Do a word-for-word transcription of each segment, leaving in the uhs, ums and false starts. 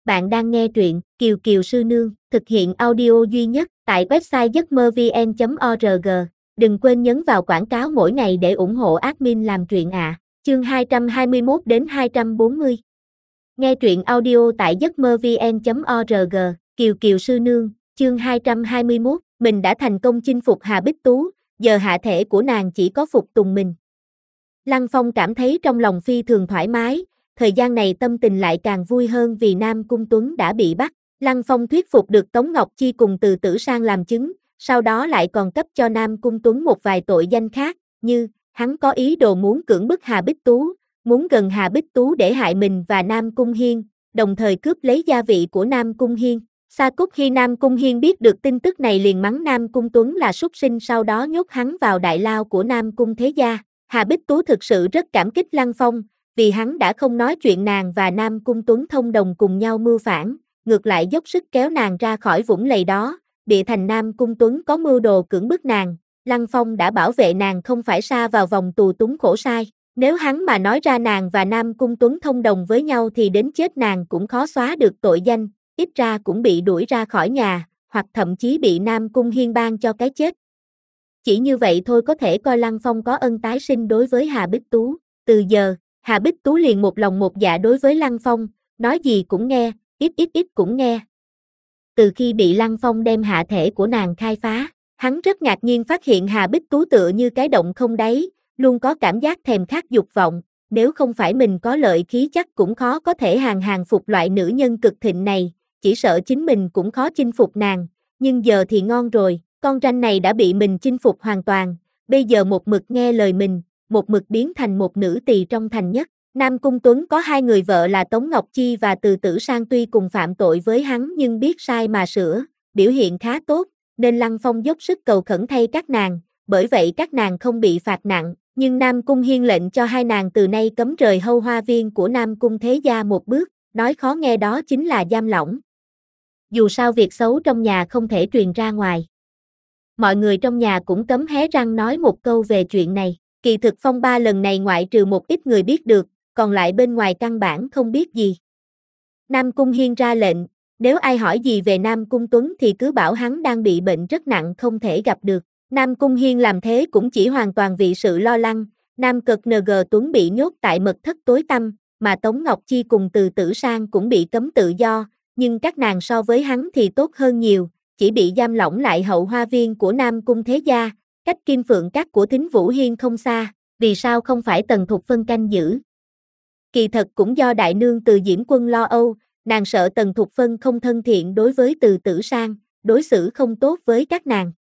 Bạn đang nghe truyện Kiều Kiều Sư Nương, thực hiện audio duy nhất tại website giấc mơ vn chấm org. Đừng quên nhấn vào quảng cáo mỗi ngày để ủng hộ admin làm truyện ạ. À. Chương hai trăm hai mươi mốt đến hai trăm bốn mươi. Nghe truyện audio tại giấc mơ vn chấm org. Kiều Kiều Sư Nương, chương hai trăm hai mươi mốt. Mình đã thành công chinh phục Hà Bích Tú, giờ hạ thể của nàng chỉ có phục tùng mình. Lăng Phong cảm thấy trong lòng phi thường thoải mái. Thời gian này tâm tình lại càng vui hơn vì Nam Cung Tuấn đã bị bắt. Lăng Phong thuyết phục được Tống Ngọc Chi cùng Từ Tử Sang làm chứng, sau đó lại còn cấp cho Nam Cung Tuấn một vài tội danh khác, như hắn có ý đồ muốn cưỡng bức Hà Bích Tú, muốn gần Hà Bích Tú để hại mình và Nam Cung Hiên, đồng thời cướp lấy gia vị của Nam Cung Hiên. Sa Cúc khi Nam Cung Hiên biết được tin tức này liền mắng Nam Cung Tuấn là súc sinh, sau đó nhốt hắn vào đại lao của Nam Cung Thế Gia. Hà Bích Tú thực sự rất cảm kích Lăng Phong, vì hắn đã không nói chuyện nàng và Nam Cung Tuấn thông đồng cùng nhau mưu phản, ngược lại dốc sức kéo nàng ra khỏi vũng lầy đó, bịa thành Nam Cung Tuấn có mưu đồ cưỡng bức nàng. Lăng Phong đã bảo vệ nàng không phải sa vào vòng tù túng khổ sai, nếu hắn mà nói ra nàng và Nam Cung Tuấn thông đồng với nhau thì đến chết nàng cũng khó xóa được tội danh, ít ra cũng bị đuổi ra khỏi nhà, hoặc thậm chí bị Nam Cung Hiên ban cho cái chết. Chỉ như vậy thôi có thể coi Lăng Phong có ân tái sinh đối với Hà Bích Tú. Từ giờ, Hà Bích Tú liền một lòng một dạ đối với Lăng Phong, nói gì cũng nghe, ít ít ít cũng nghe. Từ khi bị Lăng Phong đem hạ thể của nàng khai phá, hắn rất ngạc nhiên phát hiện Hà Bích Tú tựa như cái động không đáy, luôn có cảm giác thèm khát dục vọng, nếu không phải mình có lợi khí chắc cũng khó có thể hàng hàng phục loại nữ nhân cực thịnh này, chỉ sợ chính mình cũng khó chinh phục nàng, nhưng giờ thì ngon rồi, con ranh này đã bị mình chinh phục hoàn toàn, bây giờ một mực nghe lời mình, một mực biến thành một nữ tỳ trong thành nhất. Nam Cung Tuấn có hai người vợ là Tống Ngọc Chi và Từ Tử Sang, tuy cùng phạm tội với hắn nhưng biết sai mà sửa, biểu hiện khá tốt, nên Lăng Phong dốc sức cầu khẩn thay các nàng, bởi vậy các nàng không bị phạt nặng, nhưng Nam Cung Hiên lệnh cho hai nàng từ nay cấm rời hậu hoa viên của Nam Cung Thế Gia một bước, nói khó nghe đó chính là giam lỏng. Dù sao việc xấu trong nhà không thể truyền ra ngoài. Mọi người trong nhà cũng cấm hé răng nói một câu về chuyện này. Kỳ thực phong ba lần này ngoại trừ một ít người biết được, còn lại bên ngoài căn bản không biết gì. Nam Cung Hiên ra lệnh, nếu ai hỏi gì về Nam Cung Tuấn thì cứ bảo hắn đang bị bệnh rất nặng không thể gặp được. Nam Cung Hiên làm thế cũng chỉ hoàn toàn vì sự lo lắng, Nam Cực en giê Tuấn bị nhốt tại mật thất tối tăm, mà Tống Ngọc Chi cùng Từ Tử Sang cũng bị cấm tự do, nhưng các nàng so với hắn thì tốt hơn nhiều, chỉ bị giam lỏng lại hậu hoa viên của Nam Cung Thế Gia, cách Kim Phượng Các của Thính Vũ Hiên không xa, vì sao không phải Tần Thục Phân canh giữ? Kỳ thật cũng do đại nương Từ Diễm Quân lo âu, nàng sợ Tần Thục Phân không thân thiện đối với Từ Tử Sang, đối xử không tốt với các nàng.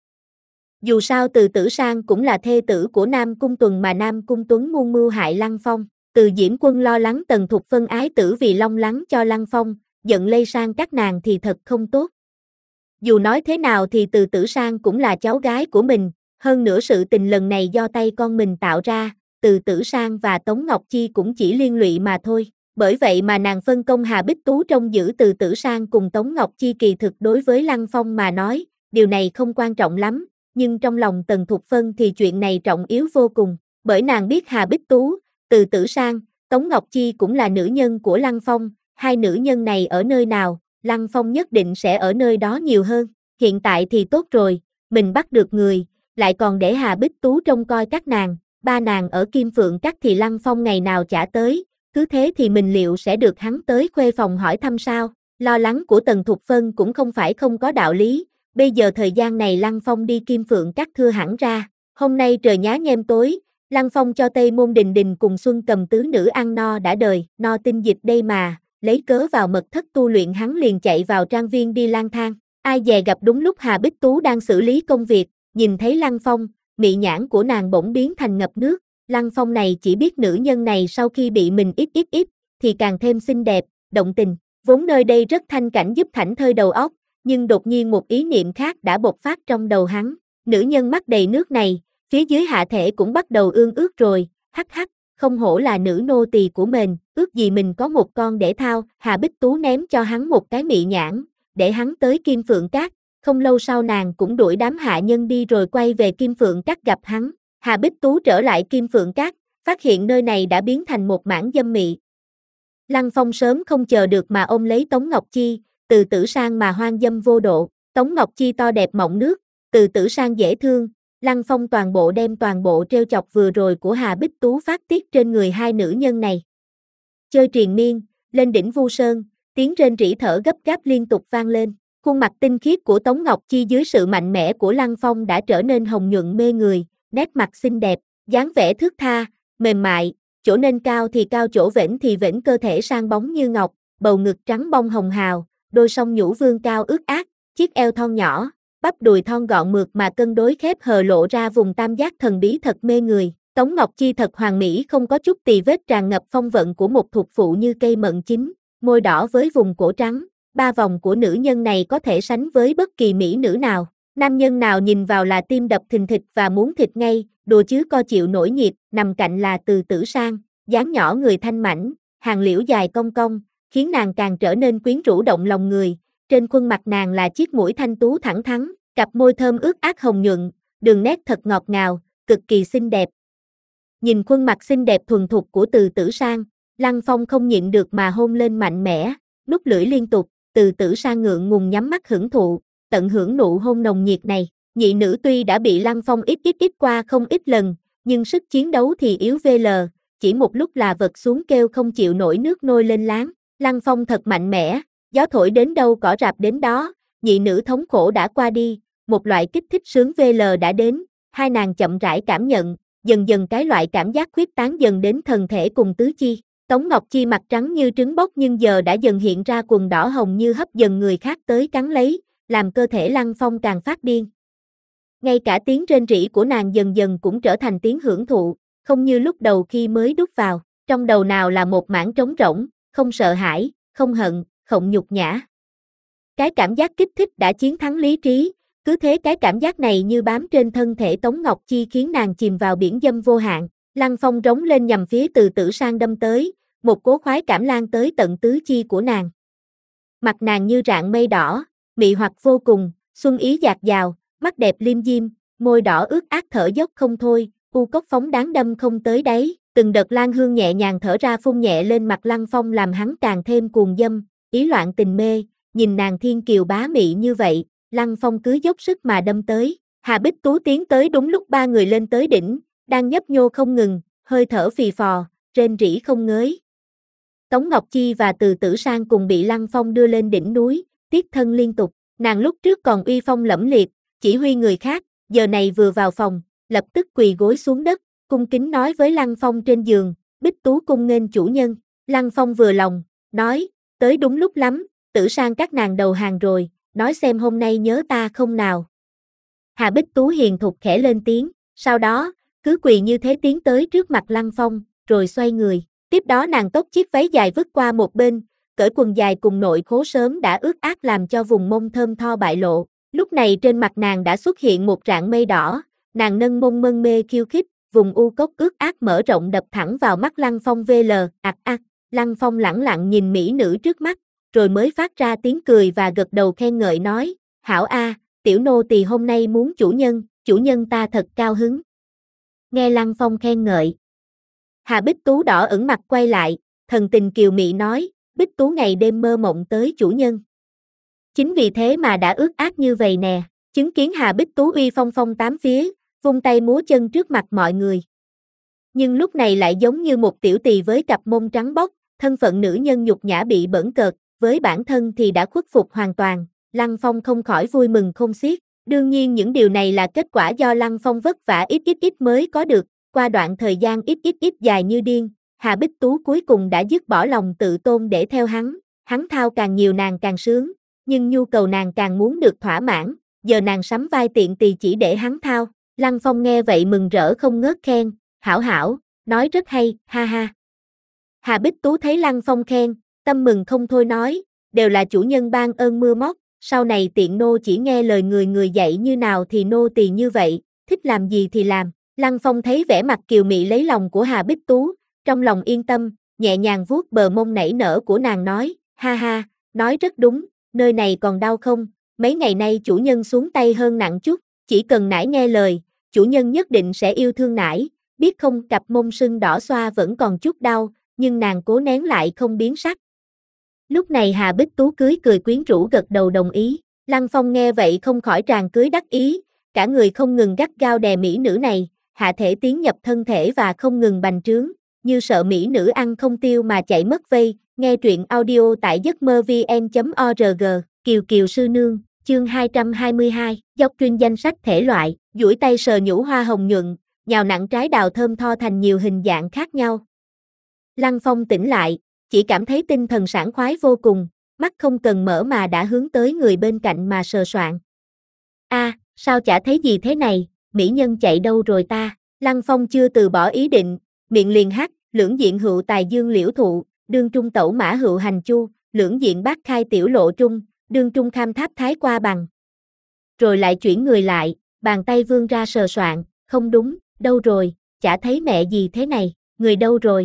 Dù sao Từ Tử Sang cũng là thê tử của Nam Cung Tuần mà Nam Cung Tuấn muôn mưu hại Lăng Phong, Từ Diễm Quân lo lắng Tần Thục Phân ái tử vì long lắng cho Lăng Phong, giận lây sang các nàng thì thật không tốt. Dù nói thế nào thì Từ Tử Sang cũng là cháu gái của mình, hơn nữa sự tình lần này do tay con mình tạo ra, Từ Tử Sang và Tống Ngọc Chi cũng chỉ liên lụy mà thôi, bởi vậy mà nàng phân công Hà Bích Tú trông giữ Từ Tử Sang cùng Tống Ngọc Chi. Kỳ thực đối với Lăng Phong mà nói, điều này không quan trọng lắm, nhưng trong lòng Tần Thục Phân thì chuyện này trọng yếu vô cùng, bởi nàng biết Hà Bích Tú, Từ Tử Sang, Tống Ngọc Chi cũng là nữ nhân của Lăng Phong, hai nữ nhân này ở nơi nào, Lăng Phong nhất định sẽ ở nơi đó nhiều hơn, hiện tại thì tốt rồi, mình bắt được người, lại còn để Hà Bích Tú trông coi các nàng, ba nàng ở Kim Phượng Các thì Lăng Phong ngày nào chả tới, cứ thế thì mình liệu sẽ được hắn tới khuê phòng hỏi thăm sao? Lo lắng của Tần Thục Phân cũng không phải không có đạo lý, bây giờ thời gian này Lăng Phong đi Kim Phượng Các thưa hẳn ra, hôm nay trời nhá nhem tối, Lăng Phong cho Tây Môn Đình Đình cùng Xuân Cầm tứ nữ ăn no đã đời, no tinh dịch đây mà, lấy cớ vào mật thất tu luyện hắn liền chạy vào trang viên đi lang thang, ai dè gặp đúng lúc Hà Bích Tú đang xử lý công việc, nhìn thấy Lăng Phong, mị nhãn của nàng bỗng biến thành ngập nước, Lăng Phong này chỉ biết nữ nhân này sau khi bị mình ít ít ít, thì càng thêm xinh đẹp, động tình, vốn nơi đây rất thanh cảnh giúp thảnh thơi đầu óc, nhưng đột nhiên một ý niệm khác đã bộc phát trong đầu hắn, nữ nhân mắt đầy nước này, phía dưới hạ thể cũng bắt đầu ương ướt rồi, hắc hắc, không hổ là nữ nô tỳ của mình, ước gì mình có một con để thao. Hà Bích Tú ném cho hắn một cái mị nhãn, để hắn tới Kim Phượng Các, không lâu sau nàng cũng đuổi đám hạ nhân đi rồi quay về Kim Phượng Các gặp hắn. Hà Bích Tú trở lại Kim Phượng Các, phát hiện nơi này đã biến thành một mảng dâm mị. Lăng Phong sớm không chờ được mà ôm lấy Tống Ngọc Chi, từ tử sang mà hoang dâm vô độ. Tống Ngọc Chi to đẹp mọng nước, từ tử sang dễ thương. Lăng Phong toàn bộ đem toàn bộ trêu chọc vừa rồi của Hà Bích Tú phát tiết trên người hai nữ nhân này. Chơi triền miên, lên đỉnh Vu Sơn, tiếng rên rỉ thở gấp gáp liên tục vang lên. Khuôn mặt tinh khiết của Tống Ngọc Chi dưới sự mạnh mẽ của Lăng Phong đã trở nên hồng nhuận mê người, nét mặt xinh đẹp, dáng vẻ thướt tha, mềm mại, chỗ nên cao thì cao, chỗ vểnh thì vểnh, cơ thể sang bóng như ngọc, bầu ngực trắng bông hồng hào, đôi song nhũ vương cao ướt át, chiếc eo thon nhỏ, bắp đùi thon gọn mượt mà cân đối khép hờ lộ ra vùng tam giác thần bí thật mê người. Tống Ngọc Chi thật hoàn mỹ, không có chút tì vết, tràn ngập phong vận của một thuộc phụ như cây mận chín, môi đỏ với vùng cổ trắng. Ba vòng của nữ nhân này có thể sánh với bất kỳ mỹ nữ nào. Nam nhân nào nhìn vào là tim đập thình thịch và muốn thịt ngay, đùa chứ co chịu nổi nhiệt. Nằm cạnh là Từ Tử Sang, dáng nhỏ người thanh mảnh, hàng liễu dài cong cong, khiến nàng càng trở nên quyến rũ động lòng người. Trên khuôn mặt nàng là chiếc mũi thanh tú thẳng thắn, cặp môi thơm ướt át hồng nhuận, đường nét thật ngọt ngào, cực kỳ xinh đẹp. Nhìn khuôn mặt xinh đẹp thuần thục của Từ Tử Sang, Lăng Phong không nhịn được mà hôn lên mạnh mẽ, nút lưỡi liên tục. Từ Tử Sang ngượng ngùng nhắm mắt hưởng thụ, tận hưởng nụ hôn nồng nhiệt này. Nhị nữ tuy đã bị Lăng Phong ít ít ít qua không ít lần, nhưng sức chiến đấu thì yếu vê lờ, chỉ một lúc là vật xuống kêu không chịu nổi nước nôi lên láng. Lăng Phong thật mạnh mẽ, gió thổi đến đâu cỏ rạp đến đó, nhị nữ thống khổ đã qua đi, một loại kích thích sướng vê lờ đã đến, hai nàng chậm rãi cảm nhận, dần dần cái loại cảm giác khuyết tán dần đến thần thể cùng tứ chi. Tống Ngọc Chi mặt trắng như trứng bóc nhưng giờ đã dần hiện ra quần đỏ hồng như hấp dần người khác tới cắn lấy, làm cơ thể Lăng Phong càng phát điên. Ngay cả tiếng rên rỉ của nàng dần dần cũng trở thành tiếng hưởng thụ, không như lúc đầu khi mới đút vào, trong đầu nào là một mảng trống rỗng, không sợ hãi, không hận, không nhục nhã. Cái cảm giác kích thích đã chiến thắng lý trí, cứ thế cái cảm giác này như bám trên thân thể Tống Ngọc Chi khiến nàng chìm vào biển dâm vô hạn. Lăng Phong rống lên nhằm phía Từ Tử Sang đâm tới, một cỗ khoái cảm lan tới tận tứ chi của nàng. Mặt nàng như rạng mây đỏ, mị hoặc vô cùng, xuân ý dạt dào, mắt đẹp liêm diêm, môi đỏ ướt át thở dốc không thôi, u cốc phóng đáng đâm không tới đáy, từng đợt lan hương nhẹ nhàng thở ra phun nhẹ lên mặt Lăng Phong làm hắn càng thêm cuồng dâm, ý loạn tình mê, nhìn nàng thiên kiều bá mị như vậy, Lăng Phong cứ dốc sức mà đâm tới. Hà Bích Tú tiến tới đúng lúc ba người lên tới đỉnh, đang nhấp nhô không ngừng, hơi thở phì phò, rên rỉ không ngớt. Tống Ngọc Chi và Từ Tử Sang cùng bị Lăng Phong đưa lên đỉnh núi, tiết thân liên tục. Nàng lúc trước còn uy phong lẫm liệt, chỉ huy người khác, giờ này vừa vào phòng, lập tức quỳ gối xuống đất, cung kính nói với Lăng Phong trên giường, Bích Tú cung nghênh chủ nhân. Lăng Phong vừa lòng, nói, tới đúng lúc lắm, Tử Sang các nàng đầu hàng rồi, nói xem hôm nay nhớ ta không nào. Hà Bích Tú hiền thục khẽ lên tiếng, sau đó, cứ quỳ như thế tiến tới trước mặt Lăng Phong, rồi xoay người. Tiếp đó nàng tốc chiếc váy dài vứt qua một bên, cởi quần dài cùng nội khố sớm đã ướt át làm cho vùng mông thơm tho bại lộ. Lúc này trên mặt nàng đã xuất hiện một rạng mây đỏ, nàng nâng mông mân mê khiêu khích, vùng u cốc ướt át mở rộng đập thẳng vào mắt Lăng Phong vê lờ, ạc ạc. Lăng Phong lẳng lặng nhìn mỹ nữ trước mắt, rồi mới phát ra tiếng cười và gật đầu khen ngợi nói, hảo a, tiểu nô tỳ hôm nay muốn chủ nhân, chủ nhân ta thật cao hứng. Nghe Lăng Phong khen ngợi, Hà Bích Tú đỏ ửng mặt quay lại, thần tình kiều mị nói, Bích Tú ngày đêm mơ mộng tới chủ nhân. Chính vì thế mà đã ướt át như vậy nè, chứng kiến Hà Bích Tú uy phong phong tám phía, vung tay múa chân trước mặt mọi người. Nhưng lúc này lại giống như một tiểu tỳ với cặp mông trắng bóc, thân phận nữ nhân nhục nhã bị bỡn cợt, với bản thân thì đã khuất phục hoàn toàn. Lăng Phong không khỏi vui mừng không xiết. Đương nhiên những điều này là kết quả do Lăng Phong vất vả ít ít ít mới có được. Qua đoạn thời gian ít ít ít dài như điên, Hà Bích Tú cuối cùng đã dứt bỏ lòng tự tôn để theo hắn. Hắn thao càng nhiều nàng càng sướng, nhưng nhu cầu nàng càng muốn được thỏa mãn. Giờ nàng sắm vai tiện tỳ chỉ để hắn thao. Lăng Phong nghe vậy mừng rỡ không ngớt khen, hảo hảo, nói rất hay, ha ha. Hà Bích Tú thấy Lăng Phong khen, tâm mừng không thôi nói, đều là chủ nhân ban ơn mưa móc, sau này tiện nô chỉ nghe lời người người dạy như nào thì nô tỳ như vậy, thích làm gì thì làm. Lăng Phong thấy vẻ mặt kiều mị lấy lòng của Hà Bích Tú, trong lòng yên tâm, nhẹ nhàng vuốt bờ mông nảy nở của nàng nói, ha ha, nói rất đúng, nơi này còn đau không, mấy ngày nay chủ nhân xuống tay hơn nặng chút, chỉ cần nải nghe lời, chủ nhân nhất định sẽ yêu thương nải, biết không, cặp mông sưng đỏ xoa vẫn còn chút đau, nhưng nàng cố nén lại không biến sắc. Lúc này Hà Bích Tú cưới cười quyến rũ gật đầu đồng ý, Lăng Phong nghe vậy không khỏi tràn cưới đắc ý, cả người không ngừng gắt gao đè mỹ nữ này, hạ thể tiến nhập thân thể và không ngừng bành trướng, như sợ mỹ nữ ăn không tiêu mà chạy mất vây. Nghe truyện audio tại giấc mơ vn chấm org, Kiều Kiều sư nương, chương hai trăm hai mươi hai, dọc truyền danh sách thể loại, duỗi tay sờ nhũ hoa hồng nhuận, nhào nặng trái đào thơm tho thành nhiều hình dạng khác nhau. Lăng Phong tỉnh lại, chỉ cảm thấy tinh thần sảng khoái vô cùng, mắt không cần mở mà đã hướng tới người bên cạnh mà sờ soạng. A, à, sao chả thấy gì thế này, mỹ nhân chạy đâu rồi ta? Lăng Phong chưa từ bỏ ý định, miệng liền hát, lưỡng diện hữu tài dương liễu thụ, đương trung tẩu mã hữu hành chu, lưỡng diện bát khai tiểu lộ trung, đương trung kham tháp thái qua bằng. Rồi lại chuyển người lại, bàn tay vươn ra sờ soạng, không đúng, đâu rồi, chả thấy mẹ gì thế này, người đâu rồi?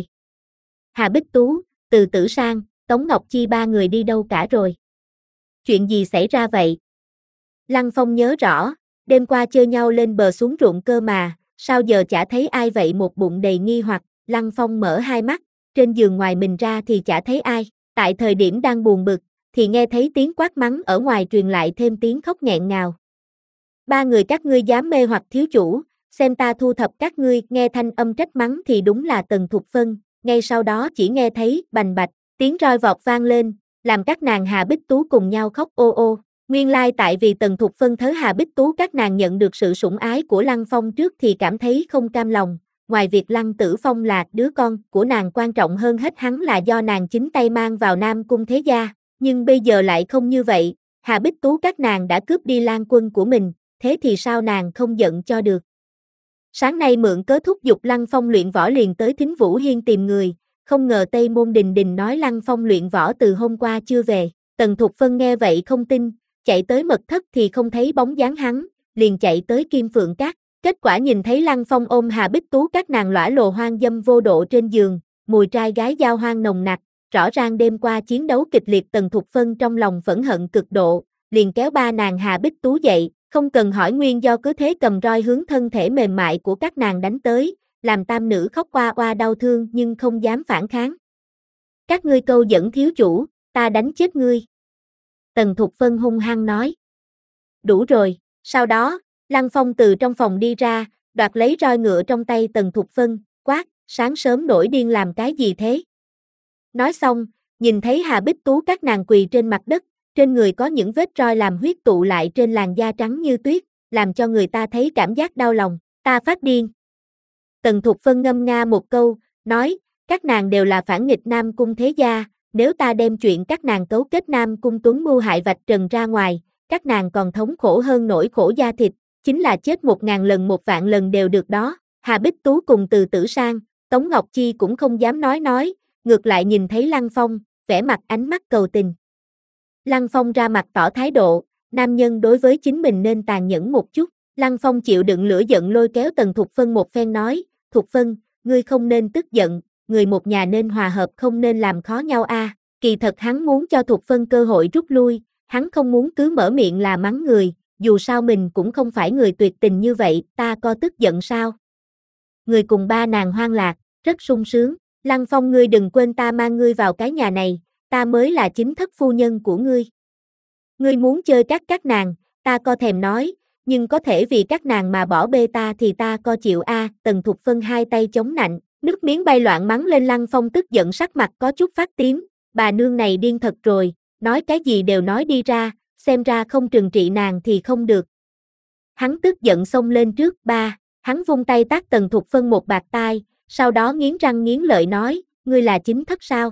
Hà Bích Tú, Từ Tử Sang, Tống Ngọc Chi ba người đi đâu cả rồi? Chuyện gì xảy ra vậy? Lăng Phong nhớ rõ, đêm qua chơi nhau lên bờ xuống ruộng cơ mà, sao giờ chả thấy ai vậy? Một bụng đầy nghi hoặc, Lăng Phong mở hai mắt, trên giường ngoài mình ra thì chả thấy ai, tại thời điểm đang buồn bực, thì nghe thấy tiếng quát mắng ở ngoài truyền lại thêm tiếng khóc nghẹn ngào. Ba người các ngươi dám mê hoặc thiếu chủ, xem ta thu thập các ngươi. Nghe thanh âm trách mắng thì đúng là Tần Thục Phân, ngay sau đó chỉ nghe thấy bành bạch, tiếng roi vọt vang lên, làm các nàng Hà Bích Tú cùng nhau khóc ô ô. Nguyên lai tại vì Tần Thục Phân thớ Hà Bích Tú các nàng nhận được sự sủng ái của Lăng Phong trước thì cảm thấy không cam lòng, ngoài việc Lăng Tử Phong là đứa con của nàng, quan trọng hơn hết hắn là do nàng chính tay mang vào Nam Cung thế gia, nhưng bây giờ lại không như vậy, Hà Bích Tú các nàng đã cướp đi Lan Quân của mình, thế thì sao nàng không giận cho được. Sáng nay mượn cớ thúc giục Lăng Phong luyện võ liền tới Thính Vũ Hiên tìm người, không ngờ Tây Môn Đình Đình nói Lăng Phong luyện võ từ hôm qua chưa về. Tần Thục Phân nghe vậy không tin, chạy tới mật thất thì không thấy bóng dáng hắn, liền chạy tới Kim Phượng Các, kết quả nhìn thấy Lăng Phong ôm Hà Bích Tú các nàng lõa lồ hoang dâm vô độ trên giường, mùi trai gái giao hoang nồng nặc, rõ ràng đêm qua chiến đấu kịch liệt. Tần Thục Phân trong lòng phẫn hận cực độ, liền kéo ba nàng Hà Bích Tú dậy, không cần hỏi nguyên do cứ thế cầm roi hướng thân thể mềm mại của các nàng đánh tới, làm tam nữ khóc oa oa đau thương nhưng không dám phản kháng. Các ngươi câu dẫn thiếu chủ, ta đánh chết ngươi. Tần Thục Phân hung hăng nói. Đủ rồi, sau đó, Lăng Phong từ trong phòng đi ra, đoạt lấy roi ngựa trong tay Tần Thục Phân, quát, sáng sớm nổi điên làm cái gì thế? Nói xong, nhìn thấy Hà Bích Tú các nàng quỳ trên mặt đất, trên người có những vết roi làm huyết tụ lại trên làn da trắng như tuyết, làm cho người ta thấy cảm giác đau lòng, ta phát điên. Tần Thục Phân ngâm nga một câu, nói, các nàng đều là phản nghịch Nam Cung thế gia, nếu ta đem chuyện các nàng cấu kết Nam Cung Tuấn mưu hại vạch trần ra ngoài, các nàng còn thống khổ hơn nỗi khổ da thịt, chính là chết một ngàn lần một vạn lần đều được đó. Hà Bích Tú cùng Từ Tử Sang, Tống Ngọc Chi cũng không dám nói nói, ngược lại nhìn thấy Lăng Phong, vẻ mặt ánh mắt cầu tình. Lăng Phong ra mặt tỏ thái độ, nam nhân đối với chính mình nên tàn nhẫn một chút. Lăng Phong chịu đựng lửa giận lôi kéo Tần Thục Phân một phen nói, Thục Phân, ngươi không nên tức giận, người một nhà nên hòa hợp không nên làm khó nhau a. À. Kỳ thật hắn muốn cho Thục Phân cơ hội rút lui, hắn không muốn cứ mở miệng là mắng người, dù sao mình cũng không phải người tuyệt tình như vậy, ta có tức giận sao? Người cùng ba nàng hoang lạc, rất sung sướng, Lăng Phong ngươi đừng quên ta mang ngươi vào cái nhà này, ta mới là chính thất phu nhân của ngươi. Ngươi muốn chơi các các nàng, ta co thèm nói, nhưng có thể vì các nàng mà bỏ bê ta thì ta co chịu a. À. Tần Thục Phân hai tay chống nạnh, nước miếng bay loạn mắng lên. Lăng Phong tức giận sắc mặt có chút phát tím, bà nương này điên thật rồi, nói cái gì đều nói đi ra, xem ra không trừng trị nàng thì không được. Hắn tức giận xông lên trước ba, hắn vung tay tát Tần Thục Phân một bạt tai, sau đó nghiến răng nghiến lợi nói, ngươi là chính thất sao?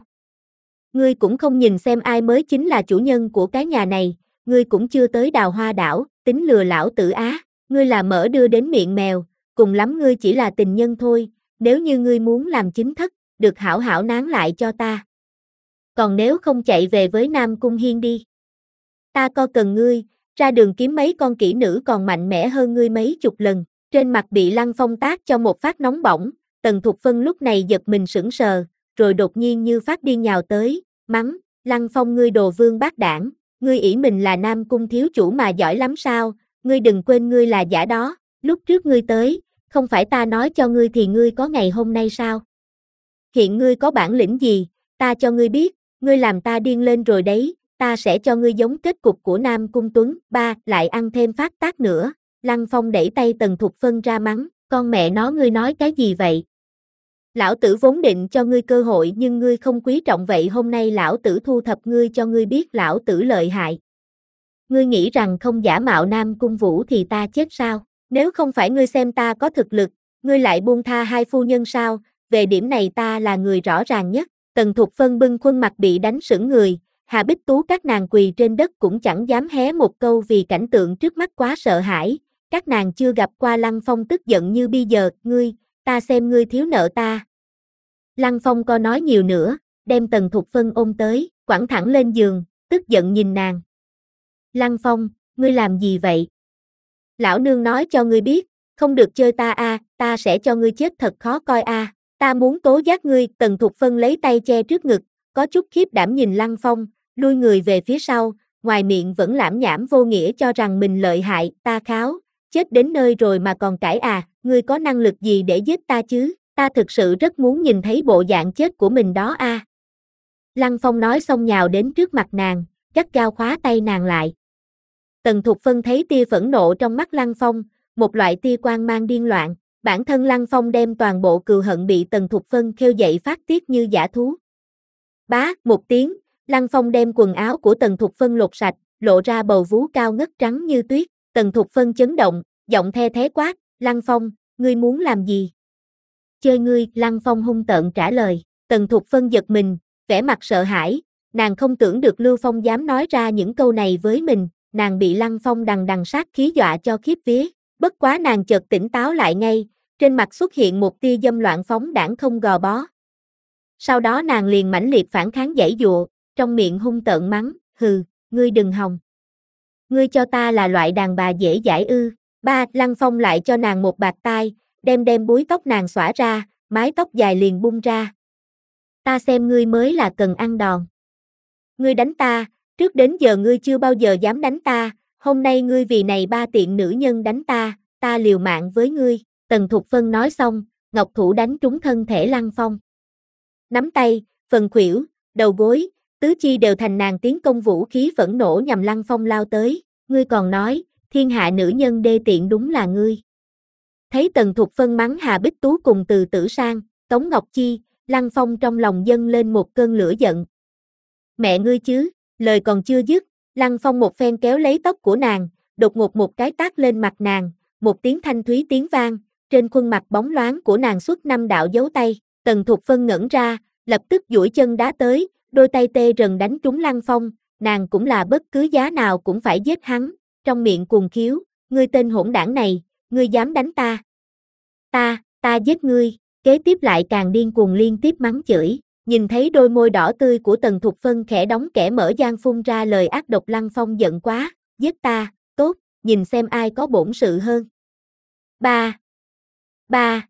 Ngươi cũng không nhìn xem ai mới chính là chủ nhân của cái nhà này, ngươi cũng chưa tới Đào Hoa đảo, tính lừa lão tử á, ngươi là mỡ đưa đến miệng mèo, cùng lắm ngươi chỉ là tình nhân thôi, nếu như ngươi muốn làm chính thất, được hảo hảo nán lại cho ta. Còn nếu không chạy về với Nam Cung Hiên đi. Ta co cần ngươi, ra đường kiếm mấy con kỹ nữ còn mạnh mẽ hơn ngươi mấy chục lần, trên mặt bị Lăng Phong tát cho một phát nóng bỏng, Tần Thục Phân lúc này giật mình sững sờ, rồi đột nhiên như phát điên nhào tới, mắng, Lăng Phong ngươi đồ vương bát đảng, ngươi ỷ mình là Nam Cung thiếu chủ mà giỏi lắm sao, ngươi đừng quên ngươi là giả đó, lúc trước ngươi tới, không phải ta nói cho ngươi thì ngươi có ngày hôm nay sao? hiện ngươi có bản lĩnh gì, ta cho ngươi biết, ngươi làm ta điên lên rồi đấy, ta sẽ cho ngươi giống kết cục của Nam Cung Tuấn. Ba, lại ăn thêm phát tác nữa, Lăng Phong đẩy tay Tần Thục Phân ra mắng, con mẹ nó ngươi nói cái gì vậy? Lão tử vốn định cho ngươi cơ hội nhưng ngươi không quý trọng vậy hôm nay lão tử thu thập ngươi cho ngươi biết lão tử lợi hại. Ngươi nghĩ rằng không giả mạo Nam Cung Vũ thì ta chết sao? Nếu không phải ngươi xem ta có thực lực, ngươi lại buông tha hai phu nhân sao? Về điểm này ta là người rõ ràng nhất. Tần Thục Phân bưng khuôn mặt bị đánh sững người, Hà Bích Tú các nàng quỳ trên đất cũng chẳng dám hé một câu vì cảnh tượng trước mắt quá sợ hãi. Các nàng chưa gặp qua Lăng Phong tức giận như bây giờ, ngươi, ta xem ngươi thiếu nợ ta. Lăng Phong có nói nhiều nữa, đem Tần Thục Phân ôm tới, quẳng thẳng lên giường, tức giận nhìn nàng. Lăng Phong, ngươi làm gì vậy? Lão nương nói cho ngươi biết, không được chơi ta a, à, ta sẽ cho ngươi chết thật khó coi a. À. Ta muốn tố giác ngươi. Tần Thục Phân lấy tay che trước ngực, có chút khiếp đảm nhìn Lăng Phong, lui người về phía sau, ngoài miệng vẫn lảm nhảm vô nghĩa cho rằng mình lợi hại. Ta kháo, chết đến nơi rồi mà còn cãi à, ngươi có năng lực gì để giết ta chứ? Ta thực sự rất muốn nhìn thấy bộ dạng chết của mình đó a. À. Lăng Phong nói xong nhào đến trước mặt nàng, gắt gao khóa tay nàng lại. Tần Thục Phân thấy tia phẫn nộ trong mắt Lăng Phong, một loại tia quang mang điên loạn, bản thân Lăng Phong đem toàn bộ cừu hận bị Tần Thục Phân khêu dậy phát tiết như dã thú. Bá, một tiếng, Lăng Phong đem quần áo của Tần Thục Phân lột sạch, lộ ra bầu vú cao ngất trắng như tuyết. Tần Thục Phân chấn động, giọng the thé quát, Lăng Phong, ngươi muốn làm gì? Chơi ngươi, Lăng Phong hung tợn trả lời. Tần Thục Phân giật mình, vẻ mặt sợ hãi, nàng không tưởng được Lưu Phong dám nói ra những câu này với mình, nàng bị Lăng Phong đằng đằng sát khí dọa cho khiếp vía, bất quá nàng chợt tỉnh táo lại ngay, trên mặt xuất hiện một tia dâm loạn phóng đãng không gò bó. Sau đó nàng liền mãnh liệt phản kháng giãy giụa, trong miệng hung tợn mắng, hừ, ngươi đừng hòng. Ngươi cho ta là loại đàn bà dễ dãi ư? Ba, Lăng Phong lại cho nàng một bạt tai, đem đem búi tóc nàng xõa ra, mái tóc dài liền bung ra. Ta xem ngươi mới là cần ăn đòn. Ngươi đánh ta, trước đến giờ ngươi chưa bao giờ dám đánh ta, hôm nay ngươi vì này ba tiện nữ nhân đánh ta, ta liều mạng với ngươi. Tần Thục Phân nói xong, ngọc thủ đánh trúng thân thể Lăng Phong. Nắm tay, phần khuỷu, đầu gối, tứ chi đều thành nàng tiến công vũ khí phẫn nộ nhằm Lăng Phong lao tới. Ngươi còn nói, thiên hạ nữ nhân đê tiện đúng là ngươi. Thấy Tần Thục Phân mắng Hà Bích Tú cùng Từ Tử Sang, Tống Ngọc Chi, Lăng Phong trong lòng dâng lên một cơn lửa giận. Mẹ ngươi chứ, lời còn chưa dứt, Lăng Phong một phen kéo lấy tóc của nàng, đột ngột một cái tát lên mặt nàng, một tiếng thanh thúy tiếng vang, trên khuôn mặt bóng loáng của nàng xuất năm đạo dấu tay. Tần Thục Phân ngẩn ra, lập tức duỗi chân đá tới, đôi tay tê rần đánh trúng Lăng Phong, nàng cũng là bất cứ giá nào cũng phải giết hắn, trong miệng cuồng khiếu, ngươi tên hỗn đảng này, ngươi dám đánh ta. Ta, ta giết ngươi, kế tiếp lại càng điên cuồng liên tiếp mắng chửi, nhìn thấy đôi môi đỏ tươi của Tần Thục Phân khẽ đóng kẽ mở gian phun ra lời ác độc. Lăng Phong giận quá, giết ta, tốt, nhìn xem ai có bổn sự hơn. Ba, ba,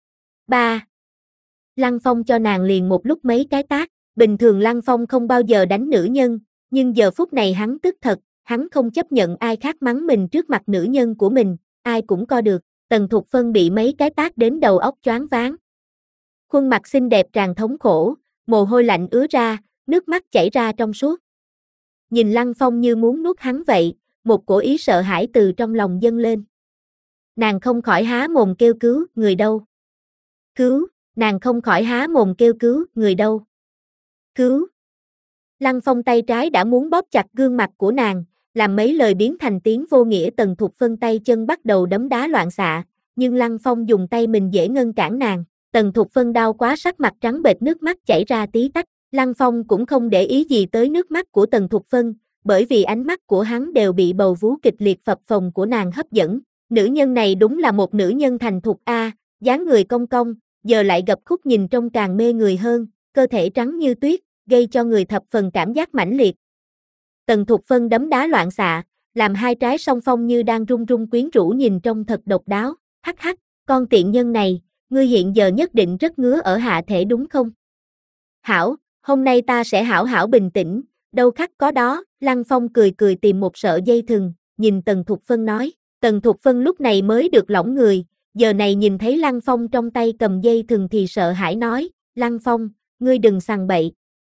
ba. Lăng Phong cho nàng liền một lúc mấy cái tát, bình thường Lăng Phong không bao giờ đánh nữ nhân, nhưng giờ phút này hắn tức thật, hắn không chấp nhận ai khác mắng mình trước mặt nữ nhân của mình, ai cũng co được. Tần Thục Phân bị mấy cái tát đến đầu óc choáng váng. Khuôn mặt xinh đẹp tràn thống khổ, mồ hôi lạnh ứa ra, nước mắt chảy ra trong suốt. Nhìn Lăng Phong như muốn nuốt hắn vậy, một cổ ý sợ hãi từ trong lòng dâng lên. Nàng không khỏi há mồm kêu cứu, người đâu? Cứu, nàng không khỏi há mồm kêu cứu, người đâu? Cứu. Lăng Phong tay trái đã muốn bóp chặt gương mặt của nàng, làm mấy lời biến thành tiếng vô nghĩa. Tần Thục Phân tay chân bắt đầu đấm đá loạn xạ, nhưng Lăng Phong dùng tay mình dễ ngăn cản nàng. Tần Thục Phân đau quá sắc mặt trắng bệch nước mắt chảy ra tí tách. Lăng Phong cũng không để ý gì tới nước mắt của Tần Thục Phân, bởi vì ánh mắt của hắn đều bị bầu vú kịch liệt phập phồng của nàng hấp dẫn. Nữ nhân này đúng là một nữ nhân thành thục a, dáng người cong cong, giờ lại gập khúc nhìn trông càng mê người hơn, cơ thể trắng như tuyết, gây cho người thập phần cảm giác mãnh liệt. Tần Thục Phân đấm đá loạn xạ, làm hai trái song phong như đang run run quyến rũ nhìn trông thật độc đáo. Hắc hắc, con tiện nhân này, ngươi hiện giờ nhất định rất ngứa ở hạ thể đúng không? Hảo, hôm nay ta sẽ hảo hảo bình tĩnh, đâu khắc có đó. Lăng Phong cười cười tìm một sợi dây thừng, nhìn Tần Thục Phân nói. Tần Thục Phân lúc này mới được lỏng người, giờ này nhìn thấy Lăng Phong trong tay cầm dây thừng thì sợ hãi nói, Lăng Phong, ngươi đừng sằng bậy.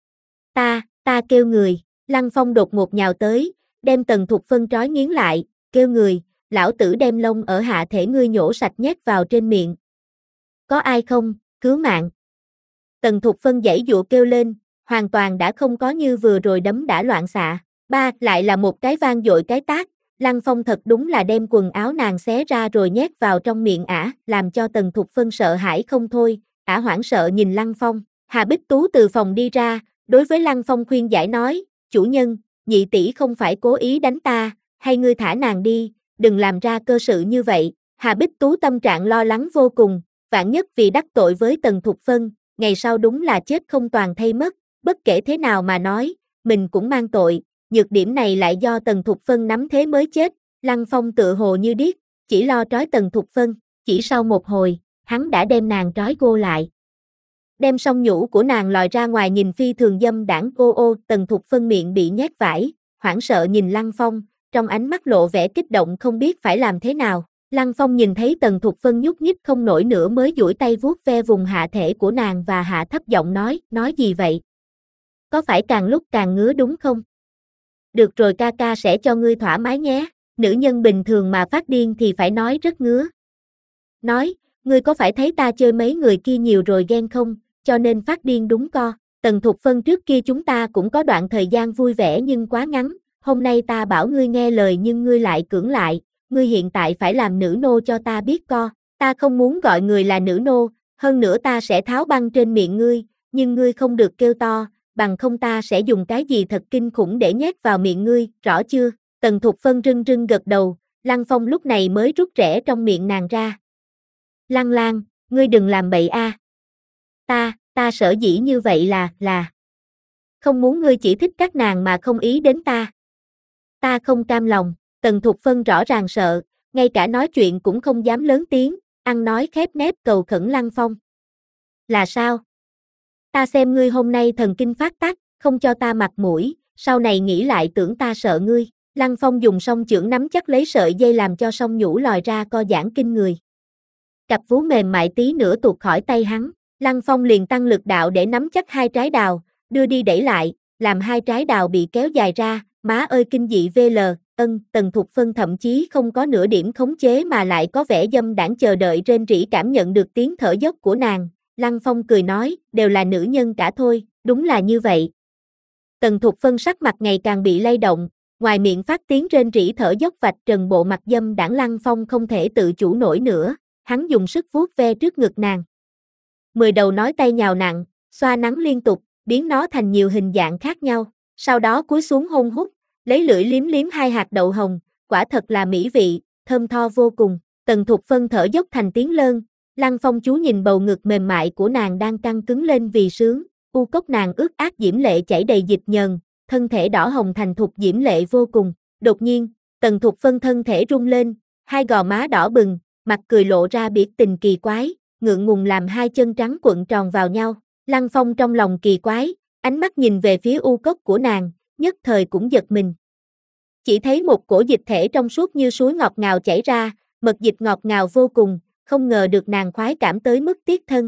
Ta, ta kêu người, Lăng Phong đột ngột nhào tới, đem Tần Thục Phân trói nghiến lại, kêu người, lão tử đem lông ở hạ thể ngươi nhổ sạch nhét vào trên miệng. Có ai không, cứu mạng. Tần Thục Phân giãy giụa kêu lên, hoàn toàn đã không có như vừa rồi đấm đã loạn xạ. Ba, lại là một cái vang dội cái tát, Lăng Phong thật đúng là đem quần áo nàng xé ra rồi nhét vào trong miệng ả, làm cho Tần Thục Phân sợ hãi không thôi, ả hoảng sợ nhìn Lăng Phong. Hà Bích Tú từ phòng đi ra, đối với Lăng Phong khuyên giải nói, chủ nhân, nhị tỷ không phải cố ý đánh ta, hay ngươi thả nàng đi, đừng làm ra cơ sự như vậy. Hà Bích Tú tâm trạng lo lắng vô cùng, vạn nhất vì đắc tội với Tần Thục Phân, ngày sau đúng là chết không toàn thây mất, bất kể thế nào mà nói, mình cũng mang tội, nhược điểm này lại do Tần Thục Phân nắm thế mới chết. Lăng Phong tựa hồ như điếc, chỉ lo trói Tần Thục Phân, chỉ sau một hồi, hắn đã đem nàng trói gô lại. Đem song nhũ của nàng lòi ra ngoài nhìn phi thường dâm đảng ô ô, Tần Thục Phân miệng bị nhét vải, hoảng sợ nhìn Lăng Phong, trong ánh mắt lộ vẻ kích động không biết phải làm thế nào. Lăng Phong nhìn thấy Tần Thục Phân nhúc nhích không nổi nữa mới duỗi tay vuốt ve vùng hạ thể của nàng và hạ thấp giọng nói, nói gì vậy? Có phải càng lúc càng ngứa đúng không? Được rồi ca ca sẽ cho ngươi thoải mái nhé, nữ nhân bình thường mà phát điên thì phải nói rất ngứa. Nói, ngươi có phải thấy ta chơi mấy người kia nhiều rồi ghen không, cho nên phát điên đúng co. Tần Thục Phân trước kia chúng ta cũng có đoạn thời gian vui vẻ nhưng quá ngắn, hôm nay ta bảo ngươi nghe lời nhưng ngươi lại cưỡng lại, ngươi hiện tại phải làm nữ nô cho ta biết co, ta không muốn gọi người là nữ nô, hơn nữa ta sẽ tháo băng trên miệng ngươi, nhưng ngươi không được kêu to, bằng không ta sẽ dùng cái gì thật kinh khủng để nhét vào miệng ngươi, rõ chưa? Tần Thục Phân rưng rưng gật đầu, Lăng Phong lúc này mới rút rẽ trong miệng nàng ra. Lăng Lan, ngươi đừng làm bậy a. À. Ta, ta sở dĩ như vậy là, là không muốn ngươi chỉ thích các nàng mà không ý đến ta. Ta không cam lòng, Tần Thục Phân rõ ràng sợ, ngay cả nói chuyện cũng không dám lớn tiếng, ăn nói khép nép cầu khẩn Lăng Phong. Là sao? Ta xem ngươi hôm nay thần kinh phát tác, không cho ta mặt mũi, sau này nghĩ lại tưởng ta sợ ngươi. Lăng Phong dùng song chưởng nắm chắc lấy sợi dây làm cho song nhũ lòi ra co giãn kinh người. Cặp vú mềm mại tí nữa tuột khỏi tay hắn, Lăng Phong liền tăng lực đạo để nắm chắc hai trái đào, đưa đi đẩy lại, làm hai trái đào bị kéo dài ra, má ơi kinh dị vê lờ, ân, Tần Thục Phân thậm chí không có nửa điểm khống chế mà lại có vẻ dâm đãng chờ đợi rên rỉ cảm nhận được tiếng thở dốc của nàng. Lăng Phong cười nói, đều là nữ nhân cả thôi, đúng là như vậy. Tần Thục Phân sắc mặt ngày càng bị lay động, ngoài miệng phát tiếng rên rỉ thở dốc vạch trần bộ mặt dâm đãng. Lăng Phong không thể tự chủ nổi nữa, hắn dùng sức vuốt ve trước ngực nàng. Mười đầu nói tay nhào nặng, xoa nắn liên tục, biến nó thành nhiều hình dạng khác nhau, sau đó cúi xuống hôn hút, lấy lưỡi liếm liếm hai hạt đậu hồng, quả thật là mỹ vị, thơm tho vô cùng. Tần Thục Phân thở dốc thành tiếng lơn, Lăng Phong chú nhìn bầu ngực mềm mại của nàng đang căng cứng lên vì sướng, u cốc nàng ướt át diễm lệ chảy đầy dịch nhờn, thân thể đỏ hồng thành thục diễm lệ vô cùng. Đột nhiên, Tần Thục Phân thân thể rung lên, hai gò má đỏ bừng, mặt cười lộ ra biệt tình kỳ quái, ngượng ngùng làm hai chân trắng cuộn tròn vào nhau. Lăng Phong trong lòng kỳ quái, ánh mắt nhìn về phía u cốc của nàng, nhất thời cũng giật mình. Chỉ thấy một cổ dịch thể trong suốt như suối ngọt ngào chảy ra, mật dịch ngọt ngào vô cùng, không ngờ được nàng khoái cảm tới mức tiếc thân.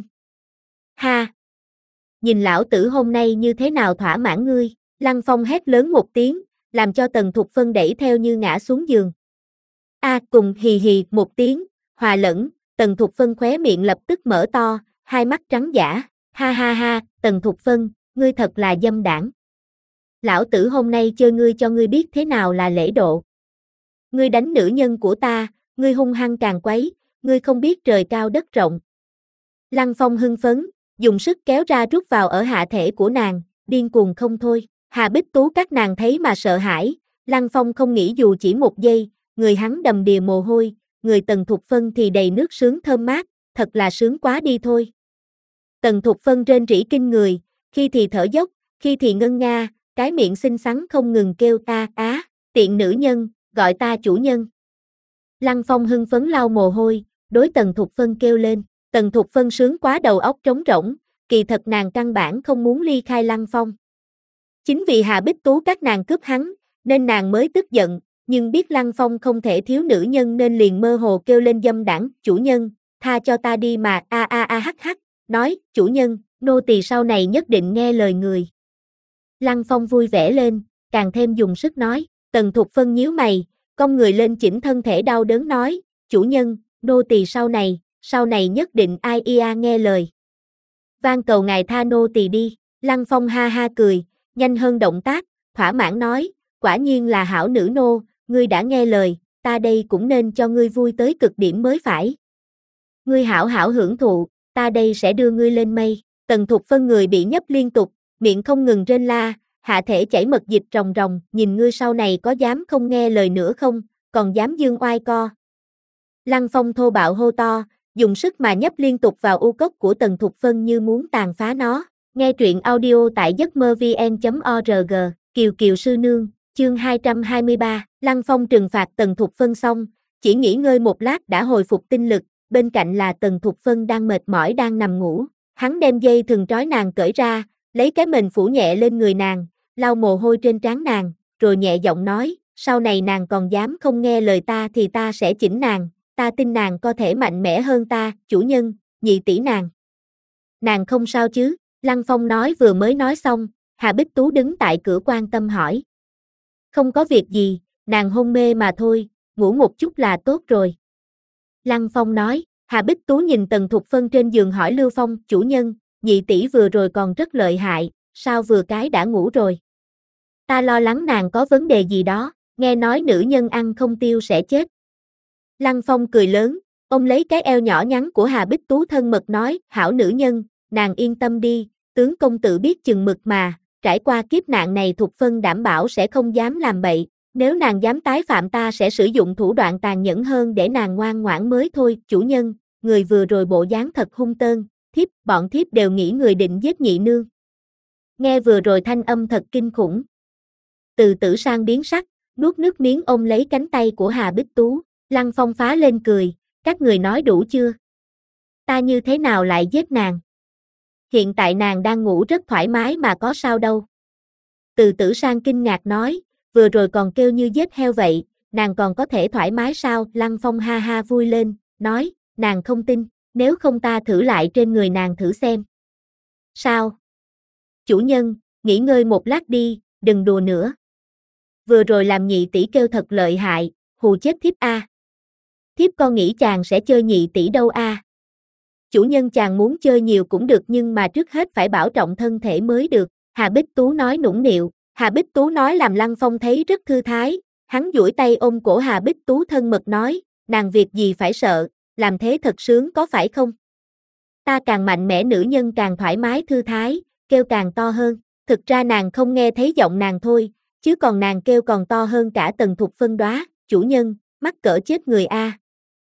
Ha! Nhìn lão tử hôm nay như thế nào thỏa mãn ngươi, Lăng Phong hét lớn một tiếng, làm cho Tần Thục Phân đẩy theo như ngã xuống giường. A à, cùng hì hì một tiếng, hòa lẫn, Tần Thục Phân khóe miệng lập tức mở to, hai mắt trắng dã, ha ha ha, Tần Thục Phân, ngươi thật là dâm đảng. Lão tử hôm nay chơi ngươi cho ngươi biết thế nào là lễ độ. Ngươi đánh nữ nhân của ta, ngươi hung hăng càng quấy, ngươi không biết trời cao đất rộng. Lăng Phong hưng phấn, dùng sức kéo ra rút vào ở hạ thể của nàng, điên cuồng không thôi. Hà Bích Tú các nàng thấy mà sợ hãi, Lăng Phong không nghĩ dù chỉ một giây, người hắn đầm đìa mồ hôi, người Tần Thục Phân thì đầy nước sướng thơm mát, thật là sướng quá đi thôi. Tần Thục Phân rên rỉ kinh người, khi thì thở dốc, khi thì ngân nga, cái miệng xinh xắn không ngừng kêu ta á, tiện nữ nhân, gọi ta chủ nhân. Lăng Phong hưng phấn lau mồ hôi, đối Tần Thục Phân kêu lên, Tần Thục Phân sướng quá đầu óc trống rỗng, kỳ thật nàng căn bản không muốn ly khai Lăng Phong. Chính vì Hà Bích Tú các nàng cướp hắn, nên nàng mới tức giận, nhưng biết Lăng Phong không thể thiếu nữ nhân nên liền mơ hồ kêu lên dâm đảng, chủ nhân, tha cho ta đi mà a a a hắc hắc, nói, chủ nhân, nô tỳ sau này nhất định nghe lời người. Lăng Phong vui vẻ lên, càng thêm dùng sức nói, Tần Thục Phân nhíu mày, cong người lên chỉnh thân thể đau đớn nói, chủ nhân, nô tỳ sau này, sau này nhất định ai ia nghe lời. Van cầu ngài tha nô tỳ đi, Lăng Phong ha ha cười, nhanh hơn động tác, thỏa mãn nói, quả nhiên là hảo nữ nô, ngươi đã nghe lời, ta đây cũng nên cho ngươi vui tới cực điểm mới phải. Ngươi hảo hảo hưởng thụ, ta đây sẽ đưa ngươi lên mây. Tần Thục Phân người bị nhấp liên tục, miệng không ngừng rên la, hạ thể chảy mật dịch ròng ròng, nhìn ngươi sau này có dám không nghe lời nữa không, còn dám dương oai co. Lăng Phong thô bạo hô to, dùng sức mà nhấp liên tục vào u cốc của Tần Thục Phân như muốn tàn phá nó. Nghe truyện audio tại giấc mơ vn chấm org, Kiều Kiều Sư Nương, chương hai trăm hai mươi ba, Lăng Phong trừng phạt Tần Thục Phân xong, chỉ nghỉ ngơi một lát đã hồi phục tinh lực, bên cạnh là Tần Thục Phân đang mệt mỏi đang nằm ngủ. Hắn đem dây thừng trói nàng cởi ra, lấy cái mền phủ nhẹ lên người nàng, lau mồ hôi trên trán nàng, rồi nhẹ giọng nói, sau này nàng còn dám không nghe lời ta thì ta sẽ chỉnh nàng, ta tin nàng có thể mạnh mẽ hơn ta, chủ nhân, nhị tỷ nàng. Nàng không sao chứ, Lăng Phong nói vừa mới nói xong, Hà Bích Tú đứng tại cửa quan tâm hỏi. Không có việc gì, nàng hôn mê mà thôi, ngủ một chút là tốt rồi. Lăng Phong nói, Hà Bích Tú nhìn Tần Thục Phân trên giường hỏi Lưu Phong, chủ nhân, nhị tỷ vừa rồi còn rất lợi hại, sao vừa cái đã ngủ rồi? Ta lo lắng nàng có vấn đề gì đó, nghe nói nữ nhân ăn không tiêu sẽ chết. Lăng Phong cười lớn, ông lấy cái eo nhỏ nhắn của Hà Bích Tú thân mật nói, hảo nữ nhân, nàng yên tâm đi, tướng công tử biết chừng mực mà, trải qua kiếp nạn này Thục Phân đảm bảo sẽ không dám làm bậy, nếu nàng dám tái phạm ta sẽ sử dụng thủ đoạn tàn nhẫn hơn để nàng ngoan ngoãn mới thôi, chủ nhân, người vừa rồi bộ dáng thật hung tơn, thiếp, bọn thiếp đều nghĩ người định giết nhị nương. Nghe vừa rồi thanh âm thật kinh khủng. Từ Tử Sang biến sắc, nuốt nước miếng ôm lấy cánh tay của Hà Bích Tú, Lăng Phong phá lên cười, các người nói đủ chưa? Ta như thế nào lại giết nàng? Hiện tại nàng đang ngủ rất thoải mái mà có sao đâu. Từ Tử Sang kinh ngạc nói, vừa rồi còn kêu như giết heo vậy, nàng còn có thể thoải mái sao? Lăng Phong ha ha vui lên, nói, nàng không tin, nếu không ta thử lại trên người nàng thử xem. Sao? Chủ nhân, nghỉ ngơi một lát đi, đừng đùa nữa. Vừa rồi làm nhị tỷ kêu thật lợi hại, hù chết thiếp a. Thiếp con nghĩ chàng sẽ chơi nhị tỷ đâu a. Chủ nhân chàng muốn chơi nhiều cũng được nhưng mà trước hết phải bảo trọng thân thể mới được, Hà Bích Tú nói nũng nịu. Hà Bích Tú nói làm Lăng Phong thấy rất thư thái, hắn duỗi tay ôm cổ Hà Bích Tú thân mật nói, nàng việc gì phải sợ, làm thế thật sướng có phải không? Ta càng mạnh mẽ nữ nhân càng thoải mái thư thái, kêu càng to hơn, thực ra nàng không nghe thấy giọng nàng thôi, chứ còn nàng kêu còn to hơn cả Tần Thục Phân đoá, chủ nhân, mắc cỡ chết người a.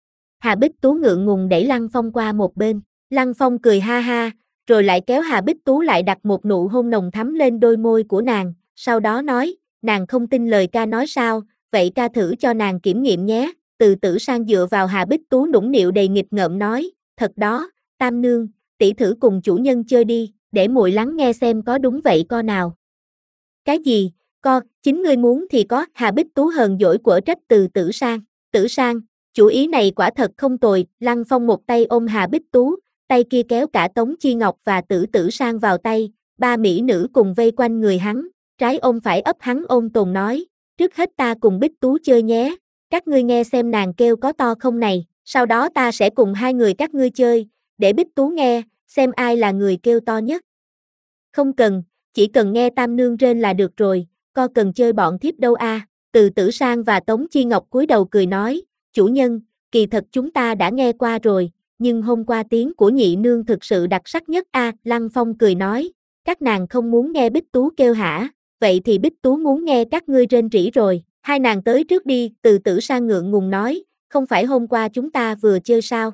Hà Bích Tú ngượng ngùng đẩy Lăng Phong qua một bên, Lăng Phong cười ha ha, rồi lại kéo Hà Bích Tú lại đặt một nụ hôn nồng thắm lên đôi môi của nàng, sau đó nói, nàng không tin lời ca nói sao, vậy ca thử cho nàng kiểm nghiệm nhé. Từ Tử Sang dựa vào Hà Bích Tú nũng nịu đầy nghịch ngợm nói, thật đó, Tam nương, tỷ thử cùng chủ nhân chơi đi, để muội lắng nghe xem có đúng vậy co nào. Cái gì, co, chính ngươi muốn thì có, Hà Bích Tú hờn dỗi quở trách Từ Tử Sang, Tử Sang, chủ ý này quả thật không tồi, Lăng Phong một tay ôm Hà Bích Tú, tay kia kéo cả Tống Chi Ngọc và Tử Tử Sang vào tay, ba mỹ nữ cùng vây quanh người hắn, trái ôm phải ấp hắn ôn tồn nói, trước hết ta cùng Bích Tú chơi nhé, các ngươi nghe xem nàng kêu có to không này, sau đó ta sẽ cùng hai người các ngươi chơi, để Bích Tú nghe, xem ai là người kêu to nhất. Không cần, chỉ cần nghe Tam nương rên là được rồi, co cần chơi bọn thiếp đâu a. Từ Tử Sang và Tống Chi Ngọc cúi đầu cười nói, chủ nhân, kỳ thật chúng ta đã nghe qua rồi, nhưng hôm qua tiếng của nhị nương thực sự đặc sắc nhất a. Lăng Phong cười nói, các nàng không muốn nghe Bích Tú kêu hả, vậy thì Bích Tú muốn nghe các ngươi rên rỉ rồi, hai nàng tới trước đi. Từ Tử Sang ngượng ngùng nói, không phải hôm qua chúng ta vừa chơi sao?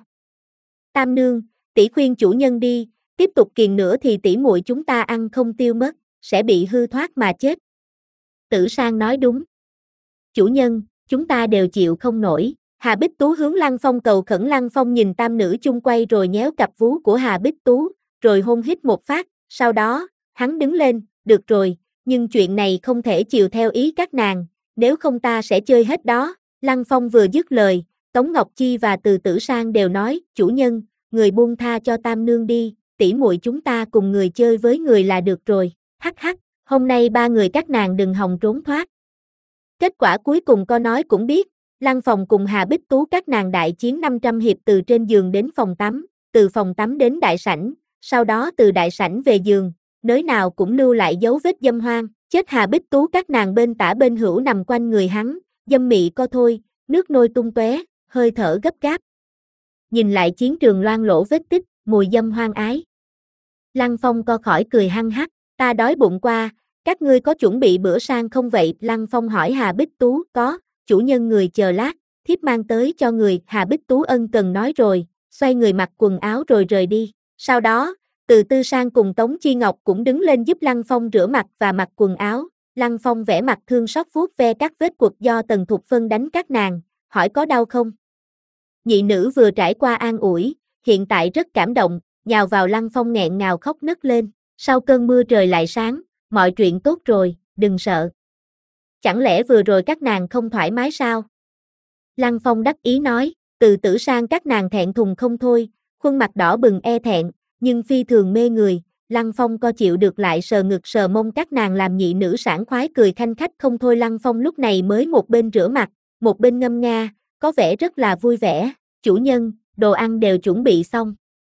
Tam nương, tỷ khuyên chủ nhân đi, tiếp tục kiền nữa thì tỷ muội chúng ta ăn không tiêu mất, sẽ bị hư thoát mà chết. Tử Sang nói đúng. Chủ nhân, chúng ta đều chịu không nổi. Hà Bích Tú hướng Lăng Phong cầu khẩn. Lăng Phong nhìn tam nữ chung quay rồi nhéo cặp vú của Hà Bích Tú, rồi hôn hít một phát, sau đó, hắn đứng lên, được rồi, nhưng chuyện này không thể chiều theo ý các nàng, nếu không ta sẽ chơi hết đó. Lăng Phong vừa dứt lời, Tống Ngọc Chi và Từ Tử Sang đều nói, chủ nhân, người buông tha cho Tam nương đi, tỷ muội chúng ta cùng người chơi với người là được rồi, hắc hắc, hôm nay ba người các nàng đừng hòng trốn thoát. Kết quả cuối cùng có nói cũng biết, Lăng Phong cùng Hà Bích Tú các nàng đại chiến năm trăm hiệp từ trên giường đến phòng tắm, từ phòng tắm đến đại sảnh, sau đó từ đại sảnh về giường, nơi nào cũng lưu lại dấu vết dâm hoang, chết Hà Bích Tú các nàng bên tả bên hữu nằm quanh người hắn, dâm mị co thôi, nước nôi tung tóe, hơi thở gấp gáp. Nhìn lại chiến trường loang lổ vết tích, mùi dâm hoang ái. Lăng Phong co khỏi cười hăng hắc, ta đói bụng qua, các ngươi có chuẩn bị bữa sang không vậy? Lăng Phong hỏi Hà Bích Tú, có, chủ nhân người chờ lát, thiếp mang tới cho người, Hà Bích Tú ân cần nói rồi, xoay người mặc quần áo rồi rời đi. Sau đó, Từ Tư Sang cùng Tống Chi Ngọc cũng đứng lên giúp Lăng Phong rửa mặt và mặc quần áo. Lăng Phong vẽ mặt thương xót vuốt ve các vết quật do Tần Thục Phân đánh các nàng, hỏi có đau không? Nhị nữ vừa trải qua an ủi, hiện tại rất cảm động, nhào vào Lăng Phong nghẹn ngào khóc nấc lên. Sau cơn mưa trời lại sáng, mọi chuyện tốt rồi, đừng sợ. Chẳng lẽ vừa rồi các nàng không thoải mái sao? Lăng Phong đắc ý nói, Từ Tử Sang các nàng thẹn thùng không thôi, khuôn mặt đỏ bừng e thẹn, nhưng phi thường mê người. Lăng Phong co chịu được lại sờ ngực sờ mông các nàng làm nhị nữ sảng khoái cười khanh khách không thôi. Lăng Phong lúc này mới một bên rửa mặt, một bên ngâm nga, có vẻ rất là vui vẻ. Chủ nhân, đồ ăn đều chuẩn bị xong.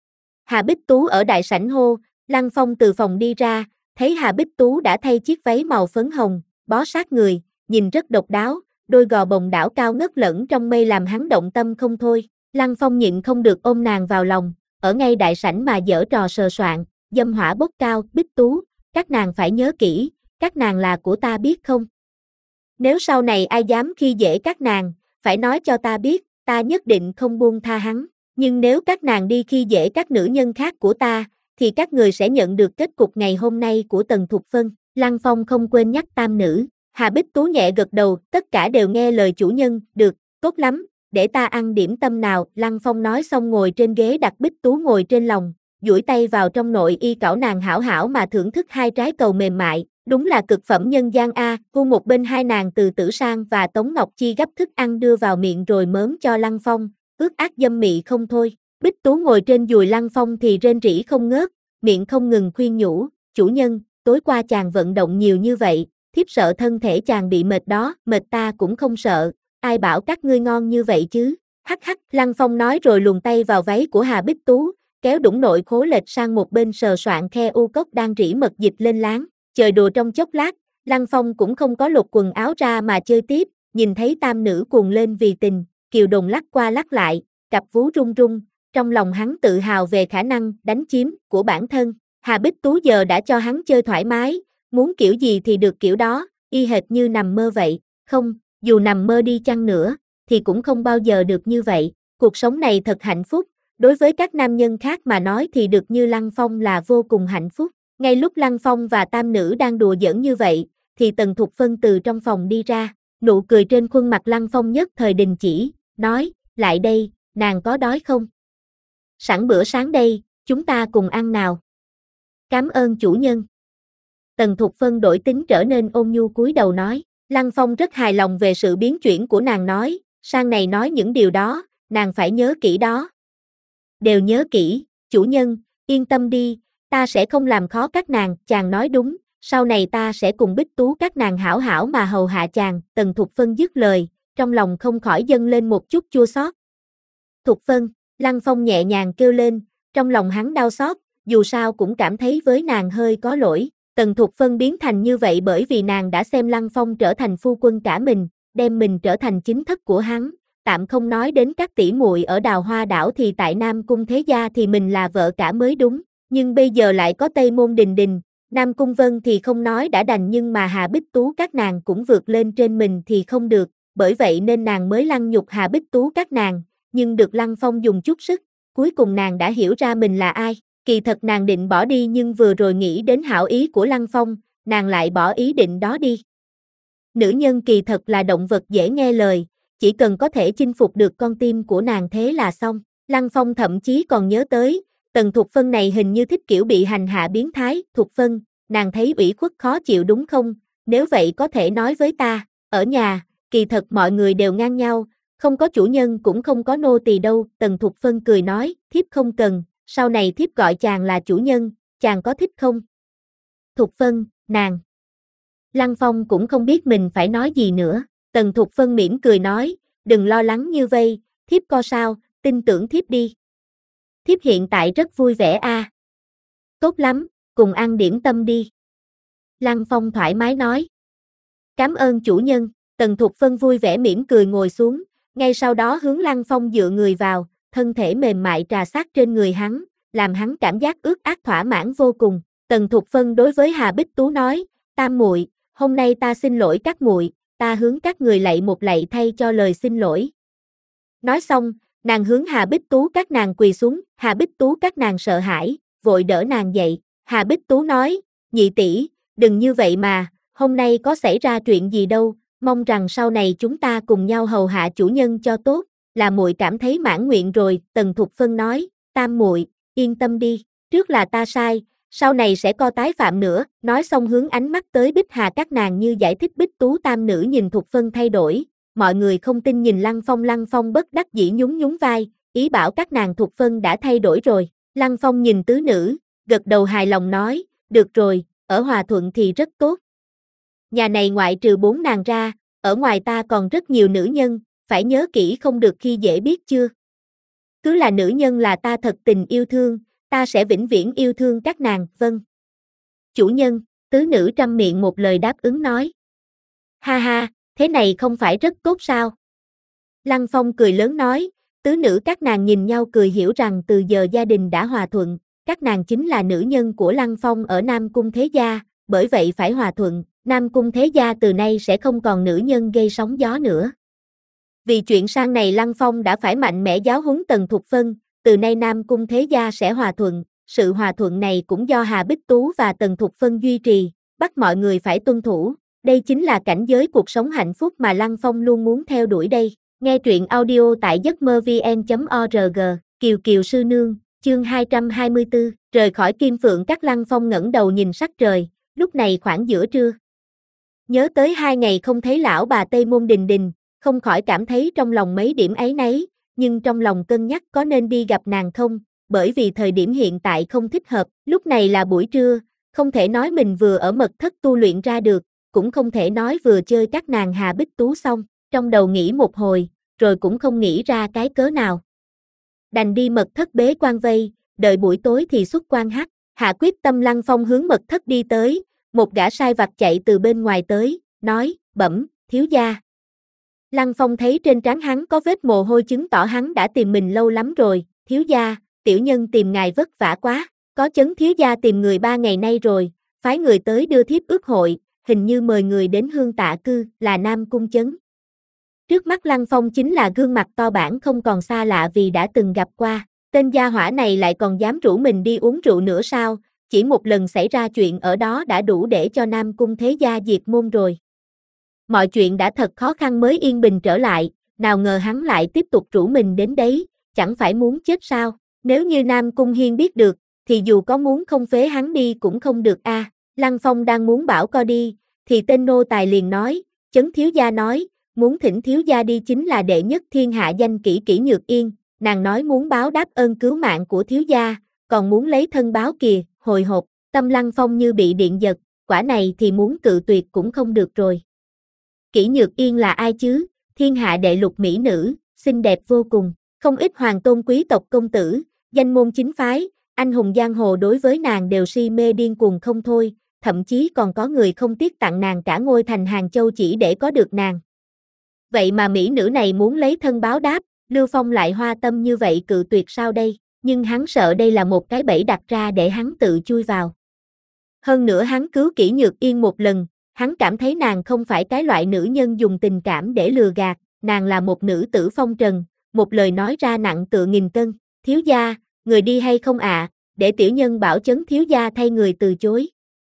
Hà Bích Tú ở đại sảnh hô, Lăng Phong từ phòng đi ra, thấy Hà Bích Tú đã thay chiếc váy màu phấn hồng, bó sát người, nhìn rất độc đáo, đôi gò bồng đảo cao ngất lẫn trong mây làm hắn động tâm không thôi. Lăng Phong nhịn không được ôm nàng vào lòng, ở ngay đại sảnh mà giở trò sờ soạn, dâm hỏa bốc cao. Bích Tú, các nàng phải nhớ kỹ, các nàng là của ta biết không? Nếu sau này ai dám khi dễ các nàng, phải nói cho ta biết, ta nhất định không buông tha hắn. Nhưng nếu các nàng đi khi dễ các nữ nhân khác của ta, thì các người sẽ nhận được kết cục ngày hôm nay của Tần Thục Phân. Lăng Phong không quên nhắc tam nữ. Hà Bích Tú nhẹ gật đầu, tất cả đều nghe lời chủ nhân, được, tốt lắm, để ta ăn điểm tâm nào. Lăng Phong nói xong ngồi trên ghế đặt Bích Tú ngồi trên lòng, duỗi tay vào trong nội y cảo nàng hảo hảo mà thưởng thức hai trái cầu mềm mại, đúng là cực phẩm nhân gian a. Cu một bên hai nàng Từ Tử Sang và Tống Ngọc Chi gấp thức ăn đưa vào miệng rồi mớm cho Lăng Phong, ướt át dâm mị không thôi. Bích Tú ngồi trên đùi Lăng Phong thì rên rỉ không ngớt, miệng không ngừng khuyên nhủ, chủ nhân, tối qua chàng vận động nhiều như vậy, thiếp sợ thân thể chàng bị mệt đó. Mệt ta cũng không sợ, ai bảo các ngươi ngon như vậy chứ? Hắc hắc, Lăng Phong nói rồi luồn tay vào váy của Hà Bích Tú, kéo đũng nội khố lệch sang một bên sờ soạn khe u cốc đang rỉ mật dịch lên láng. Chơi đùa trong chốc lát, Lăng Phong cũng không có lột quần áo ra mà chơi tiếp, nhìn thấy tam nữ cuồng lên vì tình, kiều đồn lắc qua lắc lại, cặp vú rung rung, trong lòng hắn tự hào về khả năng đánh chiếm của bản thân. Hà Bích Tú giờ đã cho hắn chơi thoải mái, muốn kiểu gì thì được kiểu đó, y hệt như nằm mơ vậy. Không, dù nằm mơ đi chăng nữa, thì cũng không bao giờ được như vậy. Cuộc sống này thật hạnh phúc, đối với các nam nhân khác mà nói thì được như Lăng Phong là vô cùng hạnh phúc. Ngay lúc Lăng Phong và tam nữ đang đùa giỡn như vậy, thì Tần Thục Phân từ trong phòng đi ra, nụ cười trên khuôn mặt Lăng Phong nhất thời đình chỉ, nói, lại đây, nàng có đói không? Sẵn bữa sáng đây, chúng ta cùng ăn nào. Cảm ơn chủ nhân. Tần Thục Phân đổi tính trở nên ôn nhu cúi đầu nói, Lăng Phong rất hài lòng về sự biến chuyển của nàng nói, sang này nói những điều đó, nàng phải nhớ kỹ đó. Đều nhớ kỹ, chủ nhân, yên tâm đi, ta sẽ không làm khó các nàng, chàng nói đúng, sau này ta sẽ cùng Bích Tú các nàng hảo hảo mà hầu hạ chàng. Tần Thục Phân dứt lời, trong lòng không khỏi dâng lên một chút chua xót. Thục Phân, Lăng Phong nhẹ nhàng kêu lên, trong lòng hắn đau xót, dù sao cũng cảm thấy với nàng hơi có lỗi. Tần Thục Phân biến thành như vậy bởi vì nàng đã xem Lăng Phong trở thành phu quân cả mình, đem mình trở thành chính thất của hắn, tạm không nói đến các tỷ muội ở Đào Hoa đảo thì tại Nam Cung Thế Gia thì mình là vợ cả mới đúng, nhưng bây giờ lại có Tây Môn Đình Đình, Nam Cung Vân thì không nói đã đành nhưng mà Hà Bích Tú các nàng cũng vượt lên trên mình thì không được, bởi vậy nên nàng mới lăng nhục Hà Bích Tú các nàng, nhưng được Lăng Phong dùng chút sức, cuối cùng nàng đã hiểu ra mình là ai. Kỳ thật nàng định bỏ đi nhưng vừa rồi nghĩ đến hảo ý của Lăng Phong, nàng lại bỏ ý định đó đi. Nữ nhân kỳ thật là động vật dễ nghe lời, chỉ cần có thể chinh phục được con tim của nàng thế là xong. Lăng Phong thậm chí còn nhớ tới, Tần Thục Phân này hình như thích kiểu bị hành hạ biến thái. Thục Phân, nàng thấy ủy khuất khó chịu đúng không? Nếu vậy có thể nói với ta, ở nhà, kỳ thật mọi người đều ngang nhau, không có chủ nhân cũng không có nô tỳ đâu. Tần Thục Phân cười nói, thiếp không cần, sau này thiếp gọi chàng là chủ nhân, chàng có thích không? Thục Phân, nàng. Lăng Phong cũng không biết mình phải nói gì nữa. Tần Thục Phân mỉm cười nói, đừng lo lắng như vây, thiếp co sao, tin tưởng thiếp đi. Thiếp hiện tại rất vui vẻ a. À. Tốt lắm, cùng ăn điểm tâm đi. Lăng Phong thoải mái nói. Cảm ơn chủ nhân. Tần Thục Phân vui vẻ mỉm cười ngồi xuống, ngay sau đó hướng Lăng Phong dựa người vào, thân thể mềm mại trà sát trên người hắn, làm hắn cảm giác ướt át thỏa mãn vô cùng. Tần Thục Phân đối với Hà Bích Tú nói, tam muội, hôm nay ta xin lỗi các muội, ta hướng các người lạy một lạy thay cho lời xin lỗi. Nói xong, nàng hướng Hà Bích Tú các nàng quỳ xuống, Hà Bích Tú các nàng sợ hãi, vội đỡ nàng dậy. Hà Bích Tú nói, nhị tỷ, đừng như vậy mà, hôm nay có xảy ra chuyện gì đâu, mong rằng sau này chúng ta cùng nhau hầu hạ chủ nhân cho tốt, là muội cảm thấy mãn nguyện rồi. Tần Thục Phân nói, tam muội, yên tâm đi, trước là ta sai, sau này sẽ co tái phạm nữa. Nói xong hướng ánh mắt tới Bích Hà các nàng như giải thích. Bích Tú tam nữ nhìn Thục Phân thay đổi, mọi người không tin nhìn Lăng Phong. Lăng Phong bất đắc dĩ nhún nhún vai, ý bảo các nàng Thục Phân đã thay đổi rồi. Lăng Phong nhìn tứ nữ, gật đầu hài lòng nói, được rồi, ở hòa thuận thì rất tốt. Nhà này ngoại trừ bốn nàng ra, ở ngoài ta còn rất nhiều nữ nhân, phải nhớ kỹ không được khi dễ biết chưa. Cứ là nữ nhân là ta thật tình yêu thương, ta sẽ vĩnh viễn yêu thương các nàng. Vâng. Chủ nhân, tứ nữ trăm miệng một lời đáp ứng nói. Ha ha, thế này không phải rất tốt sao? Lăng Phong cười lớn nói, tứ nữ các nàng nhìn nhau cười hiểu rằng từ giờ gia đình đã hòa thuận, các nàng chính là nữ nhân của Lăng Phong ở Nam Cung Thế Gia, bởi vậy phải hòa thuận, Nam Cung Thế Gia từ nay sẽ không còn nữ nhân gây sóng gió nữa. Vì chuyện sang này Lăng Phong đã phải mạnh mẽ giáo huấn Tần Thục Phân, từ nay Nam Cung Thế Gia sẽ hòa thuận, sự hòa thuận này cũng do Hà Bích Tú và Tần Thục Phân duy trì, bắt mọi người phải tuân thủ, đây chính là cảnh giới cuộc sống hạnh phúc mà Lăng Phong luôn muốn theo đuổi đây. Nghe truyện audio tại giấc mơ vn chấm org, Kiều Kiều Sư Nương, chương hai trăm hai mươi tư, rời khỏi Kim Phượng Các. Lăng Phong ngẩng đầu nhìn sắc trời, lúc này khoảng giữa trưa. Nhớ tới hai ngày không thấy lão bà Tây Môn Đình Đình, không khỏi cảm thấy trong lòng mấy điểm áy náy, nhưng trong lòng cân nhắc có nên đi gặp nàng không, bởi vì thời điểm hiện tại không thích hợp, lúc này là buổi trưa, không thể nói mình vừa ở mật thất tu luyện ra được, cũng không thể nói vừa chơi các nàng Hà Bích Tú xong, trong đầu nghĩ một hồi, rồi cũng không nghĩ ra cái cớ nào. Đành đi mật thất bế quan vây, đợi buổi tối thì xuất quan hắc, hạ quyết tâm. Lăng Phong hướng mật thất đi tới, một gã sai vặt chạy từ bên ngoài tới, nói, bẩm, thiếu gia. Lăng Phong thấy trên trán hắn có vết mồ hôi chứng tỏ hắn đã tìm mình lâu lắm rồi, thiếu gia, tiểu nhân tìm ngài vất vả quá, có chấn thiếu gia tìm người ba ngày nay rồi, phái người tới đưa thiếp ước hội, hình như mời người đến Hương Tạ Cư, là Nam Cung Chấn. Trước mắt Lăng Phong chính là gương mặt to bản không còn xa lạ vì đã từng gặp qua, tên gia hỏa này lại còn dám rủ mình đi uống rượu nữa sao, chỉ một lần xảy ra chuyện ở đó đã đủ để cho Nam Cung Thế Gia diệt môn rồi. Mọi chuyện đã thật khó khăn mới yên bình trở lại, nào ngờ hắn lại tiếp tục rủ mình đến đấy, chẳng phải muốn chết sao, nếu như Nam Cung Hiên biết được, thì dù có muốn không phế hắn đi cũng không được a. À. Lăng Phong đang muốn bảo co đi, thì tên nô tài liền nói, Chấn thiếu gia nói, muốn thỉnh thiếu gia đi chính là đệ nhất thiên hạ danh kỹ Kỷ Nhược Yên, nàng nói muốn báo đáp ơn cứu mạng của thiếu gia, còn muốn lấy thân báo kìa. Hồi hộp, tâm Lăng Phong như bị điện giật, quả này thì muốn cự tuyệt cũng không được rồi. Kỷ Nhược Yên là ai chứ? Thiên hạ đệ lục mỹ nữ, xinh đẹp vô cùng, không ít hoàng tôn quý tộc công tử, danh môn chính phái, anh hùng giang hồ đối với nàng đều si mê điên cuồng không thôi, thậm chí còn có người không tiếc tặng nàng cả ngôi thành Hàng Châu chỉ để có được nàng. Vậy mà mỹ nữ này muốn lấy thân báo đáp, Lưu Phong lại hoa tâm như vậy cự tuyệt sao đây? Nhưng hắn sợ đây là một cái bẫy đặt ra để hắn tự chui vào. Hơn nữa hắn cứu Kỷ Nhược Yên một lần, hắn cảm thấy nàng không phải cái loại nữ nhân dùng tình cảm để lừa gạt, nàng là một nữ tử phong trần, một lời nói ra nặng tựa nghìn cân. Thiếu gia, người đi hay không ạ, à? Để tiểu nhân bảo Chấn thiếu gia thay người từ chối.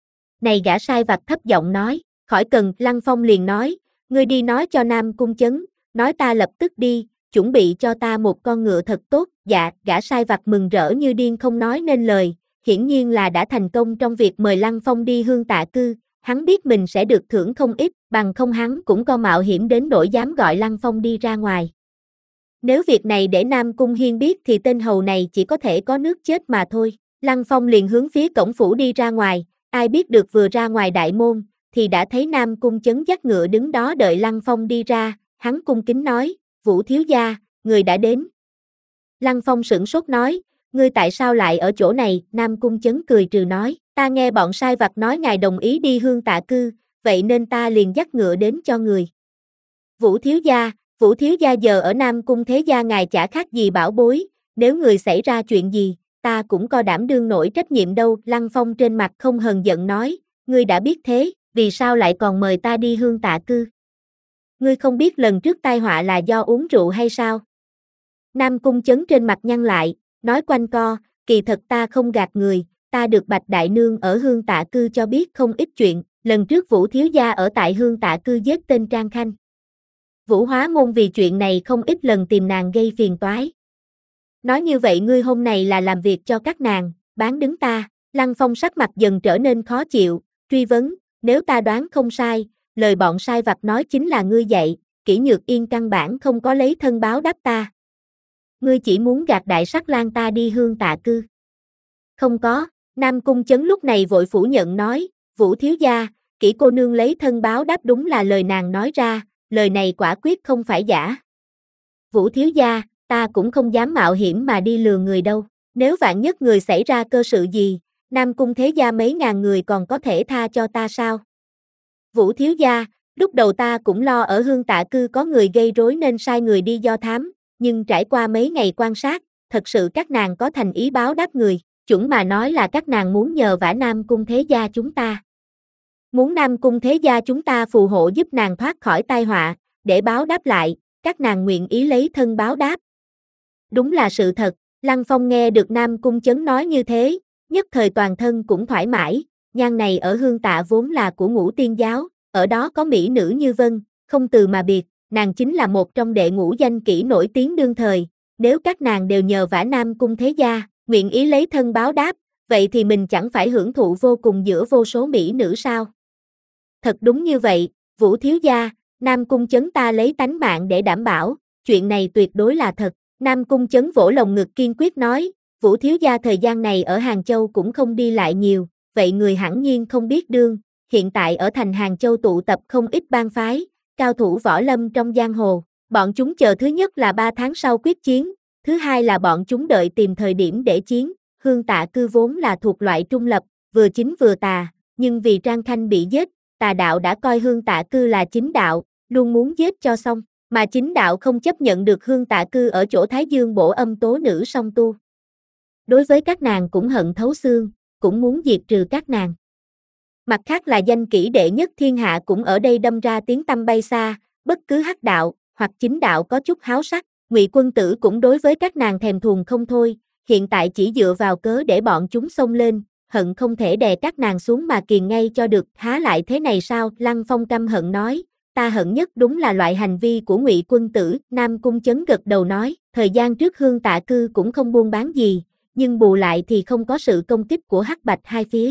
Này gã sai vặt thấp giọng nói, khỏi cần. Lăng Phong liền nói, ngươi đi nói cho Nam Cung Chấn, nói ta lập tức đi, chuẩn bị cho ta một con ngựa thật tốt. Dạ, gã sai vặt mừng rỡ như điên không nói nên lời, hiển nhiên là đã thành công trong việc mời Lăng Phong đi Hương Tạ Cư, hắn biết mình sẽ được thưởng không ít, bằng không hắn cũng có mạo hiểm đến nỗi dám gọi Lăng Phong đi ra ngoài. Nếu việc này để Nam Cung Hiên biết thì tên hầu này chỉ có thể có nước chết mà thôi. Lăng Phong liền hướng phía cổng phủ đi ra ngoài, ai biết được vừa ra ngoài đại môn, thì đã thấy Nam Cung Chấn dắt ngựa đứng đó đợi Lăng Phong đi ra, hắn cung kính nói, Vũ thiếu gia, người đã đến. Lăng Phong sửng sốt nói, ngươi tại sao lại ở chỗ này? Nam Cung Chấn cười trừ nói, ta nghe bọn sai vặt nói ngài đồng ý đi Hương Tạ Cư, vậy nên ta liền dắt ngựa đến cho người. Vũ thiếu gia, Vũ thiếu gia giờ ở Nam Cung thế gia ngài chả khác gì bảo bối, nếu người xảy ra chuyện gì, ta cũng co đảm đương nổi trách nhiệm đâu. Lăng Phong trên mặt không hờn giận nói, ngươi đã biết thế, vì sao lại còn mời ta đi Hương Tạ Cư? Ngươi không biết lần trước tai họa là do uống rượu hay sao? Nam Cung Chấn trên mặt nhăn lại, nói quanh co, kỳ thật ta không gạt người, ta được Bạch Đại Nương ở Hương Tạ Cư cho biết không ít chuyện, lần trước Vũ thiếu gia ở tại Hương Tạ Cư giết tên Trang Khanh. Vũ Hóa Môn vì chuyện này không ít lần tìm nàng gây phiền toái. Nói như vậy ngươi hôm này là làm việc cho các nàng, bán đứng ta. Lăng Phong sắc mặt dần trở nên khó chịu, truy vấn, nếu ta đoán không sai, lời bọn sai vặt nói chính là ngươi dạy, Kỷ Nhược Yên căn bản không có lấy thân báo đáp ta. Ngươi chỉ muốn gạt Đại Sắc Lang ta đi Hương Tạ Cư. Không có, Nam Cung Chấn lúc này vội phủ nhận nói, Vũ thiếu gia, Kỷ cô nương lấy thân báo đáp đúng là lời nàng nói ra, lời này quả quyết không phải giả. Vũ thiếu gia, ta cũng không dám mạo hiểm mà đi lừa người đâu, nếu vạn nhất người xảy ra cơ sự gì, Nam Cung thế gia mấy ngàn người còn có thể tha cho ta sao? Vũ thiếu gia, lúc đầu ta cũng lo ở Hương Tạ Cư có người gây rối nên sai người đi do thám, nhưng trải qua mấy ngày quan sát, thật sự các nàng có thành ý báo đáp người, chuẩn mà nói là các nàng muốn nhờ vả Nam Cung thế gia chúng ta. Muốn Nam Cung thế gia chúng ta phù hộ giúp nàng thoát khỏi tai họa, để báo đáp lại, các nàng nguyện ý lấy thân báo đáp. Đúng là sự thật, Lăng Phong nghe được Nam Cung Chấn nói như thế, nhất thời toàn thân cũng thoải mái, nhan này ở Hương Tạ vốn là của Ngũ Tiên giáo, ở đó có mỹ nữ như Vân, không từ mà biệt, nàng chính là một trong đệ ngũ danh kỹ nổi tiếng đương thời, nếu các nàng đều nhờ vả Nam Cung thế gia, nguyện ý lấy thân báo đáp, vậy thì mình chẳng phải hưởng thụ vô cùng giữa vô số mỹ nữ sao? Thật đúng như vậy, Vũ thiếu gia, Nam Cung Chấn ta lấy tánh mạng để đảm bảo, chuyện này tuyệt đối là thật. Nam Cung Chấn vỗ lồng ngực kiên quyết nói, Vũ thiếu gia thời gian này ở Hàng Châu cũng không đi lại nhiều, vậy người hẳn nhiên không biết đương, hiện tại ở thành Hàng Châu tụ tập không ít bang phái, cao thủ võ lâm trong giang hồ, bọn chúng chờ thứ nhất là ba tháng sau quyết chiến, thứ hai là bọn chúng đợi tìm thời điểm để chiến, Hương Tạ Cư vốn là thuộc loại trung lập, vừa chính vừa tà, nhưng vì Trang Khanh bị giết, tà đạo đã coi Hương Tạ Cư là chính đạo, luôn muốn giết cho xong, mà chính đạo không chấp nhận được Hương Tạ Cư ở chỗ Thái Dương bổ âm tố nữ song tu. Đối với các nàng cũng hận thấu xương, cũng muốn diệt trừ các nàng. Mặt khác là danh kỹ đệ nhất thiên hạ cũng ở đây đâm ra tiếng tăm bay xa, bất cứ hắc đạo, hoặc chính đạo có chút háo sắc, Ngụy Quân Tử cũng đối với các nàng thèm thuồng không thôi, hiện tại chỉ dựa vào cớ để bọn chúng xông lên, hận không thể đè các nàng xuống mà kiền ngay cho được, há lại thế này sao? Lăng Phong căm hận nói, ta hận nhất đúng là loại hành vi của Ngụy Quân Tử. Nam Cung Chấn gật đầu nói, thời gian trước Hương Tạ Cư cũng không buôn bán gì, nhưng bù lại thì không có sự công kích của hắc bạch hai phía.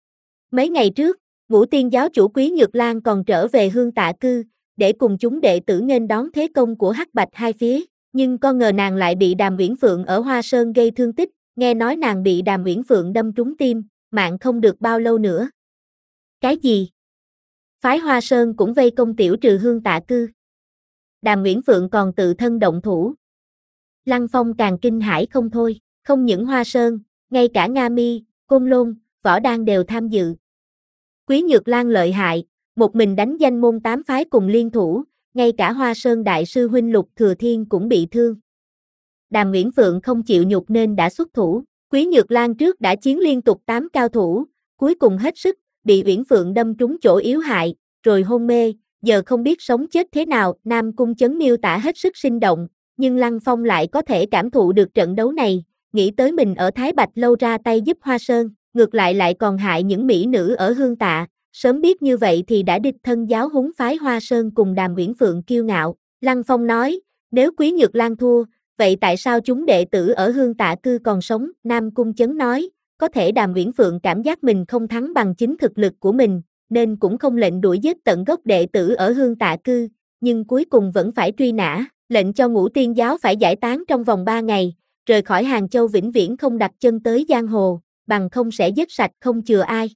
Mấy ngày trước, Ngũ Tiên giáo chủ Quý Nhược Lan còn trở về Hương Tạ Cư, để cùng chúng đệ tử nghênh đón thế công của hắc bạch hai phía, nhưng con ngờ nàng lại bị Đàm Uyển Phượng ở Hoa Sơn gây thương tích, nghe nói nàng bị Đàm Uyển Phượng đâm trúng tim, mạng không được bao lâu nữa. Cái gì? Phái Hoa Sơn cũng vây công tiểu trừ Hương Tạ Cư. Đàm Uyển Phượng còn tự thân động thủ. Lăng Phong càng kinh hãi không thôi, không những Hoa Sơn, ngay cả Nga Mi, Côn Lôn, Võ Đan đều tham dự. Quý Nhược Lan lợi hại, một mình đánh danh môn tám phái cùng liên thủ, ngay cả Hoa Sơn đại sư huynh Lục Thừa Thiên cũng bị thương. Đàm Uyển Phượng không chịu nhục nên đã xuất thủ, Quý Nhược Lan trước đã chiến liên tục tám cao thủ, cuối cùng hết sức, bị Uyển Phượng đâm trúng chỗ yếu hại, rồi hôn mê, giờ không biết sống chết thế nào. Nam Cung Chấn miêu tả hết sức sinh động, nhưng Lăng Phong lại có thể cảm thụ được trận đấu này, nghĩ tới mình ở Thái Bạch Lâu ra tay giúp Hoa Sơn, ngược lại lại còn hại những mỹ nữ ở Hương Tạ, sớm biết như vậy thì đã đích thân giáo huấn phái Hoa Sơn cùng Đàm Uyển Phượng kiêu ngạo. Lăng Phong nói, nếu Quý Nhược Lan thua, vậy tại sao chúng đệ tử ở Hương Tạ Cư còn sống? Nam Cung Chấn nói, có thể Đàm Uyển Phượng cảm giác mình không thắng bằng chính thực lực của mình, nên cũng không lệnh đuổi giết tận gốc đệ tử ở Hương Tạ Cư, nhưng cuối cùng vẫn phải truy nã. lệnh cho Ngũ Tiên giáo phải giải tán trong vòng ba ngày, rời khỏi Hàng Châu vĩnh viễn không đặt chân tới giang hồ, bằng không sẽ giết sạch không chừa ai.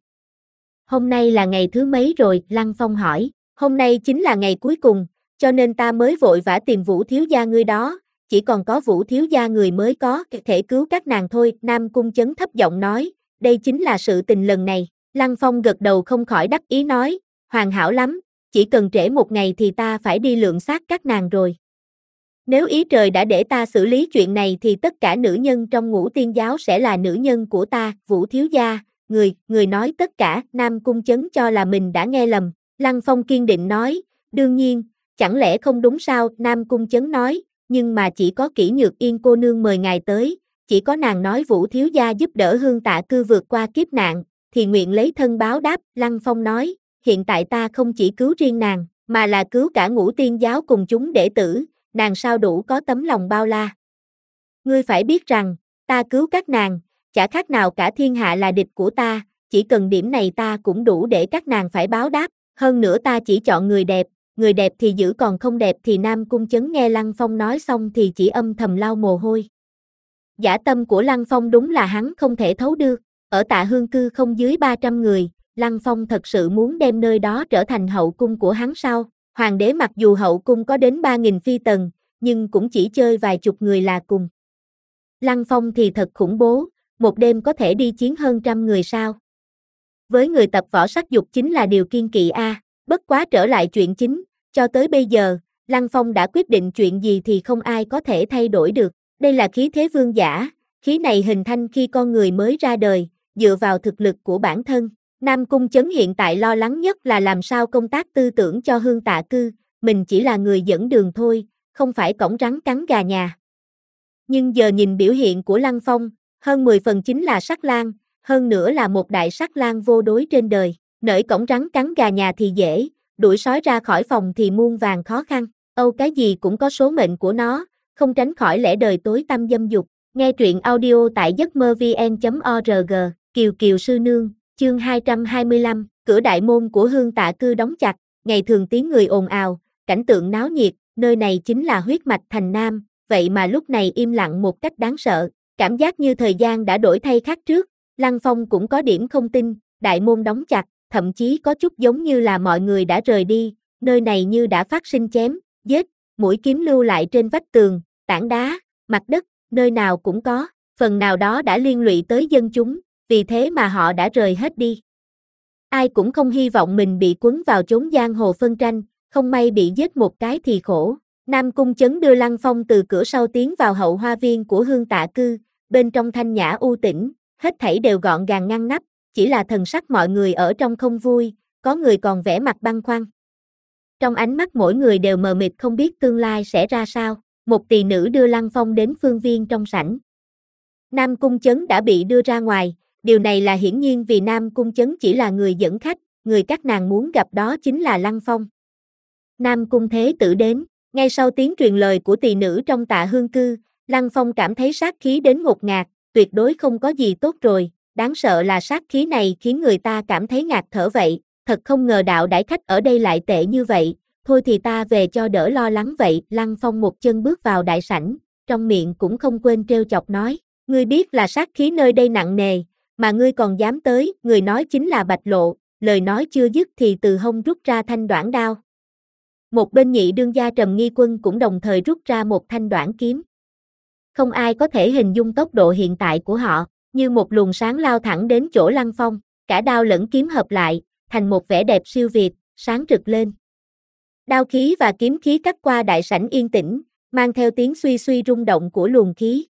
Hôm nay là ngày thứ mấy rồi? Lăng Phong hỏi. Hôm nay chính là ngày cuối cùng, cho nên ta mới vội vã tìm Vũ thiếu gia ngươi đó, chỉ còn có Vũ thiếu gia người mới có thể cứu các nàng thôi. Nam Cung Chấn thấp giọng nói, đây chính là sự tình lần này. Lăng Phong gật đầu không khỏi đắc ý nói, hoàn hảo lắm, chỉ cần trễ một ngày thì ta phải đi lượng xác các nàng rồi. Nếu ý trời đã để ta xử lý chuyện này thì tất cả nữ nhân trong Ngũ Tiên giáo sẽ là nữ nhân của ta. Vũ thiếu gia, người, người nói tất cả. Nam Cung Chấn cho là mình đã nghe lầm. Lăng Phong kiên định nói, đương nhiên, chẳng lẽ không đúng sao? Nam Cung Chấn nói, nhưng mà chỉ có Kỷ Nhược Yên cô nương mời ngài tới, chỉ có nàng nói Vũ thiếu gia giúp đỡ Hương Tạ Cư vượt qua kiếp nạn, thì nguyện lấy thân báo đáp. Lăng Phong nói, hiện tại ta không chỉ cứu riêng nàng, mà là cứu cả Ngũ Tiên giáo cùng chúng đệ tử, nàng sao đủ có tấm lòng bao la. Ngươi phải biết rằng, ta cứu các nàng, chả khác nào cả thiên hạ là địch của ta, chỉ cần điểm này ta cũng đủ để các nàng phải báo đáp, hơn nữa ta chỉ chọn người đẹp, người đẹp thì giữ còn không đẹp thì Nam Cung Chấn nghe Lăng Phong nói xong thì chỉ âm thầm lau mồ hôi. Dã tâm của Lăng Phong đúng là hắn không thể thấu được, ở Tạ Hương Cư không dưới ba trăm người, Lăng Phong thật sự muốn đem nơi đó trở thành hậu cung của hắn sao? Hoàng đế mặc dù hậu cung có đến ba nghìn phi tần, nhưng cũng chỉ chơi vài chục người là cùng. Lăng Phong thì thật khủng bố, một đêm có thể đi chiến hơn trăm người sao? Với người tập võ sắc dục chính là điều kiêng kỵ a. Bất quá trở lại chuyện chính, cho tới bây giờ, Lăng Phong đã quyết định chuyện gì thì không ai có thể thay đổi được. Đây là khí thế vương giả, khí này hình thành khi con người mới ra đời, dựa vào thực lực của bản thân. Nam Cung Chấn hiện tại lo lắng nhất là làm sao công tác tư tưởng cho Hương Tạ Cư, mình chỉ là người dẫn đường thôi, không phải cổng rắn cắn gà nhà. Nhưng giờ nhìn biểu hiện của Lăng Phong, hơn mười phần chính là sắc lang, hơn nữa là một đại sắc lang vô đối trên đời, nởi cổng rắn cắn gà nhà thì dễ, đuổi sói ra khỏi phòng thì muôn vàn khó khăn, âu cái gì cũng có số mệnh của nó, không tránh khỏi lẽ đời tối tăm dâm dục. Nghe truyện audio tại giấc mơ vn chấm org, Kiều Kiều Sư Nương. Chương hai trăm hai mươi lăm, cửa đại môn của Hương Tạ Cư đóng chặt, ngày thường tiếng người ồn ào, cảnh tượng náo nhiệt, nơi này chính là huyết mạch thành nam, vậy mà lúc này im lặng một cách đáng sợ, cảm giác như thời gian đã đổi thay khác trước. Lăng Phong cũng có điểm không tin, đại môn đóng chặt, thậm chí có chút giống như là mọi người đã rời đi, nơi này như đã phát sinh chém, giết, mũi kiếm lưu lại trên vách tường, tảng đá, mặt đất, nơi nào cũng có, phần nào đó đã liên lụy tới dân chúng. Vì thế mà họ đã rời hết đi. Ai cũng không hy vọng mình bị cuốn vào chốn giang hồ phân tranh, không may bị giết một cái thì khổ. Nam Cung Chấn đưa Lăng Phong từ cửa sau tiến vào hậu hoa viên của Hương Tạ Cư, bên trong thanh nhã u tĩnh, hết thảy đều gọn gàng ngăn nắp, chỉ là thần sắc mọi người ở trong không vui, có người còn vẻ mặt băn khoăn. Trong ánh mắt mỗi người đều mờ mịt không biết tương lai sẽ ra sao, một tỳ nữ đưa Lăng Phong đến phương viên trong sảnh. Nam Cung Chấn đã bị đưa ra ngoài. Điều này là hiển nhiên vì Nam Cung Chấn chỉ là người dẫn khách, người các nàng muốn gặp đó chính là Lăng Phong. Nam Cung Thế Tử đến, ngay sau tiếng truyền lời của tỳ nữ trong Tạ Hương Cư, Lăng Phong cảm thấy sát khí đến ngột ngạt, tuyệt đối không có gì tốt rồi, đáng sợ là sát khí này khiến người ta cảm thấy ngạt thở vậy, thật không ngờ đạo đãi khách ở đây lại tệ như vậy, thôi thì ta về cho đỡ lo lắng vậy. Lăng Phong một chân bước vào đại sảnh, trong miệng cũng không quên trêu chọc nói, ngươi biết là sát khí nơi đây nặng nề, mà ngươi còn dám tới. Người nói chính là Bạch Lộ, lời nói chưa dứt thì từ hông rút ra thanh đoản đao. Một bên nhị đương gia Trầm Nghi Quân cũng đồng thời rút ra một thanh đoản kiếm. Không ai có thể hình dung tốc độ hiện tại của họ, như một luồng sáng lao thẳng đến chỗ Lăng Phong, cả đao lẫn kiếm hợp lại, thành một vẻ đẹp siêu việt, sáng rực lên. Đao khí và kiếm khí cắt qua đại sảnh yên tĩnh, mang theo tiếng suy suy rung động của luồng khí.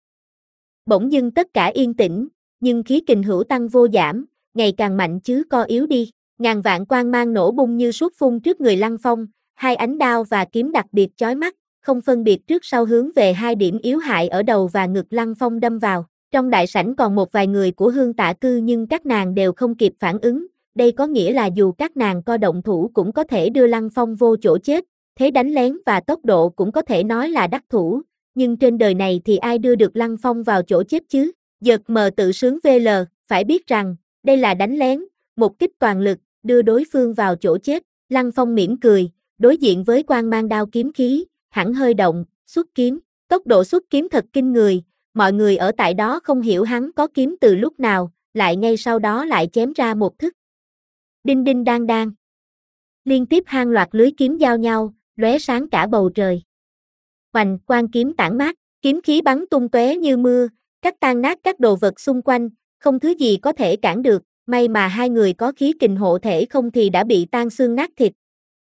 Bỗng dưng tất cả yên tĩnh, nhưng khí kình hữu tăng vô giảm, ngày càng mạnh chứ co yếu đi, ngàn vạn quang mang nổ bung như suốt phun trước người Lăng Phong, hai ánh đao và kiếm đặc biệt chói mắt, không phân biệt trước sau hướng về hai điểm yếu hại ở đầu và ngực Lăng Phong đâm vào. Trong đại sảnh còn một vài người của Hương Tạ Cư nhưng các nàng đều không kịp phản ứng, đây có nghĩa là dù các nàng co động thủ cũng có thể đưa Lăng Phong vô chỗ chết, thế đánh lén và tốc độ cũng có thể nói là đắc thủ, nhưng trên đời này thì ai đưa được Lăng Phong vào chỗ chết chứ? Giật mờ tự sướng vê lờ, phải biết rằng, đây là đánh lén, một kích toàn lực, đưa đối phương vào chỗ chết. Lăng Phong mỉm cười, đối diện với quang mang đao kiếm khí, hẳn hơi động, xuất kiếm, tốc độ xuất kiếm thật kinh người, mọi người ở tại đó không hiểu hắn có kiếm từ lúc nào, lại ngay sau đó lại chém ra một thức. Đinh đinh đang đang. Liên tiếp hàng loạt lưới kiếm giao nhau, lóe sáng cả bầu trời. Hoành, quang kiếm tản mát, kiếm khí bắn tung tóe như mưa, cắt tan nát các đồ vật xung quanh, không thứ gì có thể cản được, may mà hai người có khí kình hộ thể không thì đã bị tan xương nát thịt.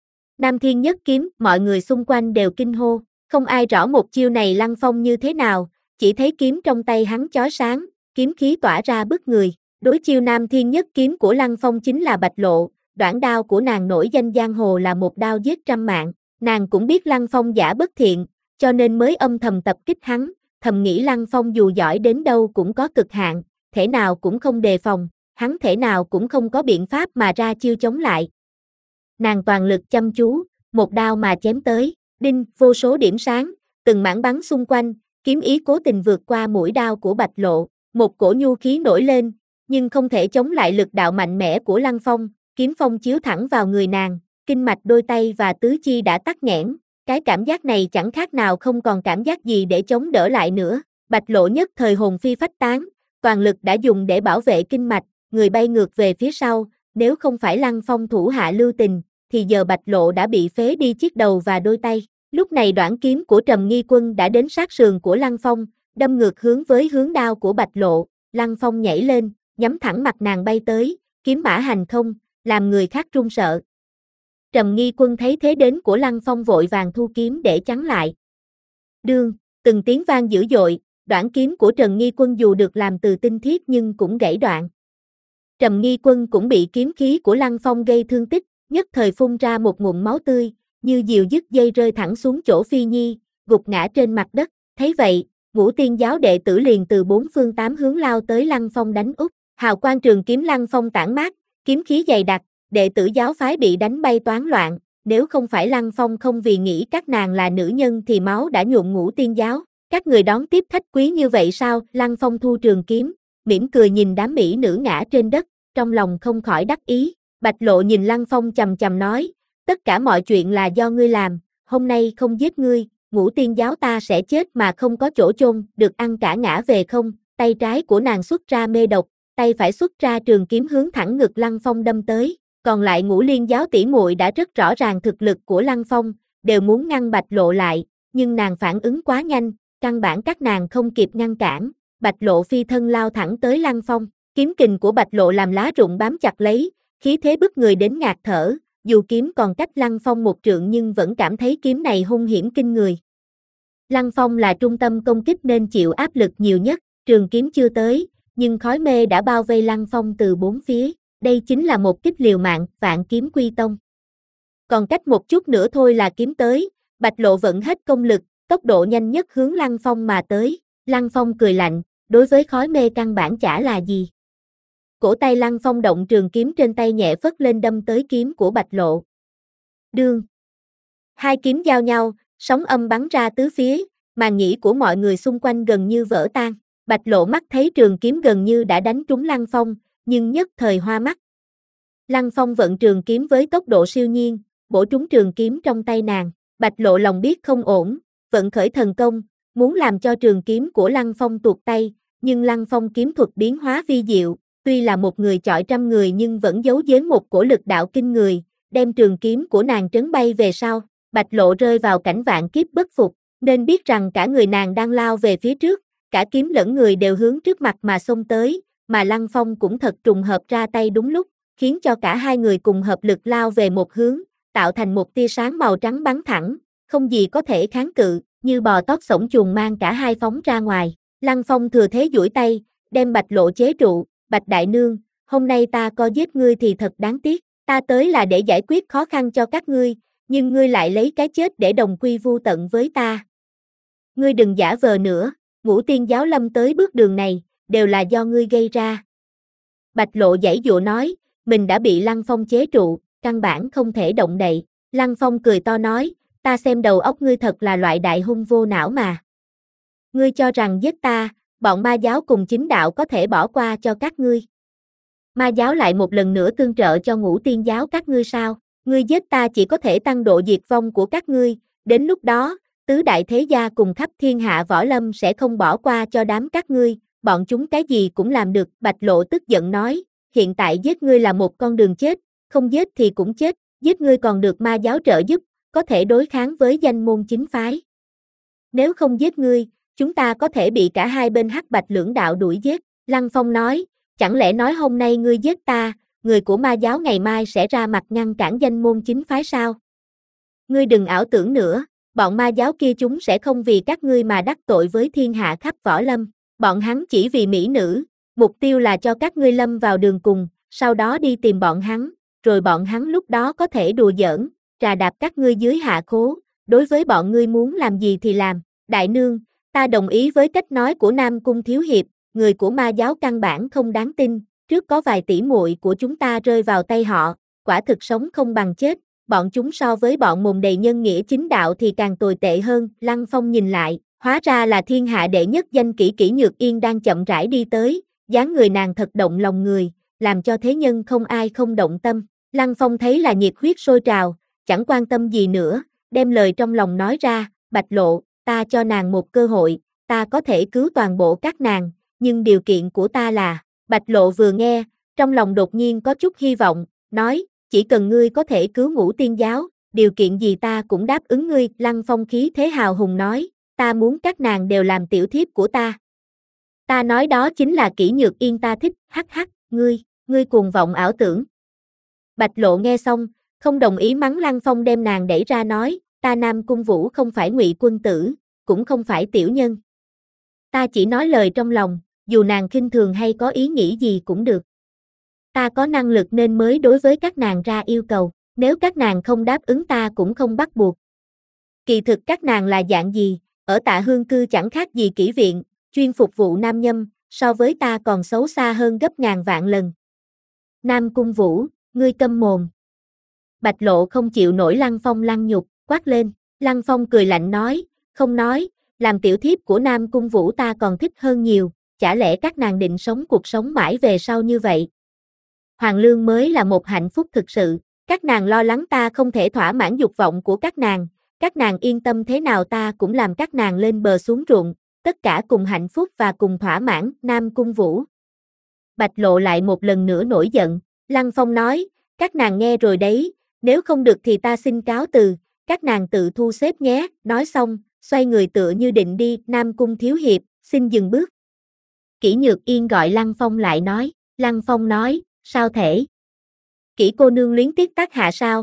Nam Thiên Nhất Kiếm, mọi người xung quanh đều kinh hô, không ai rõ một chiêu này Lăng Phong như thế nào, chỉ thấy kiếm trong tay hắn chói sáng, kiếm khí tỏa ra bức người. Đối chiêu Nam Thiên Nhất Kiếm của Lăng Phong chính là Bạch Lộ, đoản đao của nàng nổi danh giang hồ là một đao giết trăm mạng, nàng cũng biết Lăng Phong giả bất thiện, cho nên mới âm thầm tập kích hắn, thầm nghĩ Lăng Phong dù giỏi đến đâu cũng có cực hạn, thể nào cũng không đề phòng, hắn thể nào cũng không có biện pháp mà ra chiêu chống lại. Nàng toàn lực chăm chú, một đao mà chém tới, đinh, vô số điểm sáng, từng mảng bắn xung quanh, kiếm ý cố tình vượt qua mũi đao của Bạch Lộ, một cổ nhu khí nổi lên, nhưng không thể chống lại lực đạo mạnh mẽ của Lăng Phong, kiếm phong chiếu thẳng vào người nàng, kinh mạch đôi tay và tứ chi đã tắc nghẽn, cái cảm giác này chẳng khác nào không còn cảm giác gì để chống đỡ lại nữa, Bạch Lộ nhất thời hồn phi phách tán, toàn lực đã dùng để bảo vệ kinh mạch, người bay ngược về phía sau, nếu không phải Lăng Phong thủ hạ lưu tình, thì giờ Bạch Lộ đã bị phế đi chiếc đầu và đôi tay. Lúc này đoạn kiếm của Trầm Nghi Quân đã đến sát sườn của Lăng Phong, đâm ngược hướng với hướng đao của Bạch Lộ, Lăng Phong nhảy lên, nhắm thẳng mặt nàng bay tới, kiếm mã hành không, làm người khác run sợ. Trầm Nghi Quân thấy thế đến của Lăng Phong vội vàng thu kiếm để chắn lại. Đương, từng tiếng vang dữ dội, đoạn kiếm của Trầm Nghi Quân dù được làm từ tinh thiết nhưng cũng gãy đoạn. Trầm Nghi Quân cũng bị kiếm khí của Lăng Phong gây thương tích, nhất thời phun ra một ngụm máu tươi, như diều dứt dây rơi thẳng xuống chỗ Phi Nhi, gục ngã trên mặt đất. Thấy vậy, Ngũ Tiên giáo đệ tử liền từ bốn phương tám hướng lao tới Lăng Phong đánh úp. Hào quang trường kiếm Lăng Phong tản mát, kiếm khí dày đặc, đệ tử giáo phái bị đánh bay toán loạn. Nếu không phải Lăng Phong không vì nghĩ các nàng là nữ nhân thì máu đã nhuộm Ngũ Tiên giáo. Các người đón tiếp khách quý như vậy sao? Lăng Phong thu trường kiếm, mỉm cười nhìn đám mỹ nữ ngã trên đất, trong lòng không khỏi đắc ý. Bạch Lộ nhìn Lăng Phong chầm chầm nói, tất cả mọi chuyện là do ngươi làm, hôm nay không giết ngươi, Ngũ Tiên giáo ta sẽ chết mà không có chỗ chôn, được ăn cả ngã về không? Tay trái của nàng xuất ra mê độc, tay phải xuất ra trường kiếm hướng thẳng ngực Lăng Phong đâm tới, còn lại Ngũ Liên giáo tỷ muội đã rất rõ ràng thực lực của Lăng Phong, đều muốn ngăn Bạch Lộ lại, nhưng nàng phản ứng quá nhanh, căn bản các nàng không kịp ngăn cản, Bạch Lộ phi thân lao thẳng tới Lăng Phong, kiếm kình của Bạch Lộ làm lá rụng bám chặt lấy, khí thế bức người đến ngạt thở, dù kiếm còn cách Lăng Phong một trượng nhưng vẫn cảm thấy kiếm này hung hiểm kinh người. Lăng Phong là trung tâm công kích nên chịu áp lực nhiều nhất, trường kiếm chưa tới, nhưng khói mê đã bao vây Lăng Phong từ bốn phía, đây chính là một kích liều mạng, Vạn Kiếm Quy Tông. Còn cách một chút nữa thôi là kiếm tới, Bạch Lộ vận hết công lực, tốc độ nhanh nhất hướng Lăng Phong mà tới, Lăng Phong cười lạnh, đối với khói mê căn bản chả là gì. Cổ tay Lăng Phong động trường kiếm trên tay nhẹ phất lên đâm tới kiếm của Bạch Lộ. Đương. Hai kiếm giao nhau, sóng âm bắn ra tứ phía, màn nhĩ của mọi người xung quanh gần như vỡ tan. Bạch Lộ mắt thấy trường kiếm gần như đã đánh trúng Lăng Phong, nhưng nhất thời hoa mắt. Lăng Phong vận trường kiếm với tốc độ siêu nhiên, bổ trúng trường kiếm trong tay nàng. Bạch Lộ lòng biết không ổn, vận khởi thần công, muốn làm cho trường kiếm của Lăng Phong tuột tay, nhưng Lăng Phong kiếm thuật biến hóa vi diệu, tuy là một người chọi trăm người nhưng vẫn giấu giếm một cổ lực đạo kinh người, đem trường kiếm của nàng trấn bay về sau. Bạch Lộ rơi vào cảnh vạn kiếp bất phục, nên biết rằng cả người nàng đang lao về phía trước, cả kiếm lẫn người đều hướng trước mặt mà xông tới, mà Lăng Phong cũng thật trùng hợp ra tay đúng lúc, khiến cho cả hai người cùng hợp lực lao về một hướng, tạo thành một tia sáng màu trắng bắn thẳng, không gì có thể kháng cự, như bò tót xổng chuồng mang cả hai phóng ra ngoài. Lăng Phong thừa thế duỗi tay, đem Bạch Lộ chế trụ, Bạch Đại Nương, hôm nay ta có giết ngươi thì thật đáng tiếc, ta tới là để giải quyết khó khăn cho các ngươi, nhưng ngươi lại lấy cái chết để đồng quy vu tận với ta. Ngươi đừng giả vờ nữa, Ngũ Tiên giáo lâm tới bước đường này, đều là do ngươi gây ra. Bạch Lộ giãy giụa nói, mình đã bị Lăng Phong chế trụ, căn bản không thể động đậy. Lăng Phong cười to nói, ta xem đầu óc ngươi thật là loại đại hung vô não mà. Ngươi cho rằng giết ta, bọn ma giáo cùng chính đạo có thể bỏ qua cho các ngươi. Ma giáo lại một lần nữa tương trợ cho Ngũ Tiên giáo các ngươi sao? Ngươi giết ta chỉ có thể tăng độ diệt vong của các ngươi, đến lúc đó, tứ đại thế gia cùng khắp thiên hạ võ lâm sẽ không bỏ qua cho đám các ngươi, bọn chúng cái gì cũng làm được, Bạch Lộ tức giận nói, hiện tại giết ngươi là một con đường chết, không giết thì cũng chết, giết ngươi còn được ma giáo trợ giúp, có thể đối kháng với danh môn chính phái. Nếu không giết ngươi, chúng ta có thể bị cả hai bên hắc bạch lưỡng đạo đuổi giết, Lăng Phong nói, chẳng lẽ nói hôm nay ngươi giết ta, người của ma giáo ngày mai sẽ ra mặt ngăn cản danh môn chính phái sao? Ngươi đừng ảo tưởng nữa, bọn ma giáo kia chúng sẽ không vì các ngươi mà đắc tội với thiên hạ khắp võ lâm, bọn hắn chỉ vì mỹ nữ, mục tiêu là cho các ngươi lâm vào đường cùng, sau đó đi tìm bọn hắn, rồi bọn hắn lúc đó có thể đùa giỡn, trà đạp các ngươi dưới hạ khố, đối với bọn ngươi muốn làm gì thì làm, đại nương, ta đồng ý với cách nói của Nam Cung thiếu hiệp, người của ma giáo căn bản không đáng tin, trước có vài tỷ muội của chúng ta rơi vào tay họ, quả thực sống không bằng chết, bọn chúng so với bọn mồm đầy nhân nghĩa chính đạo thì càng tồi tệ hơn, Lăng Phong nhìn lại, hóa ra là thiên hạ đệ nhất danh kỹ Kỷ Nhược Yên đang chậm rãi đi tới, dáng người nàng thật động lòng người, làm cho thế nhân không ai không động tâm, Lăng Phong thấy là nhiệt huyết sôi trào, chẳng quan tâm gì nữa, đem lời trong lòng nói ra, Bạch Lộ, ta cho nàng một cơ hội, ta có thể cứu toàn bộ các nàng, nhưng điều kiện của ta là, Bạch Lộ vừa nghe, trong lòng đột nhiên có chút hy vọng, nói, chỉ cần ngươi có thể cứu Ngũ Tiên giáo, điều kiện gì ta cũng đáp ứng ngươi, Lăng Phong khí thế hào hùng nói, ta muốn các nàng đều làm tiểu thiếp của ta. Ta nói đó chính là Kỷ Nhược Yên ta thích, hắc hắc, ngươi, ngươi cuồng vọng ảo tưởng. Bạch Lộ nghe xong, không đồng ý mắng Lăng Phong đem nàng đẩy ra nói, ta Nam Cung Vũ không phải Ngụy quân tử, cũng không phải tiểu nhân. Ta chỉ nói lời trong lòng, dù nàng khinh thường hay có ý nghĩ gì cũng được. Ta có năng lực nên mới đối với các nàng ra yêu cầu, nếu các nàng không đáp ứng ta cũng không bắt buộc. Kỳ thực các nàng là dạng gì, ở Tạ Hương cư chẳng khác gì kỹ viện, chuyên phục vụ nam nhâm, so với ta còn xấu xa hơn gấp ngàn vạn lần. Nam Cung Vũ, ngươi câm mồm. Bạch Lộ không chịu nổi Lăng Phong lăng nhục, quát lên, Lăng Phong cười lạnh nói, không nói, làm tiểu thiếp của Nam Cung Vũ ta còn thích hơn nhiều, chả lẽ các nàng định sống cuộc sống mãi về sau như vậy? Hoàng lương mới là một hạnh phúc thực sự, các nàng lo lắng ta không thể thỏa mãn dục vọng của các nàng, các nàng yên tâm thế nào ta cũng làm các nàng lên bờ xuống ruộng, tất cả cùng hạnh phúc và cùng thỏa mãn, Nam Cung Vũ. Bạch Lộ lại một lần nữa nổi giận, Lăng Phong nói, các nàng nghe rồi đấy, nếu không được thì ta xin cáo từ, các nàng tự thu xếp nhé, nói xong, xoay người tựa như định đi, Nam Cung thiếu hiệp, xin dừng bước. Kỷ Nhược Yên gọi Lăng Phong lại nói, Lăng Phong nói, sao thể? Kỷ cô nương luyến tiếc tác hạ sao?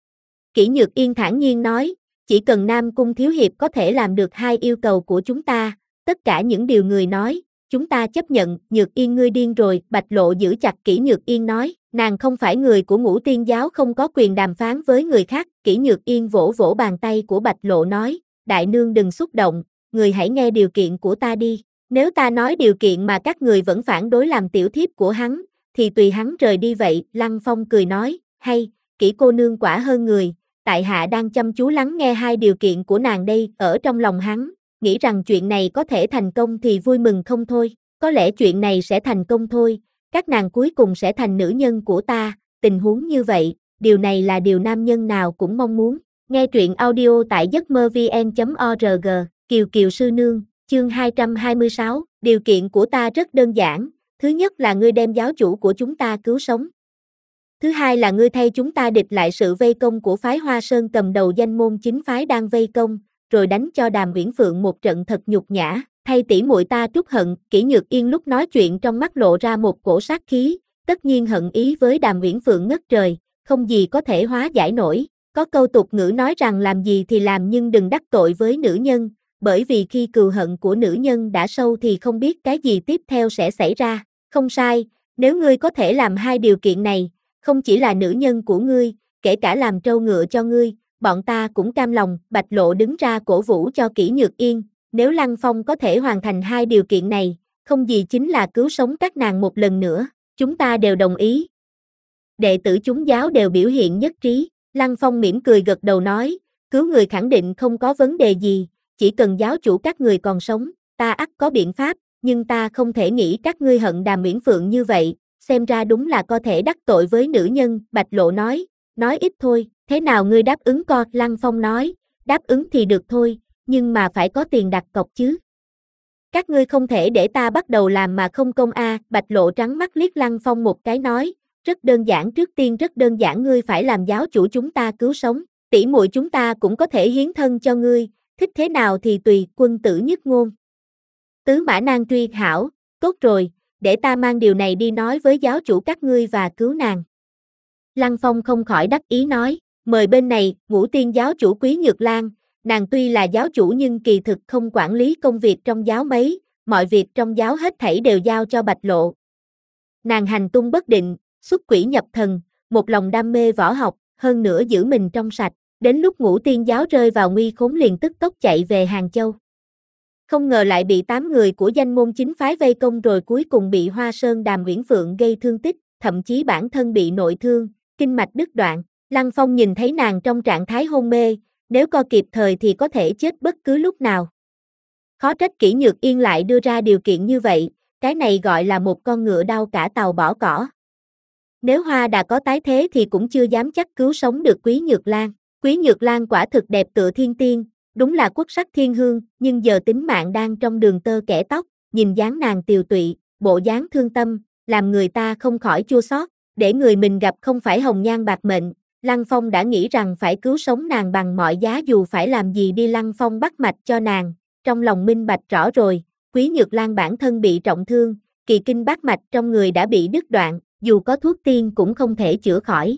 Kỷ Nhược Yên thản nhiên nói, chỉ cần Nam Cung thiếu hiệp có thể làm được hai yêu cầu của chúng ta, tất cả những điều người nói, chúng ta chấp nhận, Nhược Yên ngươi điên rồi, Bạch Lộ giữ chặt Kỷ Nhược Yên nói, nàng không phải người của Ngũ Tiên giáo không có quyền đàm phán với người khác, Kỷ Nhược Yên vỗ vỗ bàn tay của Bạch Lộ nói, đại nương đừng xúc động, người hãy nghe điều kiện của ta đi, nếu ta nói điều kiện mà các người vẫn phản đối làm tiểu thiếp của hắn, thì tùy hắn rời đi vậy, Lăng Phong cười nói, hay, Kỷ cô nương quả hơn người, tại hạ đang chăm chú lắng nghe hai điều kiện của nàng đây, ở trong lòng hắn, nghĩ rằng chuyện này có thể thành công thì vui mừng không thôi, có lẽ chuyện này sẽ thành công thôi, các nàng cuối cùng sẽ thành nữ nhân của ta, tình huống như vậy, điều này là điều nam nhân nào cũng mong muốn, nghe truyện audio tại giấc mơ vn chấm org, Kiều Kiều sư nương, chương hai trăm hai mươi sáu, điều kiện của ta rất đơn giản, thứ nhất là ngươi đem giáo chủ của chúng ta cứu sống. Thứ hai là ngươi thay chúng ta địch lại sự vây công của phái Hoa Sơn cầm đầu danh môn chính phái đang vây công, rồi đánh cho Đàm Uyển Phượng một trận thật nhục nhã, thay tỷ muội ta trút hận, Kỷ Nhược Yên lúc nói chuyện trong mắt lộ ra một cổ sát khí, tất nhiên hận ý với Đàm Uyển Phượng ngất trời, không gì có thể hóa giải nổi, có câu tục ngữ nói rằng làm gì thì làm nhưng đừng đắc tội với nữ nhân, bởi vì khi cừu hận của nữ nhân đã sâu thì không biết cái gì tiếp theo sẽ xảy ra, không sai, nếu ngươi có thể làm hai điều kiện này, không chỉ là nữ nhân của ngươi, kể cả làm trâu ngựa cho ngươi, bọn ta cũng cam lòng, Bạch Lộ đứng ra cổ vũ cho Kỷ Nhược Yên, nếu Lăng Phong có thể hoàn thành hai điều kiện này, không gì chính là cứu sống các nàng một lần nữa, chúng ta đều đồng ý. Đệ tử chúng giáo đều biểu hiện nhất trí, Lăng Phong mỉm cười gật đầu nói, cứu người khẳng định không có vấn đề gì, chỉ cần giáo chủ các người còn sống, ta ắt có biện pháp, nhưng ta không thể nghĩ các ngươi hận Đàm Uyển Phượng như vậy, xem ra đúng là có thể đắc tội với nữ nhân, Bạch Lộ nói, nói ít thôi, thế nào ngươi đáp ứng co, Lăng Phong nói, đáp ứng thì được thôi, nhưng mà phải có tiền đặt cọc chứ. Các ngươi không thể để ta bắt đầu làm mà không công a. Bạch Lộ trắng mắt liếc Lăng Phong một cái nói, rất đơn giản, trước tiên rất đơn giản, ngươi phải làm giáo chủ chúng ta cứu sống, tỷ muội chúng ta cũng có thể hiến thân cho ngươi, thích thế nào thì tùy. Quân tử nhất ngôn. Tứ Mã Nan truy hảo, tốt rồi, để ta mang điều này đi nói với giáo chủ các ngươi và cứu nàng. Lăng Phong không khỏi đắc ý nói, mời bên này. Ngũ Tiên giáo chủ Quý Nhược Lan, nàng tuy là giáo chủ nhưng kỳ thực không quản lý công việc trong giáo mấy, mọi việc trong giáo hết thảy đều giao cho Bạch Lộ. Nàng hành tung bất định, xuất quỷ nhập thần, một lòng đam mê võ học, hơn nữa giữ mình trong sạch, đến lúc Ngũ Tiên giáo rơi vào nguy khốn liền tức tốc chạy về Hàng Châu. Không ngờ lại bị tám người của danh môn chính phái vây công rồi cuối cùng bị Hoa Sơn Đàm Uyển Phượng gây thương tích, thậm chí bản thân bị nội thương, kinh mạch đứt đoạn. Lăng Phong nhìn thấy nàng trong trạng thái hôn mê, nếu co kịp thời thì có thể chết bất cứ lúc nào. Khó trách Kỷ Nhược Yên lại đưa ra điều kiện như vậy, cái này gọi là một con ngựa đau cả tàu bỏ cỏ. Nếu Hoa đã có tái thế thì cũng chưa dám chắc cứu sống được Quý Nhược Lan. Quý Nhược Lan quả thực đẹp tựa thiên tiên, đúng là quốc sắc thiên hương, nhưng giờ tính mạng đang trong đường tơ kẻ tóc, nhìn dáng nàng tiều tụy, bộ dáng thương tâm, làm người ta không khỏi chua xót, để người mình gặp không phải hồng nhan bạc mệnh. Lăng Phong đã nghĩ rằng phải cứu sống nàng bằng mọi giá dù phải làm gì đi. Lăng Phong bắt mạch cho nàng, trong lòng minh bạch rõ rồi, Quý Nhược Lan bản thân bị trọng thương, kỳ kinh bát mạch trong người đã bị đứt đoạn, dù có thuốc tiên cũng không thể chữa khỏi.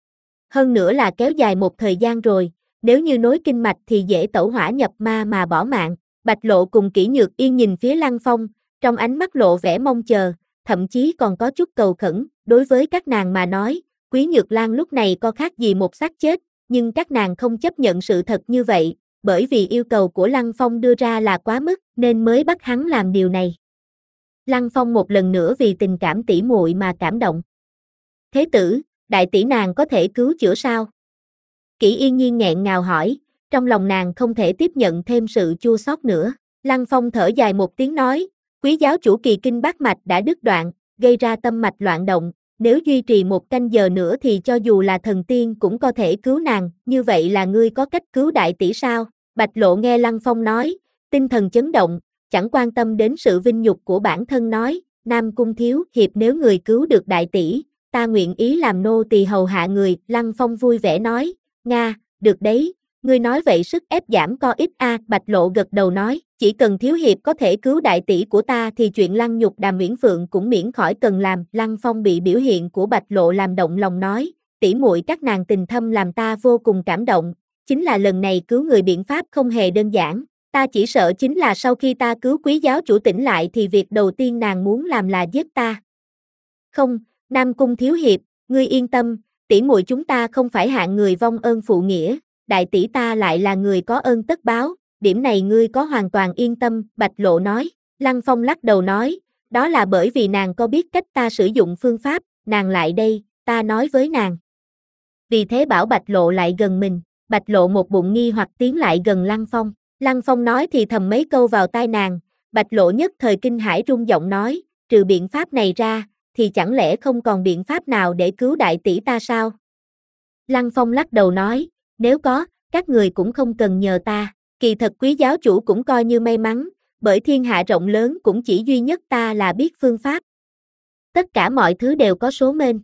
Hơn nữa là kéo dài một thời gian rồi, nếu như nối kinh mạch thì dễ tẩu hỏa nhập ma mà bỏ mạng. Bạch Lộ cùng Kỷ Nhược Yên nhìn phía Lăng Phong, trong ánh mắt lộ vẻ mong chờ, thậm chí còn có chút cầu khẩn. Đối với các nàng mà nói, Quý Nhược Lan lúc này có khác gì một xác chết, nhưng các nàng không chấp nhận sự thật như vậy, bởi vì yêu cầu của Lăng Phong đưa ra là quá mức, nên mới bắt hắn làm điều này. Lăng Phong một lần nữa vì tình cảm tỷ muội mà cảm động. Thế tử, đại tỷ nàng có thể cứu chữa sao? Kỷ Yên Nhiên nghẹn ngào hỏi, trong lòng nàng không thể tiếp nhận thêm sự chua xót nữa. Lăng Phong thở dài một tiếng nói, Quý giáo chủ kỳ kinh bát mạch đã đứt đoạn, gây ra tâm mạch loạn động, nếu duy trì một canh giờ nữa thì cho dù là thần tiên cũng có thể cứu nàng. Như vậy là ngươi có cách cứu đại tỷ sao? Bạch Lộ nghe Lăng Phong nói, tinh thần chấn động, chẳng quan tâm đến sự vinh nhục của bản thân nói, Nam Cung thiếu hiệp, nếu người cứu được đại tỷ, ta nguyện ý làm nô tỳ hầu hạ người. Lăng Phong vui vẻ nói, Nga, được đấy, ngươi nói vậy sức ép giảm co ít a. Bạch Lộ gật đầu nói, chỉ cần thiếu hiệp có thể cứu đại tỷ của ta thì chuyện lăng nhục Đàm Uyển Phượng cũng miễn khỏi cần làm. Lăng Phong bị biểu hiện của Bạch Lộ làm động lòng nói, tỷ muội các nàng tình thâm làm ta vô cùng cảm động, chính là lần này cứu người biện pháp không hề đơn giản, ta chỉ sợ chính là sau khi ta cứu Quý giáo chủ tỉnh lại thì việc đầu tiên nàng muốn làm là giết ta. Không, Nam Cung thiếu hiệp, ngươi yên tâm, tỷ muội chúng ta không phải hạng người vong ơn phụ nghĩa, đại tỷ ta lại là người có ơn tất báo, điểm này ngươi có hoàn toàn yên tâm. Bạch Lộ nói. Lăng Phong lắc đầu nói, đó là bởi vì nàng có biết cách ta sử dụng phương pháp, nàng lại đây, ta nói với nàng. Vì thế bảo Bạch Lộ lại gần mình. Bạch Lộ một bụng nghi hoặc tiến lại gần Lăng Phong. Lăng Phong nói thì thầm mấy câu vào tai nàng, Bạch Lộ nhất thời kinh hãi run giọng nói, trừ biện pháp này ra, thì chẳng lẽ không còn biện pháp nào để cứu đại tỷ ta sao? Lăng Phong lắc đầu nói, nếu có, các người cũng không cần nhờ ta, kỳ thật Quý giáo chủ cũng coi như may mắn, bởi thiên hạ rộng lớn cũng chỉ duy nhất ta là biết phương pháp. Tất cả mọi thứ đều có số mệnh.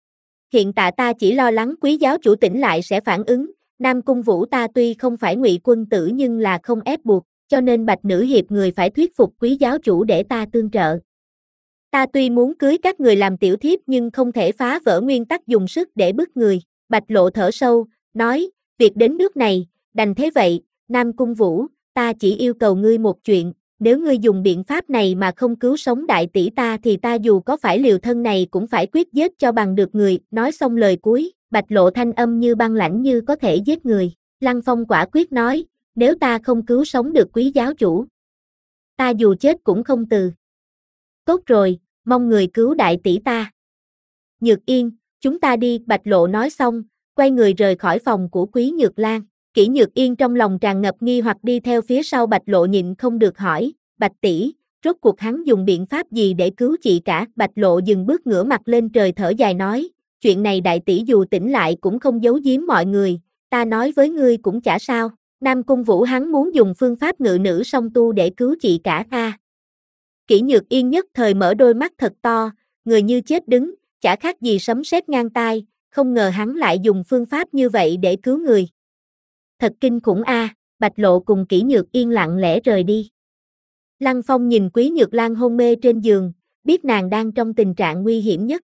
Hiện tại ta chỉ lo lắng Quý giáo chủ tỉnh lại sẽ phản ứng, Nam Cung Vũ ta tuy không phải Ngụy quân tử nhưng là không ép buộc, cho nên Bạch nữ hiệp người phải thuyết phục Quý giáo chủ để ta tương trợ. Ta tuy muốn cưới các người làm tiểu thiếp nhưng không thể phá vỡ nguyên tắc dùng sức để bức người. Bạch Lộ thở sâu, nói, việc đến nước này, đành thế vậy, Nam Cung Vũ, ta chỉ yêu cầu ngươi một chuyện, nếu ngươi dùng biện pháp này mà không cứu sống đại tỷ ta thì ta dù có phải liều thân này cũng phải quyết giết cho bằng được người. Nói xong lời cuối, Bạch Lộ thanh âm như băng lãnh như có thể giết người. Lăng Phong quả quyết nói, nếu ta không cứu sống được Quý giáo chủ, ta dù chết cũng không từ. Tốt rồi, mong người cứu đại tỷ ta. Nhược Yên, chúng ta đi. Bạch Lộ nói xong, quay người rời khỏi phòng của Quý Nhược Lan. Kỷ Nhược Yên trong lòng tràn ngập nghi hoặc đi theo phía sau Bạch Lộ nhịn không được hỏi, Bạch tỷ, rốt cuộc hắn dùng biện pháp gì để cứu chị cả? Bạch Lộ dừng bước ngửa mặt lên trời thở dài nói, chuyện này đại tỷ dù tỉnh lại cũng không giấu giếm mọi người, ta nói với ngươi cũng chả sao, Nam Cung Vũ hắn muốn dùng phương pháp ngự nữ song tu để cứu chị cả a. Kỷ Nhược Yên nhất thời mở đôi mắt thật to, người như chết đứng, chả khác gì sấm sét ngang tai, không ngờ hắn lại dùng phương pháp như vậy để cứu người. Thật kinh khủng a, Bạch Lộ cùng Kỷ Nhược Yên lặng lẽ rời đi. Lăng Phong nhìn Quý Nhược Lan hôn mê trên giường, biết nàng đang trong tình trạng nguy hiểm nhất.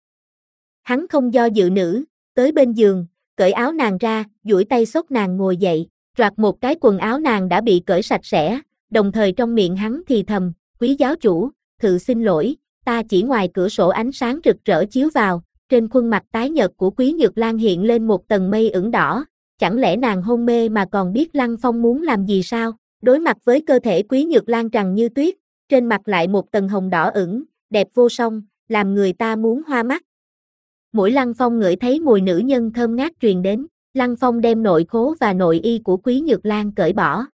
Hắn không do dự nữ, tới bên giường, cởi áo nàng ra, duỗi tay xốc nàng ngồi dậy, roạt một cái quần áo nàng đã bị cởi sạch sẽ, đồng thời trong miệng hắn thì thầm, Quý giáo chủ, thự xin lỗi, ta chỉ ngoài cửa sổ ánh sáng rực rỡ chiếu vào, trên khuôn mặt tái nhợt của Quý Nhược Lan hiện lên một tầng mây ửng đỏ, chẳng lẽ nàng hôn mê mà còn biết Lăng Phong muốn làm gì sao? Đối mặt với cơ thể Quý Nhược Lan trắng như tuyết, trên mặt lại một tầng hồng đỏ ửng, đẹp vô song, làm người ta muốn hoa mắt. Mũi Lăng Phong ngửi thấy mùi nữ nhân thơm ngát truyền đến, Lăng Phong đem nội khố và nội y của Quý Nhược Lan cởi bỏ.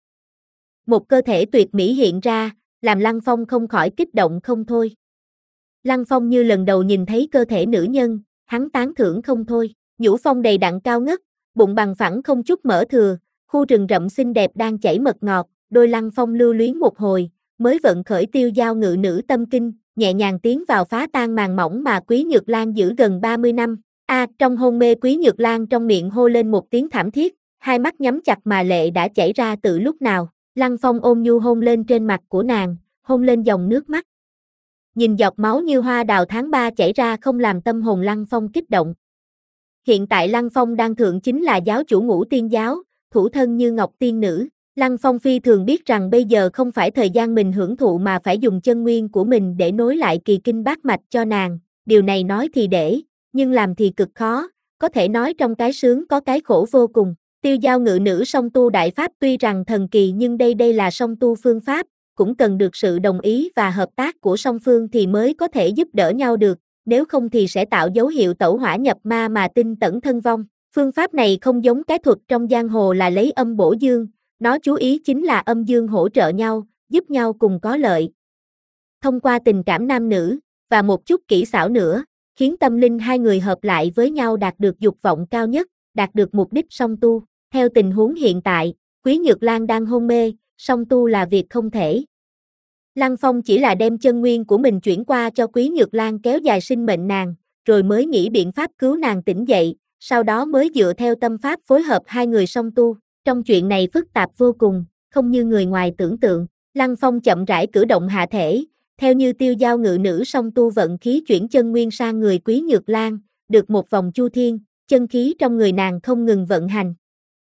Một cơ thể tuyệt mỹ hiện ra, làm Lăng Phong không khỏi kích động không thôi. Lăng Phong như lần đầu nhìn thấy cơ thể nữ nhân, hắn tán thưởng không thôi, nhũ phong đầy đặn cao ngất, bụng bằng phẳng không chút mỡ thừa, khu rừng rậm xinh đẹp đang chảy mật ngọt, đôi Lăng Phong lưu luyến một hồi, mới vận khởi tiêu giao ngự nữ tâm kinh, nhẹ nhàng tiến vào phá tan màn mỏng mà Quý Nhược Lan giữ gần ba mươi năm. A, à, trong hôn mê Quý Nhược Lan trong miệng hô lên một tiếng thảm thiết, hai mắt nhắm chặt mà lệ đã chảy ra từ lúc nào. Lăng Phong ôm nhu hôn lên trên mặt của nàng, hôn lên dòng nước mắt. Nhìn giọt máu như hoa đào tháng ba chảy ra không làm tâm hồn Lăng Phong kích động. Hiện tại Lăng Phong đang thượng chính là giáo chủ Ngũ Tiên giáo, thủ thân như ngọc tiên nữ. Lăng Phong phi thường biết rằng bây giờ không phải thời gian mình hưởng thụ mà phải dùng chân nguyên của mình để nối lại kỳ kinh bát mạch cho nàng. Điều này nói thì dễ, nhưng làm thì cực khó, có thể nói trong cái sướng có cái khổ vô cùng. Tiêu giao ngự nữ song tu đại pháp tuy rằng thần kỳ nhưng đây đây là song tu phương pháp, cũng cần được sự đồng ý và hợp tác của song phương thì mới có thể giúp đỡ nhau được, nếu không thì sẽ tạo dấu hiệu tẩu hỏa nhập ma mà tinh tẩn thân vong. Phương pháp này không giống cái thuật trong giang hồ là lấy âm bổ dương, nó chú ý chính là âm dương hỗ trợ nhau, giúp nhau cùng có lợi. Thông qua tình cảm nam nữ, và một chút kỹ xảo nữa, khiến tâm linh hai người hợp lại với nhau đạt được dục vọng cao nhất, đạt được mục đích song tu. Theo tình huống hiện tại, Quý Nhược Lan đang hôn mê, song tu là việc không thể. Lăng Phong chỉ là đem chân nguyên của mình chuyển qua cho Quý Nhược Lan kéo dài sinh mệnh nàng, rồi mới nghĩ biện pháp cứu nàng tỉnh dậy, sau đó mới dựa theo tâm pháp phối hợp hai người song tu. Trong chuyện này phức tạp vô cùng, không như người ngoài tưởng tượng. Lăng Phong chậm rãi cử động hạ thể, theo như tiêu giao ngự nữ song tu vận khí chuyển chân nguyên sang người Quý Nhược Lan, được một vòng chu thiên, chân khí trong người nàng không ngừng vận hành.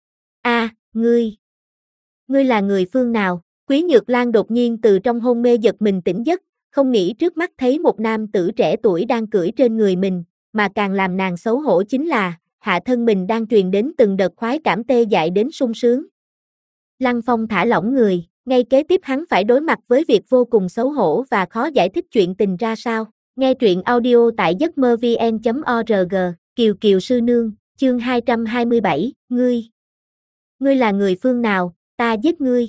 A, à, ngươi, ngươi là người phương nào? Quý Nhược Lan đột nhiên từ trong hôn mê giật mình tỉnh giấc, không nghĩ trước mắt thấy một nam tử trẻ tuổi đang cưỡi trên người mình, mà càng làm nàng xấu hổ chính là, hạ thân mình đang truyền đến từng đợt khoái cảm tê dại đến sung sướng. Lăng Phong thả lỏng người, ngay kế tiếp hắn phải đối mặt với việc vô cùng xấu hổ và khó giải thích chuyện tình ra sao. Nghe truyện audio tại giấc mơ vn chấm org, Kiều Kiều sư nương, chương hai trăm hai mươi bảy, ngươi. Ngươi là người phương nào, ta giết ngươi.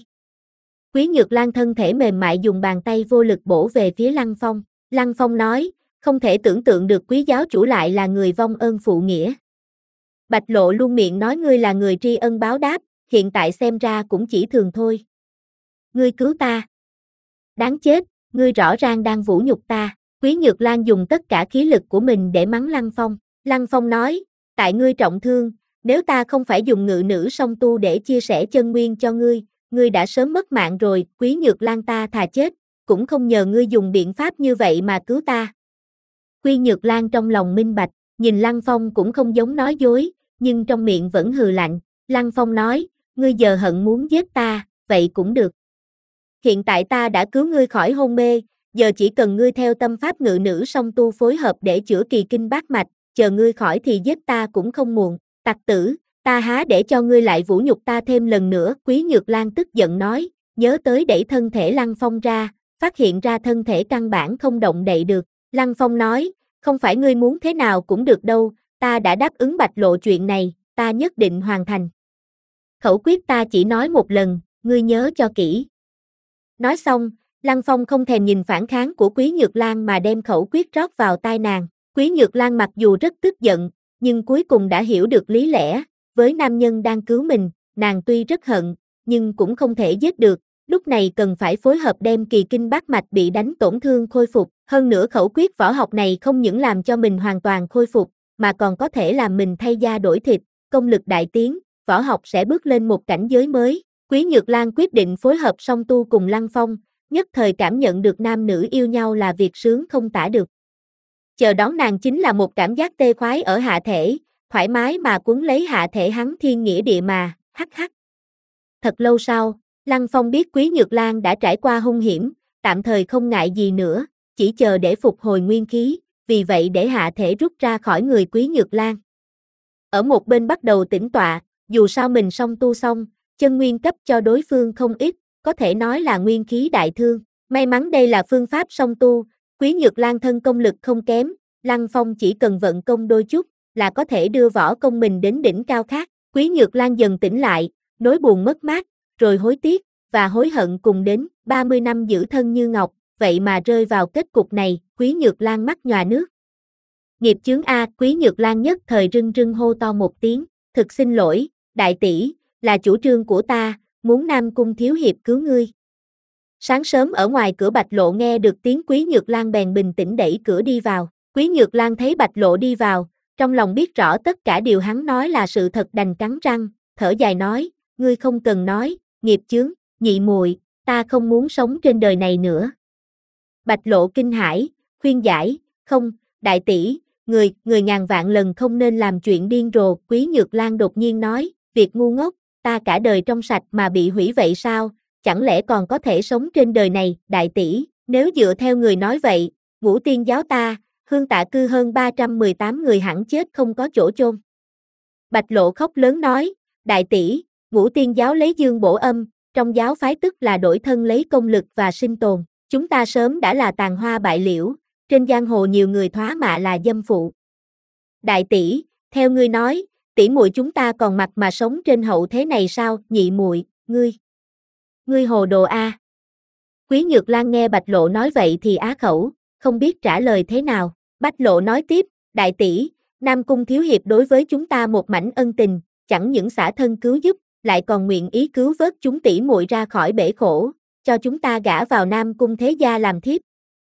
Quý Nhược Lan thân thể mềm mại dùng bàn tay vô lực bổ về phía Lăng Phong. Lăng Phong nói, không thể tưởng tượng được Quý giáo chủ lại là người vong ơn phụ nghĩa. Bạch Lộ luôn miệng nói ngươi là người tri ân báo đáp, hiện tại xem ra cũng chỉ thường thôi. Ngươi cứu ta. Đáng chết, ngươi rõ ràng đang vũ nhục ta. Quý Nhược Lan dùng tất cả khí lực của mình để mắng Lăng Phong. Lăng Phong nói, tại ngươi trọng thương, nếu ta không phải dùng ngự nữ song tu để chia sẻ chân nguyên cho ngươi, ngươi đã sớm mất mạng rồi. Quý Nhược Lan ta thà chết, cũng không nhờ ngươi dùng biện pháp như vậy mà cứu ta. Quý Nhược Lan trong lòng minh bạch, nhìn Lăng Phong cũng không giống nói dối, nhưng trong miệng vẫn hừ lạnh. Lăng Phong nói, ngươi giờ hận muốn giết ta, vậy cũng được. Hiện tại ta đã cứu ngươi khỏi hôn mê, giờ chỉ cần ngươi theo tâm pháp ngự nữ song tu phối hợp để chữa kỳ kinh bát mạch, chờ ngươi khỏi thì giết ta cũng không muộn. Tặc tử, ta há để cho ngươi lại vũ nhục ta thêm lần nữa. Quý Nhược Lan tức giận nói, nhớ tới đẩy thân thể Lăng Phong ra, phát hiện ra thân thể căn bản không động đậy được. Lăng Phong nói, không phải ngươi muốn thế nào cũng được đâu, ta đã đáp ứng Bạch Lộ chuyện này, ta nhất định hoàn thành. Khẩu quyết ta chỉ nói một lần, ngươi nhớ cho kỹ. Nói xong, Lăng Phong không thèm nhìn phản kháng của Quý Nhược Lan mà đem khẩu quyết rót vào tai nàng. Quý Nhược Lan mặc dù rất tức giận, nhưng cuối cùng đã hiểu được lý lẽ, với nam nhân đang cứu mình, nàng tuy rất hận, nhưng cũng không thể giết được, lúc này cần phải phối hợp đem kỳ kinh bát mạch bị đánh tổn thương khôi phục, hơn nữa khẩu quyết võ học này không những làm cho mình hoàn toàn khôi phục, mà còn có thể làm mình thay da đổi thịt, công lực đại tiến, võ học sẽ bước lên một cảnh giới mới. Quý Nhược Lan quyết định phối hợp song tu cùng Lăng Phong, nhất thời cảm nhận được nam nữ yêu nhau là việc sướng không tả được. Chờ đón nàng chính là một cảm giác tê khoái ở hạ thể, thoải mái mà cuốn lấy hạ thể hắn thiên nghĩa địa mà, hắc hắc. Thật lâu sau, Lăng Phong biết Quý Nhược Lan đã trải qua hung hiểm, tạm thời không ngại gì nữa, chỉ chờ để phục hồi nguyên khí, vì vậy để hạ thể rút ra khỏi người Quý Nhược Lan. Ở một bên bắt đầu tĩnh tọa, dù sao mình song tu xong, chân nguyên cấp cho đối phương không ít, có thể nói là nguyên khí đại thương. May mắn đây là phương pháp song tu, Quý Nhược Lan thân công lực không kém, Lăng Phong chỉ cần vận công đôi chút, là có thể đưa võ công mình đến đỉnh cao khác. Quý Nhược Lan dần tỉnh lại, nỗi buồn mất mát, rồi hối tiếc, và hối hận cùng đến, ba mươi năm giữ thân như ngọc, vậy mà rơi vào kết cục này, Quý Nhược Lan mắt nhòa nước. Nghiệp chướng A, Quý Nhược Lan nhất thời rưng rưng hô to một tiếng, thực xin lỗi, đại tỷ, là chủ trương của ta, muốn Nam Cung thiếu hiệp cứu ngươi. Sáng sớm ở ngoài cửa Bạch Lộ nghe được tiếng Quý Nhược Lan bèn bình tĩnh đẩy cửa đi vào, Quý Nhược Lan thấy Bạch Lộ đi vào, trong lòng biết rõ tất cả điều hắn nói là sự thật đành cắn răng, thở dài nói, ngươi không cần nói, nghiệp chướng, nhị muội, ta không muốn sống trên đời này nữa. Bạch Lộ kinh hãi, khuyên giải, không, đại tỷ, người, người ngàn vạn lần không nên làm chuyện điên rồ, Quý Nhược Lan đột nhiên nói, việc ngu ngốc, ta cả đời trong sạch mà bị hủy vậy sao, chẳng lẽ còn có thể sống trên đời này, đại tỷ, nếu dựa theo người nói vậy, Ngũ Tiên giáo ta, Hương Tạ cư hơn ba trăm mười tám người hẳn chết không có chỗ chôn. Bạch Lộ khóc lớn nói, đại tỷ, Ngũ Tiên giáo lấy dương bổ âm, trong giáo phái tức là đổi thân lấy công lực và sinh tồn, chúng ta sớm đã là tàn hoa bại liễu, trên giang hồ nhiều người thoá mạ là dâm phụ. Đại tỷ, theo ngươi nói, tỷ muội chúng ta còn mặt mà sống trên hậu thế này sao, nhị muội, ngươi, ngươi hồ đồ a. Quý Nhược Lan nghe Bạch Lộ nói vậy thì á khẩu, không biết trả lời thế nào. Bạch Lộ nói tiếp, đại tỷ, Nam Cung thiếu hiệp đối với chúng ta một mảnh ân tình, chẳng những xả thân cứu giúp, lại còn nguyện ý cứu vớt chúng tỷ muội ra khỏi bể khổ, cho chúng ta gả vào Nam Cung thế gia làm thiếp.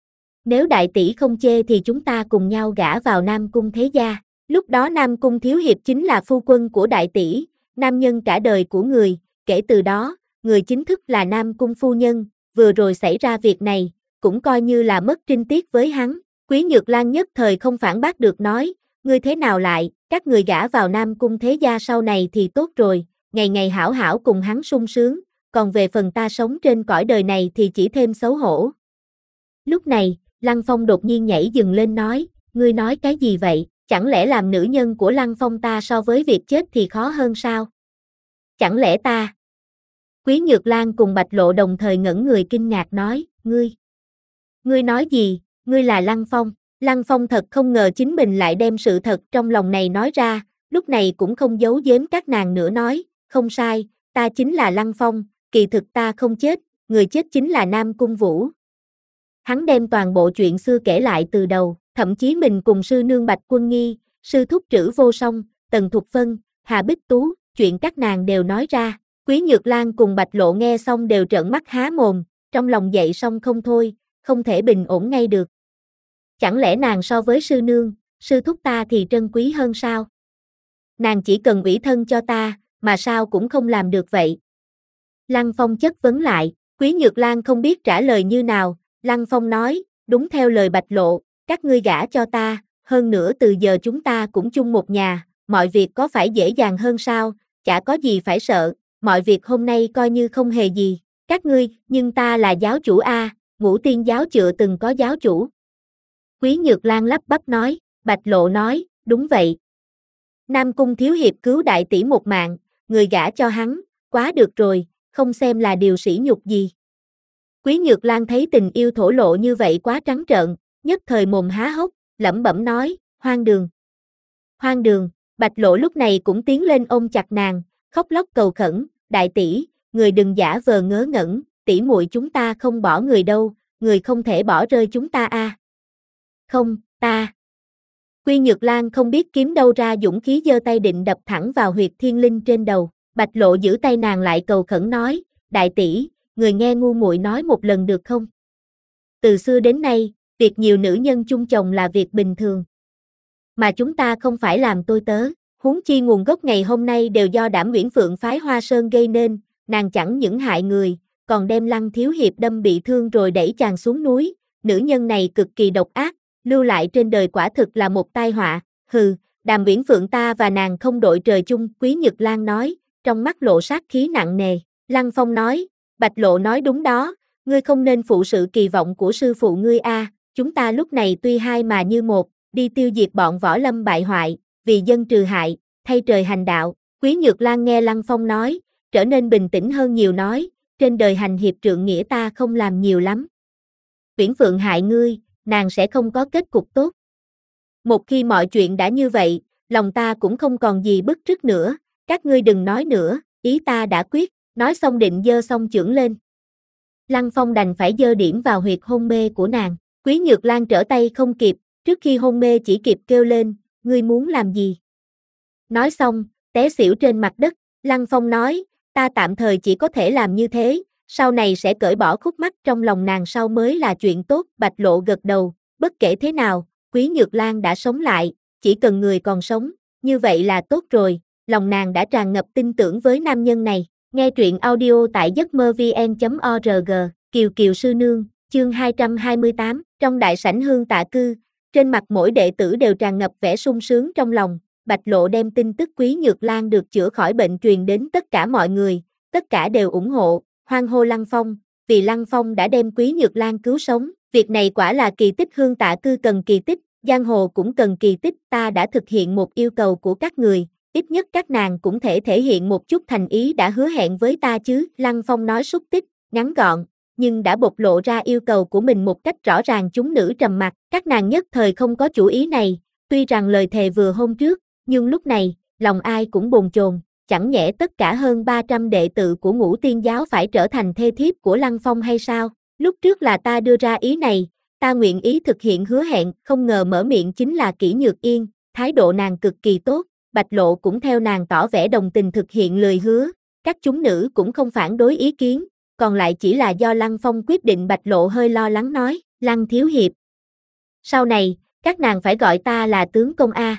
Nếu đại tỷ không chê thì chúng ta cùng nhau gả vào Nam Cung thế gia, lúc đó Nam Cung thiếu hiệp chính là phu quân của đại tỷ, nam nhân cả đời của người, kể từ đó, người chính thức là Nam Cung phu nhân, vừa rồi xảy ra việc này, cũng coi như là mất trinh tiết với hắn. Quý Nhược Lan nhất thời không phản bác được nói, ngươi thế nào lại, các người gả vào Nam Cung thế gia sau này thì tốt rồi, ngày ngày hảo hảo cùng hắn sung sướng, còn về phần ta sống trên cõi đời này thì chỉ thêm xấu hổ. Lúc này, Lăng Phong đột nhiên nhảy dừng lên nói, ngươi nói cái gì vậy, chẳng lẽ làm nữ nhân của Lăng Phong ta so với việc chết thì khó hơn sao? Chẳng lẽ ta? Quý Nhược Lan cùng Bạch Lộ đồng thời ngẩn người kinh ngạc nói, ngươi, ngươi nói gì, ngươi là Lăng Phong? Lăng Phong thật không ngờ chính mình lại đem sự thật trong lòng này nói ra, lúc này cũng không giấu giếm các nàng nữa nói, không sai, ta chính là Lăng Phong, kỳ thực ta không chết, người chết chính là Nam Cung Vũ. Hắn đem toàn bộ chuyện xưa kể lại từ đầu, thậm chí mình cùng sư nương Bạch Quân Nghi, sư thúc Trữ Vô Song, Tần Thục Vân, Hà Bích Tú, chuyện các nàng đều nói ra. Quý Nhược Lan cùng Bạch Lộ nghe xong đều trợn mắt há mồm, trong lòng dậy xong không thôi, không thể bình ổn ngay được. Chẳng lẽ nàng so với sư nương, sư thúc ta thì trân quý hơn sao? Nàng chỉ cần ủy thân cho ta, mà sao cũng không làm được vậy? Lăng Phong chất vấn lại, Quý Nhược Lan không biết trả lời như nào, Lăng Phong nói, đúng theo lời Bạch Lộ, các ngươi gả cho ta, hơn nữa từ giờ chúng ta cũng chung một nhà, mọi việc có phải dễ dàng hơn sao, chả có gì phải sợ, mọi việc hôm nay coi như không hề gì, các ngươi, nhưng ta là giáo chủ A, Ngũ Tiên giáo chưa từng có giáo chủ. Quý Nhược Lan lắp bắp nói, Bạch Lộ nói, đúng vậy. Nam Cung thiếu hiệp cứu đại tỷ một mạng, người gả cho hắn, quá được rồi, không xem là điều sỉ nhục gì. Quý Nhược Lan thấy tình yêu thổ lộ như vậy quá trắng trợn, nhất thời mồm há hốc, lẩm bẩm nói, hoang đường. Hoang đường, Bạch Lộ lúc này cũng tiến lên ôm chặt nàng, khóc lóc cầu khẩn, đại tỷ, người đừng giả vờ ngớ ngẩn, tỷ muội chúng ta không bỏ người đâu, người không thể bỏ rơi chúng ta a. À. Không, ta. Quý Nhược Lan không biết kiếm đâu ra dũng khí giơ tay định đập thẳng vào huyệt thiên linh trên đầu. Bạch Lộ giữ tay nàng lại cầu khẩn nói, đại tỷ, người nghe ngu muội nói một lần được không? Từ xưa đến nay, việc nhiều nữ nhân chung chồng là việc bình thường. Mà chúng ta không phải làm tôi tớ, huống chi nguồn gốc ngày hôm nay đều do Đảm Uyển Phượng phái Hoa Sơn gây nên, nàng chẳng những hại người, còn đem Lăng Thiếu Hiệp đâm bị thương rồi đẩy chàng xuống núi, nữ nhân này cực kỳ độc ác, lưu lại trên đời quả thực là một tai họa, hừ, Đàm Uyển Phượng ta và nàng không đội trời chung, Quý Nhược Lan nói, trong mắt lộ sát khí nặng nề. Lăng Phong nói, Bạch Lộ nói đúng đó, ngươi không nên phụ sự kỳ vọng của sư phụ ngươi a, chúng ta lúc này tuy hai mà như một, đi tiêu diệt bọn võ lâm bại hoại, vì dân trừ hại, thay trời hành đạo. Quý Nhược Lan nghe Lăng Phong nói, trở nên bình tĩnh hơn nhiều nói, trên đời hành hiệp trượng nghĩa ta không làm nhiều lắm. Uyển Phượng hại ngươi, nàng sẽ không có kết cục tốt. Một khi mọi chuyện đã như vậy, lòng ta cũng không còn gì bức rứt nữa, các ngươi đừng nói nữa, ý ta đã quyết, nói xong định giơ song chưởng lên. Lăng Phong đành phải giơ điểm vào huyệt hôn mê của nàng, Quý Nhược Lan trở tay không kịp, trước khi hôn mê chỉ kịp kêu lên, ngươi muốn làm gì? Nói xong, té xỉu trên mặt đất, Lăng Phong nói, ta tạm thời chỉ có thể làm như thế, sau này sẽ cởi bỏ khúc mắc trong lòng nàng sau mới là chuyện tốt. Bạch Lộ gật đầu, bất kể thế nào, Quý Nhược Lan đã sống lại, chỉ cần người còn sống, như vậy là tốt rồi, lòng nàng đã tràn ngập tin tưởng với nam nhân này. Nghe truyện audio tại giấc mơ vn chấm org, Kiều Kiều Sư Nương, chương hai trăm hai mươi tám, trong đại sảnh Hương Tạ Cư, trên mặt mỗi đệ tử đều tràn ngập vẻ sung sướng trong lòng. Bạch Lộ đem tin tức Quý Nhược Lan được chữa khỏi bệnh truyền đến tất cả mọi người, tất cả đều ủng hộ, hoan hô Lăng Phong, vì Lăng Phong đã đem Quý Nhược Lan cứu sống, việc này quả là kỳ tích. Hương Tạ Cư cần kỳ tích, giang hồ cũng cần kỳ tích, ta đã thực hiện một yêu cầu của các người, ít nhất các nàng cũng thể thể hiện một chút thành ý đã hứa hẹn với ta chứ. Lăng Phong nói xúc tích, ngắn gọn, nhưng đã bộc lộ ra yêu cầu của mình một cách rõ ràng. Chúng nữ trầm mặc, các nàng nhất thời không có chủ ý này, tuy rằng lời thề vừa hôm trước, nhưng lúc này, lòng ai cũng bồn chồn, chẳng nhẽ tất cả hơn ba trăm đệ tử của Ngũ Tiên giáo phải trở thành thê thiếp của Lăng Phong hay sao? Lúc trước là ta đưa ra ý này, ta nguyện ý thực hiện hứa hẹn, không ngờ mở miệng chính là Kỷ Nhược Yên, thái độ nàng cực kỳ tốt, Bạch Lộ cũng theo nàng tỏ vẻ đồng tình thực hiện lời hứa, các chúng nữ cũng không phản đối ý kiến, còn lại chỉ là do Lăng Phong quyết định. Bạch Lộ hơi lo lắng nói, Lăng Thiếu Hiệp, sau này, các nàng phải gọi ta là tướng công A.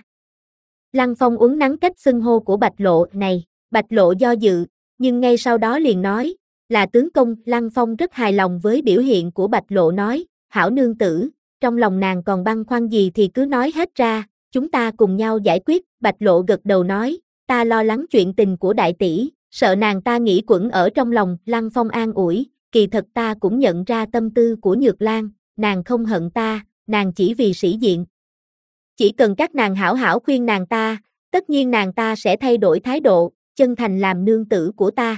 Lăng Phong uốn nắn cách xưng hô của Bạch Lộ này, Bạch Lộ do dự, nhưng ngay sau đó liền nói, là tướng công. Lăng Phong rất hài lòng với biểu hiện của Bạch Lộ nói, hảo nương tử, trong lòng nàng còn băn khoăn gì thì cứ nói hết ra, chúng ta cùng nhau giải quyết. Bạch Lộ gật đầu nói, ta lo lắng chuyện tình của đại tỷ, sợ nàng ta nghĩ quẩn ở trong lòng. Lăng Phong an ủi, kỳ thật ta cũng nhận ra tâm tư của Nhược Lan, nàng không hận ta, nàng chỉ vì sĩ diện. Chỉ cần các nàng hảo hảo khuyên nàng ta, tất nhiên nàng ta sẽ thay đổi thái độ, chân thành làm nương tử của ta.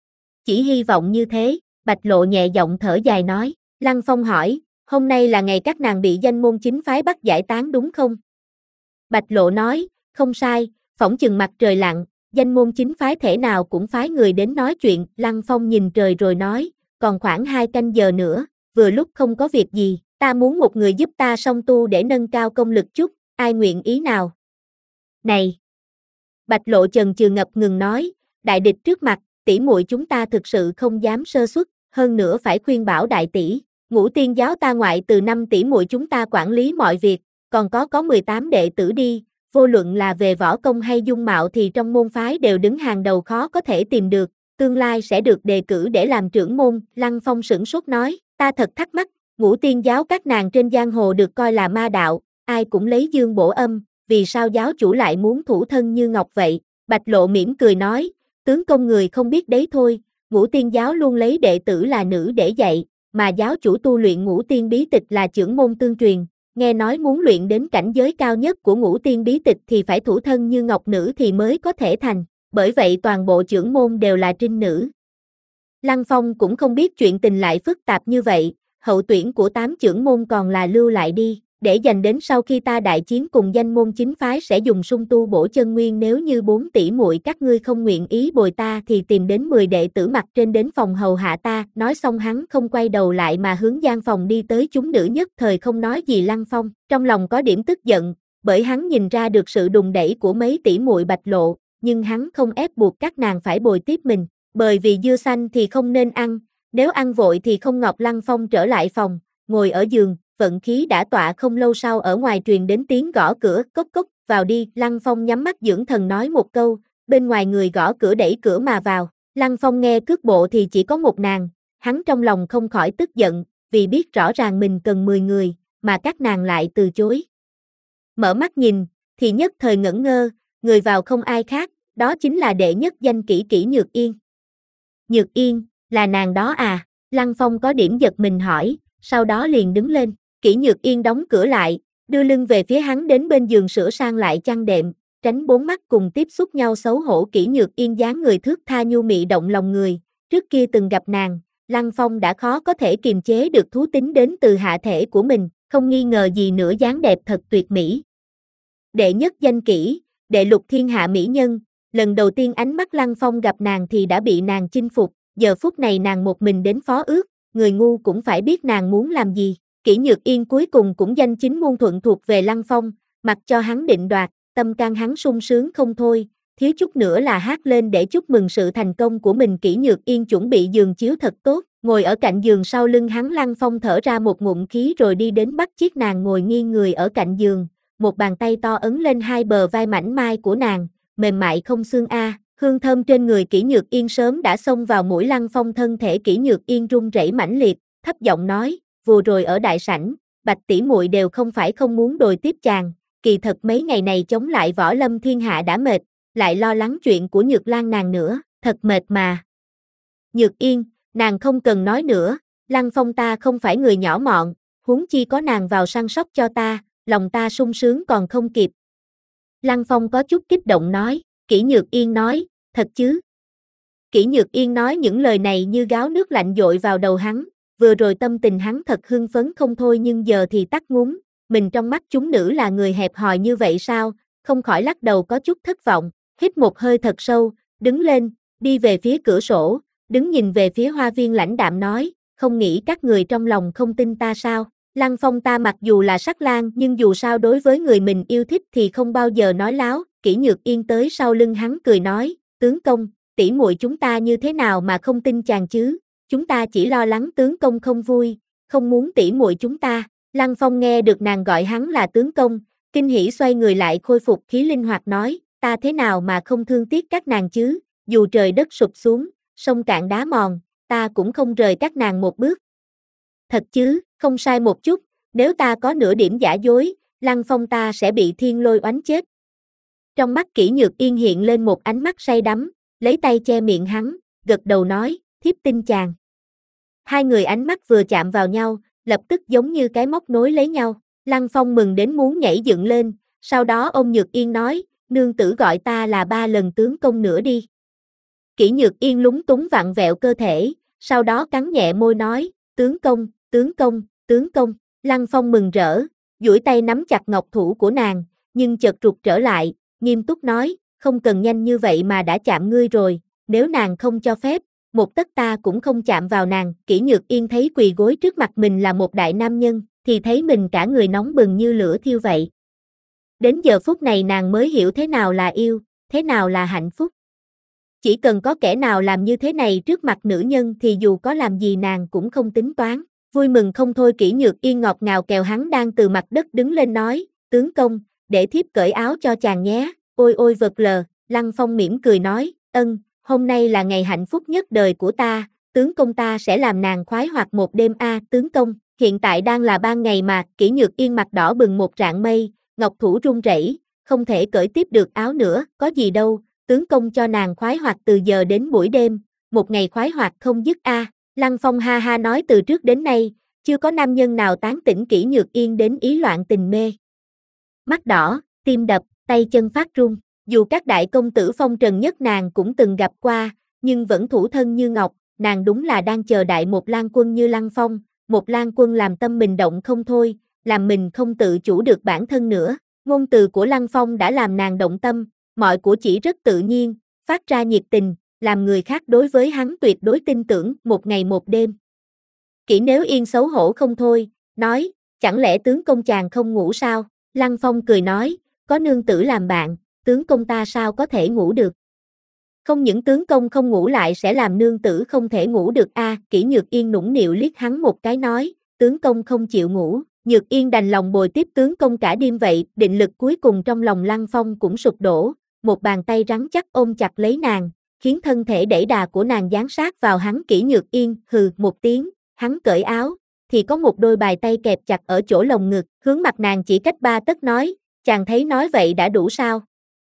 Chỉ hy vọng như thế. Bạch Lộ nhẹ giọng thở dài nói. Lăng Phong hỏi, hôm nay là ngày các nàng bị danh môn chính phái bắt giải tán đúng không? Bạch Lộ nói, không sai, phỏng chừng mặt trời lặn, danh môn chính phái thể nào cũng phái người đến nói chuyện. Lăng Phong nhìn trời rồi nói, còn khoảng hai canh giờ nữa, vừa lúc không có việc gì, ta muốn một người giúp ta song tu để nâng cao công lực chút, ai nguyện ý nào? Này! Bạch Lộ chần chừ ngập ngừng nói, đại địch trước mặt, tỷ muội chúng ta thực sự không dám sơ suất, hơn nữa phải khuyên bảo đại tỷ. Ngũ Tiên giáo ta ngoại từ năm tỷ muội chúng ta quản lý mọi việc, còn có có mười tám đệ tử đi, vô luận là về võ công hay dung mạo thì trong môn phái đều đứng hàng đầu, khó có thể tìm được, tương lai sẽ được đề cử để làm trưởng môn. Lăng Phong sửng sốt nói, ta thật thắc mắc, Ngũ Tiên giáo các nàng trên giang hồ được coi là ma đạo, ai cũng lấy dương bổ âm, vì sao giáo chủ lại muốn thủ thân như ngọc vậy? Bạch Lộ mỉm cười nói, tướng công người không biết đấy thôi, Ngũ Tiên giáo luôn lấy đệ tử là nữ để dạy, mà giáo chủ tu luyện Ngũ Tiên bí tịch là trưởng môn tương truyền, nghe nói muốn luyện đến cảnh giới cao nhất của Ngũ Tiên bí tịch thì phải thủ thân như ngọc nữ thì mới có thể thành, bởi vậy toàn bộ trưởng môn đều là trinh nữ. Lăng Phong cũng không biết chuyện tình lại phức tạp như vậy, hậu tuyển của tám trưởng môn còn là lưu lại đi, để dành đến sau khi ta đại chiến cùng danh môn chính phái sẽ dùng sung tu bổ chân nguyên. Nếu như bốn tỷ muội các ngươi không nguyện ý bồi ta thì tìm đến mười đệ tử mặt trên đến phòng hầu hạ ta. Nói xong hắn không quay đầu lại mà hướng gian phòng đi tới. Chúng nữ nhất thời không nói gì. Lăng Phong trong lòng có điểm tức giận, bởi hắn nhìn ra được sự đùn đẩy của mấy tỷ muội Bạch Lộ, nhưng hắn không ép buộc các nàng phải bồi tiếp mình, bởi vì dưa xanh thì không nên ăn, nếu ăn vội thì không ngọt. Lăng Phong trở lại phòng, ngồi ở giường, vận khí đã tọa. Không lâu sau ở ngoài truyền đến tiếng gõ cửa, cốc cốc, vào đi. Lăng Phong nhắm mắt dưỡng thần nói một câu, bên ngoài người gõ cửa đẩy cửa mà vào. Lăng Phong nghe cước bộ thì chỉ có một nàng, hắn trong lòng không khỏi tức giận, vì biết rõ ràng mình cần mười người, mà các nàng lại từ chối. Mở mắt nhìn, thì nhất thời ngẩn ngơ, người vào không ai khác, đó chính là đệ nhất danh Kỷ Kỷ Nhược Yên. Nhược Yên, là nàng đó à? Lăng Phong có điểm giật mình hỏi, sau đó liền đứng lên. Kỷ Nhược Yên đóng cửa lại, đưa lưng về phía hắn đến bên giường sửa sang lại chăn đệm, tránh bốn mắt cùng tiếp xúc nhau xấu hổ. Kỷ Nhược Yên dáng người thước tha nhu mị động lòng người, trước kia từng gặp nàng, Lăng Phong đã khó có thể kiềm chế được thú tính đến từ hạ thể của mình, không nghi ngờ gì nữa dáng đẹp thật tuyệt mỹ. Đệ nhất danh Kỷ, đệ lục thiên hạ mỹ nhân, lần đầu tiên ánh mắt Lăng Phong gặp nàng thì đã bị nàng chinh phục, giờ phút này nàng một mình đến phó ước, người ngu cũng phải biết nàng muốn làm gì. Kỷ Nhược Yên cuối cùng cũng danh chính ngôn thuận thuộc về Lăng Phong, mặc cho hắn định đoạt, tâm can hắn sung sướng không thôi, thiếu chút nữa là hát lên để chúc mừng sự thành công của mình. Kỷ Nhược Yên chuẩn bị giường chiếu thật tốt, ngồi ở cạnh giường sau lưng hắn. Lăng Phong thở ra một ngụm khí rồi đi đến bắt chiếc nàng ngồi nghiêng người ở cạnh giường, một bàn tay to ấn lên hai bờ vai mảnh mai của nàng, mềm mại không xương a. Hương thơm trên người Kỷ Nhược Yên sớm đã xông vào mũi Lăng Phong. Thân thể Kỷ Nhược Yên run rẩy mãnh liệt, thấp giọng nói, vừa rồi ở đại sảnh, Bạch tỷ muội đều không phải không muốn đồi tiếp chàng, kỳ thật mấy ngày này chống lại võ lâm thiên hạ đã mệt, lại lo lắng chuyện của Nhược Lan nàng nữa, thật mệt mà. Nhược Yên, nàng không cần nói nữa, Lăng Phong ta không phải người nhỏ mọn, huống chi có nàng vào săn sóc cho ta, lòng ta sung sướng còn không kịp. Lăng Phong có chút kích động nói, Kỷ Nhược Yên nói, thật chứ? Kỷ Nhược Yên nói những lời này như gáo nước lạnh dội vào đầu hắn, vừa rồi tâm tình hắn thật hưng phấn không thôi nhưng giờ thì tắt ngúm, mình trong mắt chúng nữ là người hẹp hòi như vậy sao, không khỏi lắc đầu có chút thất vọng, hít một hơi thật sâu, đứng lên, đi về phía cửa sổ, đứng nhìn về phía hoa viên lãnh đạm nói, không nghĩ các người trong lòng không tin ta sao? Lăng Phong ta mặc dù là sắc lang nhưng dù sao đối với người mình yêu thích thì không bao giờ nói láo. Kỷ Nhược Yên tới sau lưng hắn cười nói, tướng công, tỷ muội chúng ta như thế nào mà không tin chàng chứ, chúng ta chỉ lo lắng tướng công không vui, không muốn tỷ muội chúng ta. Lăng Phong nghe được nàng gọi hắn là tướng công, kinh hỉ xoay người lại khôi phục khí linh hoạt nói, ta thế nào mà không thương tiếc các nàng chứ, dù trời đất sụp xuống, sông cạn đá mòn, ta cũng không rời các nàng một bước. Thật chứ, không sai một chút, nếu ta có nửa điểm giả dối, Lăng Phong ta sẽ bị thiên lôi oánh chết. Trong mắt Kỷ Nhược Yên hiện lên một ánh mắt say đắm, lấy tay che miệng hắn, gật đầu nói, thiếp tin chàng. Hai người ánh mắt vừa chạm vào nhau, lập tức giống như cái móc nối lấy nhau. Lăng Phong mừng đến muốn nhảy dựng lên, sau đó ôm Nhược Yên nói, nương tử gọi ta là ba lần tướng công nữa đi. Kỷ Nhược Yên lúng túng vặn vẹo cơ thể, sau đó cắn nhẹ môi nói, tướng công, tướng công, tướng công. Lăng Phong mừng rỡ, duỗi tay nắm chặt ngọc thủ của nàng, nhưng chợt rụt trở lại, nghiêm túc nói, không cần nhanh như vậy mà đã chạm ngươi rồi, nếu nàng không cho phép, một tấc ta cũng không chạm vào nàng. Kỷ Nhược Yên thấy quỳ gối trước mặt mình là một đại nam nhân, thì thấy mình cả người nóng bừng như lửa thiêu vậy. Đến giờ phút này nàng mới hiểu thế nào là yêu, thế nào là hạnh phúc. Chỉ cần có kẻ nào làm như thế này trước mặt nữ nhân thì dù có làm gì nàng cũng không tính toán. Vui mừng không thôi. Kỷ Nhược Yên ngọt ngào kèo hắn đang từ mặt đất đứng lên nói, tướng công, để thiếp cởi áo cho chàng nhé, ôi ôi vật lờ. Lăng Phong mỉm cười nói, ân, hôm nay là ngày hạnh phúc nhất đời của ta, tướng công ta sẽ làm nàng khoái hoạt một đêm a. À, tướng công, hiện tại đang là ban ngày mà. Kỷ Nhược Yên mặt đỏ bừng một rạng mây, ngọc thủ run rẩy, không thể cởi tiếp được áo nữa, có gì đâu, tướng công cho nàng khoái hoạt từ giờ đến buổi đêm, một ngày khoái hoạt không dứt a. À. Lăng Phong ha ha nói từ trước đến nay, chưa có nam nhân nào tán tỉnh Kỷ Nhược Yên đến ý loạn tình mê. Mắt đỏ, tim đập, tay chân phát run, dù các đại công tử phong trần nhất nàng cũng từng gặp qua, nhưng vẫn thủ thân như ngọc, nàng đúng là đang chờ đại một lang quân như Lăng Phong, một lang quân làm tâm mình động không thôi, làm mình không tự chủ được bản thân nữa. Ngôn từ của Lăng Phong đã làm nàng động tâm, mọi cử chỉ rất tự nhiên, phát ra nhiệt tình, làm người khác đối với hắn tuyệt đối tin tưởng. Một ngày một đêm. Kỷ Nếu Yên xấu hổ không thôi, nói, chẳng lẽ tướng công chàng không ngủ sao? Lăng Phong cười nói, có nương tử làm bạn, tướng công ta sao có thể ngủ được. Không những tướng công không ngủ lại sẽ làm nương tử không thể ngủ được a. À, Kỷ Nhược Yên nũng nịu liếc hắn một cái nói, tướng công không chịu ngủ, Nhược Yên đành lòng bồi tiếp tướng công cả đêm vậy, định lực cuối cùng trong lòng Lăng Phong cũng sụp đổ, một bàn tay rắn chắc ôm chặt lấy nàng, khiến thân thể đẩy đà của nàng dán sát vào hắn. Kỷ Nhược Yên hừ một tiếng, hắn cởi áo, thì có một đôi bài tay kẹp chặt ở chỗ lồng ngực, hướng mặt nàng chỉ cách ba tấc nói, chàng thấy nói vậy đã đủ sao?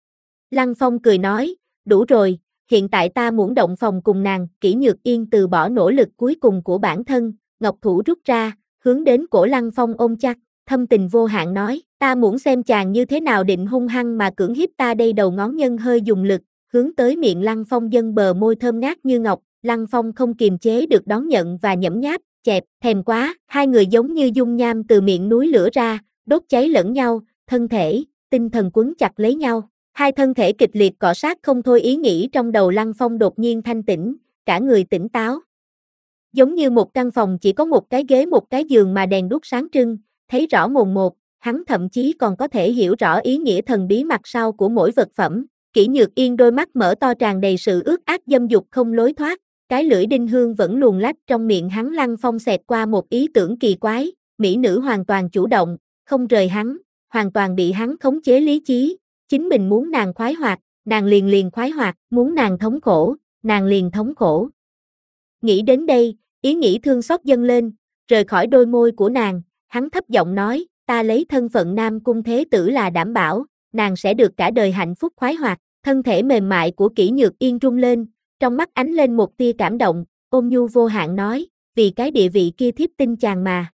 Lăng Phong cười nói, đủ rồi, hiện tại ta muốn động phòng cùng nàng. Kỷ Nhược Yên từ bỏ nỗ lực cuối cùng của bản thân, ngọc thủ rút ra, hướng đến cổ Lăng Phong ôm chặt, thâm tình vô hạn nói, ta muốn xem chàng như thế nào định hung hăng mà cưỡng hiếp ta đây. Đầu ngón nhân hơi dùng lực, hướng tới miệng Lăng Phong dâng bờ môi thơm ngát như ngọc, Lăng Phong không kiềm chế được đón nhận và nhẫm nháp, chẹp, thèm quá, hai người giống như dung nham từ miệng núi lửa ra, đốt cháy lẫn nhau, thân thể, tinh thần quấn chặt lấy nhau. Hai thân thể kịch liệt cọ sát không thôi, ý nghĩ trong đầu Lăng Phong đột nhiên thanh tĩnh, cả người tỉnh táo. Giống như một căn phòng chỉ có một cái ghế một cái giường mà đèn đuốc sáng trưng, thấy rõ mồn một, hắn thậm chí còn có thể hiểu rõ ý nghĩa thần bí mặt sau của mỗi vật phẩm. Kỷ Nhược Yên đôi mắt mở to tràn đầy sự ước ác dâm dục không lối thoát, cái lưỡi đinh hương vẫn luồn lách trong miệng hắn. Lăng Phong xẹt qua một ý tưởng kỳ quái, mỹ nữ hoàn toàn chủ động, không rời hắn, hoàn toàn bị hắn khống chế lý trí. Chính mình muốn nàng khoái hoạt, nàng liền liền khoái hoạt, muốn nàng thống khổ, nàng liền thống khổ. Nghĩ đến đây, ý nghĩ thương xót dâng lên, rời khỏi đôi môi của nàng, hắn thấp giọng nói, ta lấy thân phận Nam Cung Thế Tử là đảm bảo, nàng sẽ được cả đời hạnh phúc khoái hoạt. Thân thể mềm mại của Kỷ Nhược Yên rung lên, trong mắt ánh lên một tia cảm động, ôn nhu vô hạn nói, vì cái địa vị kia thiếp tin chàng mà.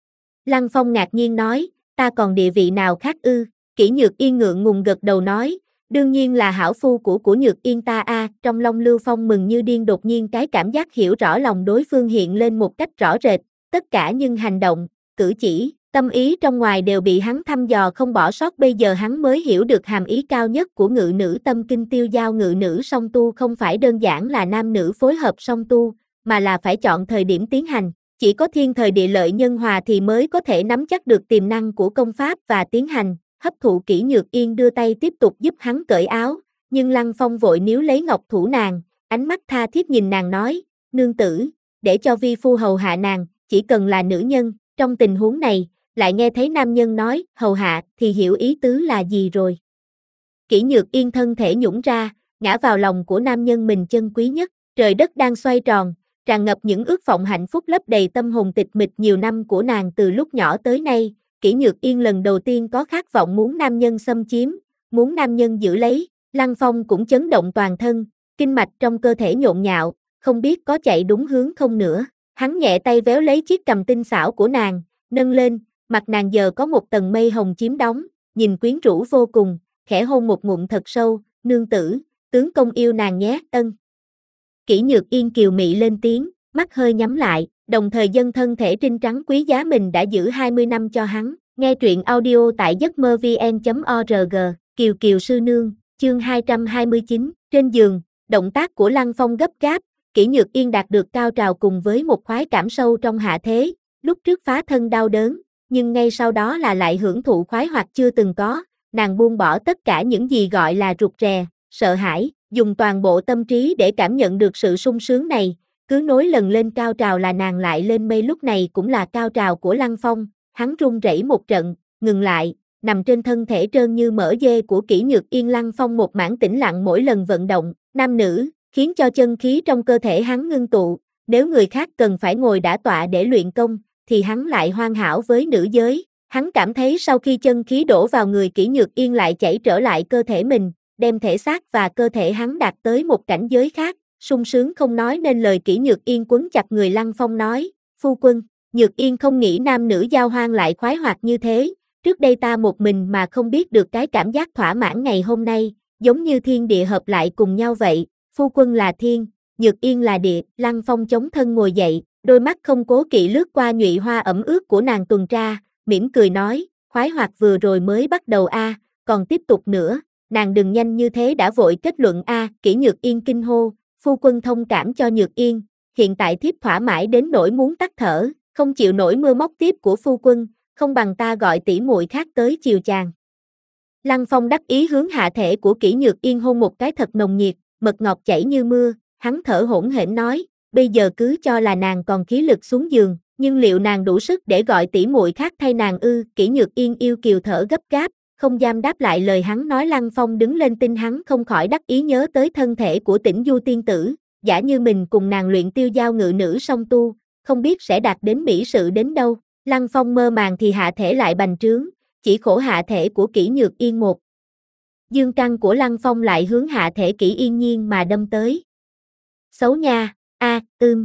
Lăng Phong ngạc nhiên nói, ta còn địa vị nào khác ư? Kỷ Nhược Yên ngượng ngùng gật đầu nói, đương nhiên là hảo phu của của Nhược Yên ta a. À. Trong lòng Lưu Phong mừng như điên, đột nhiên cái cảm giác hiểu rõ lòng đối phương hiện lên một cách rõ rệt, tất cả những hành động, cử chỉ, tâm ý trong ngoài đều bị hắn thăm dò không bỏ sót. Bây giờ hắn mới hiểu được hàm ý cao nhất của ngự nữ tâm kinh tiêu giao. Ngự nữ song tu không phải đơn giản là nam nữ phối hợp song tu, mà là phải chọn thời điểm tiến hành. Chỉ có thiên thời địa lợi nhân hòa thì mới có thể nắm chắc được tiềm năng của công pháp và tiến hành. Hấp thụ. Kỷ Nhược Yên đưa tay tiếp tục giúp hắn cởi áo, nhưng Lăng Phong vội níu lấy ngọc thủ nàng, ánh mắt tha thiết nhìn nàng nói, nương tử, để cho vi phu hầu hạ nàng, chỉ cần là nữ nhân. Trong tình huống này, lại nghe thấy nam nhân nói, hầu hạ, thì hiểu ý tứ là gì rồi. Kỷ Nhược Yên thân thể nhũn ra, ngã vào lòng của nam nhân mình chân quý nhất. Trời đất đang xoay tròn, tràn ngập những ước vọng hạnh phúc lấp đầy tâm hồn tịch mịch nhiều năm của nàng. Từ lúc nhỏ tới nay, Kỷ Nhược Yên lần đầu tiên có khát vọng muốn nam nhân xâm chiếm, muốn nam nhân giữ lấy. Lăng Phong cũng chấn động toàn thân, kinh mạch trong cơ thể nhộn nhạo, không biết có chạy đúng hướng không nữa. Hắn nhẹ tay véo lấy chiếc cằm tinh xảo của nàng, nâng lên, mặt nàng giờ có một tầng mây hồng chiếm đóng, nhìn quyến rũ vô cùng, khẽ hôn một ngụm thật sâu, nương tử, tướng công yêu nàng nhé, ân. Kỷ Nhược Yên kiều mị lên tiếng, mắt hơi nhắm lại, đồng thời dâng thân thể trinh trắng quý giá mình đã giữ hai mươi năm cho hắn. Nghe truyện audio tại giấc mơ vn chấm org, Kiều Kiều sư nương, chương hai trăm hai mươi chín, trên giường, động tác của Lăng Phong gấp gáp, Kỷ Nhược Yên đạt được cao trào cùng với một khoái cảm sâu trong hạ thế, lúc trước phá thân đau đớn, nhưng ngay sau đó là lại hưởng thụ khoái hoạt chưa từng có, nàng buông bỏ tất cả những gì gọi là rụt rè, sợ hãi, dùng toàn bộ tâm trí để cảm nhận được sự sung sướng này, cứ nối lần lên cao trào là nàng lại lên mây. Lúc này cũng là cao trào của Lăng Phong, hắn run rẩy một trận, ngừng lại, nằm trên thân thể trơn như mỡ dê của Kỷ Nhược Yên. Lăng Phong một mảng tĩnh lặng mỗi lần vận động, nam nữ, khiến cho chân khí trong cơ thể hắn ngưng tụ, nếu người khác cần phải ngồi đả tọa để luyện công, thì hắn lại hoàn hảo với nữ giới. Hắn cảm thấy sau khi chân khí đổ vào người Kỷ Nhược Yên lại chảy trở lại cơ thể mình, đem thể xác và cơ thể hắn đạt tới một cảnh giới khác, sung sướng không nói nên lời. Kỷ Nhược Yên quấn chặt người Lăng Phong nói, phu quân, Nhược Yên không nghĩ nam nữ giao hoan lại khoái hoạt như thế, trước đây ta một mình mà không biết được cái cảm giác thỏa mãn ngày hôm nay, giống như thiên địa hợp lại cùng nhau vậy, phu quân là thiên, Nhược Yên là địa. Lăng Phong chống thân ngồi dậy, đôi mắt không cố kỵ lướt qua nhụy hoa ẩm ướt của nàng tuần tra, mỉm cười nói, khoái hoạt vừa rồi mới bắt đầu a, à, còn tiếp tục nữa, nàng đừng nhanh như thế đã vội kết luận a. À. Kỷ Nhược Yên kinh hô, phu quân thông cảm cho Nhược Yên, hiện tại thiếp thỏa mãi đến nỗi muốn tắt thở, không chịu nổi mưa móc tiếp của phu quân, không bằng ta gọi tỷ muội khác tới chiều chàng. Lăng Phong đắc ý hướng hạ thể của Kỷ Nhược Yên hôn một cái thật nồng nhiệt, mật ngọt chảy như mưa, hắn thở hổn hển nói, bây giờ cứ cho là nàng còn khí lực xuống giường, nhưng liệu nàng đủ sức để gọi tỷ muội khác thay nàng ư? Kỷ Nhược Yên yêu kiều thở gấp gáp, không dám đáp lại lời hắn nói. Lăng Phong đứng lên tin hắn không khỏi đắc ý nhớ tới thân thể của Tĩnh Du tiên tử, giả như mình cùng nàng luyện tiêu giao ngự nữ song tu, không biết sẽ đạt đến mỹ sự đến đâu. Lăng Phong mơ màng thì hạ thể lại bành trướng, chỉ khổ hạ thể của Kỷ Nhược Yên một. Dương căn của Lăng Phong lại hướng hạ thể Kỷ Yên Nhiên mà đâm tới. Xấu nha, a, à, ưm.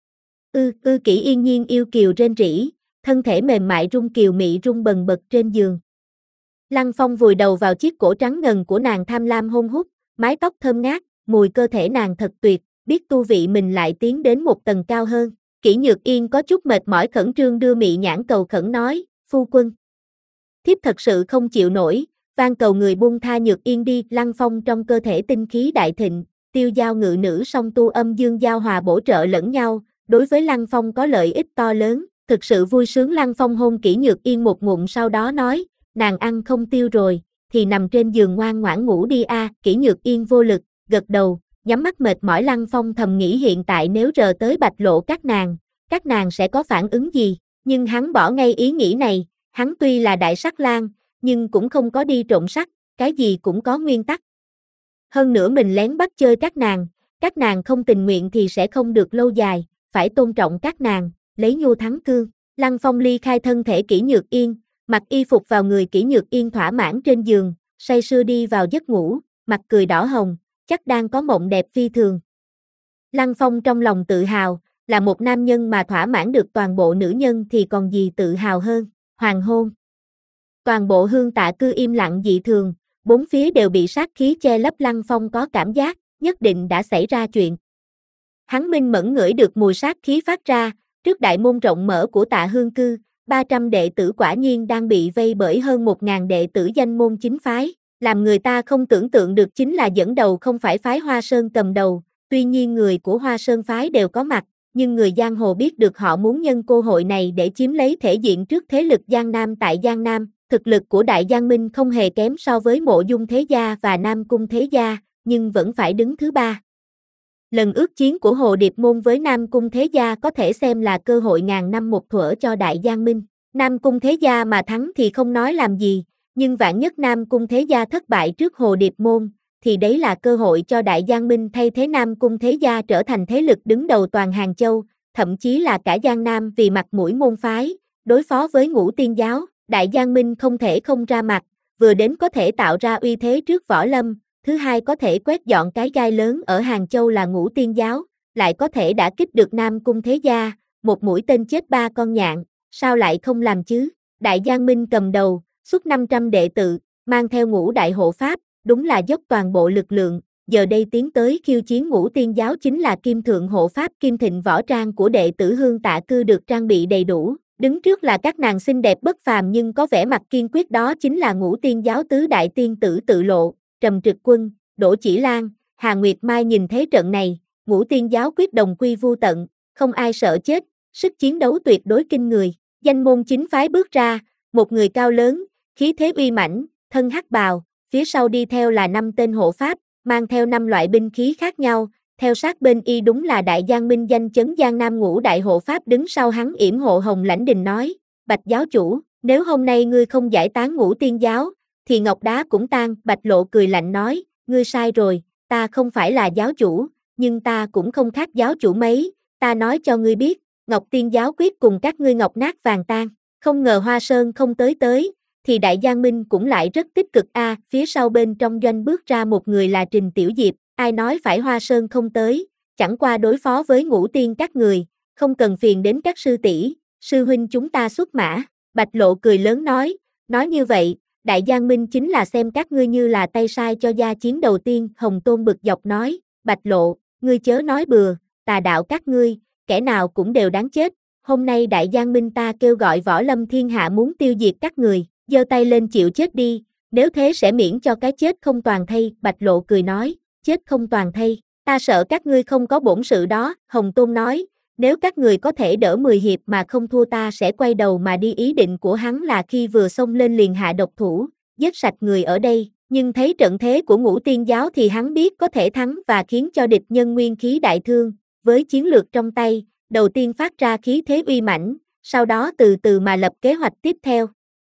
Ư, ư Kỷ Yên Nhiên yêu kiều rên rỉ, thân thể mềm mại rung kiều mị rung bần bật trên giường. Lăng Phong vùi đầu vào chiếc cổ trắng ngần của nàng tham lam hôn hút, mái tóc thơm ngát, mùi cơ thể nàng thật tuyệt, biết tu vị mình lại tiến đến một tầng cao hơn. Kỷ Nhược Yên có chút mệt mỏi khẩn trương đưa mị nhãn cầu khẩn nói, phu quân. Thiếp thật sự không chịu nổi, van cầu người buông tha Nhược Yên đi. Lăng Phong trong cơ thể tinh khí đại thịnh, tiêu giao ngự nữ song tu âm dương giao hòa bổ trợ lẫn nhau, đối với Lăng Phong có lợi ích to lớn, thực sự vui sướng. Lăng Phong hôn Kỷ Nhược Yên một ngụm sau đó nói, nàng ăn không tiêu rồi, thì nằm trên giường ngoan ngoãn ngủ đi a. À. Kỷ Nhược Yên vô lực, gật đầu, nhắm mắt mệt mỏi. Lăng Phong thầm nghĩ hiện tại nếu rờ tới Bạch Lộ các nàng, các nàng sẽ có phản ứng gì, nhưng hắn bỏ ngay ý nghĩ này, hắn tuy là đại sắc lang, nhưng cũng không có đi trộm sắc, cái gì cũng có nguyên tắc. Hơn nữa mình lén bắt chơi các nàng, các nàng không tình nguyện thì sẽ không được lâu dài, phải tôn trọng các nàng, lấy nhu thắng cương. Lăng Phong ly khai thân thể Kỷ Nhược Yên, mặc y phục vào người Kỷ Nhược Yên thỏa mãn trên giường, say sưa đi vào giấc ngủ, mặt cười đỏ hồng, chắc đang có mộng đẹp phi thường. Lăng Phong trong lòng tự hào, là một nam nhân mà thỏa mãn được toàn bộ nữ nhân thì còn gì tự hào hơn. Hoàng hôn. Toàn bộ Hương Tạ Cư im lặng dị thường, bốn phía đều bị sát khí che lấp. Lăng Phong có cảm giác, nhất định đã xảy ra chuyện. Hắn minh mẫn ngửi được mùi sát khí phát ra, trước đại môn rộng mở của Tạ Hương Cư, ba trăm đệ tử quả nhiên đang bị vây bởi hơn một nghìn đệ tử danh môn chính phái. Làm người ta không tưởng tượng được chính là dẫn đầu không phải phái Hoa Sơn cầm đầu, tuy nhiên người của Hoa Sơn phái đều có mặt, nhưng người giang hồ biết được họ muốn nhân cơ hội này để chiếm lấy thể diện trước thế lực Giang Nam tại Giang Nam. Thực lực của Đại Giang Minh không hề kém so với Mộ Dung Thế Gia và Nam Cung Thế Gia, nhưng vẫn phải đứng thứ ba. Lần ước chiến của Hồ Điệp Môn với Nam Cung Thế Gia có thể xem là cơ hội ngàn năm một thuở cho Đại Giang Minh. Nam Cung Thế Gia mà thắng thì không nói làm gì, nhưng vạn nhất Nam Cung Thế Gia thất bại trước Hồ Điệp Môn, thì đấy là cơ hội cho Đại Giang Minh thay thế Nam Cung Thế Gia trở thành thế lực đứng đầu toàn Hàng Châu, thậm chí là cả Giang Nam. Vì mặt mũi môn phái, đối phó với Ngũ Tiên Giáo, Đại Giang Minh không thể không ra mặt, vừa đến có thể tạo ra uy thế trước Võ Lâm, thứ hai có thể quét dọn cái gai lớn ở Hàng Châu là Ngũ Tiên Giáo, lại có thể đả kích được Nam Cung Thế Gia, một mũi tên chết ba con nhạn, sao lại không làm chứ? Đại Giang Minh cầm đầu, xuất năm trăm đệ tử, mang theo Ngũ Đại Hộ Pháp, đúng là dốc toàn bộ lực lượng, giờ đây tiến tới khiêu chiến Ngũ Tiên Giáo chính là Kim Thượng Hộ Pháp Kim Thịnh. Võ trang của đệ tử Hương Tạ Cư được trang bị đầy đủ, đứng trước là các nàng xinh đẹp bất phàm nhưng có vẻ mặt kiên quyết, đó chính là Ngũ Tiên Giáo tứ đại tiên tử Tự Lộ, Trầm Trực Quân, Đỗ Chỉ Lan, Hà Nguyệt Mai. Nhìn thế trận này, Ngũ Tiên Giáo quyết đồng quy vu tận, không ai sợ chết, sức chiến đấu tuyệt đối kinh người. Danh môn chính phái bước ra, một người cao lớn, khí thế uy mãnh, thân hắc bào, phía sau đi theo là năm tên hộ pháp, mang theo năm loại binh khí khác nhau, theo sát bên y đúng là Đại Giang Minh danh chấn Giang Nam Ngũ Đại Hộ Pháp. Đứng sau hắn yểm hộ Hồng Lãnh Đình nói, Bạch giáo chủ, nếu hôm nay ngươi không giải tán Ngũ Tiên Giáo, thì ngọc đá cũng tan. Bạch Lộ cười lạnh nói, ngươi sai rồi, ta không phải là giáo chủ, nhưng ta cũng không khác giáo chủ mấy, ta nói cho ngươi biết, Ngọc Tiên Giáo quyết cùng các ngươi ngọc nát vàng tan. Không ngờ Hoa Sơn không tới tới, thì Đại Giang Minh cũng lại rất tích cực a. À, phía sau bên trong doanh bước ra một người là Trình Tiểu Diệp, ai nói phải Hoa Sơn không tới, chẳng qua đối phó với Ngũ Tiên các người, không cần phiền đến các sư tỷ, sư huynh chúng ta xuất mã. Bạch Lộ cười lớn nói, nói như vậy, Đại Giang Minh chính là xem các ngươi như là tay sai cho gia chiến đầu tiên. Hồng Tôn bực dọc nói, Bạch Lộ, ngươi chớ nói bừa, tà đạo các ngươi, kẻ nào cũng đều đáng chết. Hôm nay Đại Giang Minh ta kêu gọi Võ Lâm thiên hạ muốn tiêu diệt các người, giơ tay lên chịu chết đi, nếu thế sẽ miễn cho cái chết không toàn thây. Bạch Lộ cười nói, chết không toàn thây, ta sợ các ngươi không có bổn sự đó. Hồng Tôn nói, nếu các người có thể đỡ mười hiệp mà không thua ta sẽ quay đầu mà đi. Ý định của hắn là khi vừa xông lên liền hạ độc thủ, giết sạch người ở đây, nhưng thấy trận thế của Ngũ Tiên giáo thì hắn biết có thể thắng và khiến cho địch nhân nguyên khí đại thương, với chiến lược trong tay, đầu tiên phát ra khí thế uy mãnh, sau đó từ từ mà lập kế hoạch tiếp theo.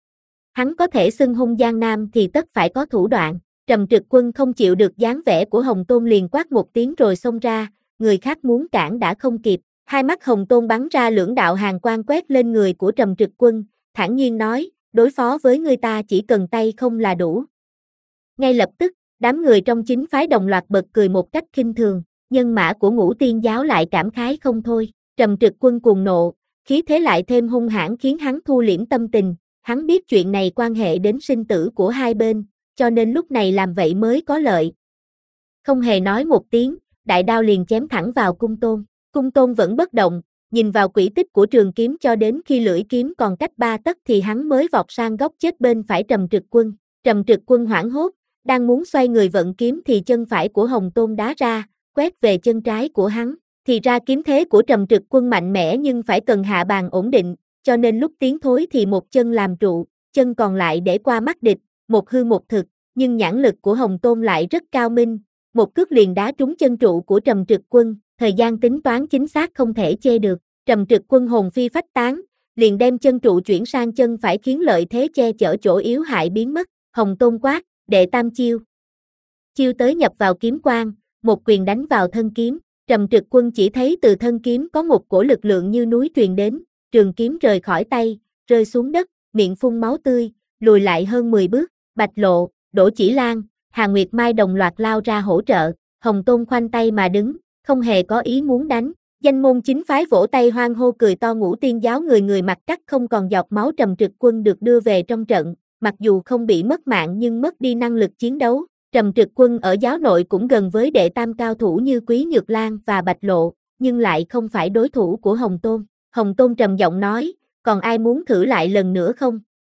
Hắn có thể xưng hung Giang Nam thì tất phải có thủ đoạn. Trầm Trực Quân không chịu được dáng vẻ của Hồng Tôn liền quát một tiếng rồi xông ra, người khác muốn cản đã không kịp. Hai mắt Hồng Tôn bắn ra lưỡng đạo hàn quang quét lên người của Trầm Trực Quân, thản nhiên nói, đối phó với người ta chỉ cần tay không là đủ. Ngay lập tức, đám người trong chính phái đồng loạt bật cười một cách khinh thường, nhân mã của Ngũ Tiên giáo lại cảm khái không thôi. Trầm Trực Quân cuồng nộ, khí thế lại thêm hung hãn khiến hắn thu liễm tâm tình, hắn biết chuyện này quan hệ đến sinh tử của hai bên, cho nên lúc này làm vậy mới có lợi. Không hề nói một tiếng, đại đao liền chém thẳng vào Cung Tôn. Cung Tôn vẫn bất động, nhìn vào quỹ tích của trường kiếm cho đến khi lưỡi kiếm còn cách ba tấc thì hắn mới vọt sang góc chết bên phải Trầm Trực Quân. Trầm Trực Quân hoảng hốt, đang muốn xoay người vận kiếm thì chân phải của Hồng Tôn đá ra, quét về chân trái của hắn. Thì ra kiếm thế của Trầm Trực Quân mạnh mẽ nhưng phải cần hạ bàn ổn định, cho nên lúc tiến thối thì một chân làm trụ, chân còn lại để qua mắt địch, một hư một thực, nhưng nhãn lực của Hồng Tôn lại rất cao minh, một cước liền đá trúng chân trụ của Trầm Trực Quân, thời gian tính toán chính xác không thể chê được. Trầm Trực Quân hồn phi phách tán, liền đem chân trụ chuyển sang chân phải khiến lợi thế che chở chỗ yếu hại biến mất. Hồng Tôn quát, đệ tam chiêu. Chiêu tới nhập vào kiếm quang, một quyền đánh vào thân kiếm. Trầm Trực Quân chỉ thấy từ thân kiếm có một cổ lực lượng như núi truyền đến, trường kiếm rời khỏi tay, rơi xuống đất, miệng phun máu tươi, lùi lại hơn mười bước. Bạch Lộ, Đỗ Chỉ Lan, Hà Nguyệt Mai đồng loạt lao ra hỗ trợ. Hồng Tôn khoanh tay mà đứng, không hề có ý muốn đánh. Danh môn chính phái vỗ tay hoan hô cười to. Ngũ Tiên giáo người người mặt cắt không còn giọt máu. Trầm Trực Quân được đưa về trong trận, mặc dù không bị mất mạng nhưng mất đi năng lực chiến đấu. Trầm Trực Quân ở giáo nội cũng gần với đệ tam cao thủ như Quý Nhược Lan và Bạch Lộ, nhưng lại không phải đối thủ của Hồng Tôn. Hồng Tôn trầm giọng nói, còn ai muốn thử lại lần nữa không?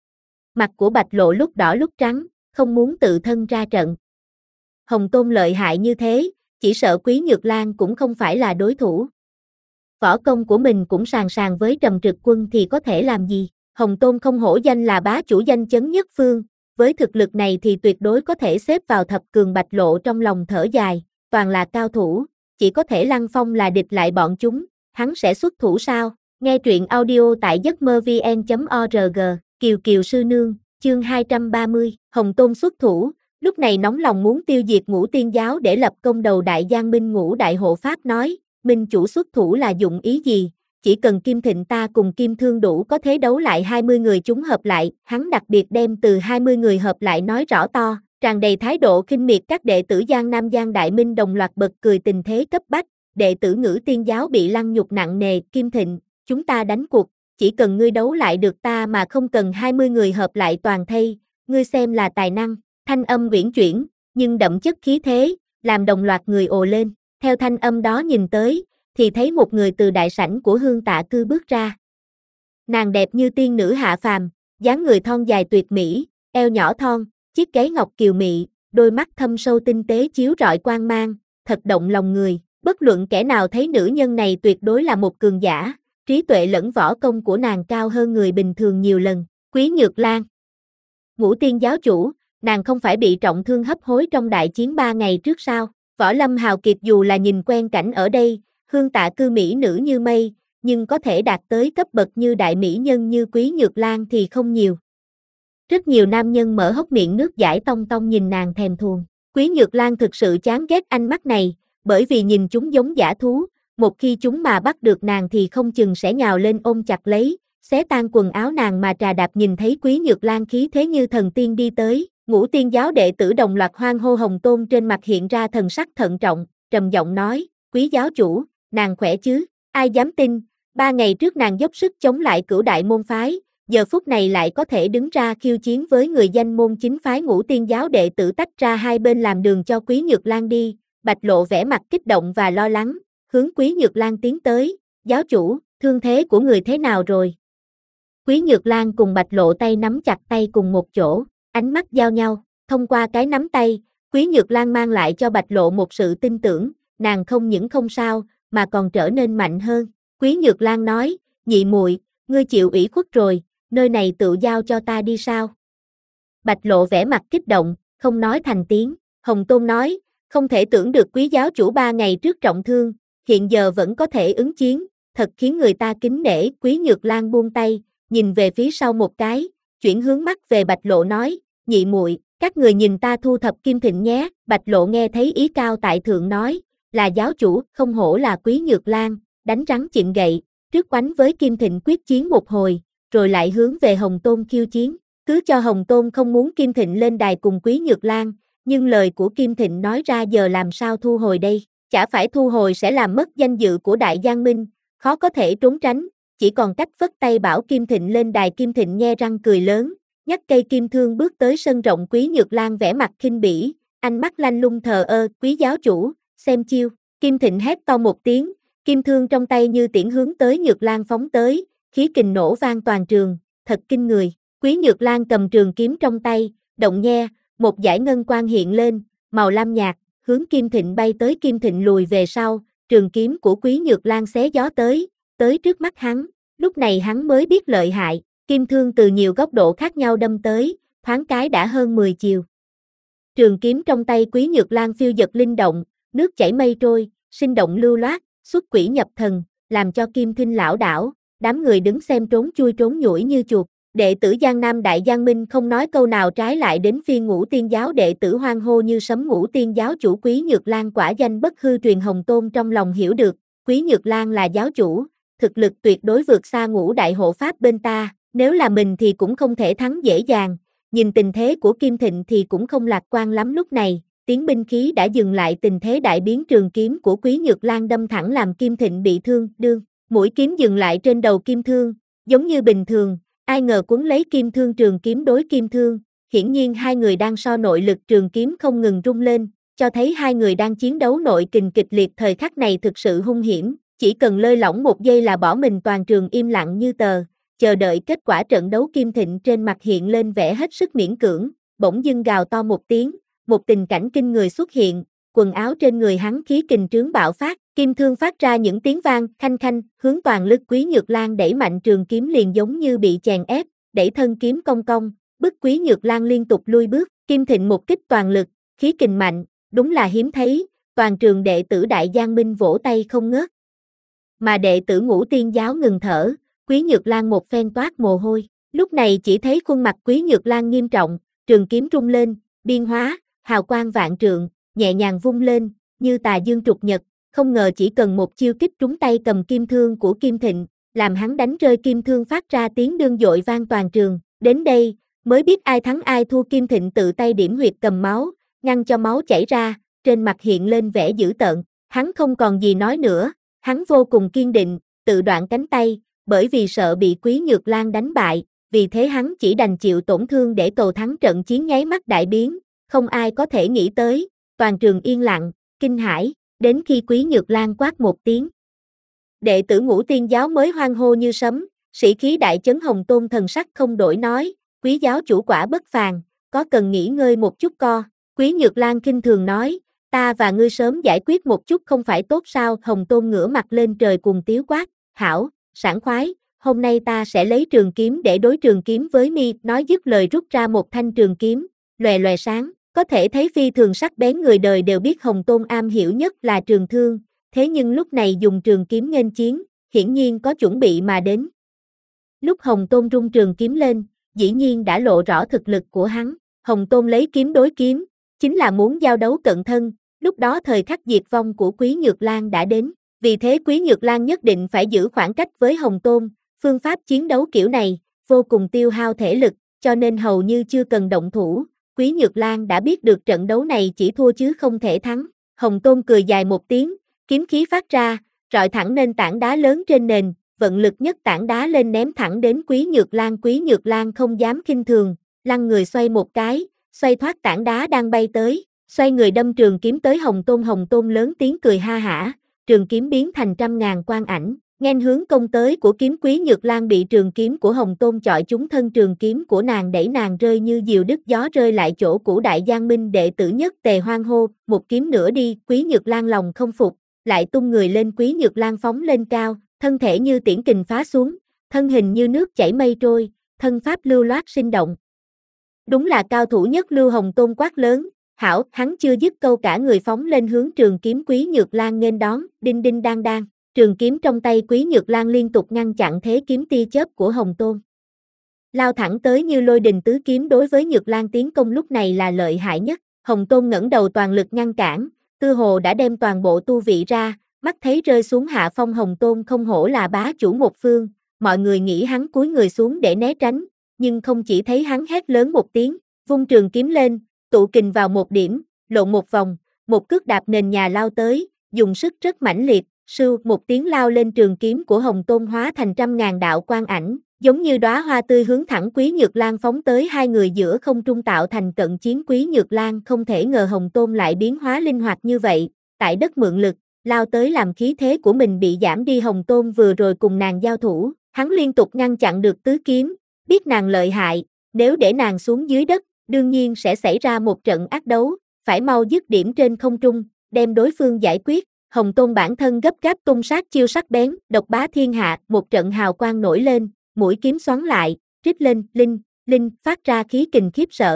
Mặt của Bạch Lộ lúc đỏ lúc trắng, không muốn tự thân ra trận. Hồng Tôn lợi hại như thế, chỉ sợ Quý Nhược Lan cũng không phải là đối thủ. Võ công của mình cũng sàn sàn với Trầm Trực Quân thì có thể làm gì? Hồng Tôn không hổ danh là bá chủ danh chấn nhất phương, với thực lực này thì tuyệt đối có thể xếp vào thập cường. Bạch Lộ trong lòng thở dài, toàn là cao thủ, chỉ có thể Lăng Phong là địch lại bọn chúng, hắn sẽ xuất thủ sao? Nghe truyện audio tại giấc mơ vn chấm org, Kiều Kiều sư nương, chương hai trăm ba mươi, Hồng Tôn xuất thủ, lúc này nóng lòng muốn tiêu diệt Ngũ Tiên giáo để lập công đầu đại Giang Minh Ngũ Đại Hộ Pháp nói, Minh chủ xuất thủ là dụng ý gì? Chỉ cần Kim Thịnh ta cùng Kim Thương đủ có thế đấu lại hai mươi người chúng hợp lại, hắn đặc biệt đem từ hai mươi người hợp lại nói rõ to, tràn đầy thái độ khinh miệt. Các đệ tử Giang Nam Giang Đại Minh đồng loạt bật cười. Tình thế cấp bách, đệ tử Ngũ Tiên giáo bị lăng nhục nặng nề. Kim Thịnh, chúng ta đánh cuộc, chỉ cần ngươi đấu lại được ta mà không cần hai mươi người hợp lại toàn thây, ngươi xem là tài năng. Thanh âm uyển chuyển, nhưng đậm chất khí thế, làm đồng loạt người ồ lên. Theo thanh âm đó nhìn tới, thì thấy một người từ đại sảnh của Hương Tạ Cư bước ra. Nàng đẹp như tiên nữ hạ phàm, dáng người thon dài tuyệt mỹ, eo nhỏ thon, chiếc gáy ngọc kiều mị, đôi mắt thâm sâu tinh tế chiếu rọi quang mang, thật động lòng người. Bất luận kẻ nào thấy nữ nhân này tuyệt đối là một cường giả, trí tuệ lẫn võ công của nàng cao hơn người bình thường nhiều lần. Quý Nhược Lan, Ngũ Tiên giáo chủ, nàng không phải bị trọng thương hấp hối trong đại chiến ba ngày trước sao? Võ Lâm hào kiệt dù là nhìn quen cảnh ở đây, Hương Tạ Cư mỹ nữ như mây, nhưng có thể đạt tới cấp bậc như đại mỹ nhân như Quý Nhược Lan thì không nhiều. Rất nhiều nam nhân mở hốc miệng nước dãi tong tong nhìn nàng thèm thuồng. Quý Nhược Lan thực sự chán ghét ánh mắt này, bởi vì nhìn chúng giống dã thú, một khi chúng mà bắt được nàng thì không chừng sẽ nhào lên ôm chặt lấy, xé tan quần áo nàng mà trà đạp. Nhìn thấy Quý Nhược Lan khí thế như thần tiên đi tới, Ngũ Tiên giáo đệ tử đồng loạt hoan hô. Hồng Tôn trên mặt hiện ra thần sắc thận trọng, trầm giọng nói, Quý giáo chủ, nàng khỏe chứ? Ai dám tin, ba ngày trước nàng dốc sức chống lại Cửu Đại môn phái, giờ phút này lại có thể đứng ra khiêu chiến với người danh môn chính phái. Ngũ Tiên giáo đệ tử tách ra hai bên làm đường cho Quý Nhược Lan đi. Bạch Lộ vẻ mặt kích động và lo lắng, hướng Quý Nhược Lan tiến tới, giáo chủ, thương thế của người thế nào rồi? Quý Nhược Lan cùng Bạch Lộ tay nắm chặt tay cùng một chỗ, ánh mắt giao nhau, thông qua cái nắm tay, Quý Nhược Lan mang lại cho Bạch Lộ một sự tin tưởng, nàng không những không sao, mà còn trở nên mạnh hơn. Quý Nhược Lan nói, nhị muội, ngươi chịu ủy khuất rồi, nơi này tự giao cho ta đi sao? Bạch Lộ vẻ mặt kích động, không nói thành tiếng. Hồng Tôn nói, không thể tưởng được quý giáo chủ ba ngày trước trọng thương, hiện giờ vẫn có thể ứng chiến, thật khiến người ta kính nể. Quý Nhược Lan buông tay, nhìn về phía sau một cái, chuyển hướng mắt về Bạch Lộ nói, nhị muội, các người nhìn ta thu thập Kim Thịnh nhé. Bạch Lộ nghe thấy ý cao tại thượng nói, là giáo chủ, không hổ là Quý Nhược Lan, đánh rắn chịm gậy, trước oánh với Kim Thịnh quyết chiến một hồi, rồi lại hướng về Hồng Tôn khiêu chiến. Cứ cho Hồng Tôn không muốn Kim Thịnh lên đài cùng Quý Nhược Lan, nhưng lời của Kim Thịnh nói ra giờ làm sao thu hồi đây, chả phải thu hồi sẽ làm mất danh dự của Đại Giang Minh, khó có thể trốn tránh, chỉ còn cách phất tay bảo Kim Thịnh lên đài. Kim Thịnh nhe răng cười lớn, nhấc cây kim thương bước tới sân rộng. Quý Nhược Lan vẻ mặt khinh bỉ, ánh mắt lanh lung thờ ơ, quý giáo chủ, xem chiêu. Kim Thịnh hét to một tiếng, kim thương trong tay như tiễn hướng tới Nhược Lan phóng tới, khí kình nổ vang toàn trường, thật kinh người. Quý Nhược Lan cầm trường kiếm trong tay, động nhe, một dải ngân quang hiện lên, màu lam nhạt, hướng Kim Thịnh bay tới. Kim Thịnh lùi về sau, trường kiếm của Quý Nhược Lan xé gió tới, tới trước mắt hắn, lúc này hắn mới biết lợi hại, kim thương từ nhiều góc độ khác nhau đâm tới, thoáng cái đã hơn mười chiều. Trường kiếm trong tay Quý Nhược Lan phiêu dật linh động, nước chảy mây trôi, sinh động lưu loát, xuất quỷ nhập thần, làm cho Kim Thinh lão đảo, đám người đứng xem trốn chui trốn nhủi như chuột. Đệ tử Giang Nam Đại Giang Minh không nói câu nào, trái lại đến phiên Ngũ Tiên giáo đệ tử hoan hô như sấm. Ngũ Tiên giáo chủ Quý Nhược Lan quả danh bất hư truyền. Hồng Tôn trong lòng hiểu được, Quý Nhược Lan là giáo chủ, thực lực tuyệt đối vượt xa Ngũ Đại hộ pháp bên ta, nếu là mình thì cũng không thể thắng dễ dàng. Nhìn tình thế của Kim Thịnh thì cũng không lạc quan lắm. Lúc này, tiếng binh khí đã dừng lại, tình thế đại biến, trường kiếm của Quý Nhược Lan đâm thẳng làm Kim Thịnh bị thương, đương, mũi kiếm dừng lại trên đầu kim thương, giống như bình thường. Ai ngờ cuốn lấy kim thương, trường kiếm đối kim thương, hiển nhiên hai người đang so nội lực, trường kiếm không ngừng rung lên, cho thấy hai người đang chiến đấu nội kình kịch liệt. Thời khắc này thực sự hung hiểm, chỉ cần lơi lỏng một giây là bỏ mình. Toàn trường im lặng như tờ, chờ đợi kết quả trận đấu. Kim Thịnh trên mặt hiện lên vẻ hết sức miễn cưỡng, bỗng dưng gào to một tiếng, một tình cảnh kinh người xuất hiện, quần áo trên người hắn khí kình trướng bạo phát, kim thương phát ra những tiếng vang khanh khanh, hướng toàn lực. Quý Nhược Lan đẩy mạnh trường kiếm liền giống như bị chèn ép, đẩy thân kiếm cong cong, bức Quý Nhược Lan liên tục lui bước. Kim Thịnh một kích toàn lực, khí kình mạnh, đúng là hiếm thấy, toàn trường đệ tử Đại Giang Minh vỗ tay không ngớt. Mà đệ tử Ngũ Tiên giáo ngừng thở, Quý Nhược Lan một phen toát mồ hôi, lúc này chỉ thấy khuôn mặt Quý Nhược Lan nghiêm trọng, trường kiếm rung lên, biên hóa, hào quang vạn trượng, nhẹ nhàng vung lên, như tà dương trục nhật, không ngờ chỉ cần một chiêu kích trúng tay cầm kim thương của Kim Thịnh, làm hắn đánh rơi kim thương phát ra tiếng đương dội vang toàn trường. Đến đây, mới biết ai thắng ai thua. Kim Thịnh tự tay điểm huyệt cầm máu, ngăn cho máu chảy ra, trên mặt hiện lên vẻ dữ tợn, hắn không còn gì nói nữa, hắn vô cùng kiên định, tự đoạn cánh tay, bởi vì sợ bị Quý Nhược Lan đánh bại, vì thế hắn chỉ đành chịu tổn thương để cầu thắng. Trận chiến nháy mắt đại biến, không ai có thể nghĩ tới, toàn trường yên lặng, kinh hãi, đến khi Quý Nhược Lan quát một tiếng, đệ tử Ngũ Tiên giáo mới hoan hô như sấm, sĩ khí đại chấn. Hồng Tôn thần sắc không đổi nói, quý giáo chủ quả bất phàm, có cần nghỉ ngơi một chút co? Quý Nhược Lan khinh thường nói, ta và ngươi sớm giải quyết một chút không phải tốt sao? Hồng Tôn ngửa mặt lên trời cùng tiếu quát, hảo, sảng khoái, hôm nay ta sẽ lấy trường kiếm để đối trường kiếm với mi. Nói dứt lời rút ra một thanh trường kiếm, lòe lòe sáng, có thể thấy phi thường sắc bén. Người đời đều biết Hồng Tôn am hiểu nhất là trường thương, thế nhưng lúc này dùng trường kiếm nghênh chiến, hiển nhiên có chuẩn bị mà đến. Lúc Hồng Tôn rung trường kiếm lên, dĩ nhiên đã lộ rõ thực lực của hắn. Hồng Tôn lấy kiếm đối kiếm, chính là muốn giao đấu cận thân, lúc đó thời khắc diệt vong của Quý Nhược Lan đã đến, vì thế Quý Nhược Lan nhất định phải giữ khoảng cách với Hồng Tôn. Phương pháp chiến đấu kiểu này, vô cùng tiêu hao thể lực, cho nên hầu như chưa cần động thủ, Quý Nhược Lan đã biết được trận đấu này chỉ thua chứ không thể thắng. Hồng Tôn cười dài một tiếng, kiếm khí phát ra, rọi thẳng lên tảng đá lớn trên nền, vận lực nhất tảng đá lên ném thẳng đến Quý Nhược Lan. Quý Nhược Lan không dám khinh thường, lăn người xoay một cái, xoay thoát tảng đá đang bay tới, xoay người đâm trường kiếm tới Hồng Tôn. Hồng Tôn lớn tiếng cười ha hả, trường kiếm biến thành trăm ngàn quang ảnh, nghênh hướng công tới của kiếm. Quý Nhược Lan bị trường kiếm của Hồng Tôn chọi trúng thân, trường kiếm của nàng đẩy nàng rơi như diều đứt gió, rơi lại chỗ cũ. Đại Giang Minh đệ tử nhất tề hoan hô, một kiếm nữa đi. Quý Nhược Lan lòng không phục, lại tung người lên. Quý Nhược Lan phóng lên cao, thân thể như tiễn kình phá xuống, thân hình như nước chảy mây trôi, thân pháp lưu loát sinh động. Đúng là cao thủ nhất Lưu Hồng Tôn quát lớn, hảo, hắn chưa dứt câu cả người phóng lên hướng trường kiếm Quý Nhược Lan nghênh đón, đinh đinh đang đang, trường kiếm trong tay Quý Nhược Lan liên tục ngăn chặn thế kiếm tia chớp của Hồng Tôn. Lao thẳng tới như lôi đình tứ kiếm đối với Nhược Lan tiến công lúc này là lợi hại nhất, Hồng Tôn ngẩng đầu toàn lực ngăn cản, tư hồ đã đem toàn bộ tu vị ra, mắt thấy rơi xuống hạ phong Hồng Tôn không hổ là bá chủ một phương, mọi người nghĩ hắn cúi người xuống để né tránh, nhưng không chỉ thấy hắn hét lớn một tiếng, vung trường kiếm lên, tụ kình vào một điểm, lộn một vòng, một cước đạp nền nhà lao tới, dùng sức rất mãnh liệt, sưu một tiếng lao lên trường kiếm của Hồng Tôn hóa thành trăm ngàn đạo quang ảnh, giống như đóa hoa tươi hướng thẳng Quý Nhược Lan phóng tới hai người giữa không trung tạo thành cận chiến. Quý Nhược Lan không thể ngờ Hồng Tôn lại biến hóa linh hoạt như vậy, tại đất mượn lực, lao tới làm khí thế của mình bị giảm đi. Hồng Tôn vừa rồi cùng nàng giao thủ, hắn liên tục ngăn chặn được tứ kiếm, biết nàng lợi hại, nếu để nàng xuống dưới đất, đương nhiên sẽ xảy ra một trận ác đấu, phải mau dứt điểm trên không trung, đem đối phương giải quyết. Hồng Tôn bản thân gấp gáp tung sát chiêu sắc bén, độc bá thiên hạ, một trận hào quang nổi lên, mũi kiếm xoắn lại, trích lên, linh, linh, phát ra khí kình khiếp sợ.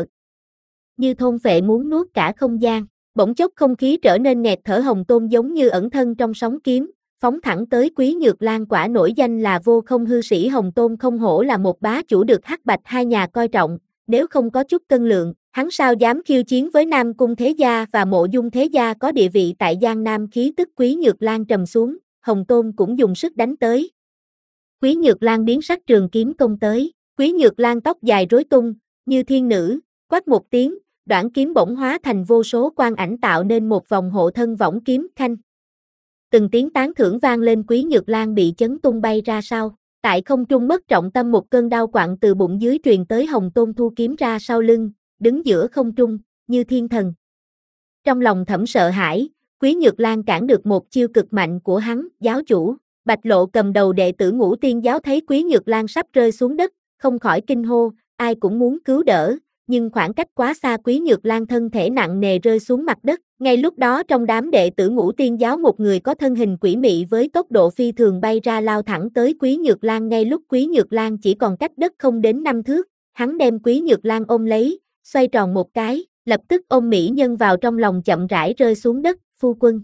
Như thôn phệ muốn nuốt cả không gian, bỗng chốc không khí trở nên nghẹt thở. Hồng Tôn giống như ẩn thân trong sóng kiếm, phóng thẳng tới Quý Nhược Lan. Quả nổi danh là vô không hư sĩ Hồng Tôn không hổ là một bá chủ được Hắc Bạch hai nhà coi trọng, nếu không có chút cân lượng, hắn sao dám khiêu chiến với Nam Cung Thế Gia và Mộ Dung Thế Gia có địa vị tại Giang Nam. Khí tức Quý Nhược Lan trầm xuống, Hồng Tôn cũng dùng sức đánh tới. Quý Nhược Lan biến sắc trường kiếm công tới, Quý Nhược Lan tóc dài rối tung, như thiên nữ, quát một tiếng, đoạn kiếm bỗng hóa thành vô số quang ảnh tạo nên một vòng hộ thân võng kiếm khanh. Từng tiếng tán thưởng vang lên, Quý Nhược Lan bị chấn tung bay ra sau, tại không trung mất trọng tâm, một cơn đau quặn từ bụng dưới truyền tới. Hồng Tôn thu kiếm ra sau lưng, đứng giữa không trung, như thiên thần. Trong lòng thẩm sợ hãi, Quý Nhược Lan cản được một chiêu cực mạnh của hắn. Giáo chủ, Bạch Lộ cầm đầu đệ tử Ngũ Tiên giáo thấy Quý Nhược Lan sắp rơi xuống đất, không khỏi kinh hô, ai cũng muốn cứu đỡ, nhưng khoảng cách quá xa, Quý Nhược Lan thân thể nặng nề rơi xuống mặt đất. Ngay lúc đó trong đám đệ tử Ngũ Tiên giáo một người có thân hình quỷ mị với tốc độ phi thường bay ra lao thẳng tới Quý Nhược Lan. Ngay lúc Quý Nhược Lan chỉ còn cách đất không đến năm thước, hắn đem Quý Nhược Lan ôm lấy, xoay tròn một cái, lập tức ôm mỹ nhân vào trong lòng chậm rãi rơi xuống đất. Phu quân.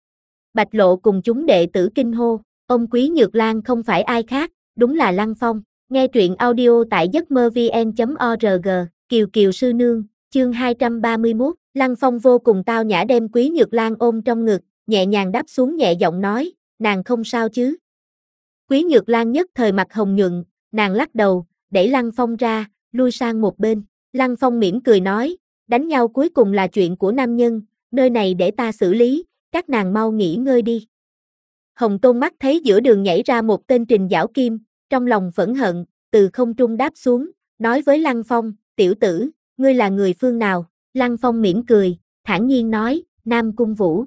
Bạch Lộ cùng chúng đệ tử kinh hô, ông Quý Nhược Lan không phải ai khác, đúng là Lăng Phong. Nghe truyện audio tại giấc mơ vn chấm org, Kiều Kiều sư nương, chương hai trăm ba mươi mốt, Lăng Phong vô cùng tao nhã đem Quý Nhược Lan ôm trong ngực, nhẹ nhàng đáp xuống, nhẹ giọng nói, nàng không sao chứ? Quý Nhược Lan nhất thời mặt hồng nhuận, nàng lắc đầu, đẩy Lăng Phong ra, lui sang một bên. Lăng Phong mỉm cười nói, đánh nhau cuối cùng là chuyện của nam nhân, nơi này để ta xử lý, các nàng mau nghỉ ngơi đi. Hồng Tôn mắt thấy giữa đường nhảy ra một tên Trình Giảo Kim, trong lòng phẫn hận, từ không trung đáp xuống, nói với Lăng Phong, tiểu tử, ngươi là người phương nào? Lăng Phong mỉm cười, thản nhiên nói, Nam Cung Vũ.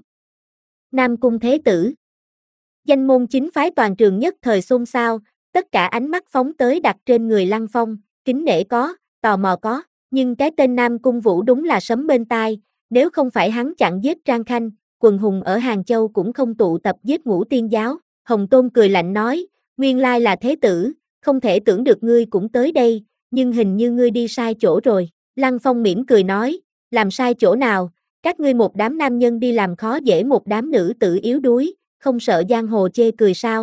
Nam Cung Thế Tử. Danh môn chính phái toàn trường nhất thời xôn xao, tất cả ánh mắt phóng tới đặt trên người Lăng Phong, kính nể có, tò mò có, nhưng cái tên Nam Cung Vũ đúng là sấm bên tai, nếu không phải hắn chặn giết Trang Khanh, quần hùng ở Hàng Châu cũng không tụ tập giết Ngũ Tiên giáo. Hồng Tôn cười lạnh nói, nguyên lai là Thế Tử, không thể tưởng được ngươi cũng tới đây, nhưng hình như ngươi đi sai chỗ rồi. Lăng Phong mỉm cười nói, làm sai chỗ nào, các ngươi một đám nam nhân đi làm khó dễ một đám nữ tử yếu đuối, không sợ giang hồ chê cười sao?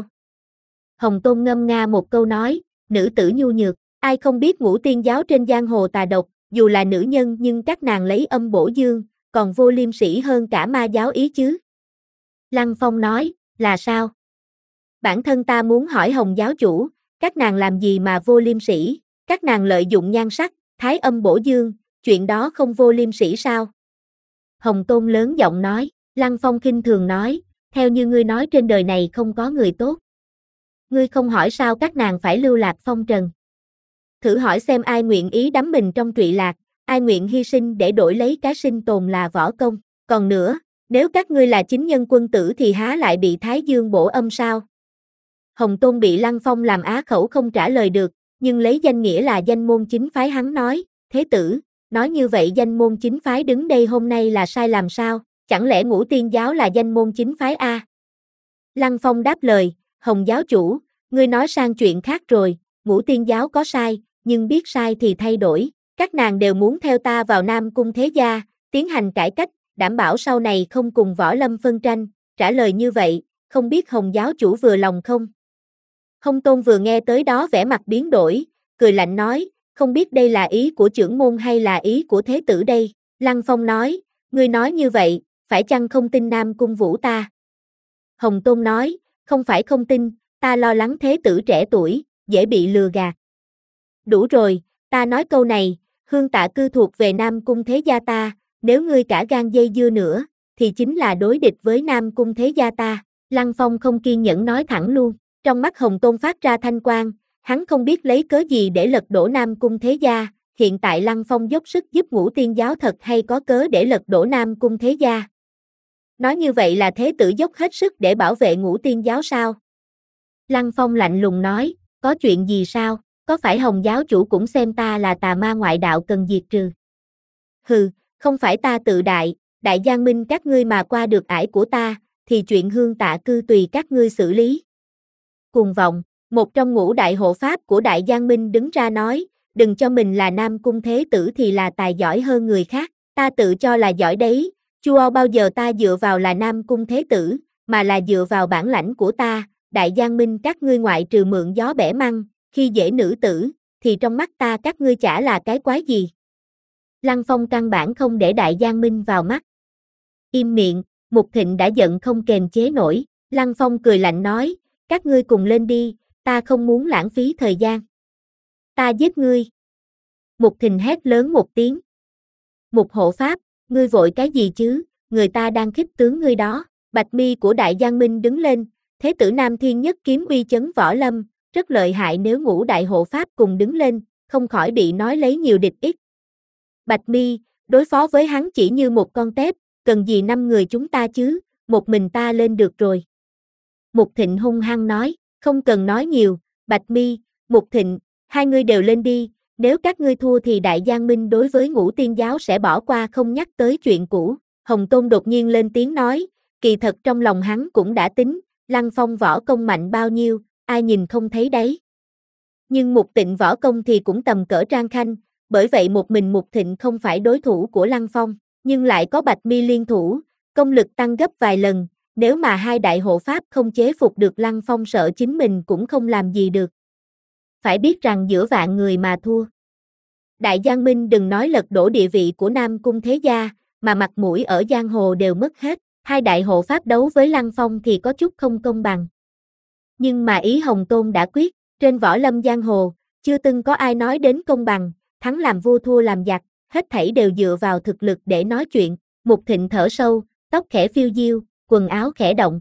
Hồng Tôn ngâm nga một câu nói, nữ tử nhu nhược, ai không biết Ngũ Tiên giáo trên giang hồ tà độc, dù là nữ nhân nhưng các nàng lấy âm bổ dương, còn vô liêm sỉ hơn cả ma giáo ý chứ. Lăng Phong nói, là sao? Bản thân ta muốn hỏi Hồng giáo chủ, các nàng làm gì mà vô liêm sỉ, các nàng lợi dụng nhan sắc, thái âm bổ dương, chuyện đó không vô liêm sỉ sao? Hồng Tôn lớn giọng nói, Lăng Phong khinh thường nói, theo như ngươi nói trên đời này không có người tốt. Ngươi không hỏi sao các nàng phải lưu lạc phong trần. Thử hỏi xem ai nguyện ý đắm mình trong trụy lạc, ai nguyện hy sinh để đổi lấy cái sinh tồn là võ công. Còn nữa, nếu các ngươi là chính nhân quân tử thì há lại bị Thái Dương bổ âm sao? Hồng Tôn bị Lăng Phong làm á khẩu không trả lời được, nhưng lấy danh nghĩa là danh môn chính phái hắn nói, Thế Tử, nói như vậy danh môn chính phái đứng đây hôm nay là sai làm sao? Chẳng lẽ Ngũ Tiên giáo là danh môn chính phái a? Lăng Phong đáp lời, Hồng giáo chủ, ngươi nói sang chuyện khác rồi, Ngũ Tiên giáo có sai, nhưng biết sai thì thay đổi, Các nàng đều muốn theo ta vào Nam Cung Thế Gia, tiến hành cải cách, đảm bảo sau này không cùng Võ Lâm phân tranh, trả lời như vậy, không biết Hồng giáo chủ vừa lòng không? Hồng Tôn vừa nghe tới đó vẻ mặt biến đổi, cười lạnh nói, không biết đây là ý của trưởng môn hay là ý của thế tử đây? Lăng Phong nói, ngươi nói như vậy, phải chăng không tin Nam Cung Vũ ta? Hồng Tôn nói, không phải không tin, ta lo lắng thế tử trẻ tuổi, dễ bị lừa gạt. Đủ rồi, ta nói câu này, Hương Tạ Cư thuộc về Nam Cung Thế Gia ta, nếu ngươi cả gan dây dưa nữa, thì chính là đối địch với Nam Cung Thế Gia ta. Lăng Phong không kiên nhẫn nói thẳng luôn, trong mắt Hồng Tôn phát ra thanh quang, hắn không biết lấy cớ gì để lật đổ Nam Cung Thế Gia, hiện tại Lăng Phong dốc sức giúp Ngũ Tiên Giáo thật hay có cớ để lật đổ Nam Cung Thế Gia. Nói như vậy là thế tử dốc hết sức để bảo vệ Ngũ Tiên Giáo sao? Lăng Phong lạnh lùng nói, có chuyện gì sao, có phải Hồng giáo chủ cũng xem ta là tà ma ngoại đạo cần diệt trừ? Hừ, không phải ta tự đại, Đại Giang Minh các ngươi mà qua được ải của ta, thì chuyện Hương Tạ Cư tùy các ngươi xử lý. Cuồng vọng, một trong ngũ đại hộ pháp của Đại Giang Minh đứng ra nói, đừng cho mình là Nam Cung Thế Tử thì là tài giỏi hơn người khác, ta tự cho là giỏi đấy, chưa bao giờ ta dựa vào là Nam Cung Thế Tử, mà là dựa vào bản lãnh của ta, Đại Giang Minh các ngươi ngoại trừ mượn gió bẻ măng, khi dễ nữ tử, thì trong mắt ta các ngươi chả là cái quái gì. Lăng Phong căn bản không để Đại Giang Minh vào mắt. Im miệng, Mục Thịnh đã giận không kềm chế nổi, Lăng Phong cười lạnh nói, các ngươi cùng lên đi, ta không muốn lãng phí thời gian. Ta giết ngươi. Mục Thịnh hét lớn một tiếng. Mục hộ pháp, ngươi vội cái gì chứ, người ta đang khích tướng ngươi đó. Bạch mi của Đại Giang Minh đứng lên, thế tử Nam Thiên Nhất kiếm uy chấn võ lâm, rất lợi hại, nếu ngũ đại hộ pháp cùng đứng lên, không khỏi bị nói lấy nhiều địch ít. Bạch mi, đối phó với hắn chỉ như một con tép, cần gì năm người chúng ta chứ, một mình ta lên được rồi. Mục Thịnh hung hăng nói, không cần nói nhiều, Bạch mi, Mục Thịnh, hai ngươi đều lên đi, nếu các ngươi thua thì Đại Giang Minh đối với Ngũ Tiên Giáo sẽ bỏ qua không nhắc tới chuyện cũ. Hồng Tôn đột nhiên lên tiếng nói, kỳ thật trong lòng hắn cũng đã tính, Lăng Phong võ công mạnh bao nhiêu, ai nhìn không thấy đấy. Nhưng Mục Thịnh võ công thì cũng tầm cỡ Trang Khanh, bởi vậy một mình Mục Thịnh không phải đối thủ của Lăng Phong, nhưng lại có Bạch mi liên thủ, công lực tăng gấp vài lần, nếu mà hai đại hộ pháp không chế phục được Lăng Phong sợ chính mình cũng không làm gì được. Phải biết rằng giữa vạn người mà thua. Đại Giang Minh đừng nói lật đổ địa vị của Nam Cung Thế Gia, mà mặt mũi ở giang hồ đều mất hết, hai đại hộ pháp đấu với Lăng Phong thì có chút không công bằng. Nhưng mà ý Hồng Tôn đã quyết, trên võ lâm giang hồ, chưa từng có ai nói đến công bằng, thắng làm vua thua làm giặc, hết thảy đều dựa vào thực lực để nói chuyện. Mục Thịnh thở sâu, tóc khẽ phiêu diêu, quần áo khẽ động.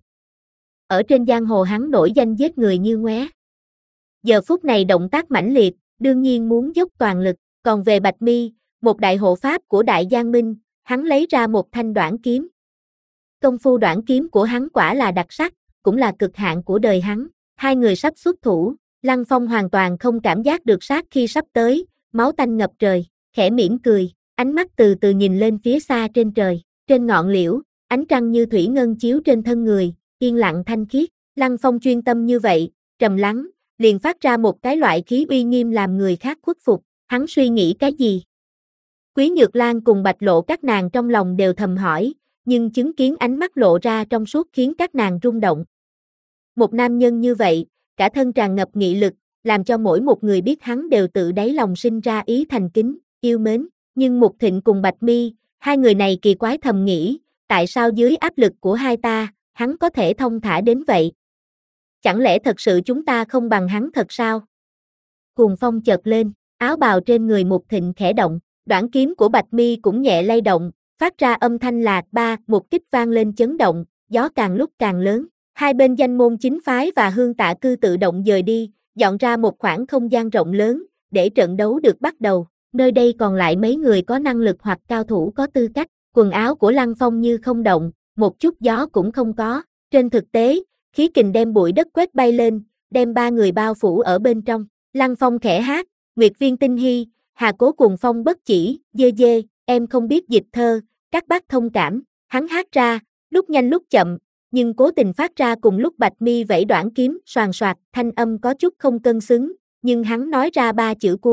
Ở trên giang hồ hắn nổi danh giết người như ngoé. Giờ phút này động tác mãnh liệt, đương nhiên muốn dốc toàn lực, còn về Bạch mi, một đại hộ pháp của Đại Giang Minh, hắn lấy ra một thanh đoản kiếm. Công phu đoản kiếm của hắn quả là đặc sắc, cũng là cực hạn của đời hắn. Hai người sắp xuất thủ, Lăng Phong hoàn toàn không cảm giác được sát khi sắp tới, máu tanh ngập trời, khẽ mỉm cười, ánh mắt từ từ nhìn lên phía xa trên trời, trên ngọn liễu, ánh trăng như thủy ngân chiếu trên thân người, yên lặng thanh khiết. Lăng Phong chuyên tâm như vậy, trầm lắng, liền phát ra một cái loại khí uy nghiêm làm người khác khuất phục. Hắn suy nghĩ cái gì? Quý Nhược Lan cùng Bạch Lộ các nàng trong lòng đều thầm hỏi, nhưng chứng kiến ánh mắt lộ ra trong suốt khiến các nàng rung động. Một nam nhân như vậy, cả thân tràn ngập nghị lực, làm cho mỗi một người biết hắn đều tự đáy lòng sinh ra ý thành kính, yêu mến. Nhưng Mục Thịnh cùng Bạch mi, hai người này kỳ quái thầm nghĩ, tại sao dưới áp lực của hai ta, hắn có thể thông thả đến vậy? Chẳng lẽ thật sự chúng ta không bằng hắn thật sao? Cuồng phong chợt lên, áo bào trên người Mục Thịnh khẽ động, đoản kiếm của Bạch mi cũng nhẹ lay động, phát ra âm thanh là ba, một kích vang lên chấn động, gió càng lúc càng lớn. Hai bên danh môn chính phái và Hương Tạ Cư tự động dời đi, dọn ra một khoảng không gian rộng lớn, để trận đấu được bắt đầu. Nơi đây còn lại mấy người có năng lực hoặc cao thủ có tư cách. Quần áo của Lăng Phong như không động, một chút gió cũng không có. Trên thực tế, khí kình đem bụi đất quét bay lên, đem ba người bao phủ ở bên trong. Lăng Phong khẽ hát, Nguyệt Viên Tinh Hy, Hà Cố Cuồng Phong bất chỉ, dê dê, em không biết dịch thơ, các bác thông cảm. Hắn hát ra, lúc nhanh lúc chậm, nhưng cố tình phát ra cùng lúc Bạch mi vẫy đoản kiếm, soàn soạt, thanh âm có chút không cân xứng, nhưng hắn nói ra ba chữ cuối,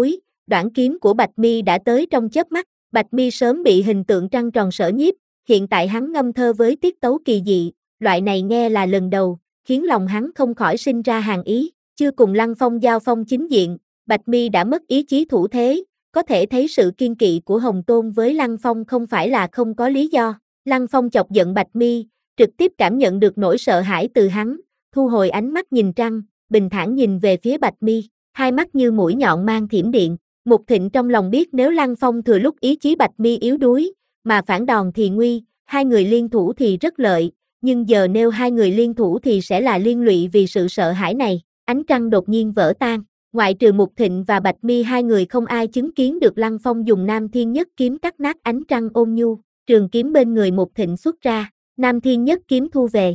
Đoản kiếm của Bạch Mi đã tới trong chớp mắt, Bạch Mi sớm bị hình tượng trăng tròn sở nhiếp, hiện tại hắn ngâm thơ với tiết tấu kỳ dị, loại này nghe là lần đầu, khiến lòng hắn không khỏi sinh ra hàng ý, chưa cùng Lăng Phong giao phong chính diện, Bạch Mi đã mất ý chí thủ thế, có thể thấy sự kiên kỵ của Hồng Tôn với Lăng Phong không phải là không có lý do. Lăng Phong chọc giận Bạch Mi, trực tiếp cảm nhận được nỗi sợ hãi từ hắn, thu hồi ánh mắt nhìn trăng, bình thản nhìn về phía Bạch Mi, hai mắt như mũi nhọn mang thiểm điện. Mục Thịnh trong lòng biết nếu Lăng Phong thừa lúc ý chí Bạch Mi yếu đuối, mà phản đòn thì nguy, hai người liên thủ thì rất lợi, nhưng giờ nếu hai người liên thủ thì sẽ là liên lụy vì sự sợ hãi này. Ánh trăng đột nhiên vỡ tan, ngoại trừ Mục Thịnh và Bạch Mi hai người không ai chứng kiến được Lăng Phong dùng Nam Thiên Nhất kiếm cắt nát ánh trăng ôn nhu, trường kiếm bên người Mục Thịnh xuất ra, Nam Thiên Nhất kiếm thu về.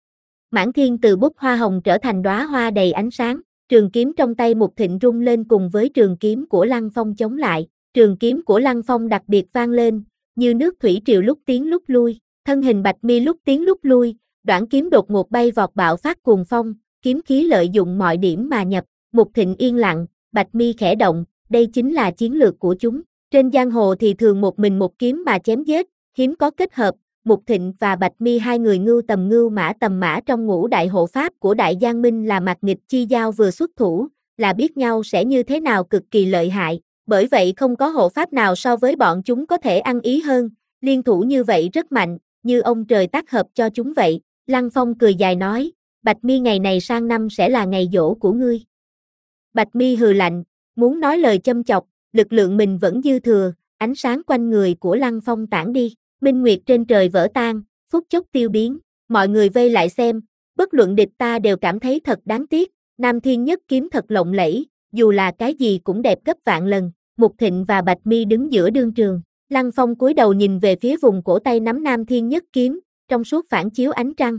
Mãn thiên từ bút hoa hồng trở thành đóa hoa đầy ánh sáng, trường kiếm trong tay Mục Thịnh rung lên cùng với trường kiếm của Lăng Phong chống lại, trường kiếm của Lăng Phong đặc biệt vang lên, như nước thủy triều lúc tiến lúc lui, thân hình Bạch Mi lúc tiến lúc lui, đoản kiếm đột ngột bay vọt bạo phát cuồng phong, kiếm khí lợi dụng mọi điểm mà nhập, Mục Thịnh yên lặng, Bạch Mi khẽ động, đây chính là chiến lược của chúng, trên giang hồ thì thường một mình một kiếm mà chém giết, hiếm có kết hợp. Mục Thịnh và Bạch Mi hai người ngưu tầm ngưu mã tầm mã trong ngũ đại hộ pháp của Đại Giang Minh là mặt nghịch chi giao vừa xuất thủ, là biết nhau sẽ như thế nào cực kỳ lợi hại, bởi vậy không có hộ pháp nào so với bọn chúng có thể ăn ý hơn, liên thủ như vậy rất mạnh, như ông trời tác hợp cho chúng vậy. Lăng Phong cười dài nói, Bạch Mi ngày này sang năm sẽ là ngày giỗ của ngươi. Bạch Mi hừ lạnh, muốn nói lời châm chọc, lực lượng mình vẫn dư thừa, ánh sáng quanh người của Lăng Phong tản đi. Minh nguyệt trên trời vỡ tan, phút chốc tiêu biến, mọi người vây lại xem, bất luận địch ta đều cảm thấy thật đáng tiếc, Nam Thiên Nhất kiếm thật lộng lẫy, dù là cái gì cũng đẹp gấp vạn lần. Mục Thịnh và Bạch Mi đứng giữa đương trường, Lăng Phong cúi đầu nhìn về phía vùng cổ tay nắm Nam Thiên Nhất kiếm, trong suốt phản chiếu ánh trăng.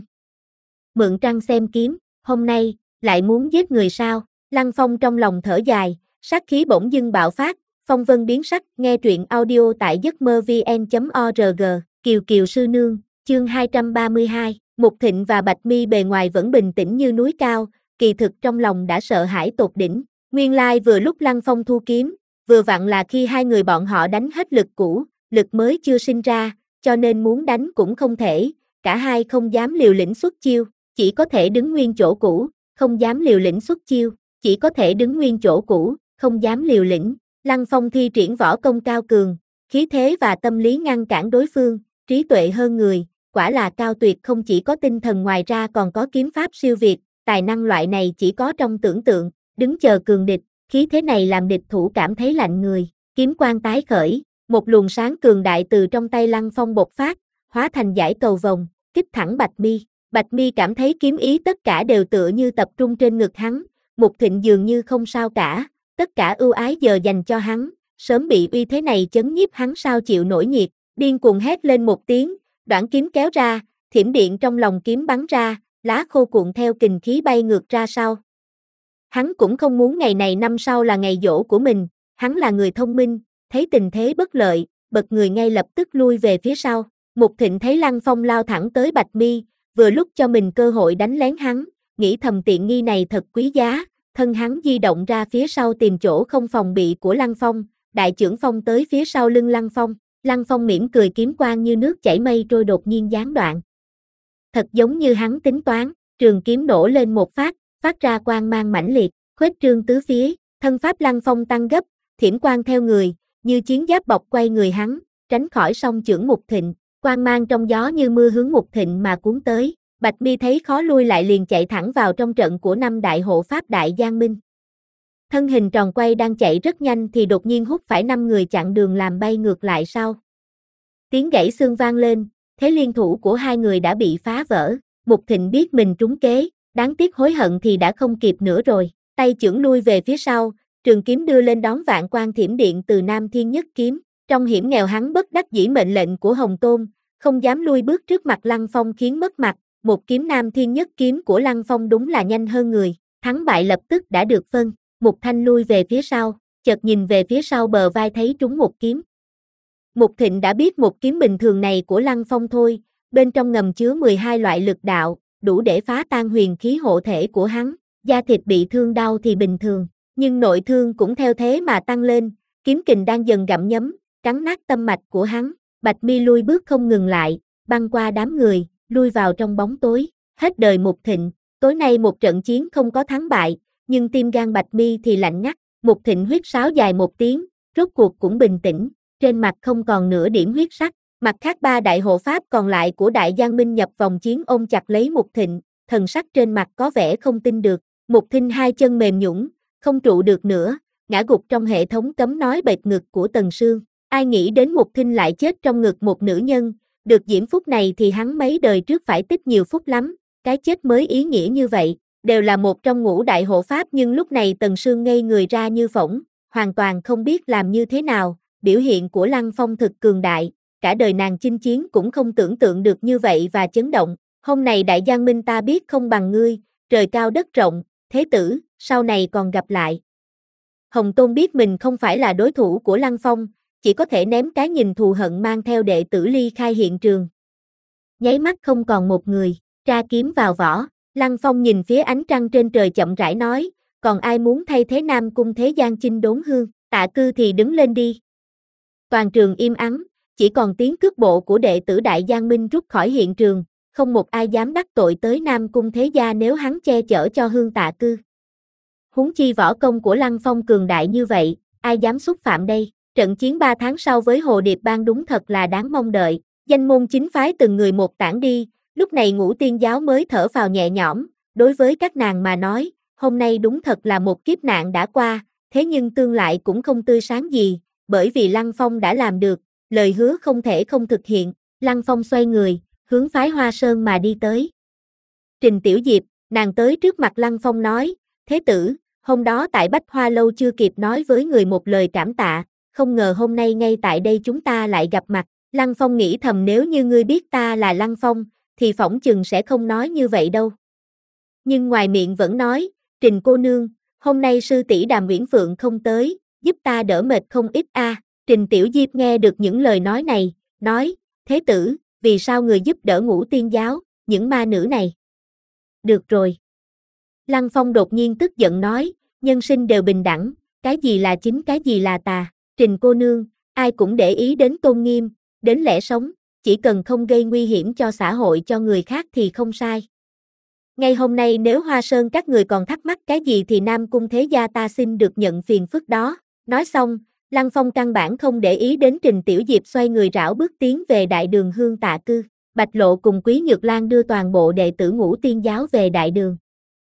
Mượn trăng xem kiếm, hôm nay, lại muốn giết người sao? Lăng Phong trong lòng thở dài, sát khí bỗng dưng bạo phát. Phong vân biến sắc, nghe truyện audio tại giấc mơ vn chấm org, Kiều Kiều sư nương, chương hai trăm ba mươi hai, Mục Thịnh và Bạch Mi bề ngoài vẫn bình tĩnh như núi cao, kỳ thực trong lòng đã sợ hãi tột đỉnh. Nguyên lai vừa lúc Lăng Phong thu kiếm, vừa vặn là khi hai người bọn họ đánh hết lực cũ, lực mới chưa sinh ra, cho nên muốn đánh cũng không thể, cả hai không dám liều lĩnh xuất chiêu, chỉ có thể đứng nguyên chỗ cũ, không dám liều lĩnh xuất chiêu, chỉ có thể đứng nguyên chỗ cũ, không dám liều lĩnh. Lăng Phong thi triển võ công cao cường, khí thế và tâm lý ngăn cản đối phương, trí tuệ hơn người, quả là cao tuyệt, không chỉ có tinh thần ngoài ra còn có kiếm pháp siêu việt, tài năng loại này chỉ có trong tưởng tượng, đứng chờ cường địch, khí thế này làm địch thủ cảm thấy lạnh người, kiếm quang tái khởi, một luồng sáng cường đại từ trong tay Lăng Phong bộc phát, hóa thành dải cầu vồng, kích thẳng Bạch Mi. Bạch Mi cảm thấy kiếm ý tất cả đều tựa như tập trung trên ngực hắn, Mục Thịnh dường như không sao cả. Tất cả ưu ái giờ dành cho hắn, sớm bị uy thế này chấn nhiếp hắn sao chịu nổi nhiệt, điên cuồng hét lên một tiếng, đoản kiếm kéo ra, thiểm điện trong lòng kiếm bắn ra, lá khô cuộn theo kình khí bay ngược ra sau. Hắn cũng không muốn ngày này năm sau là ngày giỗ của mình, hắn là người thông minh, thấy tình thế bất lợi, bật người ngay lập tức lui về phía sau. Mục Thịnh thấy Lăng Phong lao thẳng tới Bạch Mi, vừa lúc cho mình cơ hội đánh lén hắn, nghĩ thầm tiện nghi này thật quý giá. Thân hắn di động ra phía sau tìm chỗ không phòng bị của Lăng Phong, đại chưởng phong tới phía sau lưng Lăng Phong, Lăng Phong mỉm cười kiếm quang như nước chảy mây trôi đột nhiên gián đoạn. Thật giống như hắn tính toán, trường kiếm nổ lên một phát, phát ra quang mang mãnh liệt, khuếch trương tứ phía, thân pháp Lăng Phong tăng gấp, thiểm quang theo người, như chiến giáp bọc quay người hắn, tránh khỏi song chưởng Mục Thịnh, quang mang trong gió như mưa hướng Mục Thịnh mà cuốn tới. Bạch Mi thấy khó lui lại liền chạy thẳng vào trong trận của năm đại hộ pháp Đại Giang Minh. Thân hình tròn quay đang chạy rất nhanh thì đột nhiên hút phải năm người chặn đường làm bay ngược lại sau. Tiếng gãy xương vang lên, thế liên thủ của hai người đã bị phá vỡ. Mục Thịnh biết mình trúng kế, đáng tiếc hối hận thì đã không kịp nữa rồi. Tay chưởng lui về phía sau, trường kiếm đưa lên đón vạn quang thiểm điện từ Nam Thiên Nhất kiếm. Trong hiểm nghèo hắn bất đắc dĩ mệnh lệnh của Hồng Tôn, không dám lui bước trước mặt Lăng Phong khiến mất mặt. Một kiếm Nam Thiên Nhất kiếm của Lăng Phong đúng là nhanh hơn người, thắng bại lập tức đã được phân. Mục Thanh lui về phía sau, chợt nhìn về phía sau bờ vai thấy trúng một kiếm. Mục Thịnh đã biết một kiếm bình thường này của Lăng Phong thôi, bên trong ngầm chứa mười hai loại lực đạo, đủ để phá tan huyền khí hộ thể của hắn. Da thịt bị thương đau thì bình thường, nhưng nội thương cũng theo thế mà tăng lên, kiếm kình đang dần gặm nhấm, cắn nát tâm mạch của hắn. Bạch Mi lui bước không ngừng lại, băng qua đám người, lui vào trong bóng tối. Hết đời Mục Thịnh, tối nay một trận chiến không có thắng bại, nhưng tim gan Bạch Mi thì lạnh ngắt. Mục Thịnh huyết sáo dài một tiếng, rốt cuộc cũng bình tĩnh, trên mặt không còn nửa điểm huyết sắc. Mặt khác ba đại hộ pháp còn lại của Đại Giang Minh nhập vòng chiến ôm chặt lấy Mục Thịnh, thần sắc trên mặt có vẻ không tin được. Mục Thịnh hai chân mềm nhũn, không trụ được nữa, ngã gục trong hệ thống cấm nói bệt ngực của Tần Sương. Ai nghĩ đến Mục Thịnh lại chết trong ngực một nữ nhân, được diễm phúc này thì hắn mấy đời trước phải tích nhiều phúc lắm, cái chết mới ý nghĩa như vậy, đều là một trong ngũ đại hộ pháp nhưng lúc này Tần Sương ngây người ra như phỗng, hoàn toàn không biết làm như thế nào. Biểu hiện của Lăng Phong thực cường đại, cả đời nàng chinh chiến cũng không tưởng tượng được như vậy và chấn động. Hôm nay Đại Giang Minh ta biết không bằng ngươi, trời cao đất rộng, thế tử, sau này còn gặp lại. Hồng Tôn biết mình không phải là đối thủ của Lăng Phong, chỉ có thể ném cái nhìn thù hận mang theo đệ tử ly khai hiện trường. Nháy mắt không còn một người, tra kiếm vào vỏ, Lăng Phong nhìn phía ánh trăng trên trời chậm rãi nói, còn ai muốn thay thế Nam Cung Thế Gian chinh đốn hương, Tạ Cư thì đứng lên đi. Toàn trường im ắng, chỉ còn tiếng cước bộ của đệ tử Đại Giang Minh rút khỏi hiện trường, không một ai dám đắc tội tới Nam Cung Thế Gia nếu hắn che chở cho hương Tạ Cư. Huống chi võ công của Lăng Phong cường đại như vậy, ai dám xúc phạm đây. Trận chiến ba tháng sau với Hồ Điệp Bang đúng thật là đáng mong đợi, danh môn chính phái từng người một tản đi, lúc này Ngũ Tiên Giáo mới thở phào nhẹ nhõm, đối với các nàng mà nói, hôm nay đúng thật là một kiếp nạn đã qua, thế nhưng tương lai cũng không tươi sáng gì, bởi vì Lăng Phong đã làm được, lời hứa không thể không thực hiện. Lăng Phong xoay người, hướng phái Hoa Sơn mà đi tới. Trình Tiểu Diệp, nàng tới trước mặt Lăng Phong nói, thế tử, hôm đó tại Bách Hoa Lâu chưa kịp nói với người một lời cảm tạ, không ngờ hôm nay ngay tại đây chúng ta lại gặp mặt. Lăng Phong nghĩ thầm nếu như ngươi biết ta là Lăng Phong, thì phỏng chừng sẽ không nói như vậy đâu. Nhưng ngoài miệng vẫn nói, Trình cô nương, hôm nay sư tỷ Đàm Uyển Phượng không tới, giúp ta đỡ mệt không ít a. À. Trình Tiểu Diệp nghe được những lời nói này, nói, thế tử, vì sao người giúp đỡ Ngũ Tiên Giáo, những ma nữ này? Được rồi. Lăng Phong đột nhiên tức giận nói, nhân sinh đều bình đẳng, cái gì là chính cái gì là tà. Trình cô nương, ai cũng để ý đến tôn nghiêm, đến lẽ sống, chỉ cần không gây nguy hiểm cho xã hội cho người khác thì không sai. Ngay hôm nay nếu Hoa Sơn các người còn thắc mắc cái gì thì Nam Cung Thế Gia ta xin được nhận phiền phức đó. Nói xong, Lăng Phong căn bản không để ý đến Trình Tiểu Diệp xoay người rảo bước tiến về đại đường hương Tạ Cư. Bạch Lộ cùng Quý Nhược Lan đưa toàn bộ đệ tử Ngũ Tiên Giáo về đại đường.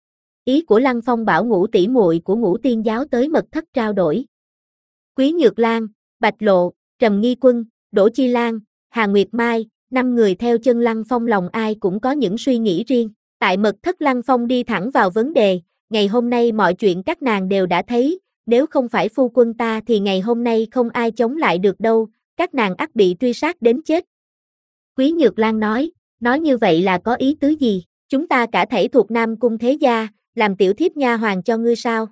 Ý của Lăng Phong bảo Ngũ tỷ muội của Ngũ Tiên Giáo tới mật thất trao đổi. Quý Nhược Lan, Bạch Lộ, Trầm Nghi Quân, Đỗ Chi Lan, Hà Nguyệt Mai, năm người theo chân Lăng Phong lòng ai cũng có những suy nghĩ riêng. Tại mật thất Lăng Phong đi thẳng vào vấn đề, ngày hôm nay mọi chuyện các nàng đều đã thấy, nếu không phải phu quân ta thì ngày hôm nay không ai chống lại được đâu, các nàng ắt bị truy sát đến chết. Quý Nhược Lan nói, nói như vậy là có ý tứ gì, chúng ta cả thảy thuộc Nam Cung Thế Gia, làm tiểu thiếp nha hoàn cho ngươi sao?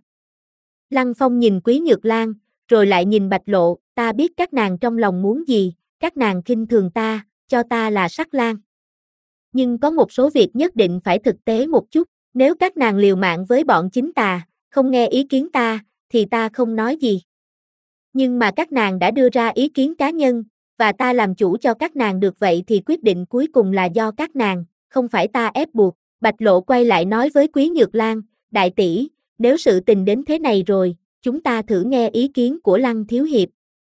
Lăng Phong nhìn Quý Nhược Lan, rồi lại nhìn Bạch Lộ, ta biết các nàng trong lòng muốn gì, các nàng khinh thường ta, cho ta là sắc lang. Nhưng có một số việc nhất định phải thực tế một chút, nếu các nàng liều mạng với bọn chính tà, không nghe ý kiến ta, thì ta không nói gì. Nhưng mà các nàng đã đưa ra ý kiến cá nhân, và ta làm chủ cho các nàng được vậy thì quyết định cuối cùng là do các nàng, không phải ta ép buộc. Bạch Lộ quay lại nói với Quý Nhược Lan, đại tỷ, nếu sự tình đến thế này rồi, chúng ta thử nghe ý kiến của Lăng thiếu hiệp.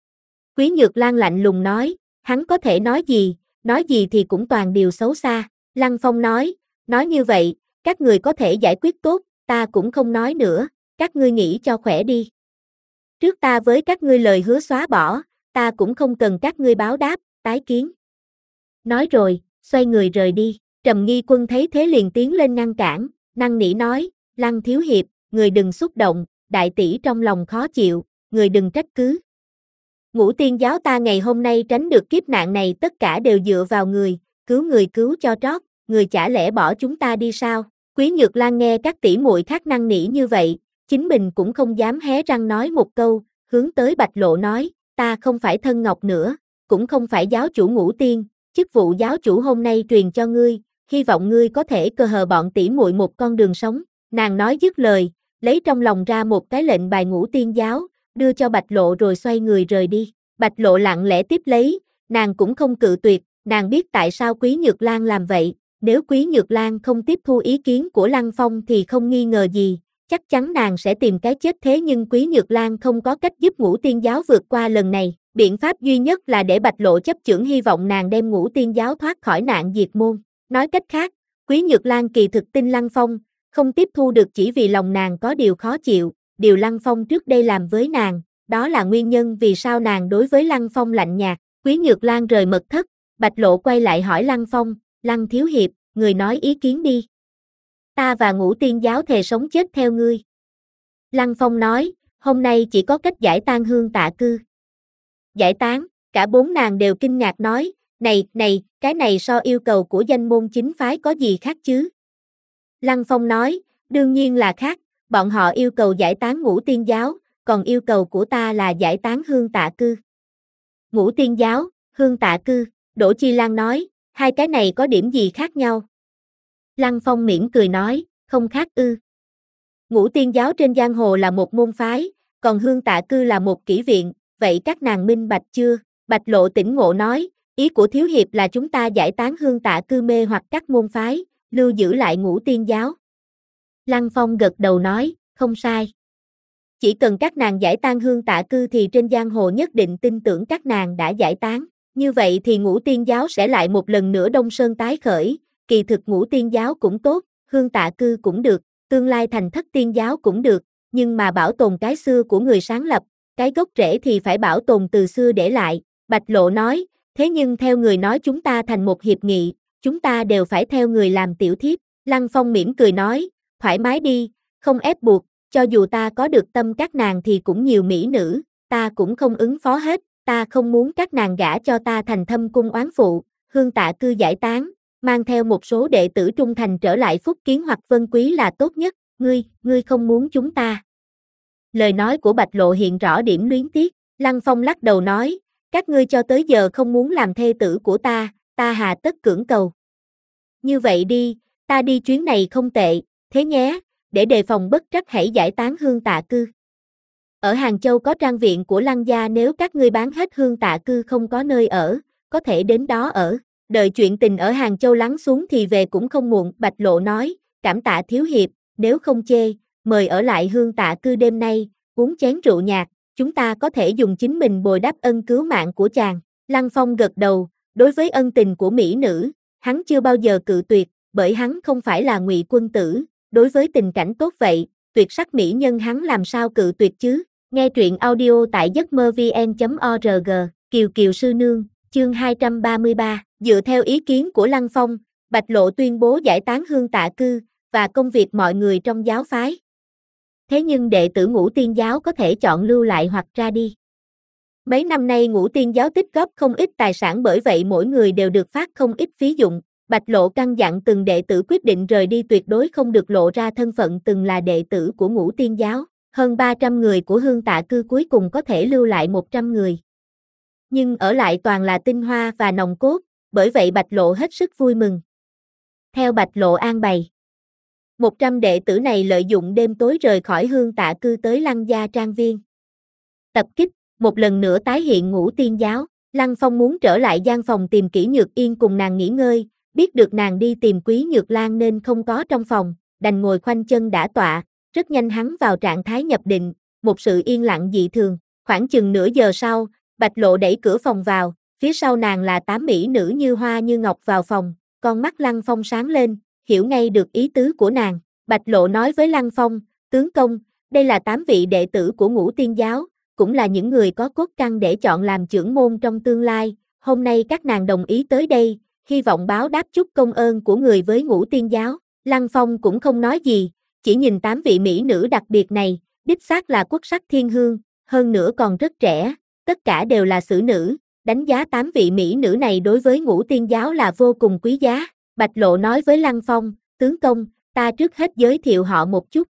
Quý Nhược Lan lạnh lùng nói, hắn có thể nói gì, nói gì thì cũng toàn điều xấu xa. Lăng Phong nói, nói như vậy, các người có thể giải quyết tốt, ta cũng không nói nữa, các ngươi nghĩ cho khỏe đi. Trước ta với các ngươi lời hứa xóa bỏ, ta cũng không cần các ngươi báo đáp, tái kiến. Nói rồi, xoay người rời đi, Trầm Nghi Quân thấy thế liền tiến lên ngăn cản, năn nỉ nói, Lăng thiếu hiệp, người đừng xúc động, đại tỷ trong lòng khó chịu, người đừng trách cứ. Ngũ Tiên Giáo ta ngày hôm nay tránh được kiếp nạn này tất cả đều dựa vào người, cứu người cứu cho trót, người chả lẽ bỏ chúng ta đi sao? Quý Nhược Lan nghe các tỷ muội khác năn nỉ như vậy, chính mình cũng không dám hé răng nói một câu, hướng tới Bạch Lộ nói, ta không phải thân ngọc nữa, cũng không phải giáo chủ Ngũ Tiên, chức vụ giáo chủ hôm nay truyền cho ngươi, hy vọng ngươi có thể cơ hờ bọn tỷ muội một con đường sống. Nàng nói dứt lời, lấy trong lòng ra một cái lệnh bài Ngũ Tiên Giáo, đưa cho Bạch Lộ rồi xoay người rời đi. Bạch Lộ lặng lẽ tiếp lấy, nàng cũng không cự tuyệt, nàng biết tại sao Quý Nhược Lan làm vậy, nếu Quý Nhược Lan không tiếp thu ý kiến của Lăng Phong thì không nghi ngờ gì, chắc chắn nàng sẽ tìm cái chết, thế nhưng Quý Nhược Lan không có cách giúp Ngũ Tiên Giáo vượt qua lần này, biện pháp duy nhất là để Bạch Lộ chấp chưởng, hy vọng nàng đem Ngũ Tiên Giáo thoát khỏi nạn diệt môn. Nói cách khác, Quý Nhược Lan kỳ thực tin Lăng Phong, không tiếp thu được chỉ vì lòng nàng có điều khó chịu, điều Lăng Phong trước đây làm với nàng, đó là nguyên nhân vì sao nàng đối với Lăng Phong lạnh nhạt. Quý Nhược Lan rời mật thất, Bạch Lộ quay lại hỏi Lăng Phong, Lăng thiếu hiệp, người nói ý kiến đi. Ta và Ngũ Tiên Giáo thề sống chết theo ngươi. Lăng Phong nói, hôm nay chỉ có cách giải tan Hương Tạ Cư. Giải tán, cả bốn nàng đều kinh ngạc nói, này, này, cái này so yêu cầu của danh môn chính phái có gì khác chứ? Lăng Phong nói, đương nhiên là khác, bọn họ yêu cầu giải tán Ngũ Tiên Giáo, còn yêu cầu của ta là giải tán Hương Tạ Cư. Ngũ Tiên Giáo, Hương Tạ Cư, Đỗ Chi Lan nói, hai cái này có điểm gì khác nhau? Lăng Phong mỉm cười nói, không khác ư. Ngũ Tiên Giáo trên giang hồ là một môn phái, còn Hương Tạ Cư là một kỹ viện, vậy các nàng minh bạch chưa? Bạch Lộ tỉnh ngộ nói, ý của thiếu hiệp là chúng ta giải tán Hương Tạ Cư mê hoặc các môn phái, lưu giữ lại Ngũ Tiên Giáo. Lăng Phong gật đầu nói, không sai. Chỉ cần các nàng giải tan Hương Tạ Cư thì trên giang hồ nhất định tin tưởng các nàng đã giải tán, như vậy thì Ngũ Tiên Giáo sẽ lại một lần nữa đông sơn tái khởi, kỳ thực Ngũ Tiên Giáo cũng tốt, Hương Tạ Cư cũng được, tương lai thành Thất Tiên Giáo cũng được, nhưng mà bảo tồn cái xưa của người sáng lập, cái gốc rễ thì phải bảo tồn từ xưa để lại. Bạch Lộ nói, thế nhưng theo người nói chúng ta thành một hiệp nghị, chúng ta đều phải theo người làm tiểu thiếp. Lăng Phong mỉm cười nói, thoải mái đi, không ép buộc, cho dù ta có được tâm các nàng thì cũng nhiều mỹ nữ, ta cũng không ứng phó hết, ta không muốn các nàng gả cho ta thành thâm cung oán phụ. Hương Tạ Cư giải tán, mang theo một số đệ tử trung thành trở lại Phúc Kiến hoặc Vân Quý là tốt nhất, ngươi, ngươi không muốn chúng ta. Lời nói của Bạch Lộ hiện rõ điểm luyến tiếc, Lăng Phong lắc đầu nói, các ngươi cho tới giờ không muốn làm thê tử của ta, ta hà tất cưỡng cầu. Như vậy đi, ta đi chuyến này không tệ, thế nhé, để đề phòng bất trắc hãy giải tán Hương Tạ Cư. Ở Hàng Châu có trang viện của Lăng gia, nếu các ngươi bán hết Hương Tạ Cư không có nơi ở, có thể đến đó ở, đợi chuyện tình ở Hàng Châu lắng xuống thì về cũng không muộn. Bạch Lộ nói, cảm tạ thiếu hiệp, nếu không chê, mời ở lại Hương Tạ Cư đêm nay, uống chén rượu nhạt, chúng ta có thể dùng chính mình bồi đáp ân cứu mạng của chàng. Lăng Phong gật đầu, đối với ân tình của mỹ nữ, hắn chưa bao giờ cự tuyệt, bởi hắn không phải là Ngụy Quân Tử, đối với tình cảnh tốt vậy, tuyệt sắc mỹ nhân hắn làm sao cự tuyệt chứ. Nghe truyện audio tại giấc mơ vn chấm org, Kiều Kiều sư nương, chương hai trăm ba mươi ba, dựa theo ý kiến của Lăng Phong, Bạch Lộ tuyên bố giải tán Hương Tạ Cư, và công việc mọi người trong giáo phái. Thế nhưng đệ tử Ngũ Tiên Giáo có thể chọn lưu lại hoặc ra đi. Mấy năm nay Ngũ Tiên Giáo tích góp không ít tài sản, bởi vậy mỗi người đều được phát không ít phí dụng. Bạch Lộ căn dặn từng đệ tử quyết định rời đi tuyệt đối không được lộ ra thân phận từng là đệ tử của Ngũ Tiên Giáo. Hơn ba trăm người của Hương Tạ Cư cuối cùng có thể lưu lại một trăm người. Nhưng ở lại toàn là tinh hoa và nòng cốt, bởi vậy Bạch Lộ hết sức vui mừng. Theo Bạch Lộ an bày, một trăm đệ tử này lợi dụng đêm tối rời khỏi Hương Tạ Cư tới Lăng gia trang viên. Tập kích, một lần nữa tái hiện Ngũ Tiên Giáo. Lăng Phong muốn trở lại gian phòng tìm Kỷ Nhược Yên cùng nàng nghỉ ngơi, biết được nàng đi tìm Quý Nhược Lan nên không có trong phòng, đành ngồi khoanh chân đả tọa. Rất nhanh hắn vào trạng thái nhập định, một sự yên lặng dị thường. Khoảng chừng nửa giờ sau, Bạch Lộ đẩy cửa phòng vào, phía sau nàng là tám mỹ nữ như hoa như ngọc vào phòng, con mắt Lăng Phong sáng lên, hiểu ngay được ý tứ của nàng. Bạch Lộ nói với Lăng Phong, tướng công, đây là tám vị đệ tử của Ngũ Tiên Giáo, cũng là những người có cốt căn để chọn làm trưởng môn trong tương lai, hôm nay các nàng đồng ý tới đây, hy vọng báo đáp chút công ơn của người với Ngũ Tiên Giáo. Lăng Phong cũng không nói gì, chỉ nhìn tám vị mỹ nữ đặc biệt này, đích xác là quốc sắc thiên hương, hơn nữa còn rất trẻ, tất cả đều là xử nữ, đánh giá tám vị mỹ nữ này đối với Ngũ Tiên Giáo là vô cùng quý giá. Bạch Lộ nói với Lăng Phong, tướng công, ta trước hết giới thiệu họ một chút.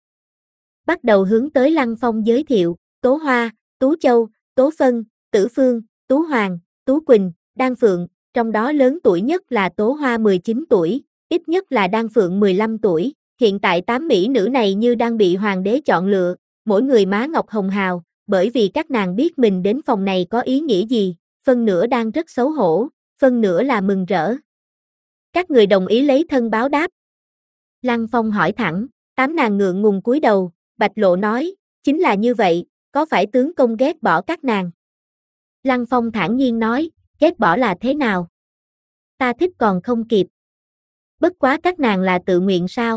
Bắt đầu hướng tới Lăng Phong giới thiệu, Tố Hoa, Tú Châu, Tố Phân, Tử Phương, Tú Hoàng, Tú Quỳnh, Đan Phượng, trong đó lớn tuổi nhất là Tố Hoa mười chín tuổi, ít nhất là Đan Phượng mười lăm tuổi. Hiện tại tám mỹ nữ này như đang bị hoàng đế chọn lựa, mỗi người má ngọc hồng hào, bởi vì các nàng biết mình đến phòng này có ý nghĩa gì, phân nửa đang rất xấu hổ, phân nửa là mừng rỡ. Các người đồng ý lấy thân báo đáp. Lăng Phong hỏi thẳng, tám nàng ngượng ngùng cúi đầu, Bạch Lộ nói, chính là như vậy, có phải tướng công ghét bỏ các nàng? Lăng Phong thản nhiên nói, ghét bỏ là thế nào? Ta thích còn không kịp. Bất quá các nàng là tự nguyện sao?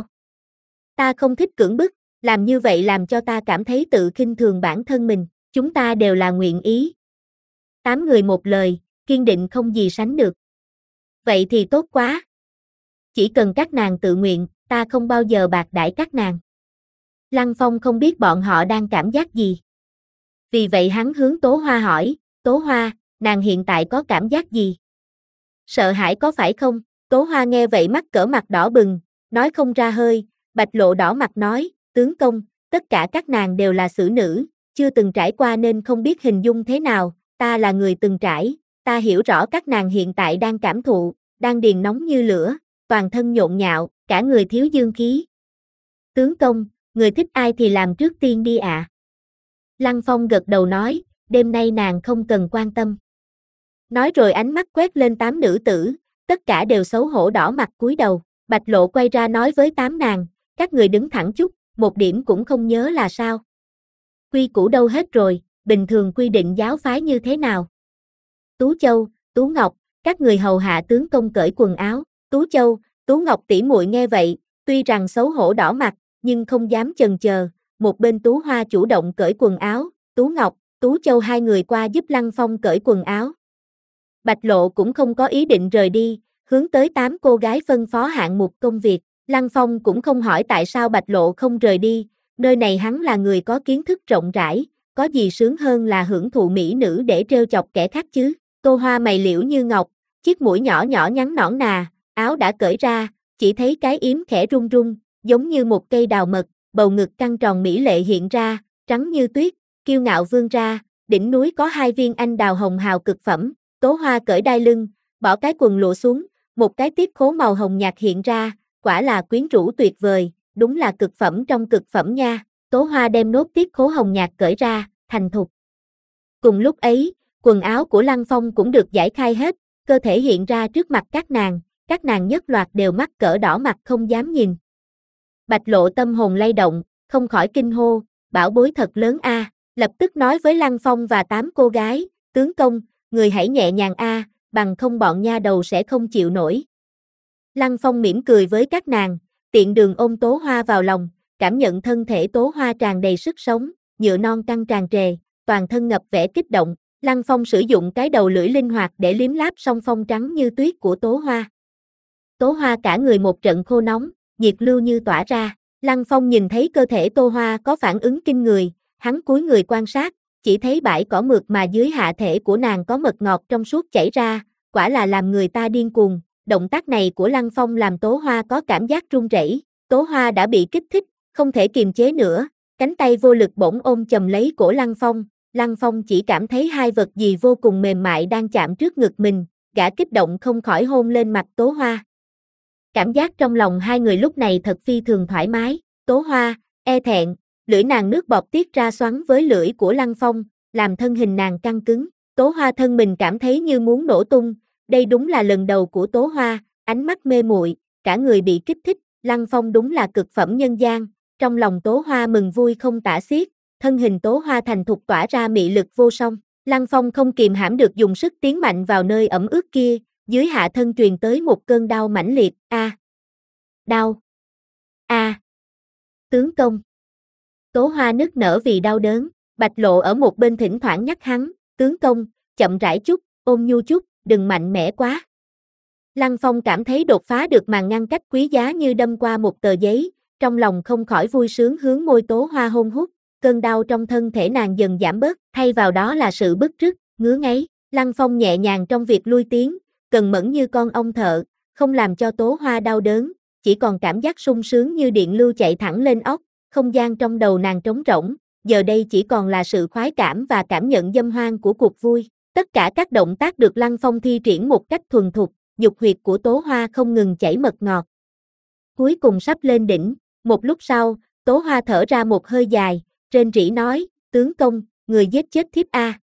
Ta không thích cưỡng bức, làm như vậy làm cho ta cảm thấy tự khinh thường bản thân mình, chúng ta đều là nguyện ý. Tám người một lời, kiên định không gì sánh được. Vậy thì tốt quá. Chỉ cần các nàng tự nguyện, ta không bao giờ bạc đãi các nàng. Lăng Phong không biết bọn họ đang cảm giác gì. Vì vậy hắn hướng Tố Hoa hỏi, Tố Hoa, nàng hiện tại có cảm giác gì? Sợ hãi có phải không? Tố Hoa nghe vậy mắt cỡ mặt đỏ bừng, nói không ra hơi. Bạch Lộ đỏ mặt nói, tướng công, tất cả các nàng đều là xử nữ, chưa từng trải qua nên không biết hình dung thế nào, ta là người từng trải, ta hiểu rõ các nàng hiện tại đang cảm thụ, đang điền nóng như lửa, toàn thân nhộn nhạo, cả người thiếu dương khí. Tướng công, người thích ai thì làm trước tiên đi ạ. À. Lăng Phong gật đầu nói, đêm nay nàng không cần quan tâm. Nói rồi ánh mắt quét lên tám nữ tử, tất cả đều xấu hổ đỏ mặt cúi đầu, Bạch Lộ quay ra nói với tám nàng, các người đứng thẳng chút, một điểm cũng không nhớ là sao. Quy củ đâu hết rồi, bình thường quy định giáo phái như thế nào? Tú Châu, Tú Ngọc, các người hầu hạ tướng công cởi quần áo, Tú Châu, Tú Ngọc tỷ muội nghe vậy, tuy rằng xấu hổ đỏ mặt, nhưng không dám chần chờ, một bên Tú Hoa chủ động cởi quần áo, Tú Ngọc, Tú Châu hai người qua giúp Lăng Phong cởi quần áo. Bạch Lộ cũng không có ý định rời đi, hướng tới tám cô gái phân phó hạng mục công việc, Lăng Phong cũng không hỏi tại sao Bạch Lộ không rời đi, nơi này hắn là người có kiến thức rộng rãi, có gì sướng hơn là hưởng thụ mỹ nữ để trêu chọc kẻ khác chứ. Tô Hoa mày liễu như ngọc, chiếc mũi nhỏ nhỏ nhắn nõn nà, áo đã cởi ra, chỉ thấy cái yếm khẽ rung rung, giống như một cây đào mật, bầu ngực căng tròn mỹ lệ hiện ra, trắng như tuyết, kiêu ngạo vươn ra, đỉnh núi có hai viên anh đào hồng hào cực phẩm. Tố Hoa cởi đai lưng, bỏ cái quần lụa xuống, một cái tiếp khố màu hồng nhạt hiện ra, quả là quyến rũ tuyệt vời, đúng là cực phẩm trong cực phẩm nha. Tố Hoa đem nốt tiếp khố hồng nhạt cởi ra, thành thục. Cùng lúc ấy, quần áo của Lăng Phong cũng được giải khai hết, cơ thể hiện ra trước mặt các nàng, các nàng nhất loạt đều mắt cỡ đỏ mặt không dám nhìn. Bạch Lộ tâm hồn lay động, không khỏi kinh hô, bảo bối thật lớn a, à. Lập tức nói với Lăng Phong và tám cô gái, tướng công, người hãy nhẹ nhàng a, à, bằng không bọn nha đầu sẽ không chịu nổi. Lăng Phong mỉm cười với các nàng, tiện đường ôm Tố Hoa vào lòng, cảm nhận thân thể Tố Hoa tràn đầy sức sống, nhựa non căng tràn trề, toàn thân ngập vẻ kích động. Lăng Phong sử dụng cái đầu lưỡi linh hoạt để liếm láp song phong trắng như tuyết của Tố Hoa. Tố Hoa cả người một trận khô nóng, nhiệt lưu như tỏa ra. Lăng Phong nhìn thấy cơ thể Tố Hoa có phản ứng kinh người, hắn cúi người quan sát, chỉ thấy bãi cỏ mượt mà dưới hạ thể của nàng có mật ngọt trong suốt chảy ra, quả là làm người ta điên cuồng. Động tác này của Lăng Phong làm Tố Hoa có cảm giác run rẩy. Tố Hoa đã bị kích thích, không thể kiềm chế nữa, cánh tay vô lực bỗng ôm chầm lấy cổ Lăng Phong. Lăng Phong chỉ cảm thấy hai vật gì vô cùng mềm mại đang chạm trước ngực mình, gã kích động không khỏi hôn lên mặt Tố Hoa. Cảm giác trong lòng hai người lúc này thật phi thường thoải mái. Tố Hoa, e thẹn, lưỡi nàng nước bọt tiết ra xoắn với lưỡi của Lăng Phong, làm thân hình nàng căng cứng. Tố Hoa thân mình cảm thấy như muốn nổ tung, đây đúng là lần đầu của Tố Hoa, ánh mắt mê muội, cả người bị kích thích, Lăng Phong đúng là cực phẩm nhân gian. Trong lòng Tố Hoa mừng vui không tả xiết, thân hình Tố Hoa thành thục tỏa ra mị lực vô song. Lăng Phong không kìm hãm được dùng sức tiến mạnh vào nơi ẩm ướt kia, dưới hạ thân truyền tới một cơn đau mãnh liệt, a, à. Đau, a, à. Tướng công. Tố Hoa nức nở vì đau đớn, Bạch Lộ ở một bên thỉnh thoảng nhắc hắn, tướng công, chậm rãi chút, ôn nhu chút, đừng mạnh mẽ quá. Lăng Phong cảm thấy đột phá được màn ngăn cách quý giá như đâm qua một tờ giấy, trong lòng không khỏi vui sướng hướng môi Tố Hoa hôn hút, cơn đau trong thân thể nàng dần giảm bớt, thay vào đó là sự bứt rứt, ngứa ngáy. Lăng Phong nhẹ nhàng trong việc lui tiến, cần mẫn như con ong thợ, không làm cho Tố Hoa đau đớn, chỉ còn cảm giác sung sướng như điện lưu chạy thẳng lên óc, không gian trong đầu nàng trống rỗng, giờ đây chỉ còn là sự khoái cảm và cảm nhận dâm hoang của cuộc vui. Tất cả các động tác được Lăng Phong thi triển một cách thuần thục, nhục huyệt của Tố Hoa không ngừng chảy mật ngọt. Cuối cùng sắp lên đỉnh, một lúc sau, Tố Hoa thở ra một hơi dài, rên rỉ nói, tướng công, người giết chết thiếp a.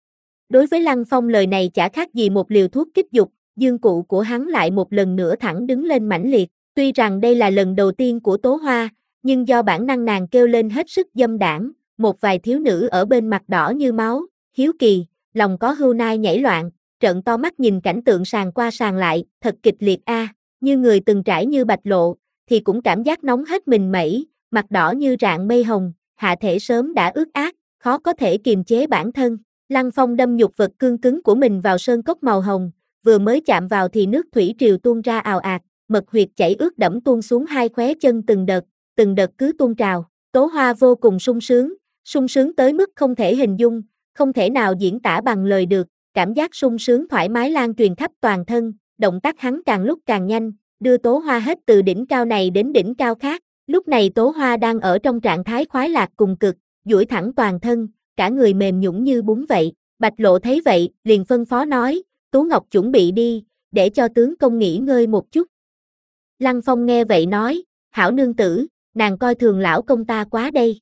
Đối với Lăng Phong lời này chả khác gì một liều thuốc kích dục, dương cụ của hắn lại một lần nữa thẳng đứng lên mãnh liệt, tuy rằng đây là lần đầu tiên của Tố Hoa, nhưng do bản năng nàng kêu lên hết sức dâm đãng, một vài thiếu nữ ở bên mặt đỏ như máu, hiếu kỳ, lòng có hưu nai nhảy loạn, trợn to mắt nhìn cảnh tượng sàn qua sàn lại, thật kịch liệt a, như người từng trải như Bạch Lộ, thì cũng cảm giác nóng hết mình mẩy, mặt đỏ như rạng mây hồng, hạ thể sớm đã ướt át, khó có thể kiềm chế bản thân. Lăng Phong đâm nhục vật cương cứng của mình vào sơn cốc màu hồng, vừa mới chạm vào thì nước thủy triều tuôn ra ào ạt, mật huyệt chảy ướt đẫm tuôn xuống hai khóe chân từng đợt, từng đợt cứ tuôn trào. Tố Hoa vô cùng sung sướng, sung sướng tới mức không thể hình dung, không thể nào diễn tả bằng lời được, cảm giác sung sướng thoải mái lan truyền khắp toàn thân, động tác hắn càng lúc càng nhanh, đưa Tố Hoa hết từ đỉnh cao này đến đỉnh cao khác. Lúc này Tố Hoa đang ở trong trạng thái khoái lạc cùng cực, duỗi thẳng toàn thân, cả người mềm nhũn như bún vậy. Bạch Lộ thấy vậy, liền phân phó nói, Tú Ngọc chuẩn bị đi, để cho tướng công nghỉ ngơi một chút. Lăng Phong nghe vậy nói, hảo nương tử, nàng coi thường lão công ta quá đây.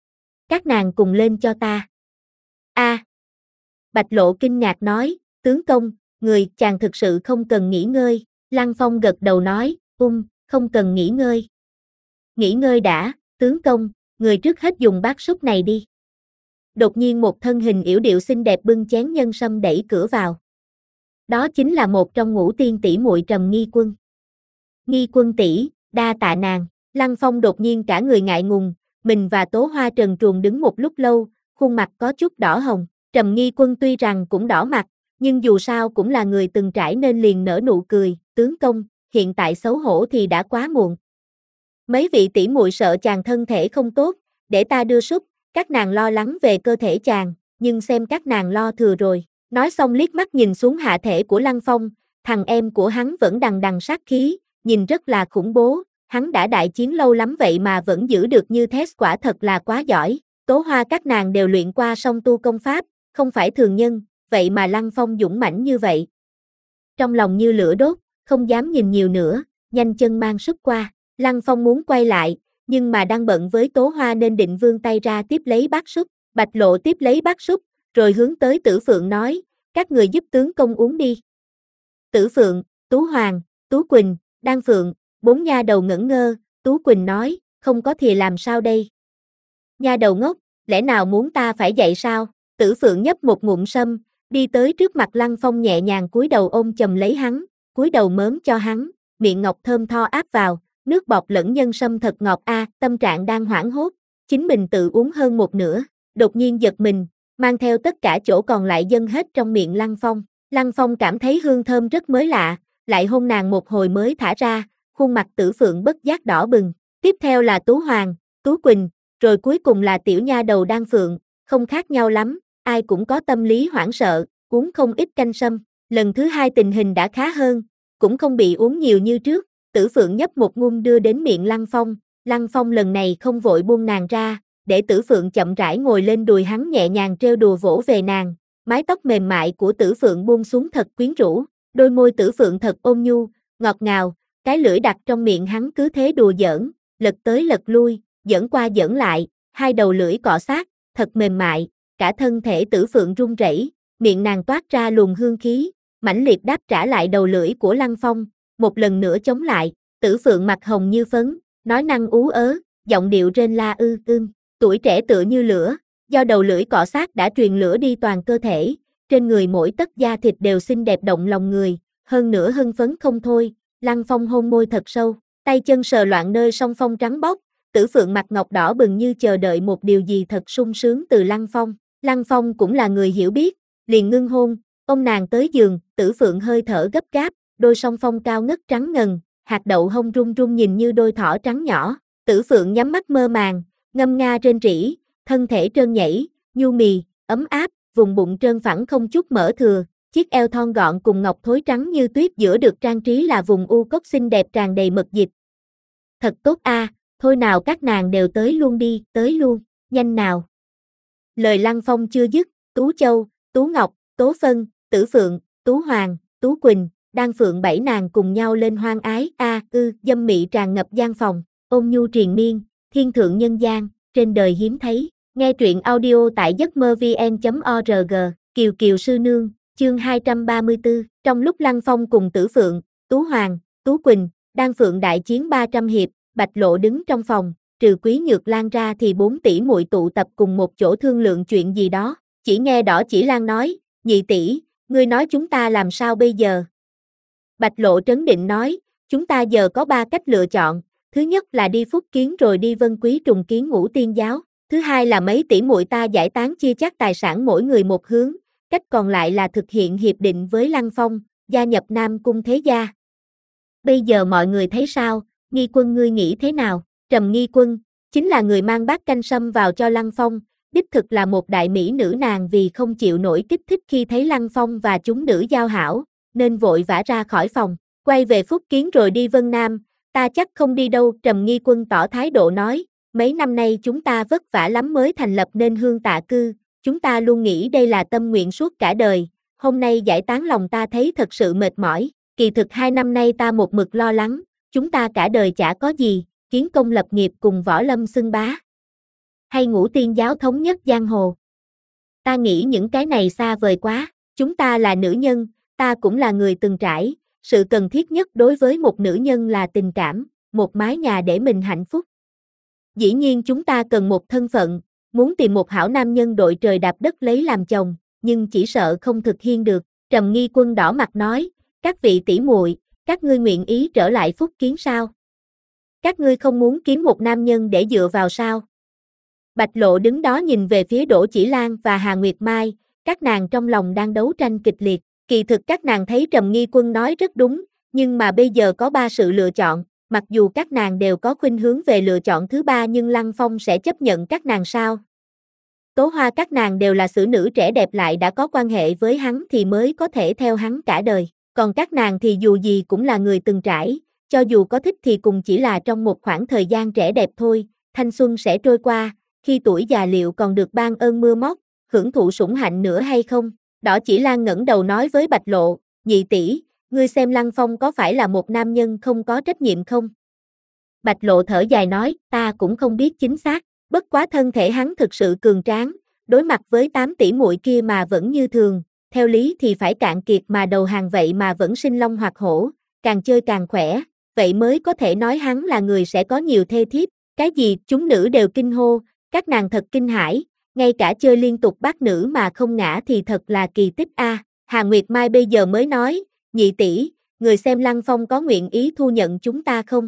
Các nàng cùng lên cho ta. A. Bạch Lộ kinh ngạc nói, tướng công, người chàng thực sự không cần nghỉ ngơi. Lăng Phong gật đầu nói, um, không cần nghỉ ngơi. Nghỉ ngơi đã, tướng công, người trước hết dùng bát súp này đi. Đột nhiên một thân hình yểu điệu xinh đẹp bưng chén nhân sâm đẩy cửa vào. Đó chính là một trong ngũ tiên tỷ muội Trầm Nghi Quân. Nghi Quân tỷ, đa tạ nàng. Lăng Phong đột nhiên cả người ngại ngùng, mình và Tố Hoa trần truồng đứng một lúc lâu, khuôn mặt có chút đỏ hồng. Trầm Nghi Quân tuy rằng cũng đỏ mặt, nhưng dù sao cũng là người từng trải nên liền nở nụ cười, tướng công, hiện tại xấu hổ thì đã quá muộn. Mấy vị tỷ muội sợ chàng thân thể không tốt, để ta đưa súp, các nàng lo lắng về cơ thể chàng, nhưng xem các nàng lo thừa rồi. Nói xong liếc mắt nhìn xuống hạ thể của Lăng Phong, thằng em của hắn vẫn đằng đằng sát khí, nhìn rất là khủng bố, hắn đã đại chiến lâu lắm vậy mà vẫn giữ được như thế, quả thật là quá giỏi. Tố Hoa các nàng đều luyện qua song tu công pháp, không phải thường nhân, vậy mà Lăng Phong dũng mãnh như vậy. Trong lòng như lửa đốt, không dám nhìn nhiều nữa, nhanh chân mang súp qua. Lăng Phong muốn quay lại, nhưng mà đang bận với Tố Hoa nên định vươn tay ra tiếp lấy bát súp. Bạch Lộ tiếp lấy bát súp, rồi hướng tới Tử Phượng nói, các người giúp tướng công uống đi. Tử Phượng, Tú Hoàng, Tú Quỳnh, Đan Phượng, bốn nha đầu ngẩn ngơ, Tú Quỳnh nói, không có thì làm sao đây? Nha đầu ngốc, lẽ nào muốn ta phải dạy sao? Tử Phượng nhấp một ngụm sâm, đi tới trước mặt Lăng Phong nhẹ nhàng cúi đầu ôm chầm lấy hắn, cúi đầu mớm cho hắn, miệng ngọc thơm tho áp vào, nước bọt lẫn nhân sâm thật ngọt a, tâm trạng đang hoảng hốt, chính mình tự uống hơn một nửa, đột nhiên giật mình, mang theo tất cả chỗ còn lại dâng hết trong miệng Lăng Phong. Lăng Phong cảm thấy hương thơm rất mới lạ, lại hôn nàng một hồi mới thả ra, khuôn mặt Tử Phượng bất giác đỏ bừng. Tiếp theo là Tú Hoàng, Tú Quỳnh, rồi cuối cùng là tiểu nha đầu Đan Phượng, không khác nhau lắm, ai cũng có tâm lý hoảng sợ, uống không ít canh sâm. Lần thứ hai tình hình đã khá hơn, cũng không bị uống nhiều như trước. Tử Phượng nhấp một ngụm đưa đến miệng Lăng Phong, Lăng Phong lần này không vội buông nàng ra, để Tử Phượng chậm rãi ngồi lên đùi hắn nhẹ nhàng trêu đùa vỗ về nàng, mái tóc mềm mại của Tử Phượng buông xuống thật quyến rũ, đôi môi Tử Phượng thật ôn nhu, ngọt ngào, cái lưỡi đặt trong miệng hắn cứ thế đùa giỡn, lật tới lật lui, giỡn qua giỡn lại, hai đầu lưỡi cọ sát, thật mềm mại, cả thân thể Tử Phượng run rẩy, miệng nàng toát ra luồng hương khí, mãnh liệt đáp trả lại đầu lưỡi của Lăng Phong. Một lần nữa chống lại, Tử Phượng mặt hồng như phấn, nói năng ú ớ, giọng điệu rên la ư ưm, tuổi trẻ tựa như lửa, do đầu lưỡi cọ sát đã truyền lửa đi toàn cơ thể, trên người mỗi tấc da thịt đều xinh đẹp động lòng người, hơn nữa hưng phấn không thôi. Lăng Phong hôn môi thật sâu, tay chân sờ loạn nơi song phong trắng bóc, Tử Phượng mặt ngọc đỏ bừng như chờ đợi một điều gì thật sung sướng từ Lăng Phong. Lăng Phong cũng là người hiểu biết, liền ngưng hôn, ôm nàng tới giường, Tử Phượng hơi thở gấp gáp, đôi song phong cao ngất trắng ngần, hạt đậu hông run run nhìn như đôi thỏ trắng nhỏ. Tử Phượng nhắm mắt mơ màng, ngâm nga rên rỉ, thân thể trơn nhảy, nhu mì, ấm áp, vùng bụng trơn phẳng không chút mỡ thừa, chiếc eo thon gọn cùng ngọc thối trắng như tuyết giữa được trang trí là vùng u cốc xinh đẹp tràn đầy mật dịch. Thật tốt a, à, thôi nào các nàng đều tới luôn đi, tới luôn, nhanh nào. Lời Lăng Phong chưa dứt, Tú Châu, Tú Ngọc, Tố Phân, Tử Phượng, Tú Hoàng, Tú Quỳnh, Đan Phượng bảy nàng cùng nhau lên hoang ái, a ư, dâm mị tràn ngập gian phòng, ôn nhu triền miên, thiên thượng nhân gian, trên đời hiếm thấy. Nghe truyện audio tại giấc mơ vê en chấm org, Kiều Kiều Sư Nương, chương hai trăm ba mươi tư, trong lúc Lăng Phong cùng Tử Phượng, Tú Hoàng, Tú Quỳnh, Đan Phượng đại chiến ba trăm hiệp, Bạch Lộ đứng trong phòng, trừ Quý Nhược Lan ra thì bốn tỷ muội tụ tập cùng một chỗ thương lượng chuyện gì đó, chỉ nghe Đỏ Chỉ Lan nói, nhị tỷ, ngươi nói chúng ta làm sao bây giờ? Bạch Lộ trấn định nói, chúng ta giờ có ba cách lựa chọn, thứ nhất là đi Phúc Kiến rồi đi Vân Quý trùng kiến Ngũ Tiên Giáo, thứ hai là mấy tỷ muội ta giải tán chia chác tài sản mỗi người một hướng, cách còn lại là thực hiện hiệp định với Lăng Phong, gia nhập Nam Cung Thế Gia. Bây giờ mọi người thấy sao, Nghi Quân ngươi nghĩ thế nào? Trầm Nghi Quân, chính là người mang bát canh sâm vào cho Lăng Phong, đích thực là một đại mỹ nữ, nàng vì không chịu nổi kích thích khi thấy Lăng Phong và chúng nữ giao hảo, nên vội vã ra khỏi phòng, quay về Phúc Kiến rồi đi Vân Nam, ta chắc không đi đâu. Trầm Nghi Quân tỏ thái độ nói, mấy năm nay chúng ta vất vả lắm mới thành lập nên Hương Tạ Cư, chúng ta luôn nghĩ đây là tâm nguyện suốt cả đời, hôm nay giải tán lòng ta thấy thật sự mệt mỏi, kỳ thực hai năm nay ta một mực lo lắng, chúng ta cả đời chả có gì, kiến công lập nghiệp cùng võ lâm xưng bá, hay Ngũ Tiên Giáo thống nhất giang hồ. Ta nghĩ những cái này xa vời quá, chúng ta là nữ nhân, ta cũng là người từng trải, sự cần thiết nhất đối với một nữ nhân là tình cảm, một mái nhà để mình hạnh phúc. Dĩ nhiên chúng ta cần một thân phận, muốn tìm một hảo nam nhân đội trời đạp đất lấy làm chồng, nhưng chỉ sợ không thực hiện được. Trầm Nghi Quân đỏ mặt nói, các vị tỷ muội, các ngươi nguyện ý trở lại Phúc Kiến sao? Các ngươi không muốn kiếm một nam nhân để dựa vào sao? Bạch Lộ đứng đó nhìn về phía Đỗ Chỉ Lan và Hà Nguyệt Mai, các nàng trong lòng đang đấu tranh kịch liệt, kỳ thực các nàng thấy Trầm Nghi Quân nói rất đúng, nhưng mà bây giờ có ba sự lựa chọn, mặc dù các nàng đều có khuynh hướng về lựa chọn thứ ba nhưng Lăng Phong sẽ chấp nhận các nàng sao? Tố Hoa các nàng đều là xử nữ trẻ đẹp lại đã có quan hệ với hắn thì mới có thể theo hắn cả đời, còn các nàng thì dù gì cũng là người từng trải, cho dù có thích thì cùng chỉ là trong một khoảng thời gian trẻ đẹp thôi, thanh xuân sẽ trôi qua, khi tuổi già liệu còn được ban ơn mưa móc, hưởng thụ sủng hạnh nữa hay không? Đỏ Chỉ Lan ngẩng đầu nói với Bạch Lộ, nhị tỷ, ngươi xem Lăng Phong có phải là một nam nhân không có trách nhiệm không? Bạch Lộ thở dài nói, ta cũng không biết chính xác, bất quá thân thể hắn thực sự cường tráng, đối mặt với tám tỷ muội kia mà vẫn như thường, theo lý thì phải cạn kiệt mà đầu hàng vậy mà vẫn sinh long hoạt hổ, càng chơi càng khỏe, vậy mới có thể nói hắn là người sẽ có nhiều thê thiếp, cái gì chúng nữ đều kinh hô, các nàng thật kinh hãi, ngay cả chơi liên tục bát nữ mà không ngã thì thật là kỳ tích a. À. Hà Nguyệt Mai bây giờ mới nói, nhị tỷ, người xem Lăng Phong có nguyện ý thu nhận chúng ta không?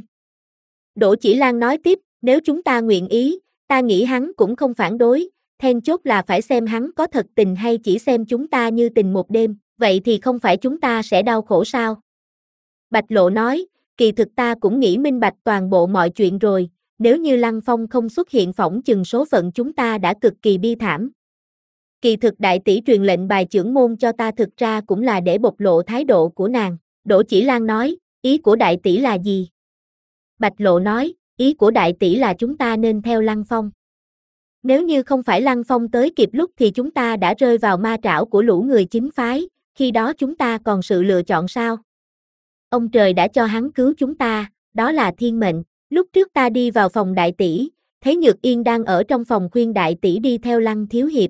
Đỗ Chỉ Lan nói tiếp, nếu chúng ta nguyện ý, ta nghĩ hắn cũng không phản đối, then chốt là phải xem hắn có thật tình hay chỉ xem chúng ta như tình một đêm, vậy thì không phải chúng ta sẽ đau khổ sao? Bạch Lộ nói, kỳ thực ta cũng nghĩ minh bạch toàn bộ mọi chuyện rồi, nếu như Lăng Phong không xuất hiện phỏng chừng số phận chúng ta đã cực kỳ bi thảm. Kỳ thực đại tỷ truyền lệnh bài trưởng môn cho ta thực ra cũng là để bộc lộ thái độ của nàng. Đỗ Chỉ Lan nói, ý của đại tỷ là gì? Bạch Lộ nói, ý của đại tỷ là chúng ta nên theo Lăng Phong. Nếu như không phải Lăng Phong tới kịp lúc thì chúng ta đã rơi vào ma trảo của lũ người chính phái, khi đó chúng ta còn sự lựa chọn sao? Ông trời đã cho hắn cứu chúng ta, đó là thiên mệnh. Lúc trước ta đi vào phòng đại tỷ, thấy Nhược Yên đang ở trong phòng khuyên đại tỷ đi theo Lăng thiếu hiệp.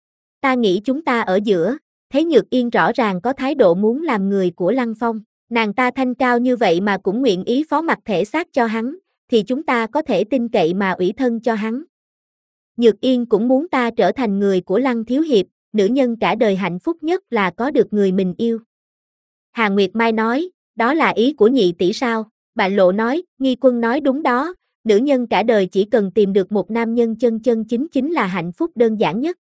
Ta nghĩ chúng ta ở giữa, thấy Nhược Yên rõ ràng có thái độ muốn làm người của Lăng Phong, nàng ta thanh cao như vậy mà cũng nguyện ý phó mặc thể xác cho hắn, thì chúng ta có thể tin cậy mà ủy thân cho hắn. Nhược Yên cũng muốn ta trở thành người của Lăng thiếu hiệp, nữ nhân cả đời hạnh phúc nhất là có được người mình yêu. Hà Nguyệt Mai nói, đó là ý của nhị tỷ sao? Bạch Lộ nói, Nghi Quân nói đúng đó, nữ nhân cả đời chỉ cần tìm được một nam nhân chân chân chính chính là hạnh phúc đơn giản nhất.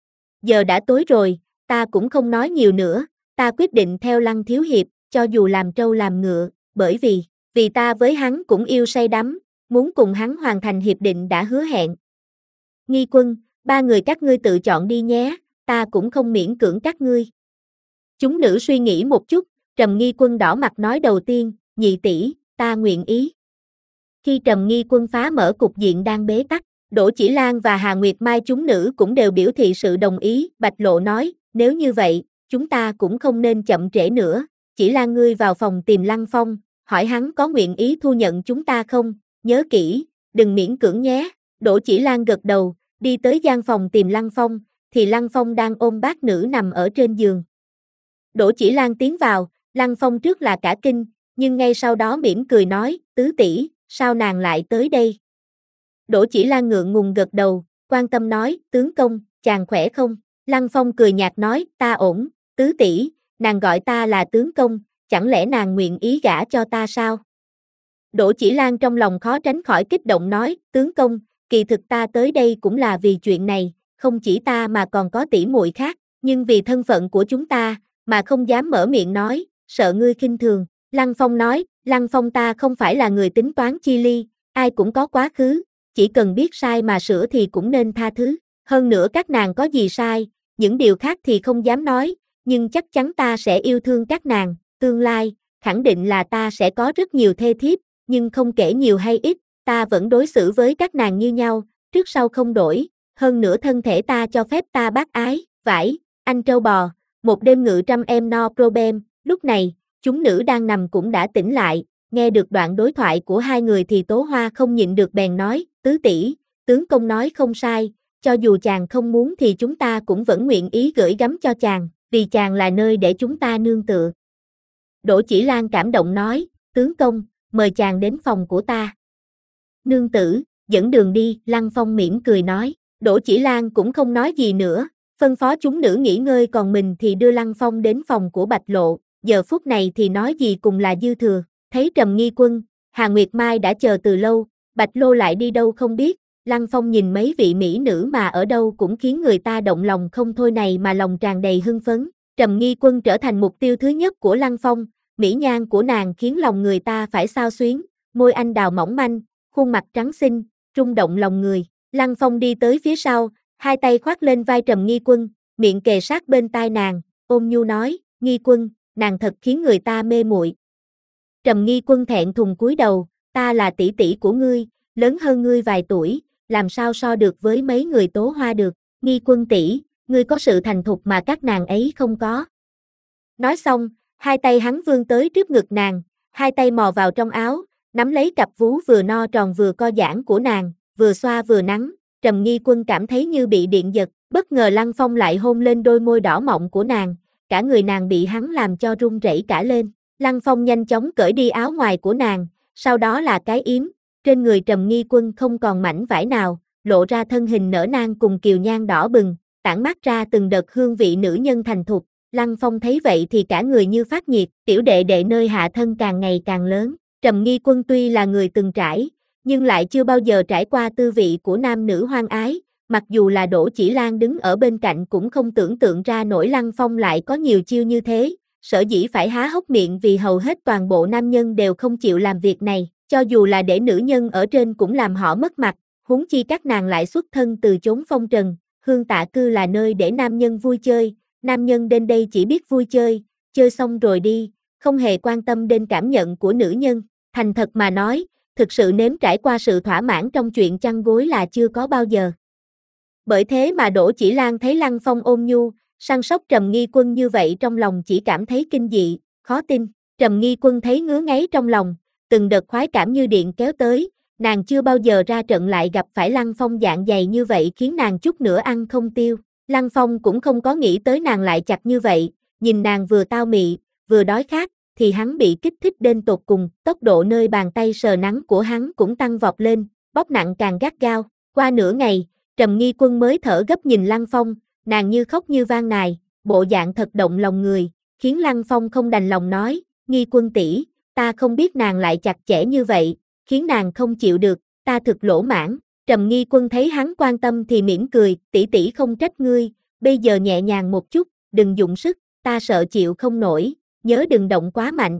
Giờ đã tối rồi, ta cũng không nói nhiều nữa, ta quyết định theo Lăng thiếu hiệp, cho dù làm trâu làm ngựa, bởi vì, vì ta với hắn cũng yêu say đắm, muốn cùng hắn hoàn thành hiệp định đã hứa hẹn. Nghi Quân, ba người các ngươi tự chọn đi nhé, ta cũng không miễn cưỡng các ngươi. Chúng nữ suy nghĩ một chút, Trầm Nghi Quân đỏ mặt nói đầu tiên, nhị tỷ, ta nguyện ý. Khi Trầm Nghi Quân phá mở cục diện đang bế tắc, Đỗ Chỉ Lan và Hà Nguyệt Mai chúng nữ cũng đều biểu thị sự đồng ý. Bạch Lộ nói, nếu như vậy, chúng ta cũng không nên chậm trễ nữa. Chỉ Lan ngươi vào phòng tìm Lăng Phong, hỏi hắn có nguyện ý thu nhận chúng ta không, nhớ kỹ, đừng miễn cưỡng nhé. Đỗ Chỉ Lan gật đầu, đi tới gian phòng tìm Lăng Phong, thì Lăng Phong đang ôm bát nữ nằm ở trên giường. Đỗ Chỉ Lan tiến vào, Lăng Phong trước là cả kinh, nhưng ngay sau đó mỉm cười nói, tứ tỷ, sao nàng lại tới đây? Đỗ Chỉ Lan ngượng ngùng gật đầu, quan tâm nói, tướng công, chàng khỏe không? Lăng Phong cười nhạt nói, ta ổn, tứ tỷ, nàng gọi ta là tướng công, chẳng lẽ nàng nguyện ý gả cho ta sao? Đỗ Chỉ Lan trong lòng khó tránh khỏi kích động nói, tướng công, kỳ thực ta tới đây cũng là vì chuyện này, không chỉ ta mà còn có tỷ muội khác, nhưng vì thân phận của chúng ta, mà không dám mở miệng nói, sợ ngươi khinh thường. Lăng Phong nói, Lăng Phong ta không phải là người tính toán chi ly, ai cũng có quá khứ, chỉ cần biết sai mà sửa thì cũng nên tha thứ. Hơn nữa các nàng có gì sai, những điều khác thì không dám nói, nhưng chắc chắn ta sẽ yêu thương các nàng, tương lai, khẳng định là ta sẽ có rất nhiều thê thiếp, nhưng không kể nhiều hay ít, ta vẫn đối xử với các nàng như nhau, trước sau không đổi, hơn nữa thân thể ta cho phép ta bác ái, vải, anh trâu bò, một đêm ngự trăm em no problem. Lúc này, chúng nữ đang nằm cũng đã tỉnh lại, nghe được đoạn đối thoại của hai người thì Tố Hoa không nhịn được bèn nói, tứ tỷ, tướng công nói không sai, cho dù chàng không muốn thì chúng ta cũng vẫn nguyện ý gửi gắm cho chàng, vì chàng là nơi để chúng ta nương tựa. Đỗ Chỉ Lan cảm động nói, tướng công, mời chàng đến phòng của ta. Nương tử, dẫn đường đi, Lăng Phong mỉm cười nói, Đỗ Chỉ Lan cũng không nói gì nữa, phân phó chúng nữ nghỉ ngơi còn mình thì đưa Lăng Phong đến phòng của Bạch Lộ, giờ phút này thì nói gì cùng là dư thừa, thấy Trầm Nghi Quân, Hà Nguyệt Mai đã chờ từ lâu, Bạch Lô lại đi đâu không biết, Lăng Phong nhìn mấy vị mỹ nữ mà ở đâu cũng khiến người ta động lòng không thôi này mà lòng tràn đầy hưng phấn, Trầm Nghi Quân trở thành mục tiêu thứ nhất của Lăng Phong, mỹ nhan của nàng khiến lòng người ta phải xao xuyến, môi anh đào mỏng manh, khuôn mặt trắng xinh, rung động lòng người, Lăng Phong đi tới phía sau, hai tay khoác lên vai Trầm Nghi Quân, miệng kề sát bên tai nàng, ôn nhu nói, Nghi Quân, nàng thật khiến người ta mê muội. Trầm Nghi Quân thẹn thùng cúi đầu, ta là tỷ tỷ của ngươi, lớn hơn ngươi vài tuổi, làm sao so được với mấy người Tố Hoa được, Nghi Quân tỷ, ngươi có sự thành thục mà các nàng ấy không có. Nói xong, hai tay hắn vươn tới trước ngực nàng, hai tay mò vào trong áo, nắm lấy cặp vú vừa no tròn vừa co giãn của nàng, vừa xoa vừa nắn, Trầm Nghi Quân cảm thấy như bị điện giật, bất ngờ Lăng Phong lại hôn lên đôi môi đỏ mọng của nàng, cả người nàng bị hắn làm cho run rẩy cả lên. Lăng Phong nhanh chóng cởi đi áo ngoài của nàng, sau đó là cái yếm, trên người Trầm Nghi Quân không còn mảnh vải nào, lộ ra thân hình nở nang cùng kiều nhan đỏ bừng, tản mát ra từng đợt hương vị nữ nhân thành thục. Lăng Phong thấy vậy thì cả người như phát nhiệt, tiểu đệ đệ nơi hạ thân càng ngày càng lớn. Trầm Nghi Quân tuy là người từng trải, nhưng lại chưa bao giờ trải qua tư vị của nam nữ hoang ái, mặc dù là Đỗ Chỉ Lan đứng ở bên cạnh cũng không tưởng tượng ra nổi Lăng Phong lại có nhiều chiêu như thế, sở dĩ phải há hốc miệng vì hầu hết toàn bộ nam nhân đều không chịu làm việc này, cho dù là để nữ nhân ở trên cũng làm họ mất mặt, huống chi các nàng lại xuất thân từ chốn phong trần, Hương Tạ Cư là nơi để nam nhân vui chơi, nam nhân đến đây chỉ biết vui chơi, chơi xong rồi đi, không hề quan tâm đến cảm nhận của nữ nhân, thành thật mà nói, thực sự nếm trải qua sự thỏa mãn trong chuyện chăn gối là chưa có bao giờ. Bởi thế mà Đỗ Chỉ Lan thấy Lăng Phong ôn nhu, săn sóc Trầm Nghi Quân như vậy trong lòng chỉ cảm thấy kinh dị, khó tin, Trầm Nghi Quân thấy ngứa ngáy trong lòng, từng đợt khoái cảm như điện kéo tới, nàng chưa bao giờ ra trận lại gặp phải Lăng Phong dạng dày như vậy khiến nàng chút nữa ăn không tiêu. Lăng Phong cũng không có nghĩ tới nàng lại chặt như vậy, nhìn nàng vừa tao mị, vừa đói khát, thì hắn bị kích thích đến tột cùng, tốc độ nơi bàn tay sờ nắng của hắn cũng tăng vọt lên, bóp nặng càng gắt gao. Qua nửa ngày, Trầm Nghi Quân mới thở gấp nhìn Lăng Phong, nàng như khóc như van nài, bộ dạng thật động lòng người, khiến Lăng Phong không đành lòng nói, Nghi Quân tỷ, ta không biết nàng lại chặt chẽ như vậy, khiến nàng không chịu được, ta thực lỗ mãn. Trầm Nghi Quân thấy hắn quan tâm thì mỉm cười, tỷ tỷ không trách ngươi, bây giờ nhẹ nhàng một chút, đừng dụng sức, ta sợ chịu không nổi, nhớ đừng động quá mạnh.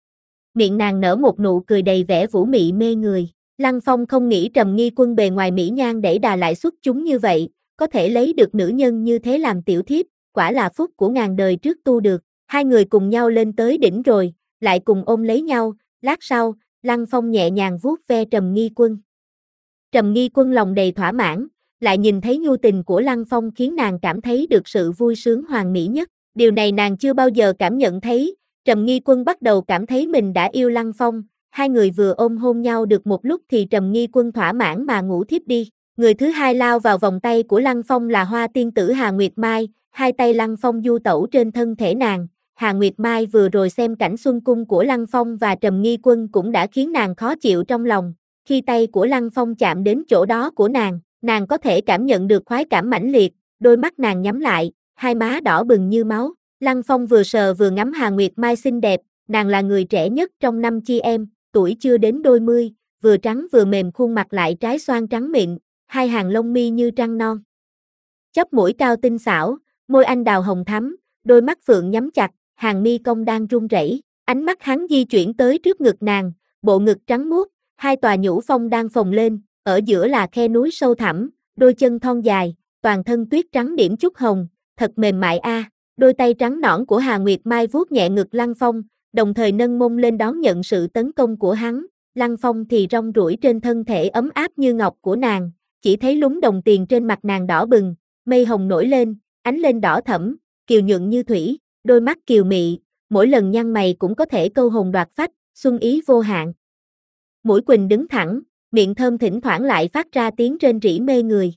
Miệng nàng nở một nụ cười đầy vẻ vũ mị mê người. Lăng Phong không nghĩ Trầm Nghi Quân bề ngoài mỹ nhan đẩy đà lại xuất chúng như vậy, có thể lấy được nữ nhân như thế làm tiểu thiếp, quả là phúc của ngàn đời trước tu được. Hai người cùng nhau lên tới đỉnh rồi, lại cùng ôm lấy nhau, lát sau, Lăng Phong nhẹ nhàng vuốt ve Trầm Nghi Quân. Trầm Nghi Quân lòng đầy thỏa mãn, lại nhìn thấy nhu tình của Lăng Phong khiến nàng cảm thấy được sự vui sướng hoàn mỹ nhất. Điều này nàng chưa bao giờ cảm nhận thấy, Trầm Nghi Quân bắt đầu cảm thấy mình đã yêu Lăng Phong, hai người vừa ôm hôn nhau được một lúc thì Trầm Nghi Quân thỏa mãn mà ngủ thiếp đi. Người thứ hai lao vào vòng tay của Lăng Phong là Hoa tiên tử Hà Nguyệt Mai, hai tay Lăng Phong du tẩu trên thân thể nàng. Hà Nguyệt Mai vừa rồi xem cảnh xuân cung của Lăng Phong và Trầm Nghi Quân cũng đã khiến nàng khó chịu trong lòng. Khi tay của Lăng Phong chạm đến chỗ đó của nàng, nàng có thể cảm nhận được khoái cảm mãnh liệt, đôi mắt nàng nhắm lại, hai má đỏ bừng như máu. Lăng Phong vừa sờ vừa ngắm Hà Nguyệt Mai xinh đẹp, nàng là người trẻ nhất trong năm chị em, tuổi chưa đến đôi mươi, vừa trắng vừa mềm, khuôn mặt lại trái xoan trắng mịn, hai hàng lông mi như trăng non. Chóp mũi cao tinh xảo, môi anh đào hồng thắm, đôi mắt phượng nhắm chặt, hàng mi cong đang run rẩy. Ánh mắt hắn di chuyển tới trước ngực nàng, bộ ngực trắng muốt, hai tòa nhũ phong đang phồng lên, ở giữa là khe núi sâu thẳm, đôi chân thon dài, toàn thân tuyết trắng điểm chút hồng, thật mềm mại a. À. Đôi tay trắng nõn của Hà Nguyệt Mai vuốt nhẹ ngực Lăng Phong, đồng thời nâng mông lên đón nhận sự tấn công của hắn. Lăng Phong thì rong ruổi trên thân thể ấm áp như ngọc của nàng, chỉ thấy lúng đồng tiền trên mặt nàng đỏ bừng, mây hồng nổi lên, ánh lên đỏ thẫm, kiều nhuận như thủy, đôi mắt kiều mị, mỗi lần nhăn mày cũng có thể câu hồn đoạt phách, xuân ý vô hạn. Mũi quỳnh đứng thẳng, miệng thơm thỉnh thoảng lại phát ra tiếng rên rỉ mê người.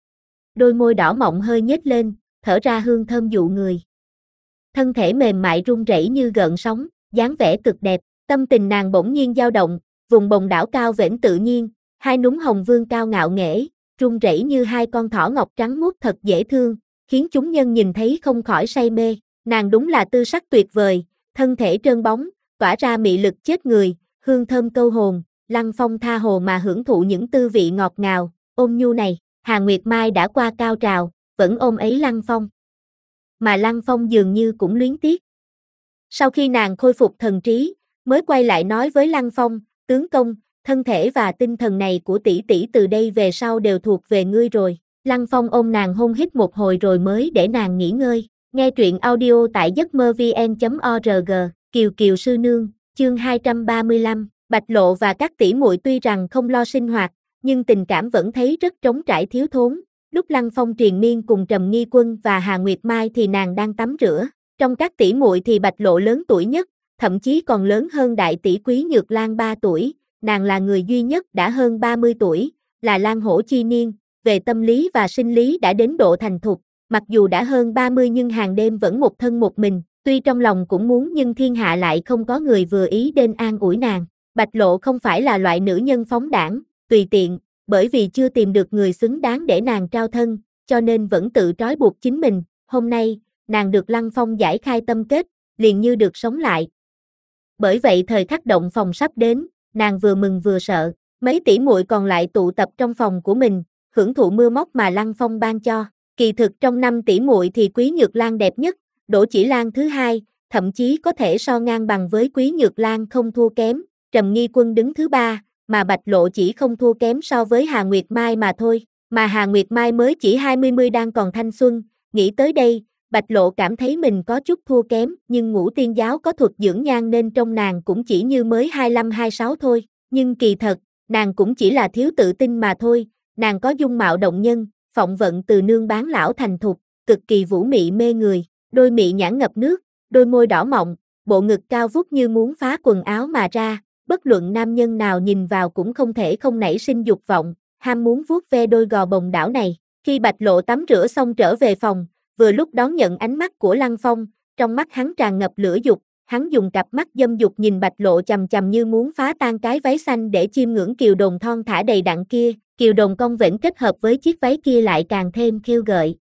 Đôi môi đỏ mọng hơi nhếch lên, thở ra hương thơm dụ người. Thân thể mềm mại rung rẩy như gợn sóng, dáng vẻ cực đẹp, tâm tình nàng bỗng nhiên dao động, vùng bồng đảo cao vểnh tự nhiên, hai núm hồng vương cao ngạo nghễ, rung rẩy như hai con thỏ ngọc trắng muốt thật dễ thương, khiến chúng nhân nhìn thấy không khỏi say mê. Nàng đúng là tư sắc tuyệt vời, thân thể trơn bóng, tỏa ra mị lực chết người, hương thơm câu hồn. Lăng Phong tha hồ mà hưởng thụ những tư vị ngọt ngào, ôm nhu này. Hà Nguyệt Mai đã qua cao trào, vẫn ôm ấy Lăng Phong. Mà Lăng Phong dường như cũng luyến tiếc. Sau khi nàng khôi phục thần trí, mới quay lại nói với Lăng Phong, tướng công, thân thể và tinh thần này của tỷ tỷ từ đây về sau đều thuộc về ngươi rồi. Lăng Phong ôm nàng hôn hít một hồi rồi mới để nàng nghỉ ngơi. Nghe truyện audio tại giấc mơ vn chấm org, Kiều Kiều sư nương, chương hai trăm ba mươi lăm. Bạch Lộ và các tỷ muội tuy rằng không lo sinh hoạt, nhưng tình cảm vẫn thấy rất trống trải thiếu thốn. Lúc Lăng Phong triền miên cùng Trầm Nghi Quân và Hà Nguyệt Mai thì nàng đang tắm rửa. Trong các tỷ muội thì Bạch Lộ lớn tuổi nhất, thậm chí còn lớn hơn đại tỷ Quý Nhược Lan ba tuổi. Nàng là người duy nhất đã hơn ba mươi tuổi, là Lan hổ chi niên, về tâm lý và sinh lý đã đến độ thành thục. Mặc dù đã hơn ba mươi nhưng hàng đêm vẫn một thân một mình, tuy trong lòng cũng muốn nhưng thiên hạ lại không có người vừa ý đến an ủi nàng. Bạch Lộ không phải là loại nữ nhân phóng đãng, tùy tiện, bởi vì chưa tìm được người xứng đáng để nàng trao thân, cho nên vẫn tự trói buộc chính mình. Hôm nay, nàng được Lăng Phong giải khai tâm kết, liền như được sống lại. Bởi vậy thời khắc động phòng sắp đến, nàng vừa mừng vừa sợ. Mấy tỷ muội còn lại tụ tập trong phòng của mình, hưởng thụ mưa móc mà Lăng Phong ban cho. Kỳ thực trong năm tỷ muội thì Quý Nhược Lan đẹp nhất, Đỗ Chỉ Lan thứ hai, thậm chí có thể so ngang bằng với Quý Nhược Lan không thua kém. Trầm Nghi Quân đứng thứ ba, mà Bạch Lộ chỉ không thua kém so với Hà Nguyệt Mai mà thôi, mà Hà Nguyệt Mai mới chỉ hai mươi mươi đang còn thanh xuân. Nghĩ tới đây, Bạch Lộ cảm thấy mình có chút thua kém, nhưng Ngũ Tiên giáo có thuật dưỡng nhan nên trong nàng cũng chỉ như mới hai mươi lăm hai mươi sáu thôi, nhưng kỳ thật, nàng cũng chỉ là thiếu tự tin mà thôi. Nàng có dung mạo động nhân, phọng vận từ nương bán lão thành thục, cực kỳ vũ mị mê người, đôi mị nhãn ngập nước, đôi môi đỏ mọng, bộ ngực cao vút như muốn phá quần áo mà ra. Bất luận nam nhân nào nhìn vào cũng không thể không nảy sinh dục vọng, ham muốn vuốt ve đôi gò bồng đảo này. Khi Bạch Lộ tắm rửa xong trở về phòng, vừa lúc đón nhận ánh mắt của Lăng Phong, trong mắt hắn tràn ngập lửa dục, hắn dùng cặp mắt dâm dục nhìn Bạch Lộ chằm chằm như muốn phá tan cái váy xanh để chiêm ngưỡng kiều đồn thon thả đầy đặn kia, kiều đồn cong vểnh kết hợp với chiếc váy kia lại càng thêm khiêu gợi.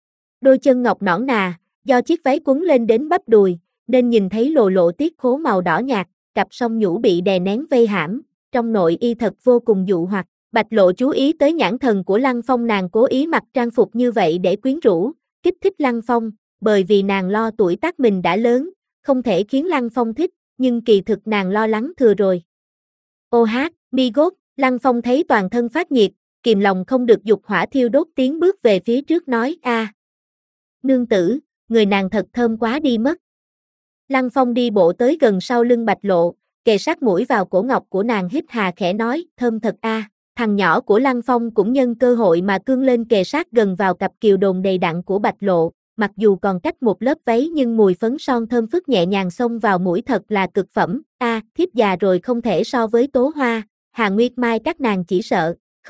Đôi chân ngọc nõn nà, do chiếc váy quấn lên đến bắp đùi, nên nhìn thấy lồ lộ tiết khố màu đỏ nhạt. Cặp song nhũ bị đè nén vây hãm, trong nội y thật vô cùng dụ hoặc. Bạch Lộ chú ý tới nhãn thần của Lăng Phong, nàng cố ý mặc trang phục như vậy để quyến rũ, kích thích Lăng Phong, bởi vì nàng lo tuổi tác mình đã lớn, không thể khiến Lăng Phong thích, nhưng kỳ thực nàng lo lắng thừa rồi. Ô hát, mi gốt, Lăng Phong thấy toàn thân phát nhiệt, kìm lòng không được dục hỏa thiêu đốt tiến bước về phía trước nói, a, nương tử, người nàng thật thơm quá đi mất. Lăng Phong đi bộ tới gần sau lưng Bạch Lộ, kề sát mũi vào cổ ngọc của nàng hít hà khẽ nói, thơm thật a. À. Thằng nhỏ của Lăng Phong cũng nhân cơ hội mà cương lên kề sát gần vào cặp kiều đồn đầy đặn của Bạch Lộ, mặc dù còn cách một lớp váy nhưng mùi phấn son thơm phức nhẹ nhàng xông vào mũi thật là cực phẩm. A, à, thiếp già rồi không thể so với Tố Hoa, Hà Nguyệt Mai các nàng chỉ sợ, không,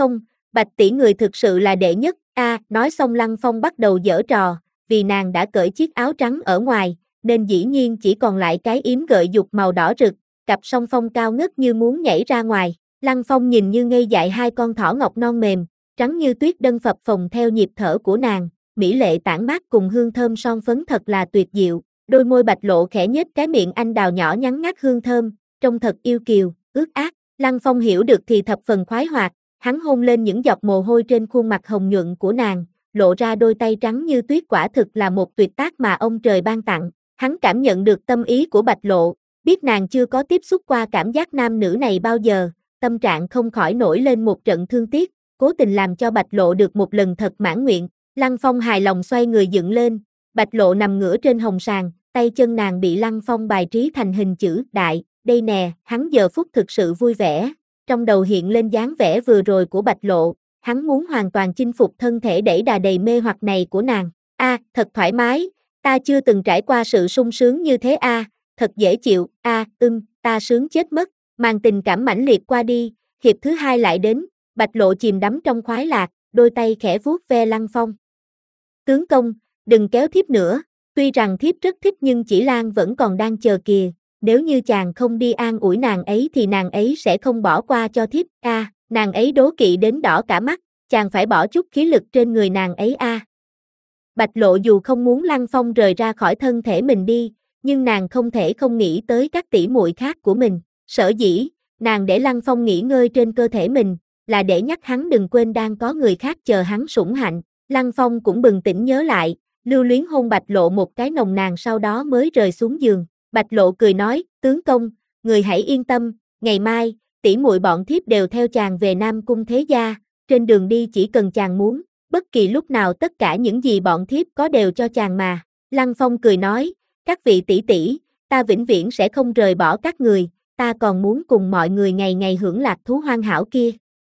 Bạch tỷ người thực sự là đệ nhất, a à, nói xong Lăng Phong bắt đầu giở trò, vì nàng đã cởi chiếc áo trắng ở ngoài, nên dĩ nhiên chỉ còn lại cái yếm gợi dục màu đỏ rực, cặp song phong cao ngất như muốn nhảy ra ngoài. Lăng Phong nhìn như ngây dại hai con thỏ ngọc non mềm, trắng như tuyết đơn phập phồng theo nhịp thở của nàng, mỹ lệ tản mát cùng hương thơm son phấn thật là tuyệt diệu. Đôi môi Bạch Lộ khẽ nhếch cái miệng anh đào nhỏ nhắn ngắt hương thơm, trông thật yêu kiều, ướt át. Lăng Phong hiểu được thì thập phần khoái hoạt, hắn hôn lên những giọt mồ hôi trên khuôn mặt hồng nhuận của nàng, lộ ra đôi tay trắng như tuyết, quả thực là một tuyệt tác mà ông trời ban tặng. Hắn cảm nhận được tâm ý của Bạch Lộ, biết nàng chưa có tiếp xúc qua cảm giác nam nữ này bao giờ, tâm trạng không khỏi nổi lên một trận thương tiếc, cố tình làm cho Bạch Lộ được một lần thật mãn nguyện. Lăng Phong hài lòng xoay người dựng lên, Bạch Lộ nằm ngửa trên hồng sàn, tay chân nàng bị Lăng Phong bài trí thành hình chữ đại, đây nè, hắn giờ phút thực sự vui vẻ, trong đầu hiện lên dáng vẻ vừa rồi của Bạch Lộ, hắn muốn hoàn toàn chinh phục thân thể đẩy đà đầy mê hoặc này của nàng. A, à, thật thoải mái, ta chưa từng trải qua sự sung sướng như thế a, à, thật dễ chịu, a, à, ưm, ta sướng chết mất. Màn tình cảm mãnh liệt qua đi, hiệp thứ hai lại đến, Bạch Lộ chìm đắm trong khoái lạc, đôi tay khẽ vuốt ve Lăng Phong. Tướng công, đừng kéo thiếp nữa, tuy rằng thiếp rất thích nhưng chỉ Lan vẫn còn đang chờ kìa, nếu như chàng không đi an ủi nàng ấy thì nàng ấy sẽ không bỏ qua cho thiếp, a, à, nàng ấy đố kỵ đến đỏ cả mắt, chàng phải bỏ chút khí lực trên người nàng ấy a. À. Bạch Lộ dù không muốn Lăng Phong rời ra khỏi thân thể mình đi, nhưng nàng không thể không nghĩ tới các tỷ muội khác của mình, sở dĩ, nàng để Lăng Phong nghỉ ngơi trên cơ thể mình, là để nhắc hắn đừng quên đang có người khác chờ hắn sủng hạnh. Lăng Phong cũng bừng tỉnh nhớ lại, lưu luyến hôn Bạch Lộ một cái nồng nàn sau đó mới rời xuống giường. Bạch Lộ cười nói, tướng công, người hãy yên tâm, ngày mai, tỷ muội bọn thiếp đều theo chàng về Nam Cung Thế Gia, trên đường đi chỉ cần chàng muốn, bất kỳ lúc nào tất cả những gì bọn thiếp có đều cho chàng mà. Lăng Phong cười nói, các vị tỷ tỷ, ta vĩnh viễn sẽ không rời bỏ các người, ta còn muốn cùng mọi người ngày ngày hưởng lạc thú hoang hảo kia.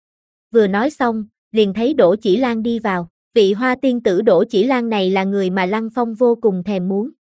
Vừa nói xong, liền thấy Đỗ Chỉ Lan đi vào, vị hoa tiên tử Đỗ Chỉ Lan này là người mà Lăng Phong vô cùng thèm muốn.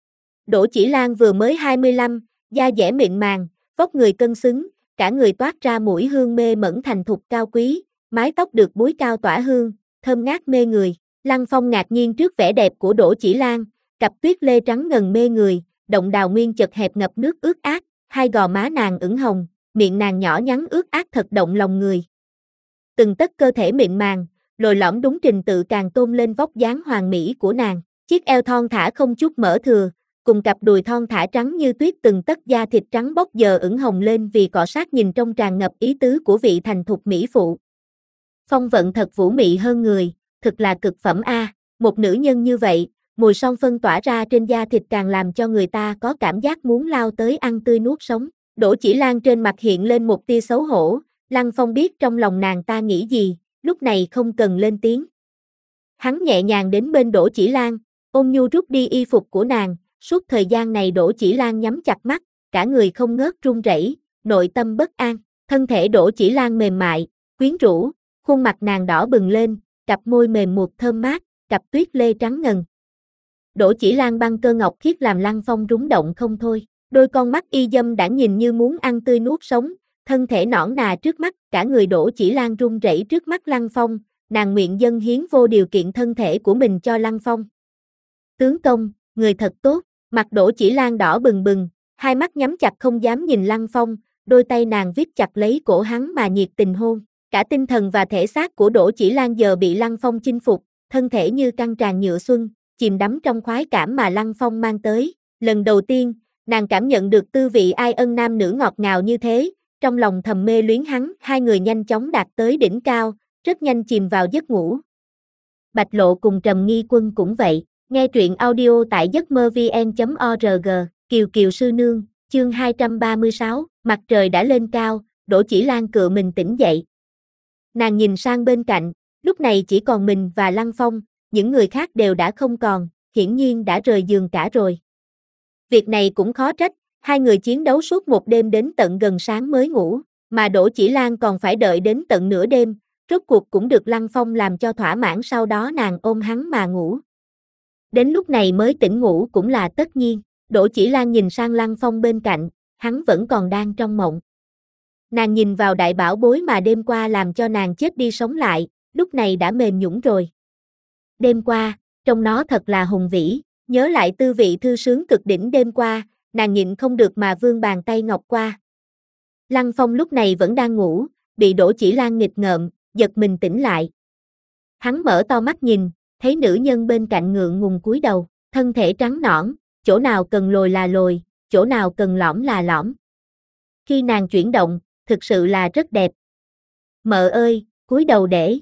Đỗ Chỉ Lan vừa mới hai mươi lăm, da dẻ mịn màng, vóc người cân xứng, cả người toát ra mùi hương mê mẩn thành thục cao quý, mái tóc được búi cao tỏa hương, thơm ngát mê người. Lăng Phong ngạc nhiên trước vẻ đẹp của Đỗ Chỉ Lan, cặp tuyết lê trắng ngần mê người, động đào nguyên chật hẹp ngập nước ướt át, hai gò má nàng ửng hồng, miệng nàng nhỏ nhắn ướt át thật động lòng người. Từng tấc cơ thể mịn màng, lồi lõm đúng trình tự càng tôn lên vóc dáng hoàn mỹ của nàng, chiếc eo thon thả không chút mỡ thừa, cùng cặp đùi thon thả trắng như tuyết, từng tấc da thịt trắng bóc giờ ửng hồng lên vì cọ sát nhìn trong tràn ngập ý tứ của vị thành thục mỹ phụ. Phong vận thật vũ mị hơn người, thực là cực phẩm a, một nữ nhân như vậy, mùi son phân tỏa ra trên da thịt càng làm cho người ta có cảm giác muốn lao tới ăn tươi nuốt sống. Đỗ Chỉ Lan trên mặt hiện lên một tia xấu hổ, Lăng Phong biết trong lòng nàng ta nghĩ gì, lúc này không cần lên tiếng. Hắn nhẹ nhàng đến bên Đỗ Chỉ Lan, ôn nhu rút đi y phục của nàng, suốt thời gian này Đỗ Chỉ Lan nhắm chặt mắt, cả người không ngớt run rẩy, nội tâm bất an, thân thể Đỗ Chỉ Lan mềm mại, quyến rũ, khuôn mặt nàng đỏ bừng lên, cặp môi mềm mượt thơm mát, cặp tuyết lê trắng ngần. Đỗ Chỉ Lan băng cơ ngọc khiết làm Lăng Phong rúng động không thôi, đôi con mắt y dâm đãng nhìn như muốn ăn tươi nuốt sống, thân thể nõn nà trước mắt, cả người Đỗ Chỉ Lan run rẩy trước mắt Lăng Phong, nàng nguyện dâng hiến vô điều kiện thân thể của mình cho Lăng Phong. Tướng công, người thật tốt, mặt Đỗ Chỉ Lan đỏ bừng bừng, hai mắt nhắm chặt không dám nhìn Lăng Phong, đôi tay nàng vít chặt lấy cổ hắn mà nhiệt tình hôn, cả tinh thần và thể xác của Đỗ Chỉ Lan giờ bị Lăng Phong chinh phục, thân thể như căng tràn nhựa xuân, chìm đắm trong khoái cảm mà Lăng Phong mang tới. Lần đầu tiên, nàng cảm nhận được tư vị ai ân nam nữ ngọt ngào như thế, trong lòng thầm mê luyến hắn, hai người nhanh chóng đạt tới đỉnh cao, rất nhanh chìm vào giấc ngủ. Bạch Lộ cùng Trầm Nghi Quân cũng vậy, nghe truyện audio tại giấc mơ vn chấm org, Kiều Kiều sư nương, chương hai trăm ba mươi sáu, mặt trời đã lên cao, Đỗ Chỉ Lan cựa mình tỉnh dậy. Nàng nhìn sang bên cạnh, lúc này chỉ còn mình và Lăng Phong, những người khác đều đã không còn, hiển nhiên đã rời giường cả rồi. Việc này cũng khó trách, hai người chiến đấu suốt một đêm đến tận gần sáng mới ngủ, mà Đỗ Chỉ Lan còn phải đợi đến tận nửa đêm, rốt cuộc cũng được Lăng Phong làm cho thỏa mãn, sau đó nàng ôm hắn mà ngủ. Đến lúc này mới tỉnh ngủ cũng là tất nhiên, Đỗ Chỉ Lan nhìn sang Lăng Phong bên cạnh, hắn vẫn còn đang trong mộng. Nàng nhìn vào đại bảo bối mà đêm qua làm cho nàng chết đi sống lại, lúc này đã mềm nhũn rồi. Đêm qua, trông nó thật là hùng vĩ, nhớ lại tư vị thư sướng cực đỉnh đêm qua, nàng nhịn không được mà vươn bàn tay ngọc qua. Lăng Phong lúc này vẫn đang ngủ, bị Đỗ Chỉ Lan nghịch ngợm, giật mình tỉnh lại. Hắn mở to mắt nhìn, thấy nữ nhân bên cạnh ngượng ngùng cúi đầu, thân thể trắng nõn, chỗ nào cần lồi là lồi, chỗ nào cần lõm là lõm. Khi nàng chuyển động, thực sự là rất đẹp. Mợ ơi, cúi đầu để.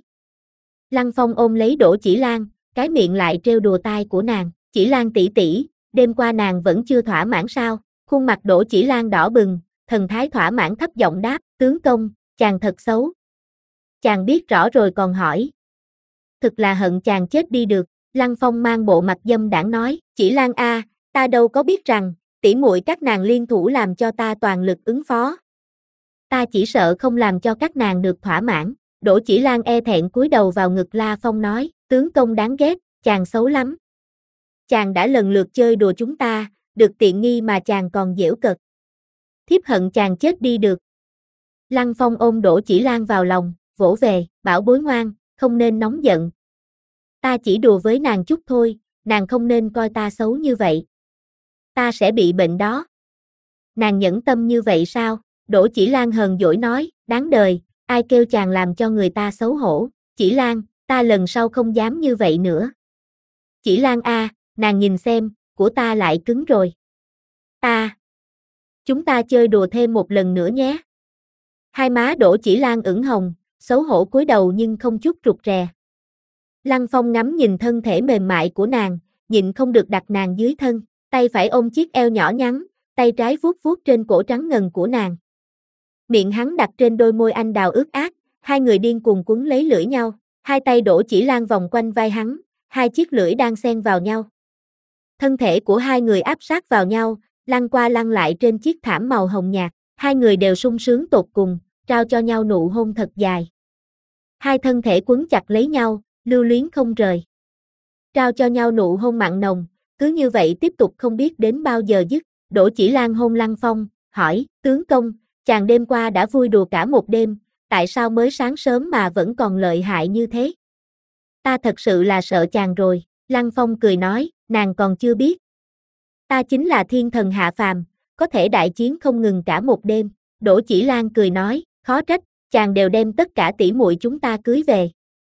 Lăng Phong ôm lấy Đỗ Chỉ Lan, cái miệng lại trêu đùa tai của nàng, Chỉ Lan tỷ tỷ, đêm qua nàng vẫn chưa thỏa mãn sao? Khuôn mặt Đỗ Chỉ Lan đỏ bừng, thần thái thỏa mãn thấp giọng đáp, tướng công, chàng thật xấu. Chàng biết rõ rồi còn hỏi. Thực là hận chàng chết đi được, Lăng Phong mang bộ mặt dâm đãng nói, Chỉ Lan a, ta đâu có biết rằng, tỷ muội các nàng liên thủ làm cho ta toàn lực ứng phó. Ta chỉ sợ không làm cho các nàng được thỏa mãn. Đỗ Chỉ Lan e thẹn cúi đầu vào ngực La Phong nói, tướng công đáng ghét, chàng xấu lắm. Chàng đã lần lượt chơi đùa chúng ta, được tiện nghi mà chàng còn giễu cợt. Thiếp hận chàng chết đi được. Lăng Phong ôm Đỗ Chỉ Lan vào lòng, vỗ về, bảo bối ngoan, không nên nóng giận. Ta chỉ đùa với nàng chút thôi, nàng không nên coi ta xấu như vậy. Ta sẽ bị bệnh đó. Nàng nhẫn tâm như vậy sao? Đỗ Chỉ Lan hờn dỗi nói, đáng đời, ai kêu chàng làm cho người ta xấu hổ. Chỉ Lan, ta lần sau không dám như vậy nữa. Chỉ Lan a, nàng nhìn xem, của ta lại cứng rồi. Ta. Chúng ta chơi đùa thêm một lần nữa nhé. Hai má Đỗ Chỉ Lan ửng hồng, xấu hổ cúi đầu nhưng không chút rụt rè. Lăng Phong ngắm nhìn thân thể mềm mại của nàng, nhịn không được đặt nàng dưới thân, tay phải ôm chiếc eo nhỏ nhắn, tay trái vuốt vuốt trên cổ trắng ngần của nàng. Miệng hắn đặt trên đôi môi anh đào ướt át, hai người điên cuồng quấn lấy lưỡi nhau, hai tay Đỗ Chỉ Lan vòng quanh vai hắn, hai chiếc lưỡi đang xen vào nhau. Thân thể của hai người áp sát vào nhau, lăn qua lăn lại trên chiếc thảm màu hồng nhạt, hai người đều sung sướng tột cùng, trao cho nhau nụ hôn thật dài. Hai thân thể quấn chặt lấy nhau, lưu luyến không rời. Trao cho nhau nụ hôn mặn nồng, cứ như vậy tiếp tục không biết đến bao giờ dứt. Đỗ Chỉ Lan hôn Lăng Phong, hỏi, tướng công, chàng đêm qua đã vui đùa cả một đêm, tại sao mới sáng sớm mà vẫn còn lợi hại như thế? Ta thật sự là sợ chàng rồi, Lăng Phong cười nói, nàng còn chưa biết. Ta chính là thiên thần hạ phàm, có thể đại chiến không ngừng cả một đêm. Đỗ Chỉ Lan cười nói, khó trách, chàng đều đem tất cả tỷ muội chúng ta cưới về.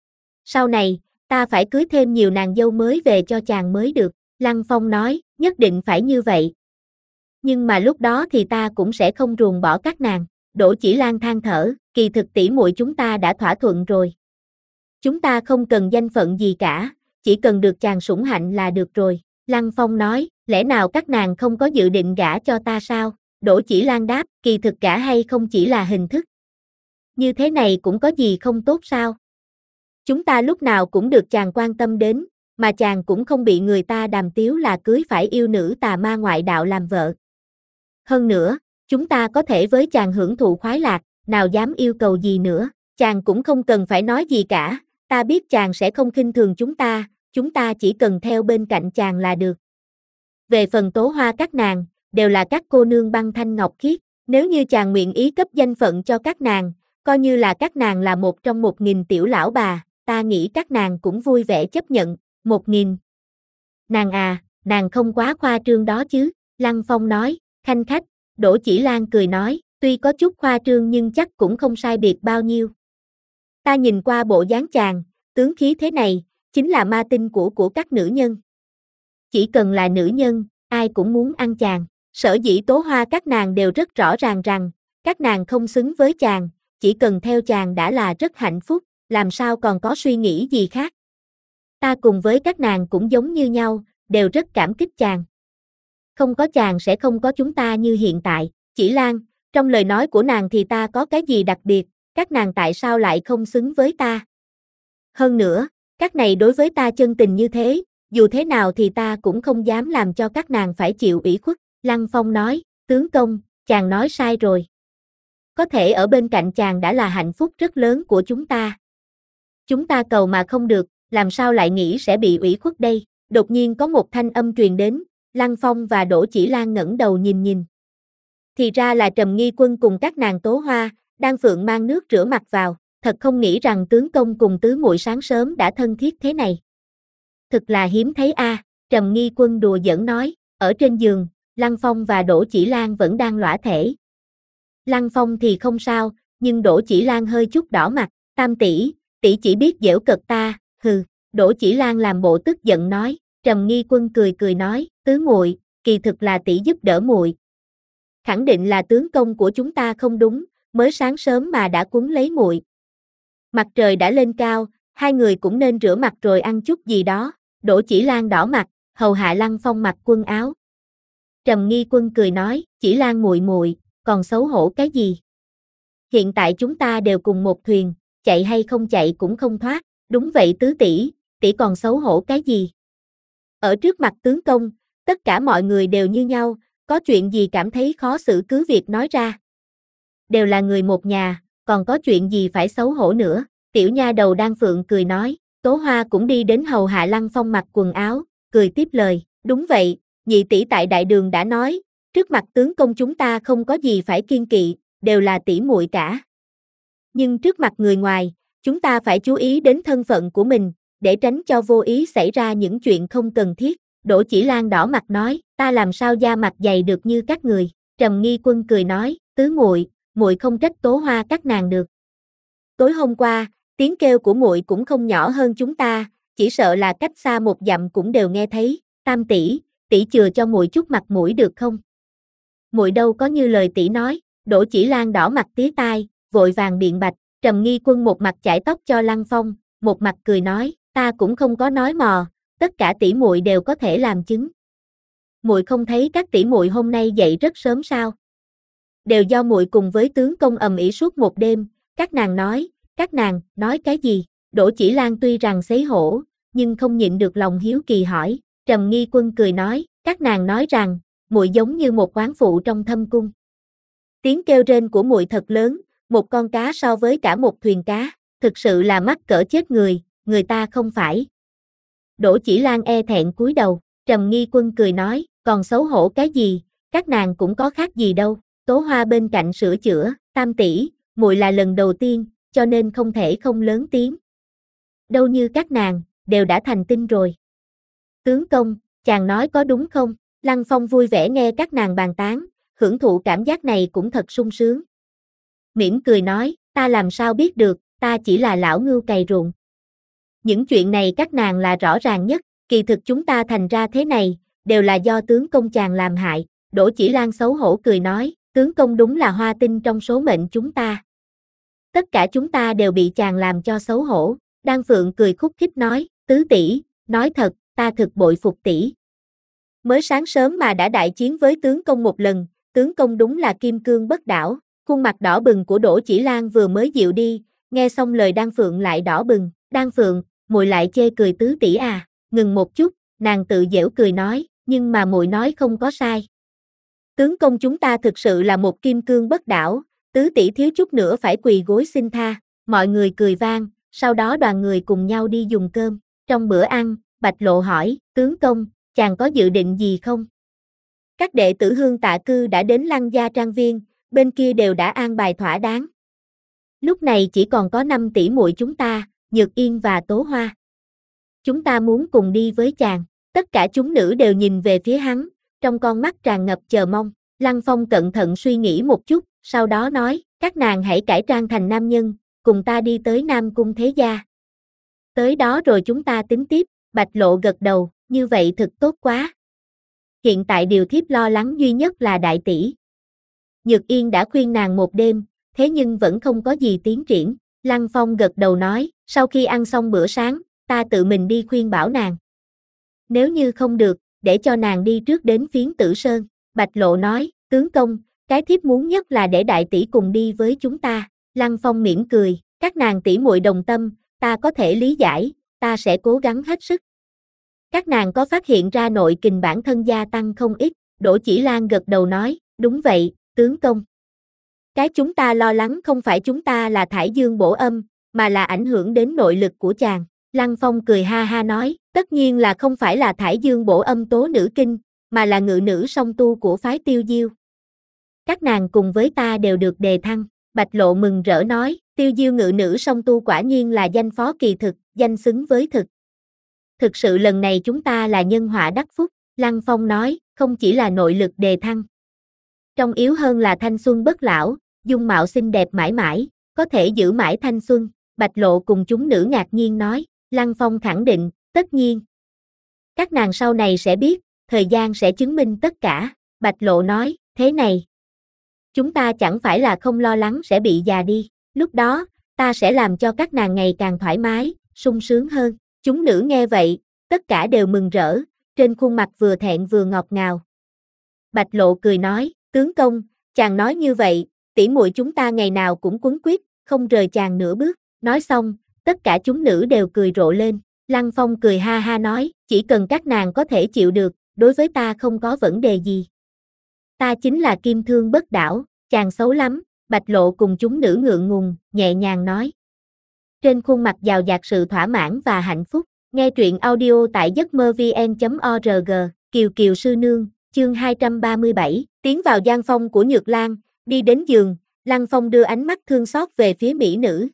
Sau này, ta phải cưới thêm nhiều nàng dâu mới về cho chàng mới được. Lăng Phong nói, nhất định phải như vậy. Nhưng mà lúc đó thì ta cũng sẽ không ruồng bỏ các nàng. Đỗ Chỉ Lan than thở, kỳ thực tỷ muội chúng ta đã thỏa thuận rồi. Chúng ta không cần danh phận gì cả, chỉ cần được chàng sủng hạnh là được rồi. Lăng Phong nói, lẽ nào các nàng không có dự định gả cho ta sao? Đỗ Chỉ Lan đáp, kỳ thực gả hay không chỉ là hình thức. Như thế này cũng có gì không tốt sao? Chúng ta lúc nào cũng được chàng quan tâm đến, mà chàng cũng không bị người ta đàm tiếu là cưới phải yêu nữ tà ma ngoại đạo làm vợ. Hơn nữa, chúng ta có thể với chàng hưởng thụ khoái lạc, nào dám yêu cầu gì nữa, chàng cũng không cần phải nói gì cả, ta biết chàng sẽ không khinh thường chúng ta, chúng ta chỉ cần theo bên cạnh chàng là được. Về phần tố hoa các nàng, đều là các cô nương băng thanh ngọc khiết, nếu như chàng nguyện ý cấp danh phận cho các nàng, coi như là các nàng là một trong một nghìn tiểu lão bà, ta nghĩ các nàng cũng vui vẻ chấp nhận, một nghìn. Nàng à, nàng không quá khoa trương đó chứ, Lăng Phong nói, khanh khách. Đỗ Chỉ Lan cười nói, tuy có chút khoa trương nhưng chắc cũng không sai biệt bao nhiêu. Ta nhìn qua bộ dáng chàng, tướng khí thế này, chính là ma tinh của của các nữ nhân. Chỉ cần là nữ nhân, ai cũng muốn ăn chàng. Sở dĩ tố hoa các nàng đều rất rõ ràng rằng, các nàng không xứng với chàng, chỉ cần theo chàng đã là rất hạnh phúc, làm sao còn có suy nghĩ gì khác. Ta cùng với các nàng cũng giống như nhau, đều rất cảm kích chàng. Không có chàng sẽ không có chúng ta như hiện tại. Chỉ Lan, trong lời nói của nàng thì ta có cái gì đặc biệt, các nàng tại sao lại không xứng với ta? Hơn nữa, các này đối với ta chân tình như thế, dù thế nào thì ta cũng không dám làm cho các nàng phải chịu ủy khuất. Lăng Phong nói, tướng công, chàng nói sai rồi. Có thể ở bên cạnh chàng đã là hạnh phúc rất lớn của chúng ta. Chúng ta cầu mà không được, làm sao lại nghĩ sẽ bị ủy khuất đây? Đột nhiên có một thanh âm truyền đến, Lăng Phong và Đỗ Chỉ Lan ngẩng đầu nhìn nhìn. Thì ra là Trầm Nghi Quân cùng các nàng tố hoa, Đan Phượng mang nước rửa mặt vào, thật không nghĩ rằng tướng công cùng tứ muội sáng sớm đã thân thiết thế này. Thực là hiếm thấy a, à, Trầm Nghi Quân đùa giỡn nói, ở trên giường, Lăng Phong và Đỗ Chỉ Lan vẫn đang lõa thể. Lăng Phong thì không sao, nhưng Đỗ Chỉ Lan hơi chút đỏ mặt, Tam tỷ, tỷ chỉ biết giễu cợt ta, hừ, Đỗ Chỉ Lan làm bộ tức giận nói, Trầm Nghi Quân cười cười nói, tứ muội, kỳ thực là tỷ giúp đỡ muội. Khẳng định là tướng công của chúng ta không đúng, mới sáng sớm mà đã quấn lấy muội. Mặt trời đã lên cao, hai người cũng nên rửa mặt rồi ăn chút gì đó. Đỗ Chỉ Lan đỏ mặt, hầu hạ Lăng Phong mặc quần áo. Trầm Nghi Quân cười nói, Chỉ Lan muội muội, còn xấu hổ cái gì? Hiện tại chúng ta đều cùng một thuyền, chạy hay không chạy cũng không thoát. Đúng vậy tứ tỷ, tỷ còn xấu hổ cái gì? Ở trước mặt tướng công, tất cả mọi người đều như nhau, có chuyện gì cảm thấy khó xử cứ việc nói ra. Đều là người một nhà, còn có chuyện gì phải xấu hổ nữa. Tiểu nha đầu Đan Phượng cười nói, Tố Hoa cũng đi đến hầu hạ Lăng Phong mặc quần áo, cười tiếp lời, đúng vậy, nhị tỷ tại đại đường đã nói, trước mặt tướng công chúng ta không có gì phải kiêng kỵ, đều là tỷ muội cả. Nhưng trước mặt người ngoài, chúng ta phải chú ý đến thân phận của mình, để tránh cho vô ý xảy ra những chuyện không cần thiết. Đỗ Chỉ Lan đỏ mặt nói, ta làm sao da mặt dày được như các người. Trầm Nghi Quân cười nói, tứ muội, muội không trách Tố Hoa các nàng được. Tối hôm qua, tiếng kêu của muội cũng không nhỏ hơn chúng ta, chỉ sợ là cách xa một dặm cũng đều nghe thấy. Tam tỷ, tỷ chừa cho muội chút mặt mũi được không? Muội đâu có như lời tỷ nói. Đỗ Chỉ Lan đỏ mặt tía tai, vội vàng biện bạch. Trầm Nghi Quân một mặt chải tóc cho Lăng Phong, một mặt cười nói, ta cũng không có nói mò, tất cả tỷ muội đều có thể làm chứng. Muội không thấy các tỷ muội hôm nay dậy rất sớm sao? Đều do muội cùng với tướng công ầm ĩ suốt một đêm. Các nàng nói, các nàng nói cái gì? Đỗ Chỉ Lan tuy rằng xấu hổ, nhưng không nhịn được lòng hiếu kỳ hỏi. Trầm Nghi Quân cười nói, các nàng nói rằng, muội giống như một oán phụ trong thâm cung. Tiếng kêu rên của muội thật lớn, một con cá so với cả một thuyền cá, thực sự là mắc cỡ chết người, người ta không phải. Đỗ Chỉ Lan e thẹn cúi đầu, Trầm Nghi Quân cười nói, còn xấu hổ cái gì, các nàng cũng có khác gì đâu. Tố Hoa bên cạnh sửa chữa, Tam tỷ, muội là lần đầu tiên, cho nên không thể không lớn tiếng. Đâu như các nàng, đều đã thành tinh rồi. Tướng công, chàng nói có đúng không? Lăng Phong vui vẻ nghe các nàng bàn tán, hưởng thụ cảm giác này cũng thật sung sướng. Mỉm cười nói, ta làm sao biết được, ta chỉ là lão ngưu cày ruộng. Những chuyện này các nàng là rõ ràng nhất, kỳ thực chúng ta thành ra thế này, đều là do tướng công chàng làm hại. Đỗ Chỉ Lan xấu hổ cười nói, tướng công đúng là hoa tinh trong số mệnh chúng ta. Tất cả chúng ta đều bị chàng làm cho xấu hổ. Đan Phượng cười khúc khích nói, tứ tỷ, nói thật, ta thực bội phục tỷ. Mới sáng sớm mà đã đại chiến với tướng công một lần, tướng công đúng là kim cương bất đảo. Khuôn mặt đỏ bừng của Đỗ Chỉ Lan vừa mới dịu đi, nghe xong lời Đan Phượng lại đỏ bừng. Đan Phượng, muội lại chê cười tứ tỷ à? Ngừng một chút, nàng tự giễu cười nói, nhưng mà muội nói không có sai. Tướng công chúng ta thực sự là một kim cương bất đảo, tứ tỷ thiếu chút nữa phải quỳ gối xin tha. Mọi người cười vang, sau đó đoàn người cùng nhau đi dùng cơm. Trong bữa ăn, Bạch Lộ hỏi, tướng công, chàng có dự định gì không? Các đệ tử Hương Tạ Cư đã đến Lăng Gia Trang Viên, bên kia đều đã an bài thỏa đáng. Lúc này chỉ còn có năm tỷ muội chúng ta, Nhược Yên và Tố Hoa. Chúng ta muốn cùng đi với chàng. Tất cả chúng nữ đều nhìn về phía hắn, trong con mắt tràn ngập chờ mong. Lăng Phong cẩn thận suy nghĩ một chút, sau đó nói, các nàng hãy cải trang thành nam nhân, cùng ta đi tới Nam Cung Thế Gia. Tới đó rồi chúng ta tính tiếp. Bạch Lộ gật đầu, như vậy thực tốt quá. Hiện tại điều thiếp lo lắng duy nhất là đại tỷ. Nhược Yên đã khuyên nàng một đêm, thế nhưng vẫn không có gì tiến triển. Lăng Phong gật đầu nói, sau khi ăn xong bữa sáng, ta tự mình đi khuyên bảo nàng. Nếu như không được, để cho nàng đi trước đến Phiến Tử Sơn. Bạch Lộ nói, tướng công, cái thiếp muốn nhất là để đại tỷ cùng đi với chúng ta. Lăng Phong mỉm cười, các nàng tỷ muội đồng tâm, ta có thể lý giải, ta sẽ cố gắng hết sức. Các nàng có phát hiện ra nội kình bản thân gia tăng không ít. Đỗ Chỉ Lan gật đầu nói, đúng vậy, tướng công. Cái chúng ta lo lắng không phải chúng ta là thải dương bổ âm, mà là ảnh hưởng đến nội lực của chàng. Lăng Phong cười ha ha nói, tất nhiên là không phải là thải dương bổ âm tố nữ kinh, mà là ngự nữ song tu của phái Tiêu Diêu. Các nàng cùng với ta đều được đề thăng. Bạch Lộ mừng rỡ nói, Tiêu Diêu ngự nữ song tu quả nhiên là danh phó kỳ thực, danh xứng với thực. Thực sự lần này chúng ta là nhân họa đắc phúc, Lăng Phong nói, không chỉ là nội lực đề thăng. Trong yếu hơn là thanh xuân bất lão, dung mạo xinh đẹp mãi mãi, có thể giữ mãi thanh xuân. Bạch Lộ cùng chúng nữ ngạc nhiên nói, Lăng Phong khẳng định, tất nhiên. Các nàng sau này sẽ biết, thời gian sẽ chứng minh tất cả. Bạch Lộ nói, thế này. Chúng ta chẳng phải là không lo lắng sẽ bị già đi, lúc đó, ta sẽ làm cho các nàng ngày càng thoải mái, sung sướng hơn. Chúng nữ nghe vậy, tất cả đều mừng rỡ, trên khuôn mặt vừa thẹn vừa ngọt ngào. Bạch Lộ cười nói, tướng công, chàng nói như vậy, tỷ muội chúng ta ngày nào cũng quấn quýt, không rời chàng nửa bước. Nói xong, tất cả chúng nữ đều cười rộ lên. Lăng Phong cười ha ha nói, chỉ cần các nàng có thể chịu được, đối với ta không có vấn đề gì. Ta chính là kim thương bất đảo, chàng xấu lắm. Bạch Lộ cùng chúng nữ ngượng ngùng, nhẹ nhàng nói. Trên khuôn mặt giàu dạt sự thỏa mãn và hạnh phúc. Nghe truyện audio tại giấc mơ vn chấm org, Kiều Kiều sư nương, chương hai trăm ba mươi bảy, tiến vào gian phòng của Nhược Lan, đi đến giường, Lăng Phong đưa ánh mắt thương xót về phía mỹ nữ.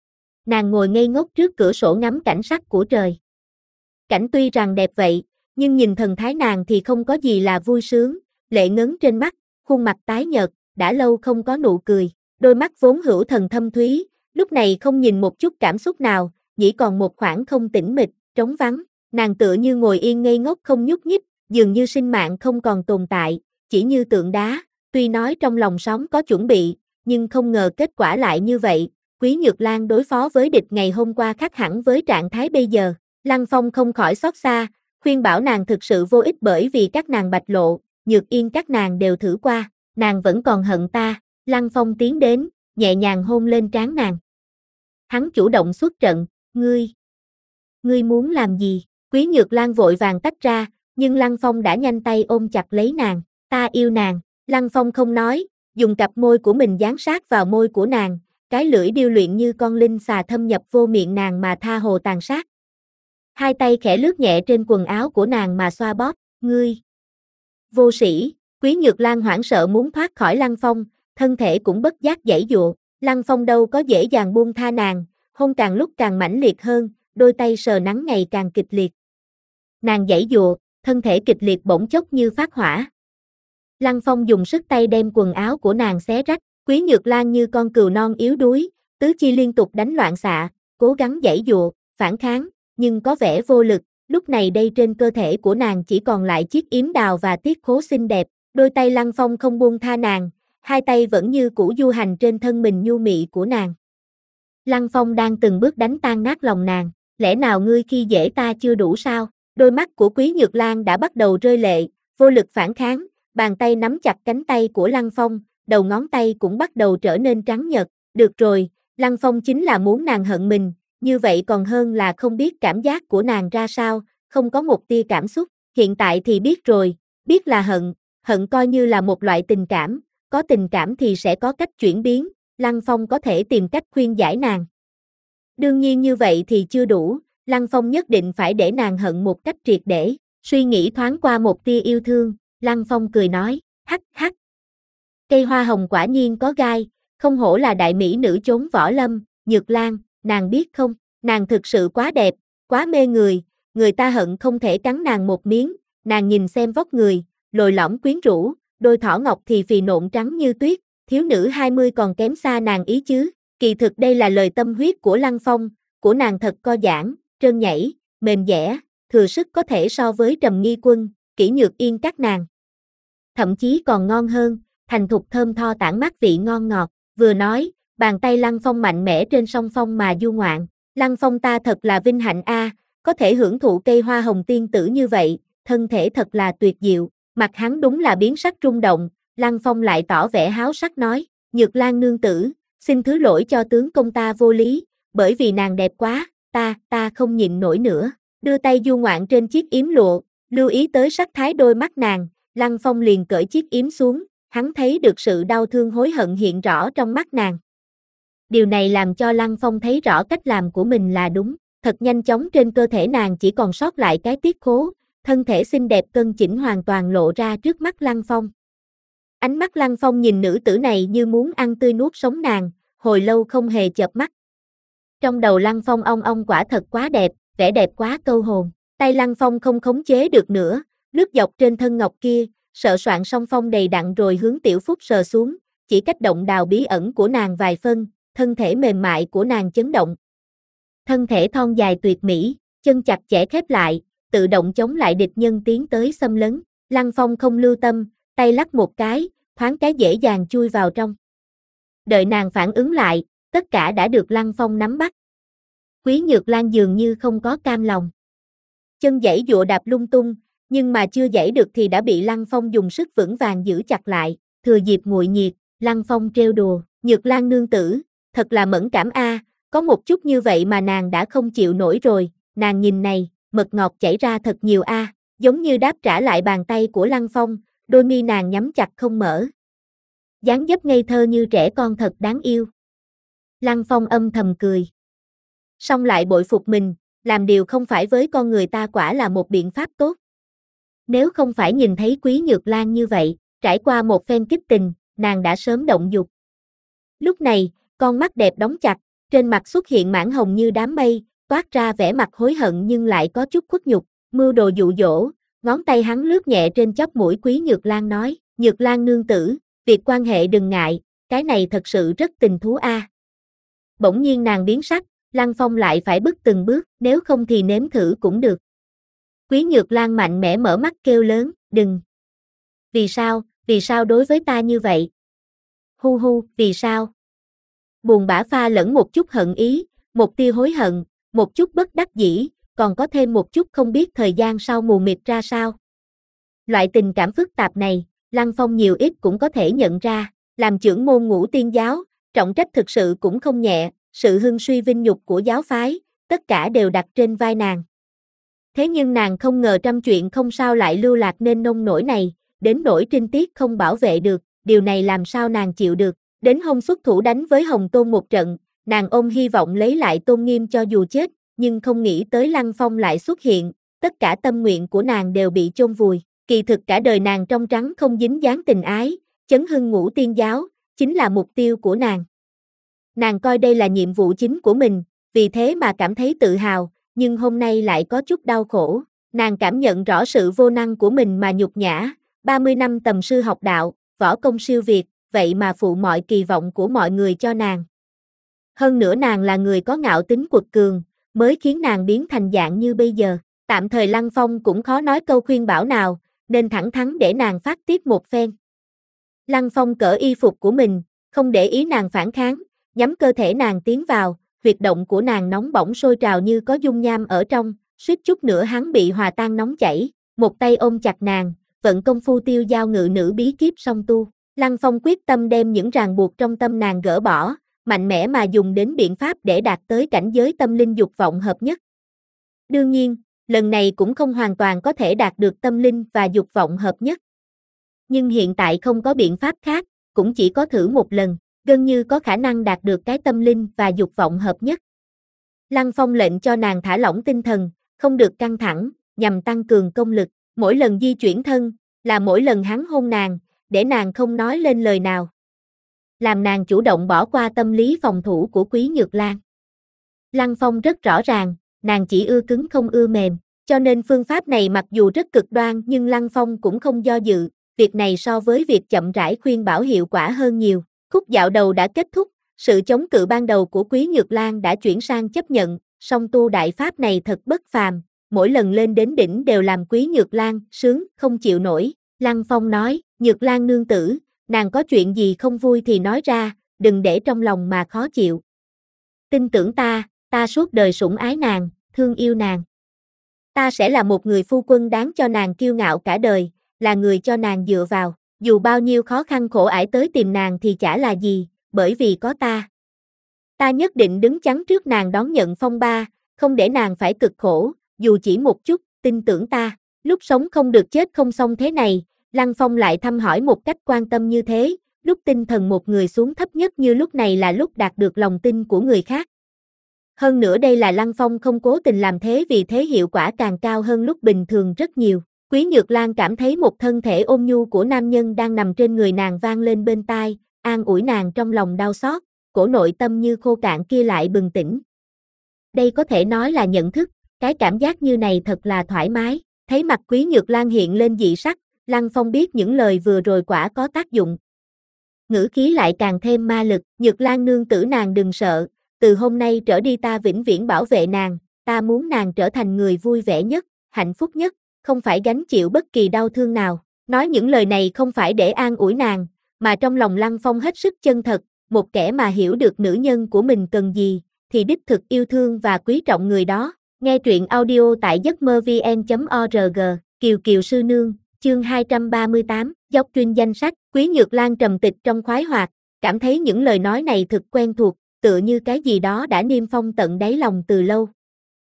Nàng ngồi ngây ngốc trước cửa sổ ngắm cảnh sắc của trời. Cảnh tuy rằng đẹp vậy, nhưng nhìn thần thái nàng thì không có gì là vui sướng, lệ ngấn trên mắt, khuôn mặt tái nhợt, đã lâu không có nụ cười, đôi mắt vốn hữu thần thâm thúy, lúc này không nhìn một chút cảm xúc nào, chỉ còn một khoảng không tĩnh mịch, trống vắng, nàng tựa như ngồi yên ngây ngốc không nhúc nhích, dường như sinh mạng không còn tồn tại, chỉ như tượng đá, tuy nói trong lòng sóng có chuẩn bị, nhưng không ngờ kết quả lại như vậy. Quý Nhược Lan đối phó với địch ngày hôm qua khác hẳn với trạng thái bây giờ. Lăng Phong không khỏi xót xa, khuyên bảo nàng thực sự vô ích bởi vì các nàng Bạch Lộ, Nhược Yên các nàng đều thử qua, nàng vẫn còn hận ta. Lăng Phong tiến đến, nhẹ nhàng hôn lên trán nàng. Hắn chủ động xuất trận, ngươi, ngươi muốn làm gì? Quý Nhược Lan vội vàng tách ra, nhưng Lăng Phong đã nhanh tay ôm chặt lấy nàng, ta yêu nàng. Lăng Phong không nói, dùng cặp môi của mình dán sát vào môi của nàng. Cái lưỡi điêu luyện như con linh xà thâm nhập vô miệng nàng mà tha hồ tàn sát. Hai tay khẽ lướt nhẹ trên quần áo của nàng mà xoa bóp, ngươi. Vô sĩ, Quý Nhược Lan hoảng sợ muốn thoát khỏi Lăng Phong, thân thể cũng bất giác giãy giụa. Lăng Phong đâu có dễ dàng buông tha nàng, hôn càng lúc càng mãnh liệt hơn, đôi tay sờ nắn ngày càng kịch liệt. Nàng giãy giụa, thân thể kịch liệt bỗng chốc như phát hỏa. Lăng Phong dùng sức tay đem quần áo của nàng xé rách. Quý Nhược Lan như con cừu non yếu đuối, tứ chi liên tục đánh loạn xạ, cố gắng giãy giụa, phản kháng, nhưng có vẻ vô lực. Lúc này đây trên cơ thể của nàng chỉ còn lại chiếc yếm đào và tiết khố xinh đẹp. Đôi tay Lăng Phong không buông tha nàng, hai tay vẫn như cũ du hành trên thân mình nhu mị của nàng. Lăng Phong đang từng bước đánh tan nát lòng nàng, lẽ nào ngươi khi dễ ta chưa đủ sao? Đôi mắt của Quý Nhược Lan đã bắt đầu rơi lệ, vô lực phản kháng, bàn tay nắm chặt cánh tay của Lăng Phong. Đầu ngón tay cũng bắt đầu trở nên trắng nhợt. Được rồi, Lăng Phong chính là muốn nàng hận mình, như vậy còn hơn là không biết cảm giác của nàng ra sao, không có một tia cảm xúc. Hiện tại thì biết rồi, biết là hận, hận coi như là một loại tình cảm, có tình cảm thì sẽ có cách chuyển biến, Lăng Phong có thể tìm cách khuyên giải nàng. Đương nhiên như vậy thì chưa đủ, Lăng Phong nhất định phải để nàng hận một cách triệt để. Suy nghĩ thoáng qua một tia yêu thương, Lăng Phong cười nói, hắc hắc. Cây hoa hồng quả nhiên có gai, không hổ là đại mỹ nữ chốn võ lâm. Nhược Lan, nàng biết không, nàng thực sự quá đẹp, quá mê người, người ta hận không thể cắn nàng một miếng. Nàng nhìn xem vóc người, lồi lõm quyến rũ, đôi thỏ ngọc thì phì nộn trắng như tuyết, thiếu nữ hai mươi còn kém xa nàng ý chứ. Kỳ thực đây là lời tâm huyết của Lăng Phong, của nàng thật co giãn, trơn nhảy, mềm dẻo, thừa sức có thể so với Trầm Nghi Quân, Kỷ Nhược Yên các nàng. Thậm chí còn ngon hơn, thành thục thơm tho tản mát vị ngon ngọt. Vừa nói, bàn tay Lăng Phong mạnh mẽ trên song phong mà du ngoạn. Lăng Phong ta thật là vinh hạnh a, có thể hưởng thụ cây hoa hồng tiên tử như vậy, thân thể thật là tuyệt diệu. Mặt hắn đúng là biến sắc rung động, Lăng Phong lại tỏ vẻ háo sắc nói, Nhược Lan nương tử, xin thứ lỗi cho tướng công ta vô lý, bởi vì nàng đẹp quá, ta, ta không nhịn nổi nữa. Đưa tay du ngoạn trên chiếc yếm lụa, lưu ý tới sắc thái đôi mắt nàng, Lăng Phong liền cởi chiếc yếm xuống, hắn thấy được sự đau thương hối hận hiện rõ trong mắt nàng. Điều này làm cho Lăng Phong thấy rõ cách làm của mình là đúng, thật nhanh chóng trên cơ thể nàng chỉ còn sót lại cái tiết khố, thân thể xinh đẹp cân chỉnh hoàn toàn lộ ra trước mắt Lăng Phong. Ánh mắt Lăng Phong nhìn nữ tử này như muốn ăn tươi nuốt sống nàng, hồi lâu không hề chợp mắt. Trong đầu Lăng Phong ong ong quả thật quá đẹp, vẻ đẹp quá câu hồn. Tay Lăng Phong không khống chế được nữa, lướt dọc trên thân ngọc kia, sợ soạn song phong đầy đặn rồi hướng Tiểu Phúc sờ xuống, chỉ cách động đào bí ẩn của nàng vài phân, thân thể mềm mại của nàng chấn động. Thân thể thon dài tuyệt mỹ, chân chặt chẽ khép lại, tự động chống lại địch nhân tiến tới xâm lấn. Lăng Phong không lưu tâm, tay lắc một cái, thoáng cái dễ dàng chui vào trong. Đợi nàng phản ứng lại, tất cả đã được Lăng Phong nắm bắt. Quý Nhược Lan dường như không có cam lòng. Chân giãy giụa đạp lung tung, nhưng mà chưa giãy được thì đã bị Lăng Phong dùng sức vững vàng giữ chặt lại. Thừa dịp nguội nhiệt, Lăng Phong trêu đùa, Nhược Lan nương tử, thật là mẫn cảm a, có một chút như vậy mà nàng đã không chịu nổi rồi, nàng nhìn này, mật ngọt chảy ra thật nhiều a, giống như đáp trả lại bàn tay của Lăng Phong, đôi mi nàng nhắm chặt không mở. Dáng dấp ngây thơ như trẻ con thật đáng yêu. Lăng Phong âm thầm cười. Song lại bội phục mình, làm điều không phải với con người ta quả là một biện pháp tốt. Nếu không phải nhìn thấy Quý Nhược Lan như vậy, trải qua một phen kích tình, nàng đã sớm động dục. Lúc này, con mắt đẹp đóng chặt, trên mặt xuất hiện mảng hồng như đám mây, toát ra vẻ mặt hối hận nhưng lại có chút khuất nhục, mưu đồ dụ dỗ, ngón tay hắn lướt nhẹ trên chóp mũi Quý Nhược Lan nói, Nhược Lan nương tử, việc quan hệ đừng ngại, cái này thật sự rất tình thú a. Bỗng nhiên nàng biến sắc, Lăng Phong lại phải bước từng bước, nếu không thì nếm thử cũng được. Quý Nhược Lan mạnh mẽ mở mắt kêu lớn, đừng. Vì sao, vì sao đối với ta như vậy? Hu hu, vì sao? Buồn bã pha lẫn một chút hận ý, một tia hối hận, một chút bất đắc dĩ, còn có thêm một chút không biết thời gian sau mù mịt ra sao. Loại tình cảm phức tạp này, Lăng Phong nhiều ít cũng có thể nhận ra, làm trưởng môn Ngũ Tiên giáo, trọng trách thực sự cũng không nhẹ, sự hưng suy vinh nhục của giáo phái, tất cả đều đặt trên vai nàng. Thế nhưng nàng không ngờ trăm chuyện không sao lại lưu lạc nên nông nổi này, đến nỗi trinh tiết không bảo vệ được, điều này làm sao nàng chịu được. Đến hôm xuất thủ đánh với Hồng Tôn một trận, nàng ôm hy vọng lấy lại tôn nghiêm cho dù chết, nhưng không nghĩ tới Lăng Phong lại xuất hiện, tất cả tâm nguyện của nàng đều bị chôn vùi. Kỳ thực cả đời nàng trong trắng không dính dáng tình ái, chấn hưng Ngũ Tiên giáo, chính là mục tiêu của nàng. Nàng coi đây là nhiệm vụ chính của mình, vì thế mà cảm thấy tự hào, nhưng hôm nay lại có chút đau khổ. Nàng cảm nhận rõ sự vô năng của mình mà nhục nhã, ba mươi năm tầm sư học đạo, võ công siêu việt, vậy mà phụ mọi kỳ vọng của mọi người cho nàng. Hơn nữa nàng là người có ngạo tính quật cường, mới khiến nàng biến thành dạng như bây giờ. Tạm thời Lăng Phong cũng khó nói câu khuyên bảo nào, nên thẳng thắn để nàng phát tiết một phen. Lăng Phong cởi y phục của mình, không để ý nàng phản kháng, nhắm cơ thể nàng tiến vào, huyệt động của nàng nóng bỏng sôi trào như có dung nham ở trong, suýt chút nữa hắn bị hòa tan nóng chảy, một tay ôm chặt nàng, vận công phu tiêu giao ngự nữ bí kíp song tu. Lăng Phong quyết tâm đem những ràng buộc trong tâm nàng gỡ bỏ, mạnh mẽ mà dùng đến biện pháp để đạt tới cảnh giới tâm linh dục vọng hợp nhất. Đương nhiên, lần này cũng không hoàn toàn có thể đạt được tâm linh và dục vọng hợp nhất. Nhưng hiện tại không có biện pháp khác, cũng chỉ có thử một lần, gần như có khả năng đạt được cái tâm linh và dục vọng hợp nhất. Lăng Phong lệnh cho nàng thả lỏng tinh thần, không được căng thẳng, nhằm tăng cường công lực, mỗi lần di chuyển thân, là mỗi lần hắn hôn nàng, để nàng không nói lên lời nào. Làm nàng chủ động bỏ qua tâm lý phòng thủ của Quý Nhược Lan. Lăng Phong rất rõ ràng, nàng chỉ ưa cứng không ưa mềm, cho nên phương pháp này mặc dù rất cực đoan nhưng Lăng Phong cũng không do dự, việc này so với việc chậm rãi khuyên bảo hiệu quả hơn nhiều. Khúc dạo đầu đã kết thúc, sự chống cự ban đầu của Quý Nhược Lan đã chuyển sang chấp nhận, song tu đại pháp này thật bất phàm, mỗi lần lên đến đỉnh đều làm Quý Nhược Lan sướng không chịu nổi. Lăng Phong nói, Nhược Lan nương tử, nàng có chuyện gì không vui thì nói ra, đừng để trong lòng mà khó chịu. Tin tưởng ta, ta suốt đời sủng ái nàng, thương yêu nàng. Ta sẽ là một người phu quân đáng cho nàng kiêu ngạo cả đời, là người cho nàng dựa vào, dù bao nhiêu khó khăn khổ ải tới tìm nàng thì chả là gì, bởi vì có ta. Ta nhất định đứng chắn trước nàng đón nhận phong ba, không để nàng phải cực khổ, dù chỉ một chút, tin tưởng ta. Lúc sống không được chết không xong thế này, Lăng Phong lại thăm hỏi một cách quan tâm như thế, lúc tinh thần một người xuống thấp nhất như lúc này là lúc đạt được lòng tin của người khác. Hơn nữa đây là Lăng Phong không cố tình làm thế vì thế hiệu quả càng cao hơn lúc bình thường rất nhiều. Quý Nhược Lan cảm thấy một thân thể ôn nhu của nam nhân đang nằm trên người nàng vang lên bên tai, an ủi nàng trong lòng đau xót, cổ nội tâm như khô cạn kia lại bừng tỉnh. Đây có thể nói là nhận thức, cái cảm giác như này thật là thoải mái, thấy mặt Quý Nhược Lan hiện lên dị sắc, Lăng Phong biết những lời vừa rồi quả có tác dụng. Ngữ khí lại càng thêm ma lực, Nhược Lan nương tử nàng đừng sợ, từ hôm nay trở đi ta vĩnh viễn bảo vệ nàng, ta muốn nàng trở thành người vui vẻ nhất, hạnh phúc nhất, không phải gánh chịu bất kỳ đau thương nào. Nói những lời này không phải để an ủi nàng, mà trong lòng Lăng Phong hết sức chân thật, một kẻ mà hiểu được nữ nhân của mình cần gì, thì đích thực yêu thương và quý trọng người đó. Nghe truyện audio tại giấc mơ vn chấm org, Kiều Kiều sư nương, chương hai trăm ba mươi tám, dốc chuyên danh sách, Quý Nhược Lan trầm tịch trong khoái hoạt, cảm thấy những lời nói này thực quen thuộc, tựa như cái gì đó đã niêm phong tận đáy lòng từ lâu.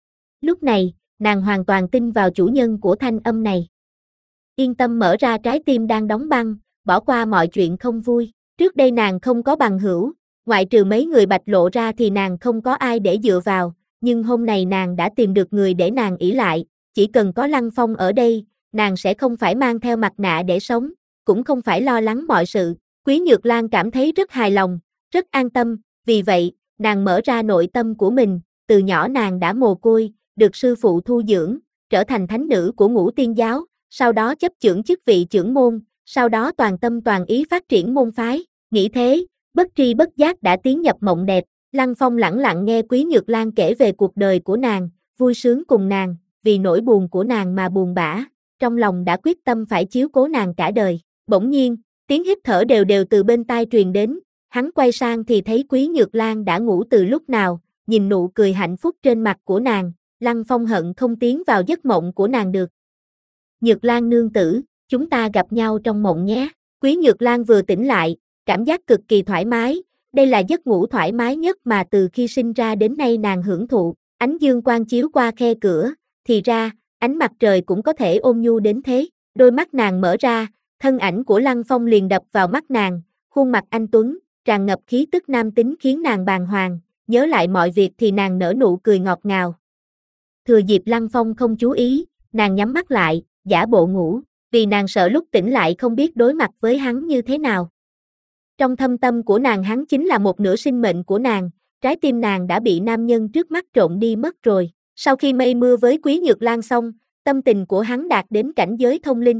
Lúc này, nàng hoàn toàn tin vào chủ nhân của thanh âm này. Yên tâm mở ra trái tim đang đóng băng, bỏ qua mọi chuyện không vui. Trước đây nàng không có bằng hữu, ngoại trừ mấy người Bạch Lộ ra thì nàng không có ai để dựa vào, nhưng hôm nay nàng đã tìm được người để nàng ỷ lại, chỉ cần có Lăng Phong ở đây, nàng sẽ không phải mang theo mặt nạ để sống, cũng không phải lo lắng mọi sự. Quý Nhược Lan cảm thấy rất hài lòng, rất an tâm, vì vậy, nàng mở ra nội tâm của mình, từ nhỏ nàng đã mồ côi, được sư phụ thu dưỡng, trở thành thánh nữ của Ngũ Tiên giáo, sau đó chấp chưởng chức vị trưởng môn, sau đó toàn tâm toàn ý phát triển môn phái, nghĩ thế, bất tri bất giác đã tiến nhập mộng đẹp. Lăng Phong lẳng lặng nghe Quý Nhược Lan kể về cuộc đời của nàng, vui sướng cùng nàng, vì nỗi buồn của nàng mà buồn bã, trong lòng đã quyết tâm phải chiếu cố nàng cả đời. Bỗng nhiên, tiếng hít thở đều đều từ bên tai truyền đến, hắn quay sang thì thấy Quý Nhược Lan đã ngủ từ lúc nào, nhìn nụ cười hạnh phúc trên mặt của nàng, Lăng Phong hận không tiến vào giấc mộng của nàng được. Nhược Lan nương tử, chúng ta gặp nhau trong mộng nhé. Quý Nhược Lan vừa tỉnh lại, cảm giác cực kỳ thoải mái, đây là giấc ngủ thoải mái nhất mà từ khi sinh ra đến nay nàng hưởng thụ. Ánh dương quang chiếu qua khe cửa, thì ra, ánh mặt trời cũng có thể ôn nhu đến thế. Đôi mắt nàng mở ra, thân ảnh của Lăng Phong liền đập vào mắt nàng, khuôn mặt anh tuấn, tràn ngập khí tức nam tính khiến nàng bàng hoàng, nhớ lại mọi việc thì nàng nở nụ cười ngọt ngào. Thừa dịp Lăng Phong không chú ý, nàng nhắm mắt lại, giả bộ ngủ, vì nàng sợ lúc tỉnh lại không biết đối mặt với hắn như thế nào. Trong thâm tâm của nàng hắn chính là một nửa sinh mệnh của nàng, trái tim nàng đã bị nam nhân trước mắt trộn đi mất rồi. Sau khi mây mưa với Quý Nhược Lan xong, tâm tình của hắn đạt đến cảnh giới thông linh.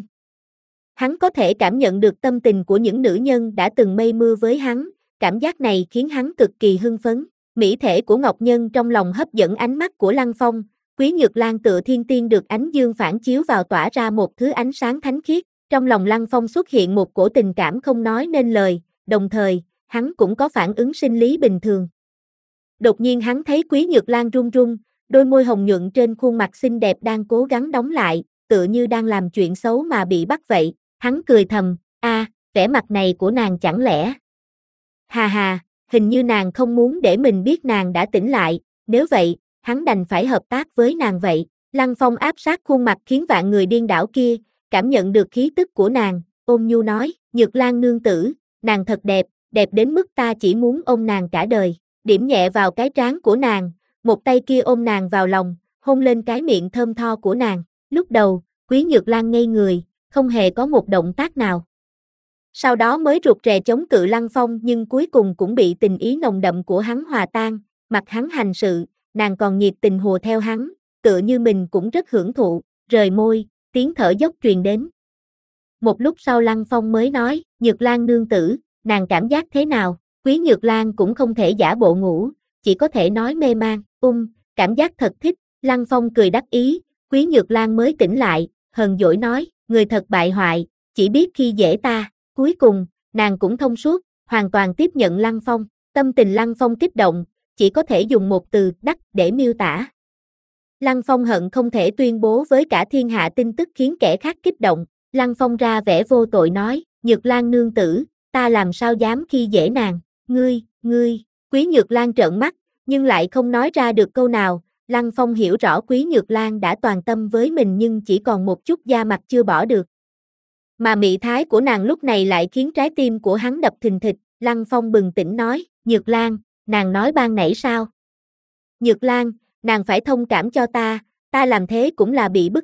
Hắn có thể cảm nhận được tâm tình của những nữ nhân đã từng mây mưa với hắn, cảm giác này khiến hắn cực kỳ hưng phấn. Mỹ thể của Ngọc Nhân trong lòng hấp dẫn ánh mắt của Lăng Phong, Quý Nhược Lan tựa thiên tiên được ánh dương phản chiếu vào tỏa ra một thứ ánh sáng thánh khiết. Trong lòng Lăng Phong xuất hiện một cổ tình cảm không nói nên lời, đồng thời, hắn cũng có phản ứng sinh lý bình thường. Đột nhiên hắn thấy Quý Nhược Lan run run, đôi môi hồng nhuận trên khuôn mặt xinh đẹp đang cố gắng đóng lại, tựa như đang làm chuyện xấu mà bị bắt vậy. Hắn cười thầm, a, vẻ mặt này của nàng chẳng lẽ. Hà hà, hình như nàng không muốn để mình biết nàng đã tỉnh lại, nếu vậy, hắn đành phải hợp tác với nàng vậy. Lăng Phong áp sát khuôn mặt khiến vạn người điên đảo kia, cảm nhận được khí tức của nàng, ôn nhu nói, Nhược Lan nương tử, nàng thật đẹp, đẹp đến mức ta chỉ muốn ôm nàng cả đời. Điểm nhẹ vào cái trán của nàng, một tay kia ôm nàng vào lòng, hôn lên cái miệng thơm tho của nàng. Lúc đầu, Quý Nhược Lan ngây người, không hề có một động tác nào. Sau đó mới rụt rè chống cự Lăng Phong nhưng cuối cùng cũng bị tình ý nồng đậm của hắn hòa tan, mặt hắn hành sự, nàng còn nhiệt tình hùa theo hắn, tựa như mình cũng rất hưởng thụ, rời môi, tiếng thở dốc truyền đến. Một lúc sau Lăng Phong mới nói, Nhược Lan nương tử, nàng cảm giác thế nào? Quý Nhược Lan cũng không thể giả bộ ngủ, chỉ có thể nói mê man, um, cảm giác thật thích. Lăng Phong cười đắc ý, Quý Nhược Lan mới tỉnh lại, hờn dỗi nói, người thật bại hoại, chỉ biết khi dễ ta. Cuối cùng, nàng cũng thông suốt, hoàn toàn tiếp nhận Lăng Phong. Tâm tình Lăng Phong kích động, chỉ có thể dùng một từ đắc để miêu tả. Lăng Phong hận không thể tuyên bố với cả thiên hạ tin tức khiến kẻ khác kích động. Lăng Phong ra vẻ vô tội nói, Nhược Lan nương tử, ta làm sao dám khi dễ nàng, ngươi, ngươi. Quý Nhược Lan trợn mắt, nhưng lại không nói ra được câu nào. Lăng Phong hiểu rõ Quý Nhược Lan đã toàn tâm với mình nhưng chỉ còn một chút da mặt chưa bỏ được. Mà mị thái của nàng lúc này lại khiến trái tim của hắn đập thình thịch. Lăng Phong bừng tỉnh nói, Nhược Lan, nàng nói ban nãy sao? Nhược Lan, nàng phải thông cảm cho ta, ta làm thế cũng là bị bức bách,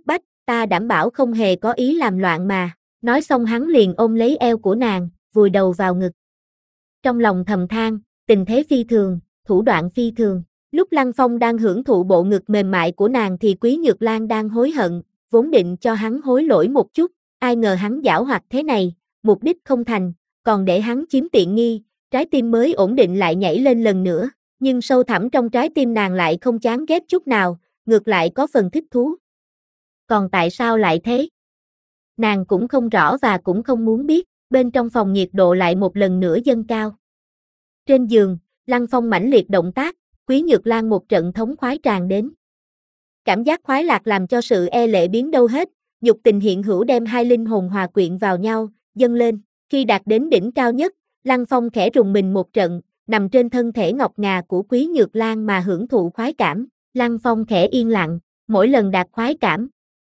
ta đảm bảo không hề có ý làm loạn mà. Nói xong hắn liền ôm lấy eo của nàng, vùi đầu vào ngực. Trong lòng thầm than, tình thế phi thường, thủ đoạn phi thường. Lúc Lăng Phong đang hưởng thụ bộ ngực mềm mại của nàng thì Quý Nhược Lan đang hối hận, vốn định cho hắn hối lỗi một chút, ai ngờ hắn giảo hoạt thế này, mục đích không thành, còn để hắn chiếm tiện nghi, trái tim mới ổn định lại nhảy lên lần nữa, nhưng sâu thẳm trong trái tim nàng lại không chán ghét chút nào, ngược lại có phần thích thú. Còn tại sao lại thế? Nàng cũng không rõ và cũng không muốn biết, bên trong phòng nhiệt độ lại một lần nữa dâng cao. Trên giường, Lăng Phong mãnh liệt động tác, Quý Nhược Lan một trận thống khoái tràn đến. Cảm giác khoái lạc làm cho sự e lệ biến đâu hết, dục tình hiện hữu đem hai linh hồn hòa quyện vào nhau, dâng lên. Khi đạt đến đỉnh cao nhất, Lăng Phong khẽ rùng mình một trận, nằm trên thân thể ngọc ngà của Quý Nhược Lan mà hưởng thụ khoái cảm. Lăng Phong khẽ yên lặng, mỗi lần đạt khoái cảm,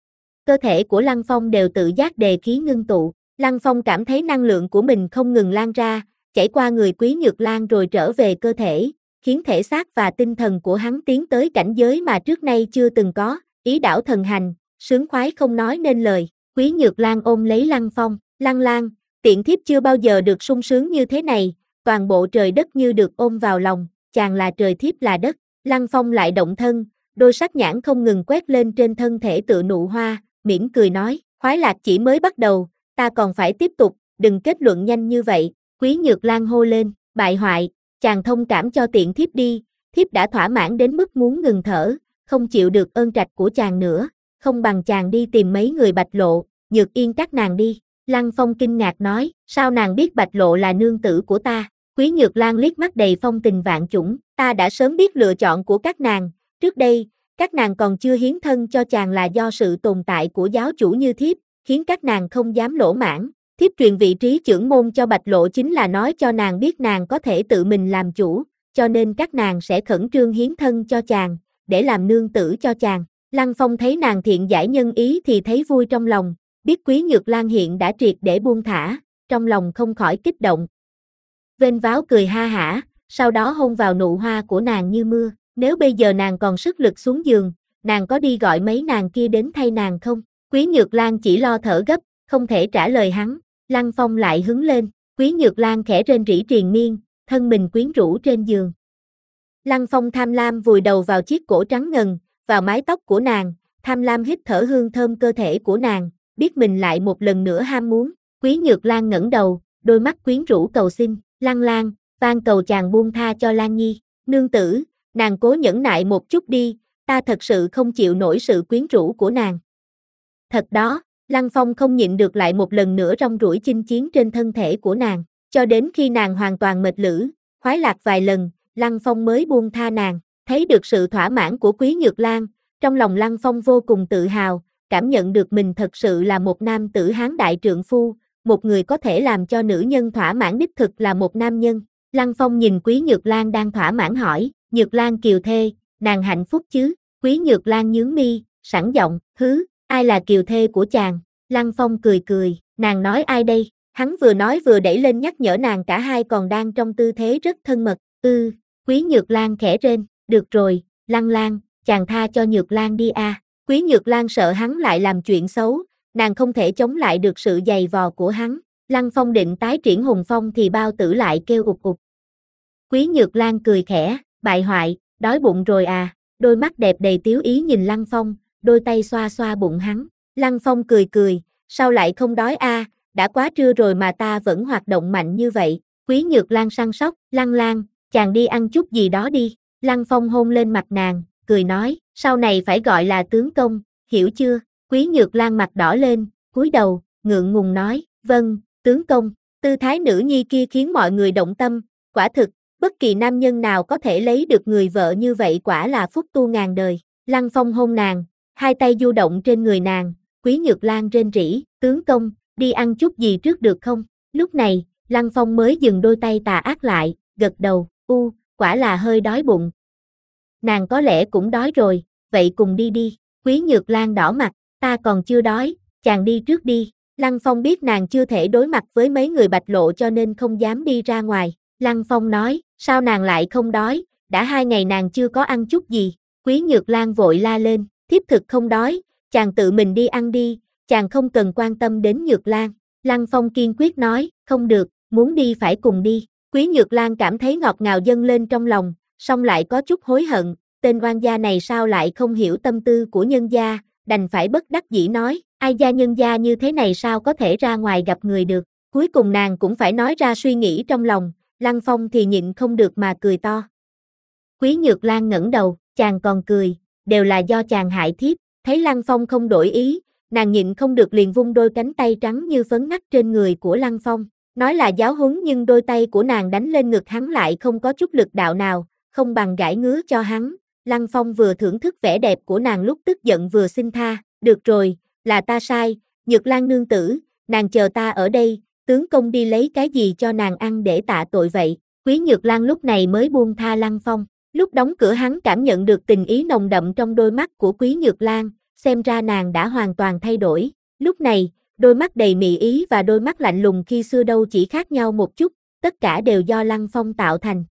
cơ thể của Lăng Phong đều tự giác đề khí ngưng tụ. Lăng Phong cảm thấy năng lượng của mình không ngừng lan ra, chảy qua người Quý Nhược Lan rồi trở về cơ thể, khiến thể xác và tinh thần của hắn tiến tới cảnh giới mà trước nay chưa từng có, ý đảo thần hành, sướng khoái không nói nên lời. Quý Nhược Lan ôm lấy Lăng Phong, Lăng Lan, tiện thiếp chưa bao giờ được sung sướng như thế này, toàn bộ trời đất như được ôm vào lòng, chàng là trời thiếp là đất. Lăng Phong lại động thân, đôi sắc nhãn không ngừng quét lên trên thân thể tựa nụ hoa, mỉm cười nói, khoái lạc chỉ mới bắt đầu, ta còn phải tiếp tục, đừng kết luận nhanh như vậy. Quý Nhược Lan hô lên, bại hoại, chàng thông cảm cho tiện thiếp đi, thiếp đã thỏa mãn đến mức muốn ngừng thở, không chịu được ơn trạch của chàng nữa, không bằng chàng đi tìm mấy người Bạch Lộ, Nhược Yên các nàng đi. Lăng Phong kinh ngạc nói, sao nàng biết Bạch Lộ là nương tử của ta? Quý Nhược Lan liếc mắt đầy phong tình vạn chủng, ta đã sớm biết lựa chọn của các nàng, trước đây, các nàng còn chưa hiến thân cho chàng là do sự tồn tại của giáo chủ như thiếp, khiến các nàng không dám lỗ mãn. Thiếp truyền vị trí trưởng môn cho Bạch Lộ chính là nói cho nàng biết nàng có thể tự mình làm chủ, cho nên các nàng sẽ khẩn trương hiến thân cho chàng, để làm nương tử cho chàng. Lăng Phong thấy nàng thiện giải nhân ý thì thấy vui trong lòng, biết Quý Nhược Lan hiện đã triệt để buông thả, trong lòng không khỏi kích động. Vênh váo cười ha hả, sau đó hôn vào nụ hoa của nàng như mưa. Nếu bây giờ nàng còn sức lực xuống giường, nàng có đi gọi mấy nàng kia đến thay nàng không? Quý Nhược Lan chỉ lo thở gấp, không thể trả lời hắn. Lăng Phong lại hứng lên, Quý Nhược Lan khẽ rên rỉ triền miên, thân mình quyến rũ trên giường. Lăng Phong tham lam vùi đầu vào chiếc cổ trắng ngần, vào mái tóc của nàng, tham lam hít thở hương thơm cơ thể của nàng, biết mình lại một lần nữa ham muốn. Quý Nhược Lan ngẩng đầu, đôi mắt quyến rũ cầu xin, Lăng Lan, van cầu chàng buông tha cho Lan Nhi, nương tử, nàng cố nhẫn nại một chút đi, ta thật sự không chịu nổi sự quyến rũ của nàng. Thật đó, Lăng Phong không nhịn được lại một lần nữa rong ruổi chinh chiến trên thân thể của nàng, cho đến khi nàng hoàn toàn mệt lử, khoái lạc vài lần, Lăng Phong mới buông tha nàng. Thấy được sự thỏa mãn của Quý Nhược Lan, trong lòng Lăng Phong vô cùng tự hào, cảm nhận được mình thật sự là một nam tử hán đại trượng phu, một người có thể làm cho nữ nhân thỏa mãn đích thực là một nam nhân. Lăng Phong nhìn Quý Nhược Lan đang thỏa mãn hỏi, Nhược Lan kiều thê, nàng hạnh phúc chứ? Quý Nhược Lan nhướng mi, sẵn giọng, hứ, ai là kiều thê của chàng? Lăng Phong cười cười, nàng nói ai đây? Hắn vừa nói vừa đẩy lên nhắc nhở nàng cả hai còn đang trong tư thế rất thân mật. Ư, Quý Nhược Lan khẽ rên, được rồi, Lăng Lan, chàng tha cho Nhược Lan đi a. À. Quý Nhược Lan sợ hắn lại làm chuyện xấu, nàng không thể chống lại được sự giày vò của hắn. Lăng Phong định tái triển hùng phong thì bao tử lại kêu ụt ụt. Quý Nhược Lan cười khẽ, bại hoại, đói bụng rồi à, đôi mắt đẹp đầy tiếu ý nhìn Lăng Phong, đôi tay xoa xoa bụng hắn. Lăng Phong cười cười, sao lại không đói a, à, đã quá trưa rồi mà ta vẫn hoạt động mạnh như vậy. Quý Nhược Lan săn sóc, Lăng Lan, chàng đi ăn chút gì đó đi. Lăng Phong hôn lên mặt nàng, cười nói, sau này phải gọi là tướng công, hiểu chưa? Quý Nhược Lan mặt đỏ lên, cúi đầu, ngượng ngùng nói, vâng, tướng công. Tư thái nữ nhi kia khiến mọi người động tâm, quả thực, bất kỳ nam nhân nào có thể lấy được người vợ như vậy quả là phúc tu ngàn đời. Lăng Phong hôn nàng, hai tay du động trên người nàng, Quý Nhược Lan rên rỉ, tướng công, đi ăn chút gì trước được không? Lúc này, Lăng Phong mới dừng đôi tay tà ác lại, gật đầu, u, quả là hơi đói bụng. Nàng có lẽ cũng đói rồi, vậy cùng đi đi. Quý Nhược Lan đỏ mặt, ta còn chưa đói, chàng đi trước đi. Lăng Phong biết nàng chưa thể đối mặt với mấy người Bạch Lộ cho nên không dám đi ra ngoài. Lăng Phong nói, sao nàng lại không đói, đã hai ngày nàng chưa có ăn chút gì. Quý Nhược Lan vội la lên, thiếp thực không đói, chàng tự mình đi ăn đi, chàng không cần quan tâm đến Nhược Lan. Lăng Phong kiên quyết nói, không được, muốn đi phải cùng đi. Quý Nhược Lan cảm thấy ngọt ngào dâng lên trong lòng, song lại có chút hối hận, tên oan gia này sao lại không hiểu tâm tư của nhân gia, đành phải bất đắc dĩ nói, ai gia nhân gia như thế này sao có thể ra ngoài gặp người được. Cuối cùng nàng cũng phải nói ra suy nghĩ trong lòng, Lăng Phong thì nhịn không được mà cười to. Quý Nhược Lan ngẩng đầu, chàng còn cười, đều là do chàng hại thiếp. Thấy Lăng Phong không đổi ý, nàng nhịn không được liền vung đôi cánh tay trắng như phấn ngắt trên người của Lăng Phong. Nói là giáo huấn nhưng đôi tay của nàng đánh lên ngực hắn lại không có chút lực đạo nào, không bằng gãi ngứa cho hắn. Lăng Phong vừa thưởng thức vẻ đẹp của nàng lúc tức giận vừa xin tha, được rồi, là ta sai, Nhược Lan nương tử, nàng chờ ta ở đây, tướng công đi lấy cái gì cho nàng ăn để tạ tội vậy. Quý Nhược Lan lúc này mới buông tha Lăng Phong. Lúc đóng cửa hắn cảm nhận được tình ý nồng đậm trong đôi mắt của Quý Nhược Lan, xem ra nàng đã hoàn toàn thay đổi. Lúc này, đôi mắt đầy mị ý và đôi mắt lạnh lùng khi xưa đâu chỉ khác nhau một chút, tất cả đều do Lăng Phong tạo thành.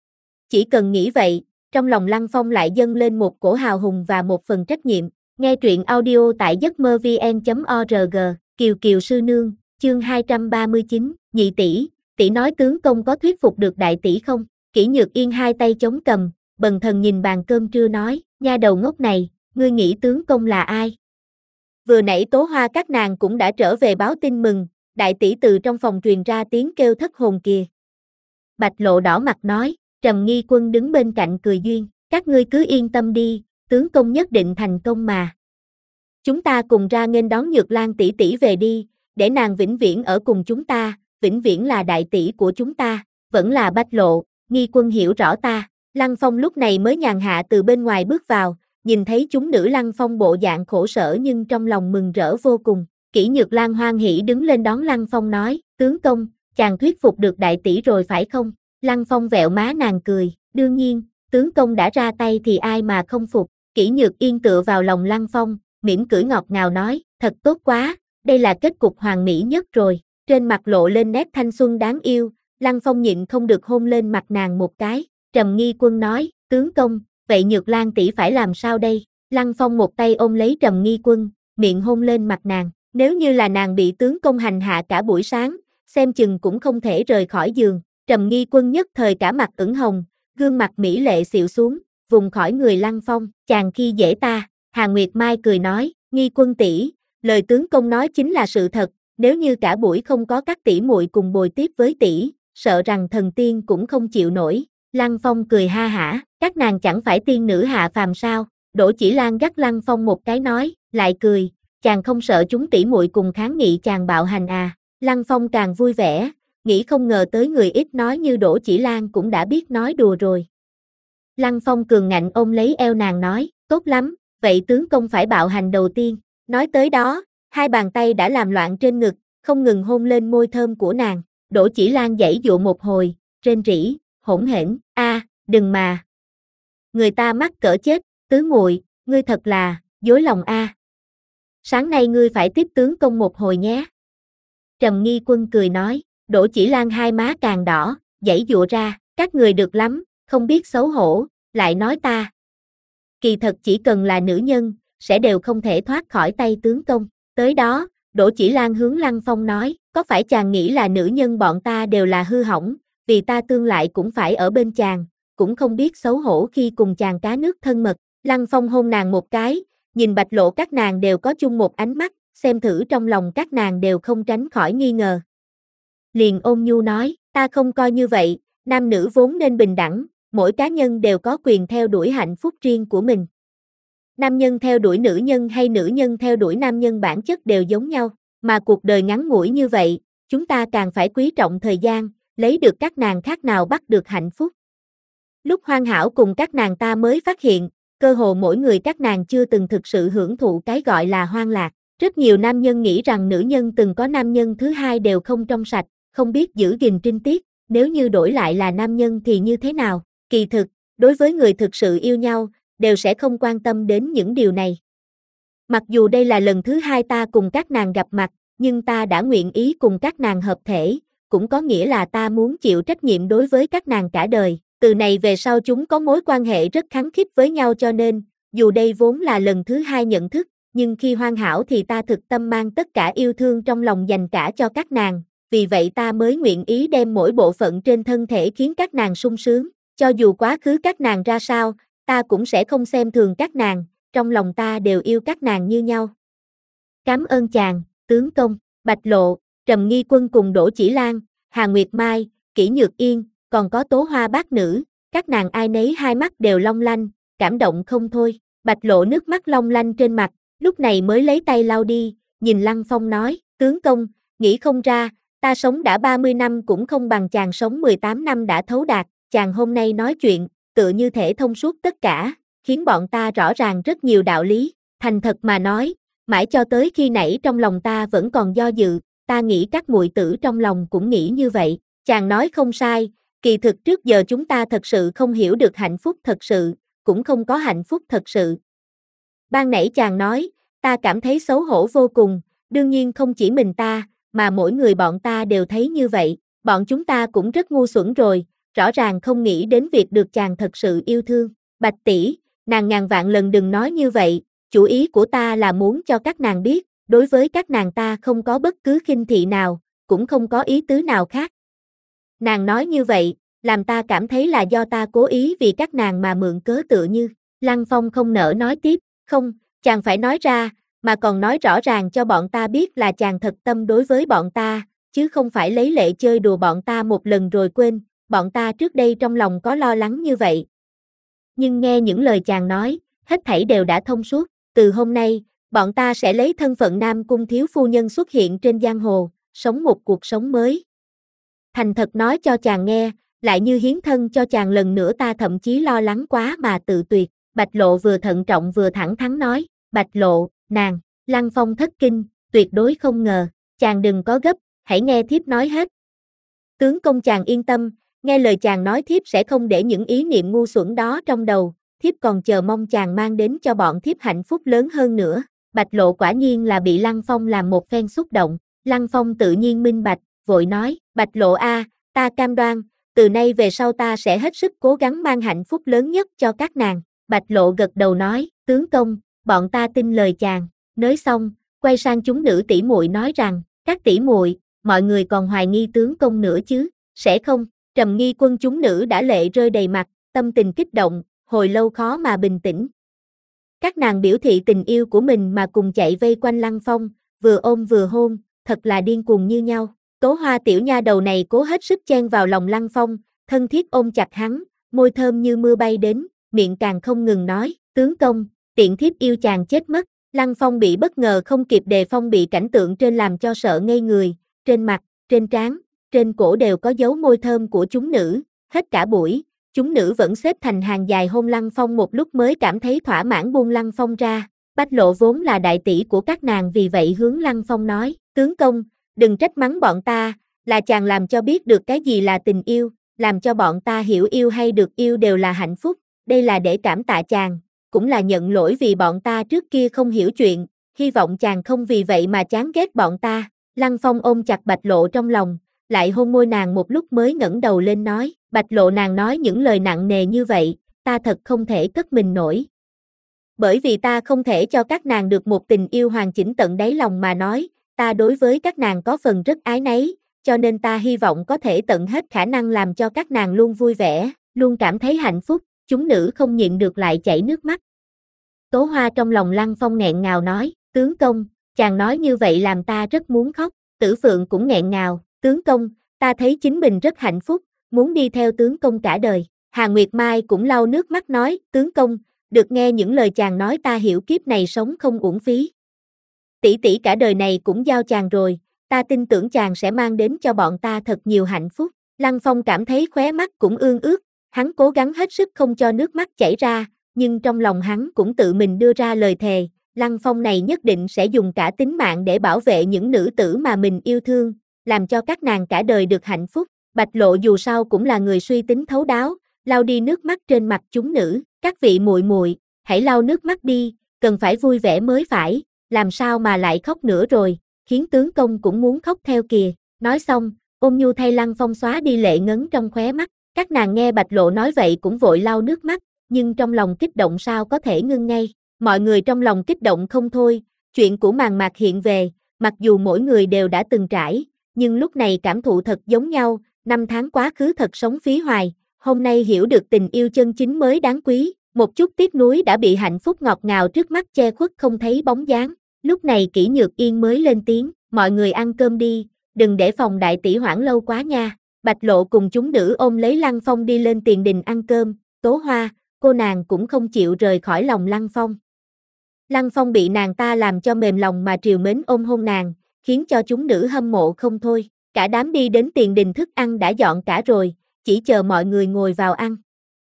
Chỉ cần nghĩ vậy, trong lòng Lăng Phong lại dâng lên một cổ hào hùng và một phần trách nhiệm. Nghe truyện audio tại giấc mơ vn chấm org, Kiều Kiều sư nương, chương hai trăm ba mươi chín, nhị tỷ, tỷ nói tướng công có thuyết phục được đại tỷ không? Kỷ Nhược Yên hai tay chống cầm, bần thần nhìn bàn cơm trưa nói, nha đầu ngốc này, ngươi nghĩ tướng công là ai? Vừa nãy Tố Hoa các nàng cũng đã trở về báo tin mừng, đại tỷ từ trong phòng truyền ra tiếng kêu thất hồn kìa. Bạch Lộ đỏ mặt nói, Trầm Nghi Quân đứng bên cạnh cười duyên, các ngươi cứ yên tâm đi, tướng công nhất định thành công mà. Chúng ta cùng ra nghênh đón Nhược Lan tỷ tỷ về đi, để nàng vĩnh viễn ở cùng chúng ta, vĩnh viễn là đại tỷ của chúng ta, vẫn là Bạch Lộ, Nghi Quân hiểu rõ ta. Lăng Phong lúc này mới nhàn hạ từ bên ngoài bước vào, nhìn thấy chúng nữ Lăng Phong bộ dạng khổ sở nhưng trong lòng mừng rỡ vô cùng. Kỷ Nhược Lan hoan hỉ đứng lên đón Lăng Phong nói, tướng công, chàng thuyết phục được đại tỷ rồi phải không? Lăng Phong vẹo má nàng cười, đương nhiên, tướng công đã ra tay thì ai mà không phục. Kỷ Nhược Yên tựa vào lòng Lăng Phong, mỉm cười ngọt ngào nói, thật tốt quá, đây là kết cục hoàn mỹ nhất rồi. Trên mặt lộ lên nét thanh xuân đáng yêu, Lăng Phong nhịn không được hôn lên mặt nàng một cái. Trầm Nghi Quân nói, tướng công, vậy Nhược Lan tỷ phải làm sao đây? Lăng Phong một tay ôm lấy Trầm Nghi Quân, miệng hôn lên mặt nàng. Nếu như là nàng bị tướng công hành hạ cả buổi sáng, xem chừng cũng không thể rời khỏi giường. Trầm Nghi Quân nhất thời cả mặt ửng hồng, gương mặt mỹ lệ xịu xuống, vùng khỏi người Lăng Phong. Chàng khi dễ ta. Hà Nguyệt Mai cười nói, Nghi Quân tỷ, lời tướng công nói chính là sự thật. Nếu như cả buổi không có các tỷ muội cùng bồi tiếp với tỷ, sợ rằng thần tiên cũng không chịu nổi. Lăng Phong cười ha hả, các nàng chẳng phải tiên nữ hạ phàm sao? Đỗ Chỉ Lan gắt Lăng Phong một cái nói, lại cười, chàng không sợ chúng tỷ muội cùng kháng nghị chàng bạo hành à? Lăng Phong càng vui vẻ, nghĩ không ngờ tới người ít nói như Đỗ Chỉ Lan cũng đã biết nói đùa rồi. Lăng Phong cường ngạnh ôm lấy eo nàng nói, tốt lắm, vậy tướng công phải bạo hành đầu tiên. Nói tới đó, hai bàn tay đã làm loạn trên ngực, không ngừng hôn lên môi thơm của nàng. Đỗ Chỉ Lan giãy dụa một hồi, rên rỉ, hỗn hển, a, à, đừng mà. Người ta mắc cỡ chết, tứ muội, ngươi thật là, dối lòng a. À. Sáng nay ngươi phải tiếp tướng công một hồi nhé. Trầm Nghi Quân cười nói, Đỗ Chỉ Lan hai má càng đỏ, giãy dụa ra, các người được lắm, không biết xấu hổ, lại nói ta. Kỳ thật chỉ cần là nữ nhân, sẽ đều không thể thoát khỏi tay tướng công. Tới đó, Đỗ Chỉ Lan hướng Lăng Phong nói, có phải chàng nghĩ là nữ nhân bọn ta đều là hư hỏng, vì ta tương lại cũng phải ở bên chàng, cũng không biết xấu hổ khi cùng chàng cá nước thân mật. Lăng Phong hôn nàng một cái, nhìn Bạch Lộ các nàng đều có chung một ánh mắt, xem thử trong lòng các nàng đều không tránh khỏi nghi ngờ. Liền ôn nhu nói, ta không coi như vậy, nam nữ vốn nên bình đẳng, mỗi cá nhân đều có quyền theo đuổi hạnh phúc riêng của mình. Nam nhân theo đuổi nữ nhân hay nữ nhân theo đuổi nam nhân bản chất đều giống nhau, mà cuộc đời ngắn ngủi như vậy, chúng ta càng phải quý trọng thời gian, lấy được các nàng khác nào bắt được hạnh phúc. Lúc hoàn hảo cùng các nàng ta mới phát hiện, cơ hồ mỗi người các nàng chưa từng thực sự hưởng thụ cái gọi là hoang lạc. Rất nhiều nam nhân nghĩ rằng nữ nhân từng có nam nhân thứ hai đều không trong sạch, không biết giữ gìn trinh tiết, nếu như đổi lại là nam nhân thì như thế nào? Kỳ thực, đối với người thực sự yêu nhau, đều sẽ không quan tâm đến những điều này. Mặc dù đây là lần thứ hai ta cùng các nàng gặp mặt, nhưng ta đã nguyện ý cùng các nàng hợp thể, cũng có nghĩa là ta muốn chịu trách nhiệm đối với các nàng cả đời. Từ này về sau chúng có mối quan hệ rất khăng khít với nhau cho nên, dù đây vốn là lần thứ hai nhận thức, nhưng khi hoàn hảo thì ta thực tâm mang tất cả yêu thương trong lòng dành cả cho các nàng, vì vậy ta mới nguyện ý đem mỗi bộ phận trên thân thể khiến các nàng sung sướng, cho dù quá khứ các nàng ra sao, ta cũng sẽ không xem thường các nàng, trong lòng ta đều yêu các nàng như nhau. Cảm ơn chàng, tướng công. Bạch Lộ, Trầm Nghi Quân cùng Đỗ Chỉ Lan, Hà Nguyệt Mai, Kỷ Nhược Yên, còn có Tố Hoa bát nữ, các nàng ai nấy hai mắt đều long lanh, cảm động không thôi. Bạch Lộ nước mắt long lanh trên mặt, lúc này mới lấy tay lau đi, nhìn Lăng Phong nói, tướng công, nghĩ không ra, ta sống đã ba mươi năm cũng không bằng chàng sống mười tám năm đã thấu đạt, chàng hôm nay nói chuyện, tựa như thể thông suốt tất cả, khiến bọn ta rõ ràng rất nhiều đạo lý, thành thật mà nói, mãi cho tới khi nãy trong lòng ta vẫn còn do dự, ta nghĩ các muội tử trong lòng cũng nghĩ như vậy, chàng nói không sai, kỳ thực trước giờ chúng ta thật sự không hiểu được hạnh phúc thật sự, cũng không có hạnh phúc thật sự. Ban nãy chàng nói, ta cảm thấy xấu hổ vô cùng, đương nhiên không chỉ mình ta, mà mỗi người bọn ta đều thấy như vậy, bọn chúng ta cũng rất ngu xuẩn rồi, rõ ràng không nghĩ đến việc được chàng thật sự yêu thương. Bạch tỷ, nàng ngàn vạn lần đừng nói như vậy, chủ ý của ta là muốn cho các nàng biết, đối với các nàng ta không có bất cứ khinh thị nào, cũng không có ý tứ nào khác. Nàng nói như vậy, làm ta cảm thấy là do ta cố ý vì các nàng mà mượn cớ tựa như. Lăng Phong không nỡ nói tiếp, không, chàng phải nói ra, mà còn nói rõ ràng cho bọn ta biết là chàng thật tâm đối với bọn ta, chứ không phải lấy lệ chơi đùa bọn ta một lần rồi quên, bọn ta trước đây trong lòng có lo lắng như vậy. Nhưng nghe những lời chàng nói, hết thảy đều đã thông suốt, từ hôm nay, bọn ta sẽ lấy thân phận Nam Cung thiếu phu nhân xuất hiện trên giang hồ, sống một cuộc sống mới. Thành thật nói cho chàng nghe, lại như hiến thân cho chàng lần nữa ta thậm chí lo lắng quá mà tự tuyệt. Bạch Lộ vừa thận trọng vừa thẳng thắn nói, Bạch Lộ, nàng, Lăng Phong thất kinh, tuyệt đối không ngờ, chàng đừng có gấp, hãy nghe thiếp nói hết. Tướng công chàng yên tâm, nghe lời chàng nói thiếp sẽ không để những ý niệm ngu xuẩn đó trong đầu, thiếp còn chờ mong chàng mang đến cho bọn thiếp hạnh phúc lớn hơn nữa. Bạch Lộ quả nhiên là bị Lăng Phong làm một phen xúc động, Lăng Phong tự nhiên minh bạch, vội nói, Bạch Lộ a, ta cam đoan, từ nay về sau ta sẽ hết sức cố gắng mang hạnh phúc lớn nhất cho các nàng. Bạch Lộ gật đầu nói, tướng công, bọn ta tin lời chàng. Nói xong, quay sang chúng nữ tỷ muội nói rằng, các tỷ muội, mọi người còn hoài nghi tướng công nữa chứ, sẽ không? Trầm Nghi Quân chúng nữ đã lệ rơi đầy mặt, tâm tình kích động, hồi lâu khó mà bình tĩnh. Các nàng biểu thị tình yêu của mình mà cùng chạy vây quanh Lăng Phong, vừa ôm vừa hôn, thật là điên cuồng như nhau. Tố Hoa tiểu nha đầu này cố hết sức chen vào lòng Lăng Phong, thân thiết ôm chặt hắn, môi thơm như mưa bay đến, miệng càng không ngừng nói, tướng công, tiện thiếp yêu chàng chết mất. Lăng Phong bị bất ngờ không kịp đề phòng bị cảnh tượng trên làm cho sợ ngây người, trên mặt, trên trán, trên cổ đều có dấu môi thơm của chúng nữ, hết cả buổi, chúng nữ vẫn xếp thành hàng dài hôn Lăng Phong một lúc mới cảm thấy thỏa mãn buông Lăng Phong ra. Bạch Lộ vốn là đại tỷ của các nàng vì vậy hướng Lăng Phong nói, tướng công, đừng trách mắng bọn ta, là chàng làm cho biết được cái gì là tình yêu, làm cho bọn ta hiểu yêu hay được yêu đều là hạnh phúc, đây là để cảm tạ chàng, cũng là nhận lỗi vì bọn ta trước kia không hiểu chuyện, hy vọng chàng không vì vậy mà chán ghét bọn ta. Lăng Phong ôm chặt Bạch Lộ trong lòng, lại hôn môi nàng một lúc mới ngẩng đầu lên nói, Bạch Lộ nàng nói những lời nặng nề như vậy, ta thật không thể cất mình nổi. Bởi vì ta không thể cho các nàng được một tình yêu hoàn chỉnh tận đáy lòng mà nói, ta đối với các nàng có phần rất ái náy, cho nên ta hy vọng có thể tận hết khả năng làm cho các nàng luôn vui vẻ, luôn cảm thấy hạnh phúc. Chúng nữ không nhịn được lại chảy nước mắt. Tố Hoa trong lòng Lăng Phong nghẹn ngào nói, tướng công, chàng nói như vậy làm ta rất muốn khóc. Tử Phượng cũng nghẹn ngào, tướng công, ta thấy chính mình rất hạnh phúc, muốn đi theo tướng công cả đời. Hà Nguyệt Mai cũng lau nước mắt nói, tướng công, được nghe những lời chàng nói ta hiểu kiếp này sống không uổng phí. Tỷ tỷ cả đời này cũng giao chàng rồi, ta tin tưởng chàng sẽ mang đến cho bọn ta thật nhiều hạnh phúc. Lăng Phong cảm thấy khóe mắt cũng ương ướt, hắn cố gắng hết sức không cho nước mắt chảy ra, nhưng trong lòng hắn cũng tự mình đưa ra lời thề, Lăng Phong này nhất định sẽ dùng cả tính mạng để bảo vệ những nữ tử mà mình yêu thương, làm cho các nàng cả đời được hạnh phúc. Bạch Lộ dù sao cũng là người suy tính thấu đáo, lau đi nước mắt trên mặt chúng nữ, các vị muội muội, hãy lau nước mắt đi, cần phải vui vẻ mới phải, làm sao mà lại khóc nữa rồi, khiến tướng công cũng muốn khóc theo kìa. Nói xong, ôm nhu thay Lăng Phong xóa đi lệ ngấn trong khóe mắt. Các nàng nghe Bạch Lộ nói vậy cũng vội lau nước mắt, nhưng trong lòng kích động sao có thể ngưng ngay. Mọi người trong lòng kích động không thôi, chuyện của Màn Mạc hiện về, mặc dù mỗi người đều đã từng trải, nhưng lúc này cảm thụ thật giống nhau, năm tháng quá khứ thật sống phí hoài, hôm nay hiểu được tình yêu chân chính mới đáng quý, một chút tiếc nuối đã bị hạnh phúc ngọt ngào trước mắt che khuất không thấy bóng dáng. Lúc này Kỷ Nhược Yên mới lên tiếng, mọi người ăn cơm đi, đừng để phòng đại tỷ hoãn lâu quá nha. Bạch Lộ cùng chúng nữ ôm lấy Lăng Phong đi lên tiền đình ăn cơm, Tố Hoa, cô nàng cũng không chịu rời khỏi lòng Lăng Phong. Lăng Phong bị nàng ta làm cho mềm lòng mà triều mến ôm hôn nàng, khiến cho chúng nữ hâm mộ không thôi. Cả đám đi đến tiền đình thức ăn đã dọn cả rồi, chỉ chờ mọi người ngồi vào ăn.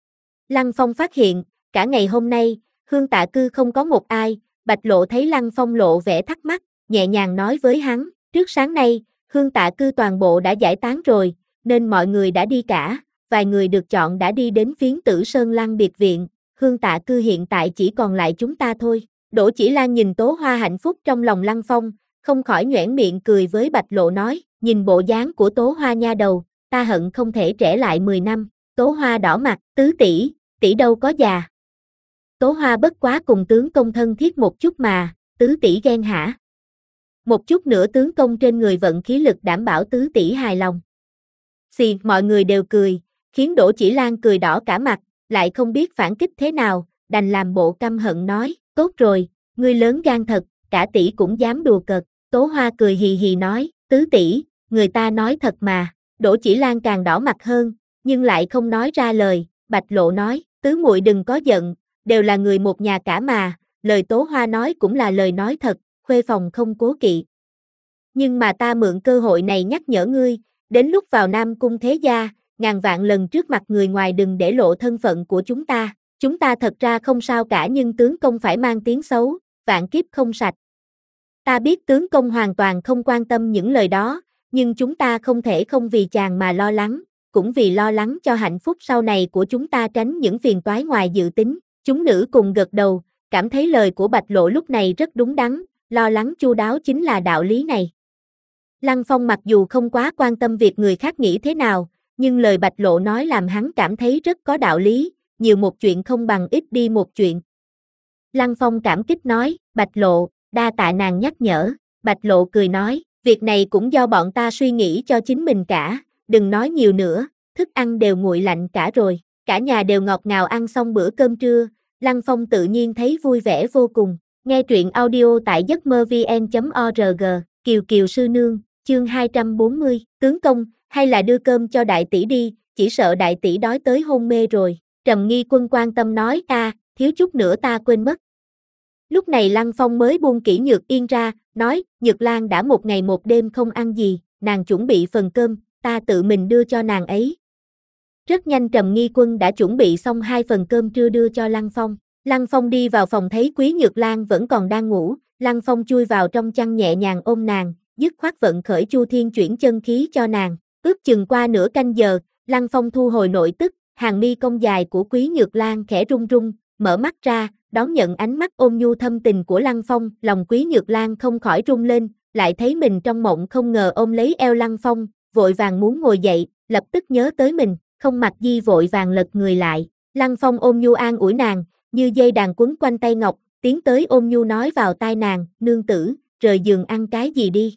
Lăng Phong phát hiện, cả ngày hôm nay, Hương Tạ Cư không có một ai. Bạch Lộ thấy Lăng Phong lộ vẻ thắc mắc, nhẹ nhàng nói với hắn, trước sáng nay, Hương Tạ Cư toàn bộ đã giải tán rồi, nên mọi người đã đi cả, vài người được chọn đã đi đến phiến Tử Sơn Lăng biệt viện, Hương Tạ Cư hiện tại chỉ còn lại chúng ta thôi. Đỗ Chỉ Lan nhìn Tố Hoa hạnh phúc trong lòng Lăng Phong, không khỏi nhoẻn miệng cười với Bạch Lộ nói, nhìn bộ dáng của Tố Hoa nha đầu, ta hận không thể trẻ lại mười năm. Tố Hoa đỏ mặt, tứ tỷ, tỷ đâu có già. Tố Hoa bất quá cùng tướng công thân thiết một chút mà, tứ tỷ ghen hả? Một chút nữa tướng công trên người vận khí lực đảm bảo tứ tỷ hài lòng. Xì, mọi người đều cười, khiến Đỗ Chỉ Lan cười đỏ cả mặt, lại không biết phản kích thế nào, đành làm bộ căm hận nói, tốt rồi, ngươi lớn gan thật, cả tỷ cũng dám đùa cợt. Tố Hoa cười hì hì nói, tứ tỷ, người ta nói thật mà. Đỗ Chỉ Lan càng đỏ mặt hơn, nhưng lại không nói ra lời. Bạch Lộ nói, tứ muội đừng có giận, đều là người một nhà cả mà, lời Tố Hoa nói cũng là lời nói thật, khuê phòng không cố kỵ. Nhưng mà ta mượn cơ hội này nhắc nhở ngươi, đến lúc vào Nam Cung thế gia, ngàn vạn lần trước mặt người ngoài đừng để lộ thân phận của chúng ta, chúng ta thật ra không sao cả nhưng tướng công phải mang tiếng xấu, vạn kiếp không sạch. Ta biết tướng công hoàn toàn không quan tâm những lời đó, nhưng chúng ta không thể không vì chàng mà lo lắng, cũng vì lo lắng cho hạnh phúc sau này của chúng ta tránh những phiền toái ngoài dự tính. Chúng nữ cùng gật đầu, cảm thấy lời của Bạch Lộ lúc này rất đúng đắn, lo lắng chu đáo chính là đạo lý này. Lăng Phong mặc dù không quá quan tâm việc người khác nghĩ thế nào, nhưng lời Bạch Lộ nói làm hắn cảm thấy rất có đạo lý, nhiều một chuyện không bằng ít đi một chuyện. Lăng Phong cảm kích nói, Bạch Lộ, đa tạ nàng nhắc nhở. Bạch Lộ cười nói, việc này cũng do bọn ta suy nghĩ cho chính mình cả, đừng nói nhiều nữa, thức ăn đều nguội lạnh cả rồi. Cả nhà đều ngọt ngào ăn xong bữa cơm trưa, Lăng Phong tự nhiên thấy vui vẻ vô cùng. Nghe truyện audio tại giấc mơ vn chấm org, Kiều Kiều sư nương, chương hai trăm bốn mươi, tướng công, hay là đưa cơm cho đại tỷ đi, chỉ sợ đại tỷ đói tới hôn mê rồi. Trầm Nghi Quân quan tâm nói, a, thiếu chút nữa ta quên mất. Lúc này Lăng Phong mới buông Kỷ Nhược Yên ra, nói, Nhược Lan đã một ngày một đêm không ăn gì, nàng chuẩn bị phần cơm, ta tự mình đưa cho nàng ấy. Rất nhanh Trầm Nghi Quân đã chuẩn bị xong hai phần cơm trưa đưa cho Lăng Phong. Lăng Phong đi vào phòng thấy Quý Nhược Lan vẫn còn đang ngủ, Lăng Phong chui vào trong chăn nhẹ nhàng ôm nàng, dứt khoát vận khởi Chu Thiên chuyển chân khí cho nàng. Ước chừng qua nửa canh giờ, Lăng Phong thu hồi nội tức, hàng mi cong dài của Quý Nhược Lan khẽ rung rung, mở mắt ra, đón nhận ánh mắt ôn nhu thâm tình của Lăng Phong, lòng Quý Nhược Lan không khỏi rung lên, lại thấy mình trong mộng không ngờ ôm lấy eo Lăng Phong, vội vàng muốn ngồi dậy, lập tức nhớ tới mình, không mặc di vội vàng lật người lại. Lăng Phong ôm nhu an ủi nàng, như dây đàn quấn quanh tay ngọc, tiến tới ôm nhu nói vào tai nàng, nương tử, rời giường ăn cái gì đi.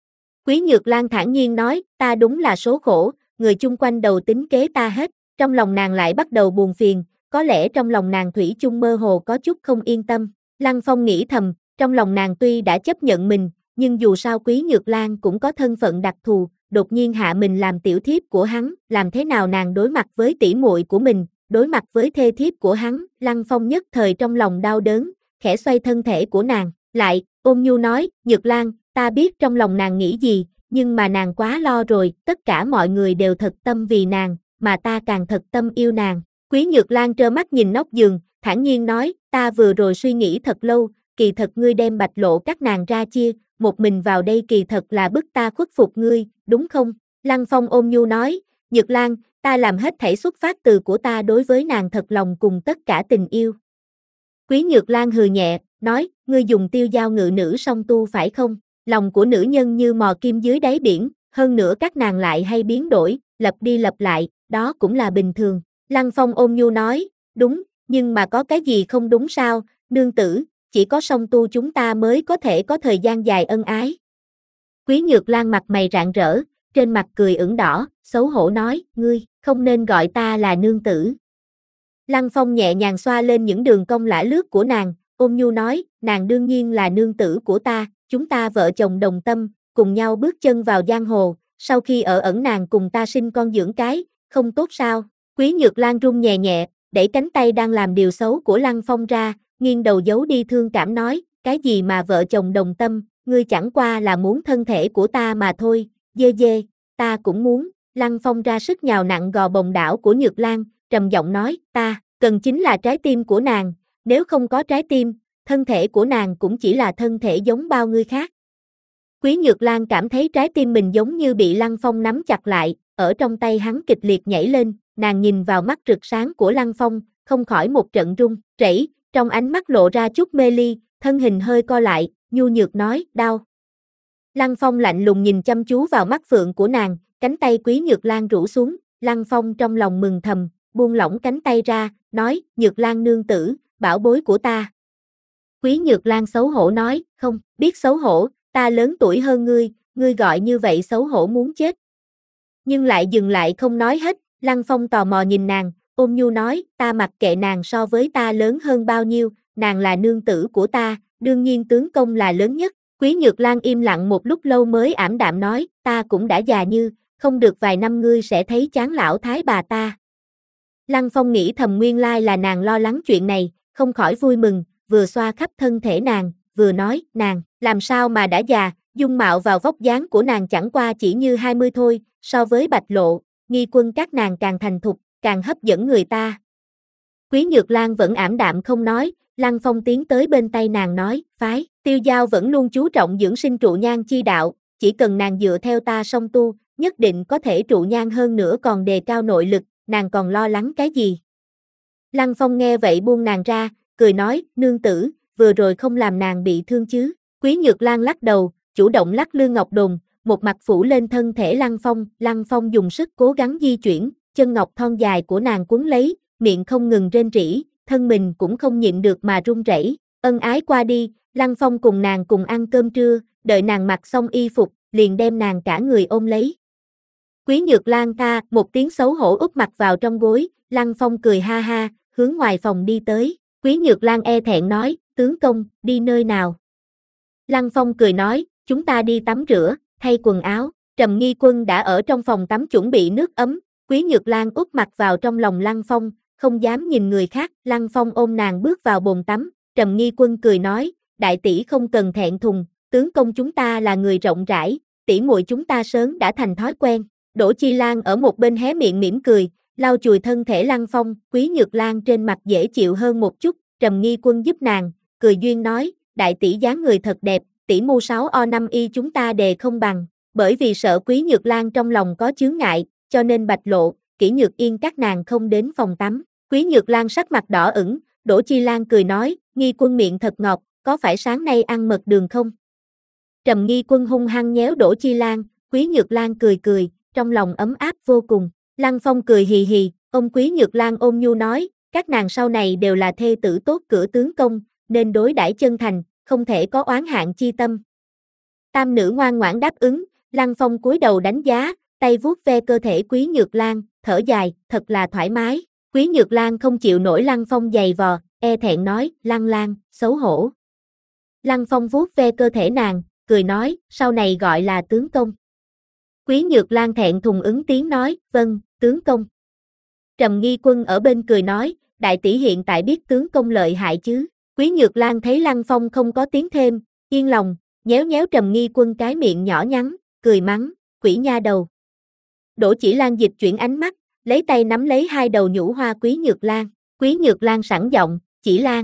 Quý Nhược Lan thản nhiên nói, ta đúng là số khổ, người chung quanh đầu tính kế ta hết, trong lòng nàng lại bắt đầu buồn phiền, có lẽ trong lòng nàng thủy chung mơ hồ có chút không yên tâm. Lăng Phong nghĩ thầm, trong lòng nàng tuy đã chấp nhận mình, nhưng dù sao Quý Nhược Lan cũng có thân phận đặc thù, đột nhiên hạ mình làm tiểu thiếp của hắn, làm thế nào nàng đối mặt với tỷ muội của mình, đối mặt với thê thiếp của hắn. Lăng Phong nhất thời trong lòng đau đớn, khẽ xoay thân thể của nàng, lại, ôn nhu nói, Nhược Lan, ta biết trong lòng nàng nghĩ gì, nhưng mà nàng quá lo rồi, tất cả mọi người đều thật tâm vì nàng, mà ta càng thật tâm yêu nàng. Quý Nhược Lan trơ mắt nhìn nóc giường, thản nhiên nói, ta vừa rồi suy nghĩ thật lâu, kỳ thật ngươi đem Bạch Lộ các nàng ra chia, một mình vào đây kỳ thật là bức ta khuất phục ngươi, đúng không? Lăng Phong ôn nhu nói, Nhược Lan, ta làm hết thảy xuất phát từ của ta đối với nàng thật lòng cùng tất cả tình yêu. Quý Nhược Lan hừ nhẹ, nói, ngươi dùng tiêu dao ngự nữ song tu phải không? Lòng của nữ nhân như mò kim dưới đáy biển, hơn nữa các nàng lại hay biến đổi, lặp đi lặp lại, đó cũng là bình thường. Lăng Phong ôn nhu nói, đúng, nhưng mà có cái gì không đúng sao, nương tử, chỉ có song tu chúng ta mới có thể có thời gian dài ân ái. Quý Nhược Lan mặt mày rạng rỡ, trên mặt cười ửng đỏ, xấu hổ nói, ngươi, không nên gọi ta là nương tử. Lăng Phong nhẹ nhàng xoa lên những đường cong lả lướt của nàng, ôn nhu nói, nàng đương nhiên là nương tử của ta, chúng ta vợ chồng đồng tâm, cùng nhau bước chân vào giang hồ, sau khi ở ẩn nàng cùng ta sinh con dưỡng cái, không tốt sao? Quý Nhược Lan run nhẹ nhẹ, đẩy cánh tay đang làm điều xấu của Lăng Phong ra, nghiêng đầu giấu đi thương cảm nói, cái gì mà vợ chồng đồng tâm, ngươi chẳng qua là muốn thân thể của ta mà thôi, dê dê, ta cũng muốn. Lăng Phong ra sức nhào nặng gò bồng đảo của Nhược Lan, trầm giọng nói, ta, cần chính là trái tim của nàng, nếu không có trái tim, thân thể của nàng cũng chỉ là thân thể giống bao người khác. Quý Nhược Lan cảm thấy trái tim mình giống như bị Lăng Phong nắm chặt lại, ở trong tay hắn kịch liệt nhảy lên, nàng nhìn vào mắt rực sáng của Lăng Phong, không khỏi một trận run rẩy, trong ánh mắt lộ ra chút mê ly, thân hình hơi co lại, nhu nhược nói, đau. Lăng Phong lạnh lùng nhìn chăm chú vào mắt phượng của nàng, cánh tay Quý Nhược Lan rũ xuống, Lăng Phong trong lòng mừng thầm, buông lỏng cánh tay ra, nói, Nhược Lan nương tử, bảo bối của ta. Quý Nhược Lan xấu hổ nói, không, biết xấu hổ, ta lớn tuổi hơn ngươi, ngươi gọi như vậy xấu hổ muốn chết. Nhưng lại dừng lại không nói hết, Lăng Phong tò mò nhìn nàng, ôn nhu nói, ta mặc kệ nàng so với ta lớn hơn bao nhiêu, nàng là nương tử của ta, đương nhiên tướng công là lớn nhất. Quý Nhược Lan im lặng một lúc lâu mới ảm đạm nói, ta cũng đã già như, không được vài năm ngươi sẽ thấy chán lão thái bà ta. Lăng Phong nghĩ thầm nguyên lai là nàng lo lắng chuyện này, không khỏi vui mừng, vừa xoa khắp thân thể nàng, vừa nói, nàng, làm sao mà đã già, dung mạo vào vóc dáng của nàng chẳng qua chỉ như hai mươi thôi, so với Bạch Lộ, Nghi Quân các nàng càng thành thục, càng hấp dẫn người ta. Quý Nhược Lan vẫn ảm đạm không nói, Lăng Phong tiến tới bên tay nàng nói, phái, Tiêu Giao vẫn luôn chú trọng dưỡng sinh trụ nhang chi đạo, chỉ cần nàng dựa theo ta song tu, nhất định có thể trụ nhang hơn nữa còn đề cao nội lực, nàng còn lo lắng cái gì? Lăng Phong nghe vậy buông nàng ra, cười nói, nương tử, vừa rồi không làm nàng bị thương chứ? Quý Nhược Lan lắc đầu, chủ động lắc lư ngọc đồn, một mặt phủ lên thân thể Lăng Phong, Lăng Phong dùng sức cố gắng di chuyển, chân ngọc thon dài của nàng quấn lấy, miệng không ngừng rên rỉ, thân mình cũng không nhịn được mà run rẩy. Ân ái qua đi, Lăng Phong cùng nàng cùng ăn cơm trưa, đợi nàng mặc xong y phục, liền đem nàng cả người ôm lấy. Quý Nhược Lan ta một tiếng xấu hổ úp mặt vào trong gối, Lăng Phong cười ha ha, hướng ngoài phòng đi tới. Quý Nhược Lan e thẹn nói, tướng công, đi nơi nào? Lăng Phong cười nói, chúng ta đi tắm rửa, thay quần áo. Trầm Nghi Quân đã ở trong phòng tắm chuẩn bị nước ấm, Quý Nhược Lan úp mặt vào trong lòng Lăng Phong, không dám nhìn người khác. Lăng Phong ôm nàng bước vào bồn tắm, Trầm Nghi Quân cười nói, đại tỷ không cần thẹn thùng, tướng công chúng ta là người rộng rãi, tỷ muội chúng ta sớm đã thành thói quen. Đỗ Chi Lan ở một bên hé miệng mỉm cười, lau chùi thân thể Lăng Phong, Quý Nhược Lan trên mặt dễ chịu hơn một chút, Trầm Nghi Quân giúp nàng, cười duyên nói, đại tỷ dáng người thật đẹp, tỷ mu sáu o năm y chúng ta đề không bằng, bởi vì sợ Quý Nhược Lan trong lòng có chướng ngại, cho nên Bạch Lộ, Kỷ Nhược Yên các nàng không đến phòng tắm. Quý Nhược Lan sắc mặt đỏ ửng, Đỗ Chi Lan cười nói, Nghi Quân miệng thật ngọt, có phải sáng nay ăn mật đường không? Trầm Nghi Quân hung hăng nhéo Đỗ Chi Lan, Quý Nhược Lan cười cười, trong lòng ấm áp vô cùng. Lăng Phong cười hì hì, ông Quý Nhược Lan ôn nhu nói, các nàng sau này đều là thê tử tốt cửa tướng công, nên đối đãi chân thành, không thể có oán hạn chi tâm. Tam nữ ngoan ngoãn đáp ứng, Lăng Phong cúi đầu đánh giá, tay vuốt ve cơ thể Quý Nhược Lan, thở dài, thật là thoải mái. Quý Nhược Lan không chịu nổi Lăng Phong giày vò, e thẹn nói, Lăng Lan, xấu hổ. Lăng Phong vuốt ve cơ thể nàng, cười nói, sau này gọi là tướng công. Quý Nhược Lan thẹn thùng ứng tiếng nói, vâng, tướng công. Trầm Nghi Quân ở bên cười nói, đại tỷ hiện tại biết tướng công lợi hại chứ. Quý Nhược Lan thấy Lăng Phong không có tiếng thêm, yên lòng, nhéo nhéo Trầm Nghi Quân cái miệng nhỏ nhắn, cười mắng, quỷ nha đầu. Đỗ Chỉ Lan dịch chuyển ánh mắt, lấy tay nắm lấy hai đầu nhũ hoa Quý Nhược Lan. Quý Nhược Lan sẵn giọng, Chỉ Lan.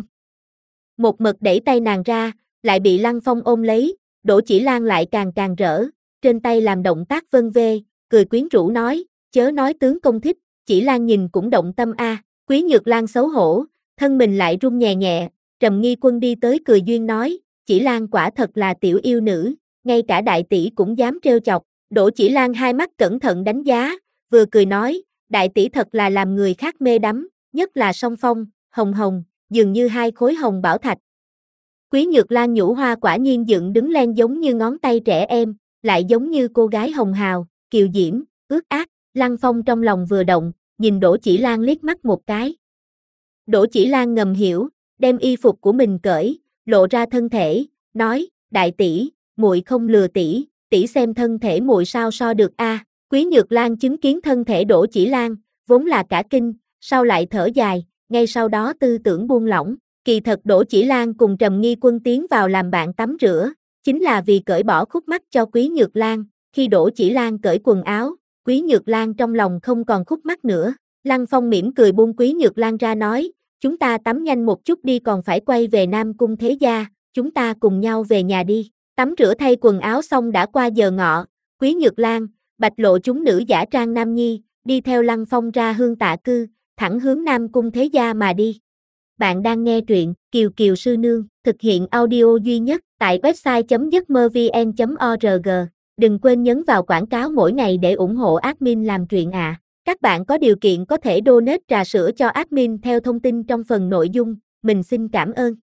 Một mực đẩy tay nàng ra, lại bị Lăng Phong ôm lấy, Đỗ Chỉ Lan lại càng càng rỡ, trên tay làm động tác vân vê, cười quyến rũ nói, chớ nói tướng công thích, Chỉ Lan nhìn cũng động tâm a. Quý Nhược Lan xấu hổ, thân mình lại run nhẹ nhẹ, Trầm Nghi Quân đi tới cười duyên nói, Chỉ Lan quả thật là tiểu yêu nữ, ngay cả đại tỷ cũng dám trêu chọc. Đỗ Chỉ Lan hai mắt cẩn thận đánh giá, vừa cười nói, đại tỷ thật là làm người khác mê đắm, nhất là song phong, hồng hồng, dường như hai khối hồng bảo thạch. Quý Nhược Lan nhũ hoa quả nhiên dựng đứng lên giống như ngón tay trẻ em, lại giống như cô gái hồng hào, kiều diễm, ướt át. Lăng Phong trong lòng vừa động, nhìn Đỗ Chỉ Lan liếc mắt một cái. Đỗ Chỉ Lan ngầm hiểu, đem y phục của mình cởi, lộ ra thân thể, nói, đại tỷ, muội không lừa tỷ, tỷ xem thân thể muội sao so được a. À. Quý Nhược Lan chứng kiến thân thể Đỗ Chỉ Lan, vốn là cả kinh, sau lại thở dài, ngay sau đó tư tưởng buông lỏng. Kỳ thật Đỗ Chỉ Lan cùng Trầm Nghi Quân tiến vào làm bạn tắm rửa, chính là vì cởi bỏ khúc mắc cho Quý Nhược Lan. Khi Đỗ Chỉ Lan cởi quần áo, Quý Nhược Lan trong lòng không còn khúc mắc nữa. Lăng Phong mỉm cười buông Quý Nhược Lan ra nói, chúng ta tắm nhanh một chút đi, còn phải quay về Nam Cung Thế Gia, chúng ta cùng nhau về nhà đi. Tắm rửa thay quần áo xong đã qua giờ ngọ, Quý Nhược Lan, Bạch Lộ chúng nữ giả trang nam nhi, đi theo Lăng Phong ra Hương Tạ Cư, thẳng hướng Nam Cung Thế Gia mà đi. Bạn đang nghe truyện Kiều Kiều Sư Nương, thực hiện audio duy nhất tại website chấm giấc mơ vn chấm org. Đừng quên nhấn vào quảng cáo mỗi ngày để ủng hộ admin làm truyện ạ. À. Các bạn có điều kiện có thể donate trà sữa cho admin theo thông tin trong phần nội dung, mình xin cảm ơn.